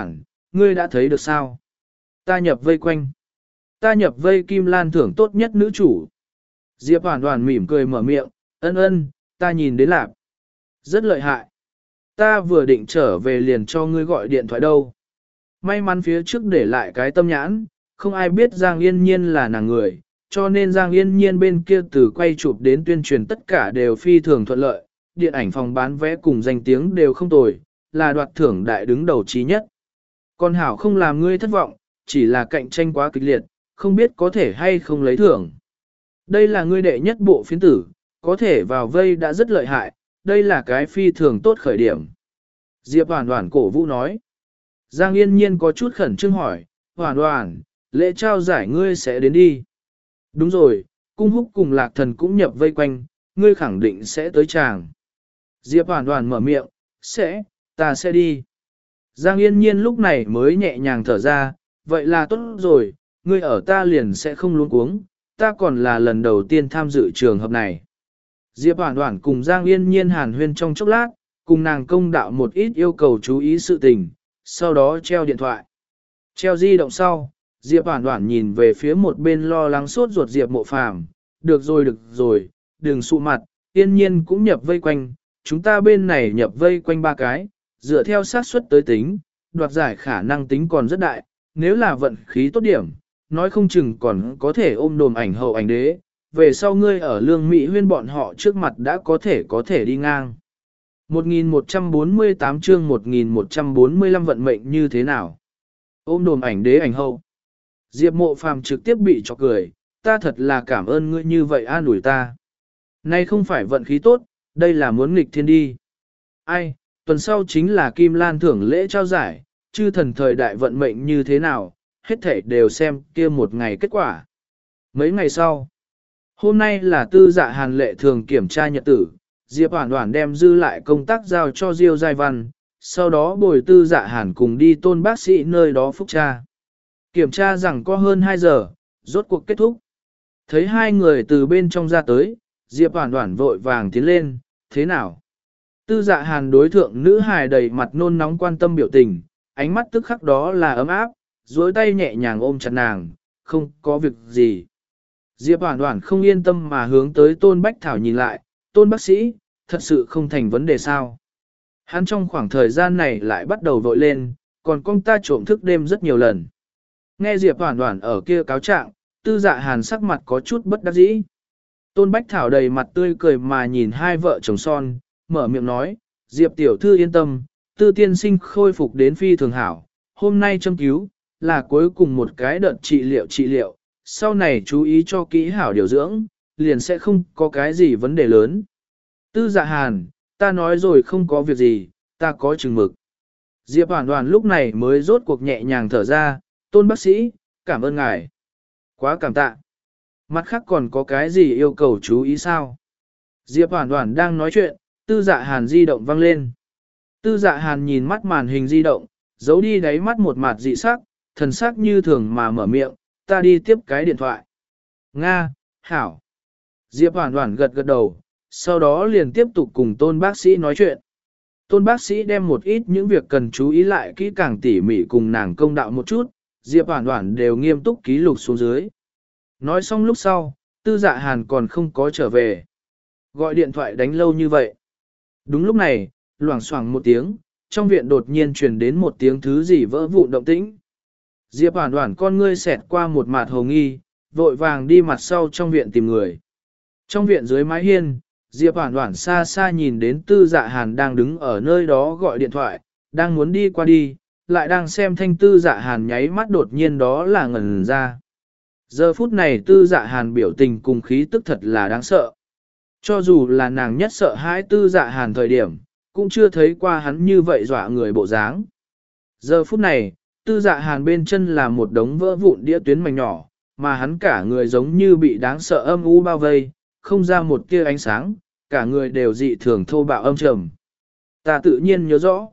ngươi đã thấy được sao? Ta nhập vây quanh. Ta nhập vây Kim Lan thưởng tốt nhất nữ chủ. Diệp Hoàn Hoàn mỉm cười mở miệng, ân ân, ta nhìn đến lạp. Rất lợi hại. Ta vừa định trở về liền cho ngươi gọi điện thoại đâu. May mắn phía trước để lại cái tâm nhãn, không ai biết Giang Yên Nhiên là nàng người, cho nên Giang Yên Nhiên bên kia từ quay chụp đến tuyên truyền tất cả đều phi thường thuận lợi, điện ảnh phòng bán vé cùng danh tiếng đều không tồi, là đoạt thưởng đại đứng đầu trí nhất. Còn Hảo không làm ngươi thất vọng, chỉ là cạnh tranh quá kịch liệt, không biết có thể hay không lấy thưởng. Đây là ngươi đệ nhất bộ phiến tử, có thể vào vây đã rất lợi hại, đây là cái phi thường tốt khởi điểm. Diệp Hoàn Hoàn cổ vũ nói. Giang Yên Nhiên có chút khẩn trương hỏi, Hoàn Hoàn, lễ trao giải ngươi sẽ đến đi. Đúng rồi, cung húc cùng lạc thần cũng nhập vây quanh, ngươi khẳng định sẽ tới chàng. Diệp Hoàn Hoàn mở miệng, sẽ, ta sẽ đi. Giang Yên Nhiên lúc này mới nhẹ nhàng thở ra, vậy là tốt rồi, ngươi ở ta liền sẽ không luống cuống, ta còn là lần đầu tiên tham dự trường hợp này. Diệp Hoàn Hoàn cùng Giang Yên Nhiên hàn huyên trong chốc lát, cùng nàng công đạo một ít yêu cầu chú ý sự tình, sau đó treo điện thoại. Treo di động sau, Diệp Hoàn Hoàn nhìn về phía một bên lo lắng sốt ruột Diệp Mộ Phàm, được rồi được rồi, đừng sụ mặt, Yên Nhiên cũng nhập vây quanh, chúng ta bên này nhập vây quanh ba cái, dựa theo xác suất tới tính, đoạt giải khả năng tính còn rất đại, nếu là vận khí tốt điểm, nói không chừng còn có thể ôm đồm ảnh hậu ảnh đế, về sau ngươi ở lương Mỹ huyên bọn họ trước mặt đã có thể có thể đi ngang. một nghìn một trăm bốn mươi tám chương một nghìn một trăm bốn mươi lăm vận mệnh như thế nào? Ôm đồm ảnh đế ảnh hậu. Diệp Mộ Phàm trực tiếp bị chọc cười, ta thật là cảm ơn ngươi như vậy an ủi ta. Nay không phải vận khí tốt, đây là muốn nghịch thiên đi. Ai, tuần sau chính là Kim Lan thưởng lễ trao giải, chư thần thời đại vận mệnh như thế nào, hết thảy đều xem kia một ngày kết quả. Mấy ngày sau, hôm nay là Tư Dạ Hàn lệ thường kiểm tra nhật tử, Diệp Hoàn Hoàn đem dư lại công tác giao cho Diêu Giai Văn, sau đó bồi Tư Dạ Hàn cùng đi Tôn bác sĩ nơi đó phúc tra. Kiểm tra rằng có hơn hai giờ, rốt cuộc kết thúc. Thấy hai người từ bên trong ra tới, Diệp Hoàn Hoàn vội vàng tiến lên, thế nào? Tư Dạ Hàn đối thượng nữ hài đầy mặt nôn nóng quan tâm biểu tình, ánh mắt tức khắc đó là ấm áp, duỗi tay nhẹ nhàng ôm chặt nàng, không có việc gì. Diệp Hoàn Hoàn không yên tâm mà hướng tới Tôn Bách Thảo nhìn lại, Tôn bác sĩ, thật sự không thành vấn đề sao. Hắn trong khoảng thời gian này lại bắt đầu vội lên, còn con ta trộm thức đêm rất nhiều lần. Nghe Diệp Hoàn Hoàn ở kia cáo trạng, Tư Dạ Hàn sắc mặt có chút bất đắc dĩ. Tôn Bách Thảo đầy mặt tươi cười mà nhìn hai vợ chồng son, mở miệng nói, Diệp tiểu thư yên tâm, Tư tiên sinh khôi phục đến phi thường hảo, hôm nay châm cứu, là cuối cùng một cái đợt trị liệu trị liệu, sau này chú ý cho kỹ hảo điều dưỡng, liền sẽ không có cái gì vấn đề lớn. Tư Dạ Hàn, ta nói rồi không có việc gì, ta có chừng mực. Diệp Hoàn Hoàn lúc này mới rốt cuộc nhẹ nhàng thở ra, Tôn bác sĩ, cảm ơn ngài. Quá cảm tạ. Mặt khác còn có cái gì yêu cầu chú ý sao? Diệp Hoàn Hoàn đang nói chuyện, Tư Dạ Hàn di động vang lên. Tư Dạ Hàn nhìn mắt màn hình di động, giấu đi đáy mắt một mặt dị sắc, thần sắc như thường mà mở miệng, ta đi tiếp cái điện thoại. Nga, hảo. Diệp Hoàn Hoàn gật gật đầu, sau đó liền tiếp tục cùng Tôn bác sĩ nói chuyện. Tôn bác sĩ đem một ít những việc cần chú ý lại kỹ càng tỉ mỉ cùng nàng công đạo một chút, Diệp Hoàn Hoàn đều nghiêm túc ký lục xuống dưới. Nói xong lúc sau, Tư Dạ Hàn còn không có trở về. Gọi điện thoại đánh lâu như vậy. Đúng lúc này, loảng xoảng một tiếng, trong viện đột nhiên truyền đến một tiếng thứ gì vỡ vụn động tĩnh. Diệp Hoàn Hoàn con ngươi xẹt qua một mặt hồ nghi, vội vàng đi mặt sau trong viện tìm người. Trong viện dưới mái hiên, Diệp Hoàn Hoàn xa xa nhìn đến Tư Dạ Hàn đang đứng ở nơi đó gọi điện thoại, đang muốn đi qua đi, lại đang xem thanh Tư Dạ Hàn nháy mắt đột nhiên đó là ngẩn ra. Giờ phút này Tư Dạ Hàn biểu tình cùng khí tức thật là đáng sợ. Cho dù là nàng nhất sợ hãi Tư Dạ Hàn thời điểm, cũng chưa thấy qua hắn như vậy dọa người bộ dáng. Giờ phút này, Tư Dạ Hàn bên chân là một đống vỡ vụn đĩa tuyến mảnh nhỏ, mà hắn cả người giống như bị đáng sợ âm u bao vây, không ra một tia ánh sáng, cả người đều dị thường thô bạo âm trầm. Ta tự nhiên nhớ rõ.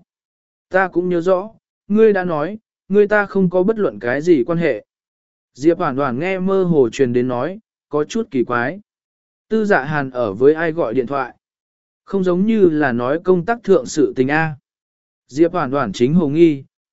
Ta cũng nhớ rõ, ngươi đã nói, ngươi ta không có bất luận cái gì quan hệ. Diệp Hoàn Hoàn nghe mơ hồ truyền đến nói, có chút kỳ quái. Tư Dạ Hàn ở với ai gọi điện thoại? Không giống như là nói công tác thượng sự tình A. Diệp Hoàn Hoàn chính hồ nghi,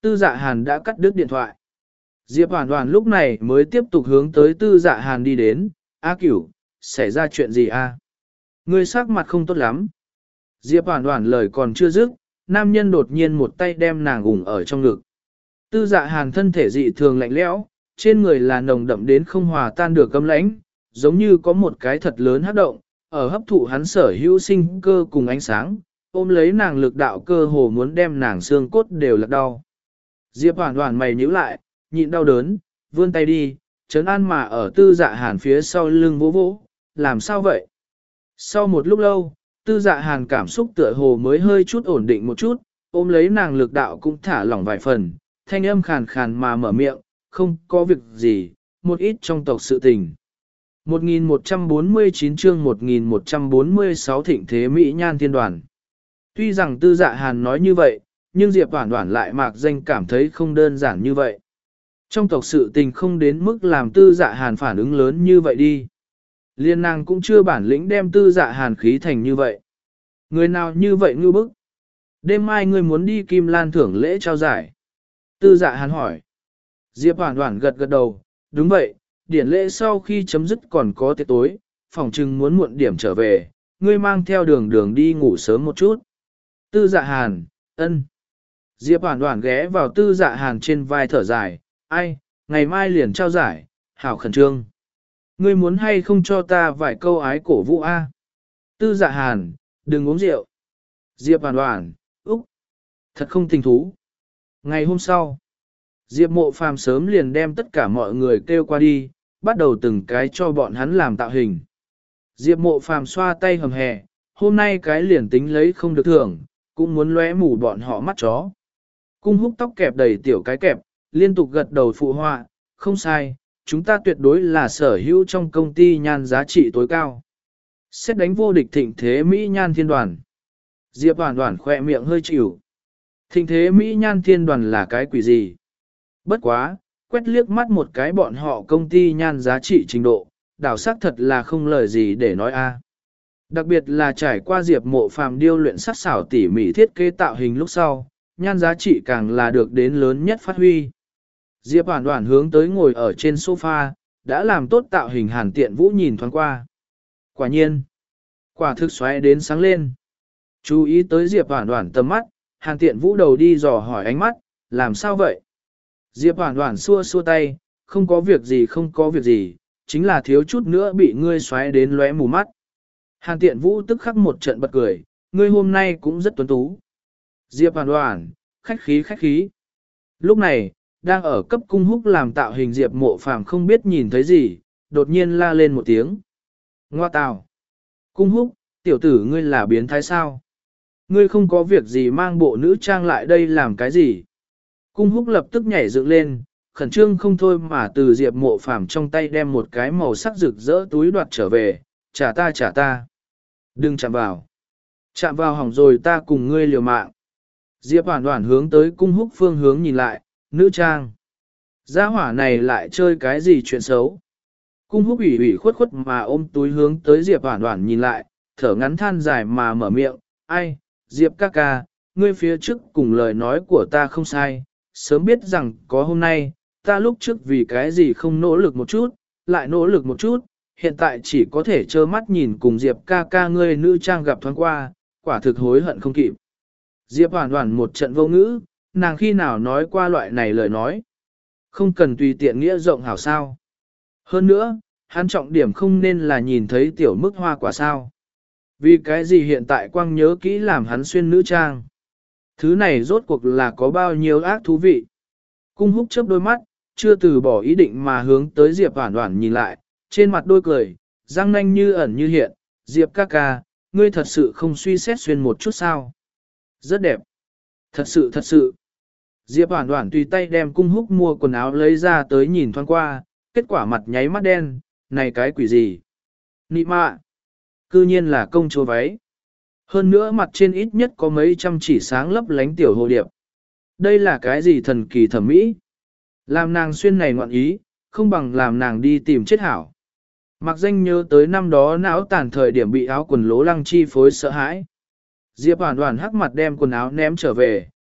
Tư Dạ Hàn đã cắt đứt điện thoại. Diệp Hoàn Hoàn lúc này mới tiếp tục hướng tới Tư Dạ Hàn đi đến. A Cửu, xảy ra chuyện gì a? Ngươi sắc mặt không tốt lắm. Diệp Hoàn Hoàn lời còn chưa dứt, nam nhân đột nhiên một tay đem nàng ủng ở trong ngực. Tư Dạ Hàn thân thể dị thường lạnh lẽo, trên người là nồng đậm đến không hòa tan được cấm lãnh, giống như có một cái thật lớn hấp động, ở hấp thụ hắn sở hữu sinh cơ cùng ánh sáng, ôm lấy nàng lực đạo cơ hồ muốn đem nàng xương cốt đều lật đau. Diệp Hoàn Hoàn mày nhíu lại, nhịn đau đớn, vươn tay đi, trấn an mà ở Tư Dạ Hàn phía sau lưng vỗ vỗ, làm sao vậy? Sau một lúc lâu, Tư Dạ Hàn cảm xúc tựa hồ mới hơi chút ổn định một chút, ôm lấy nàng lực đạo cũng thả lỏng vài phần, thanh âm khàn khàn mà mở miệng, không có việc gì, một ít trong tộc sự tình. một nghìn một trăm bốn mươi chín chương một nghìn một trăm bốn mươi sáu Thịnh Thế Mỹ Nhan Thiên Đoàn. Tuy rằng Tư Dạ Hàn nói như vậy, nhưng Diệp Hoản Hoản lại mạc danh cảm thấy không đơn giản như vậy. Trong tộc sự tình không đến mức làm Tư Dạ Hàn phản ứng lớn như vậy đi. Liên nàng cũng chưa bản lĩnh đem Tư Dạ Hàn khí thành như vậy. Người nào như vậy ngư bức? Đêm mai ngươi muốn đi Kim Lan thưởng lễ trao giải. Tư Dạ Hàn hỏi. Diệp Hoản Hoản gật gật đầu, đúng vậy, điển lễ sau khi chấm dứt còn có tiệc tối, phòng trừng muốn muộn điểm trở về, ngươi mang theo đường đường đi ngủ sớm một chút. Tư Dạ Hàn, ân. Diệp Hoản Hoản ghé vào Tư Dạ Hàn trên vai thở dài, ai, ngày mai liền trao giải, hảo khẩn trương. Ngươi muốn hay không cho ta vài câu ái cổ vũ a? Tư Dạ Hàn, đừng uống rượu. Diệp Hoản Hoản, úc, thật không tình thú. Ngày hôm sau, Diệp Mộ Phàm sớm liền đem tất cả mọi người kêu qua đi, bắt đầu từng cái cho bọn hắn làm tạo hình. Diệp Mộ Phàm xoa tay hầm hè, hôm nay cái liền tính lấy không được thưởng, cũng muốn lóe mù bọn họ mắt chó. Cung Húc tóc kẹp đầy tiểu cái kẹp, liên tục gật đầu phụ họa, không sai, chúng ta tuyệt đối là sở hữu trong công ty nhan giá trị tối cao. Xét đánh vô địch Thịnh Thế Mỹ Nhan Thiên Đoàn. Diệp Hoản Hoản khỏe miệng hơi chịu. Thịnh Thế Mỹ Nhan Thiên Đoàn là cái quỷ gì? Bất quá, quét liếc mắt một cái bọn họ công ty nhan giá trị trình độ, đảo sắc thật là không lời gì để nói a. Đặc biệt là trải qua Diệp Mộ Phàm điêu luyện sắc xảo tỉ mỉ thiết kế tạo hình lúc sau, nhan giá trị càng là được đến lớn nhất phát huy. Diệp Hoản Hoản hướng tới ngồi ở trên sofa, đã làm tốt tạo hình Hàn Tiện Vũ nhìn thoáng qua. Quả nhiên, quả thực xoáy đến sáng lên. Chú ý tới Diệp Hoản Hoản tầm mắt, Hàn Tiện Vũ đầu đi dò hỏi ánh mắt, làm sao vậy? Diệp Hoản Hoản xua xua tay, không có việc gì không có việc gì, chính là thiếu chút nữa bị ngươi xoáy đến lóe mù mắt. Hàn Tiện Vũ tức khắc một trận bật cười, ngươi hôm nay cũng rất tuấn tú. Diệp Hoản Hoản, khách khí khách khí. Lúc này, đang ở cấp Cung Húc làm tạo hình Diệp Mộ Phàm không biết nhìn thấy gì, đột nhiên la lên một tiếng. Ngoa tào. Cung Húc, tiểu tử ngươi là biến thái sao? Ngươi không có việc gì mang bộ nữ trang lại đây làm cái gì? Cung Húc lập tức nhảy dựng lên, khẩn trương không thôi mà từ Diệp Mộ Phàm trong tay đem một cái màu sắc rực rỡ túi đoạt trở về, trả ta trả ta. Đừng chạm vào. Chạm vào hỏng rồi ta cùng ngươi liều mạng. Diệp Hoản Hoản hướng tới Cung Húc phương hướng nhìn lại, nữ trang. Gia hỏa này lại chơi cái gì chuyện xấu. Cung Húc ủy ủy khuất khuất mà ôm túi hướng tới Diệp Hoản Hoản nhìn lại, thở ngắn than dài mà mở miệng, ai, Diệp ca ca, ngươi phía trước cùng lời nói của ta không sai, sớm biết rằng có hôm nay, ta lúc trước vì cái gì không nỗ lực một chút, lại nỗ lực một chút, hiện tại chỉ có thể trơ mắt nhìn cùng Diệp ca ca ngươi nữ trang gặp thoáng qua, quả thực hối hận không kịp. Diệp Hoản Hoản một trận vô ngữ, nàng khi nào nói qua loại này lời nói. Không cần tùy tiện nghĩa rộng hảo sao. Hơn nữa, hắn trọng điểm không nên là nhìn thấy tiểu mức hoa quả sao. Vì cái gì hiện tại quang nhớ kỹ làm hắn xuyên nữ trang. Thứ này rốt cuộc là có bao nhiêu ác thú vị. Cung Húc chớp đôi mắt, chưa từ bỏ ý định mà hướng tới Diệp Hoản Hoản nhìn lại, trên mặt đôi cười, răng nanh như ẩn như hiện, Diệp ca ca, ngươi thật sự không suy xét xuyên một chút sao. Rất đẹp. Thật sự thật sự. Diệp Hoản Hoản tùy tay đem Cung Húc mua quần áo lấy ra tới nhìn thoáng qua, kết quả mặt nháy mắt đen, này cái quỷ gì? Nị mạ. Cư nhiên là công chúa váy. Hơn nữa mặt trên ít nhất có mấy trăm chỉ sáng lấp lánh tiểu hồ điệp. Đây là cái gì thần kỳ thẩm mỹ? Làm nàng xuyên này ngoạn ý, không bằng làm nàng đi tìm chết hảo. Mặc danh nhớ tới năm đó não tàn thời điểm bị áo quần lố lăng chi phối sợ hãi. Diệp Hoản Hoản hắc mặt đem quần áo ném trở về,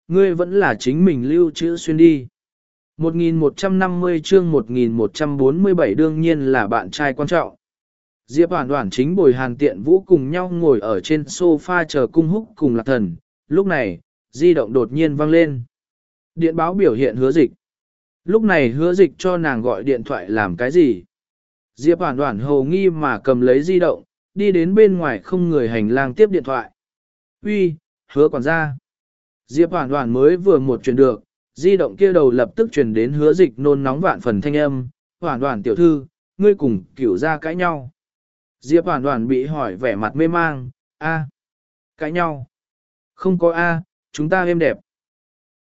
ngươi vẫn là chính mình lưu trữ xuyên đi. một nghìn một trăm năm mươi chương một nghìn một trăm bốn mươi bảy đương nhiên là bạn trai quan trọng. Diệp Hoản Hoản chính bồi Hàn Tiện Vũ cùng nhau ngồi ở trên sofa chờ Cung Húc cùng Lạc Thần. Lúc này, di động đột nhiên vang lên. Điện báo biểu hiện Hứa Dịch. Lúc này Hứa Dịch cho nàng gọi điện thoại làm cái gì? Diệp Hoản Hoản hồ nghi mà cầm lấy di động, đi đến bên ngoài không người hành lang tiếp điện thoại. Uy, Hứa quản gia. Diệp Hoản Hoản mới vừa một truyền được, di động kia đầu lập tức truyền đến Hứa Dịch nôn nóng vạn phần thanh âm. Hoản Hoản tiểu thư, ngươi cùng Cửu gia cãi nhau. Diệp Hoản Hoản bị hỏi vẻ mặt mê mang, a, cãi nhau. Không có a, chúng ta êm đẹp.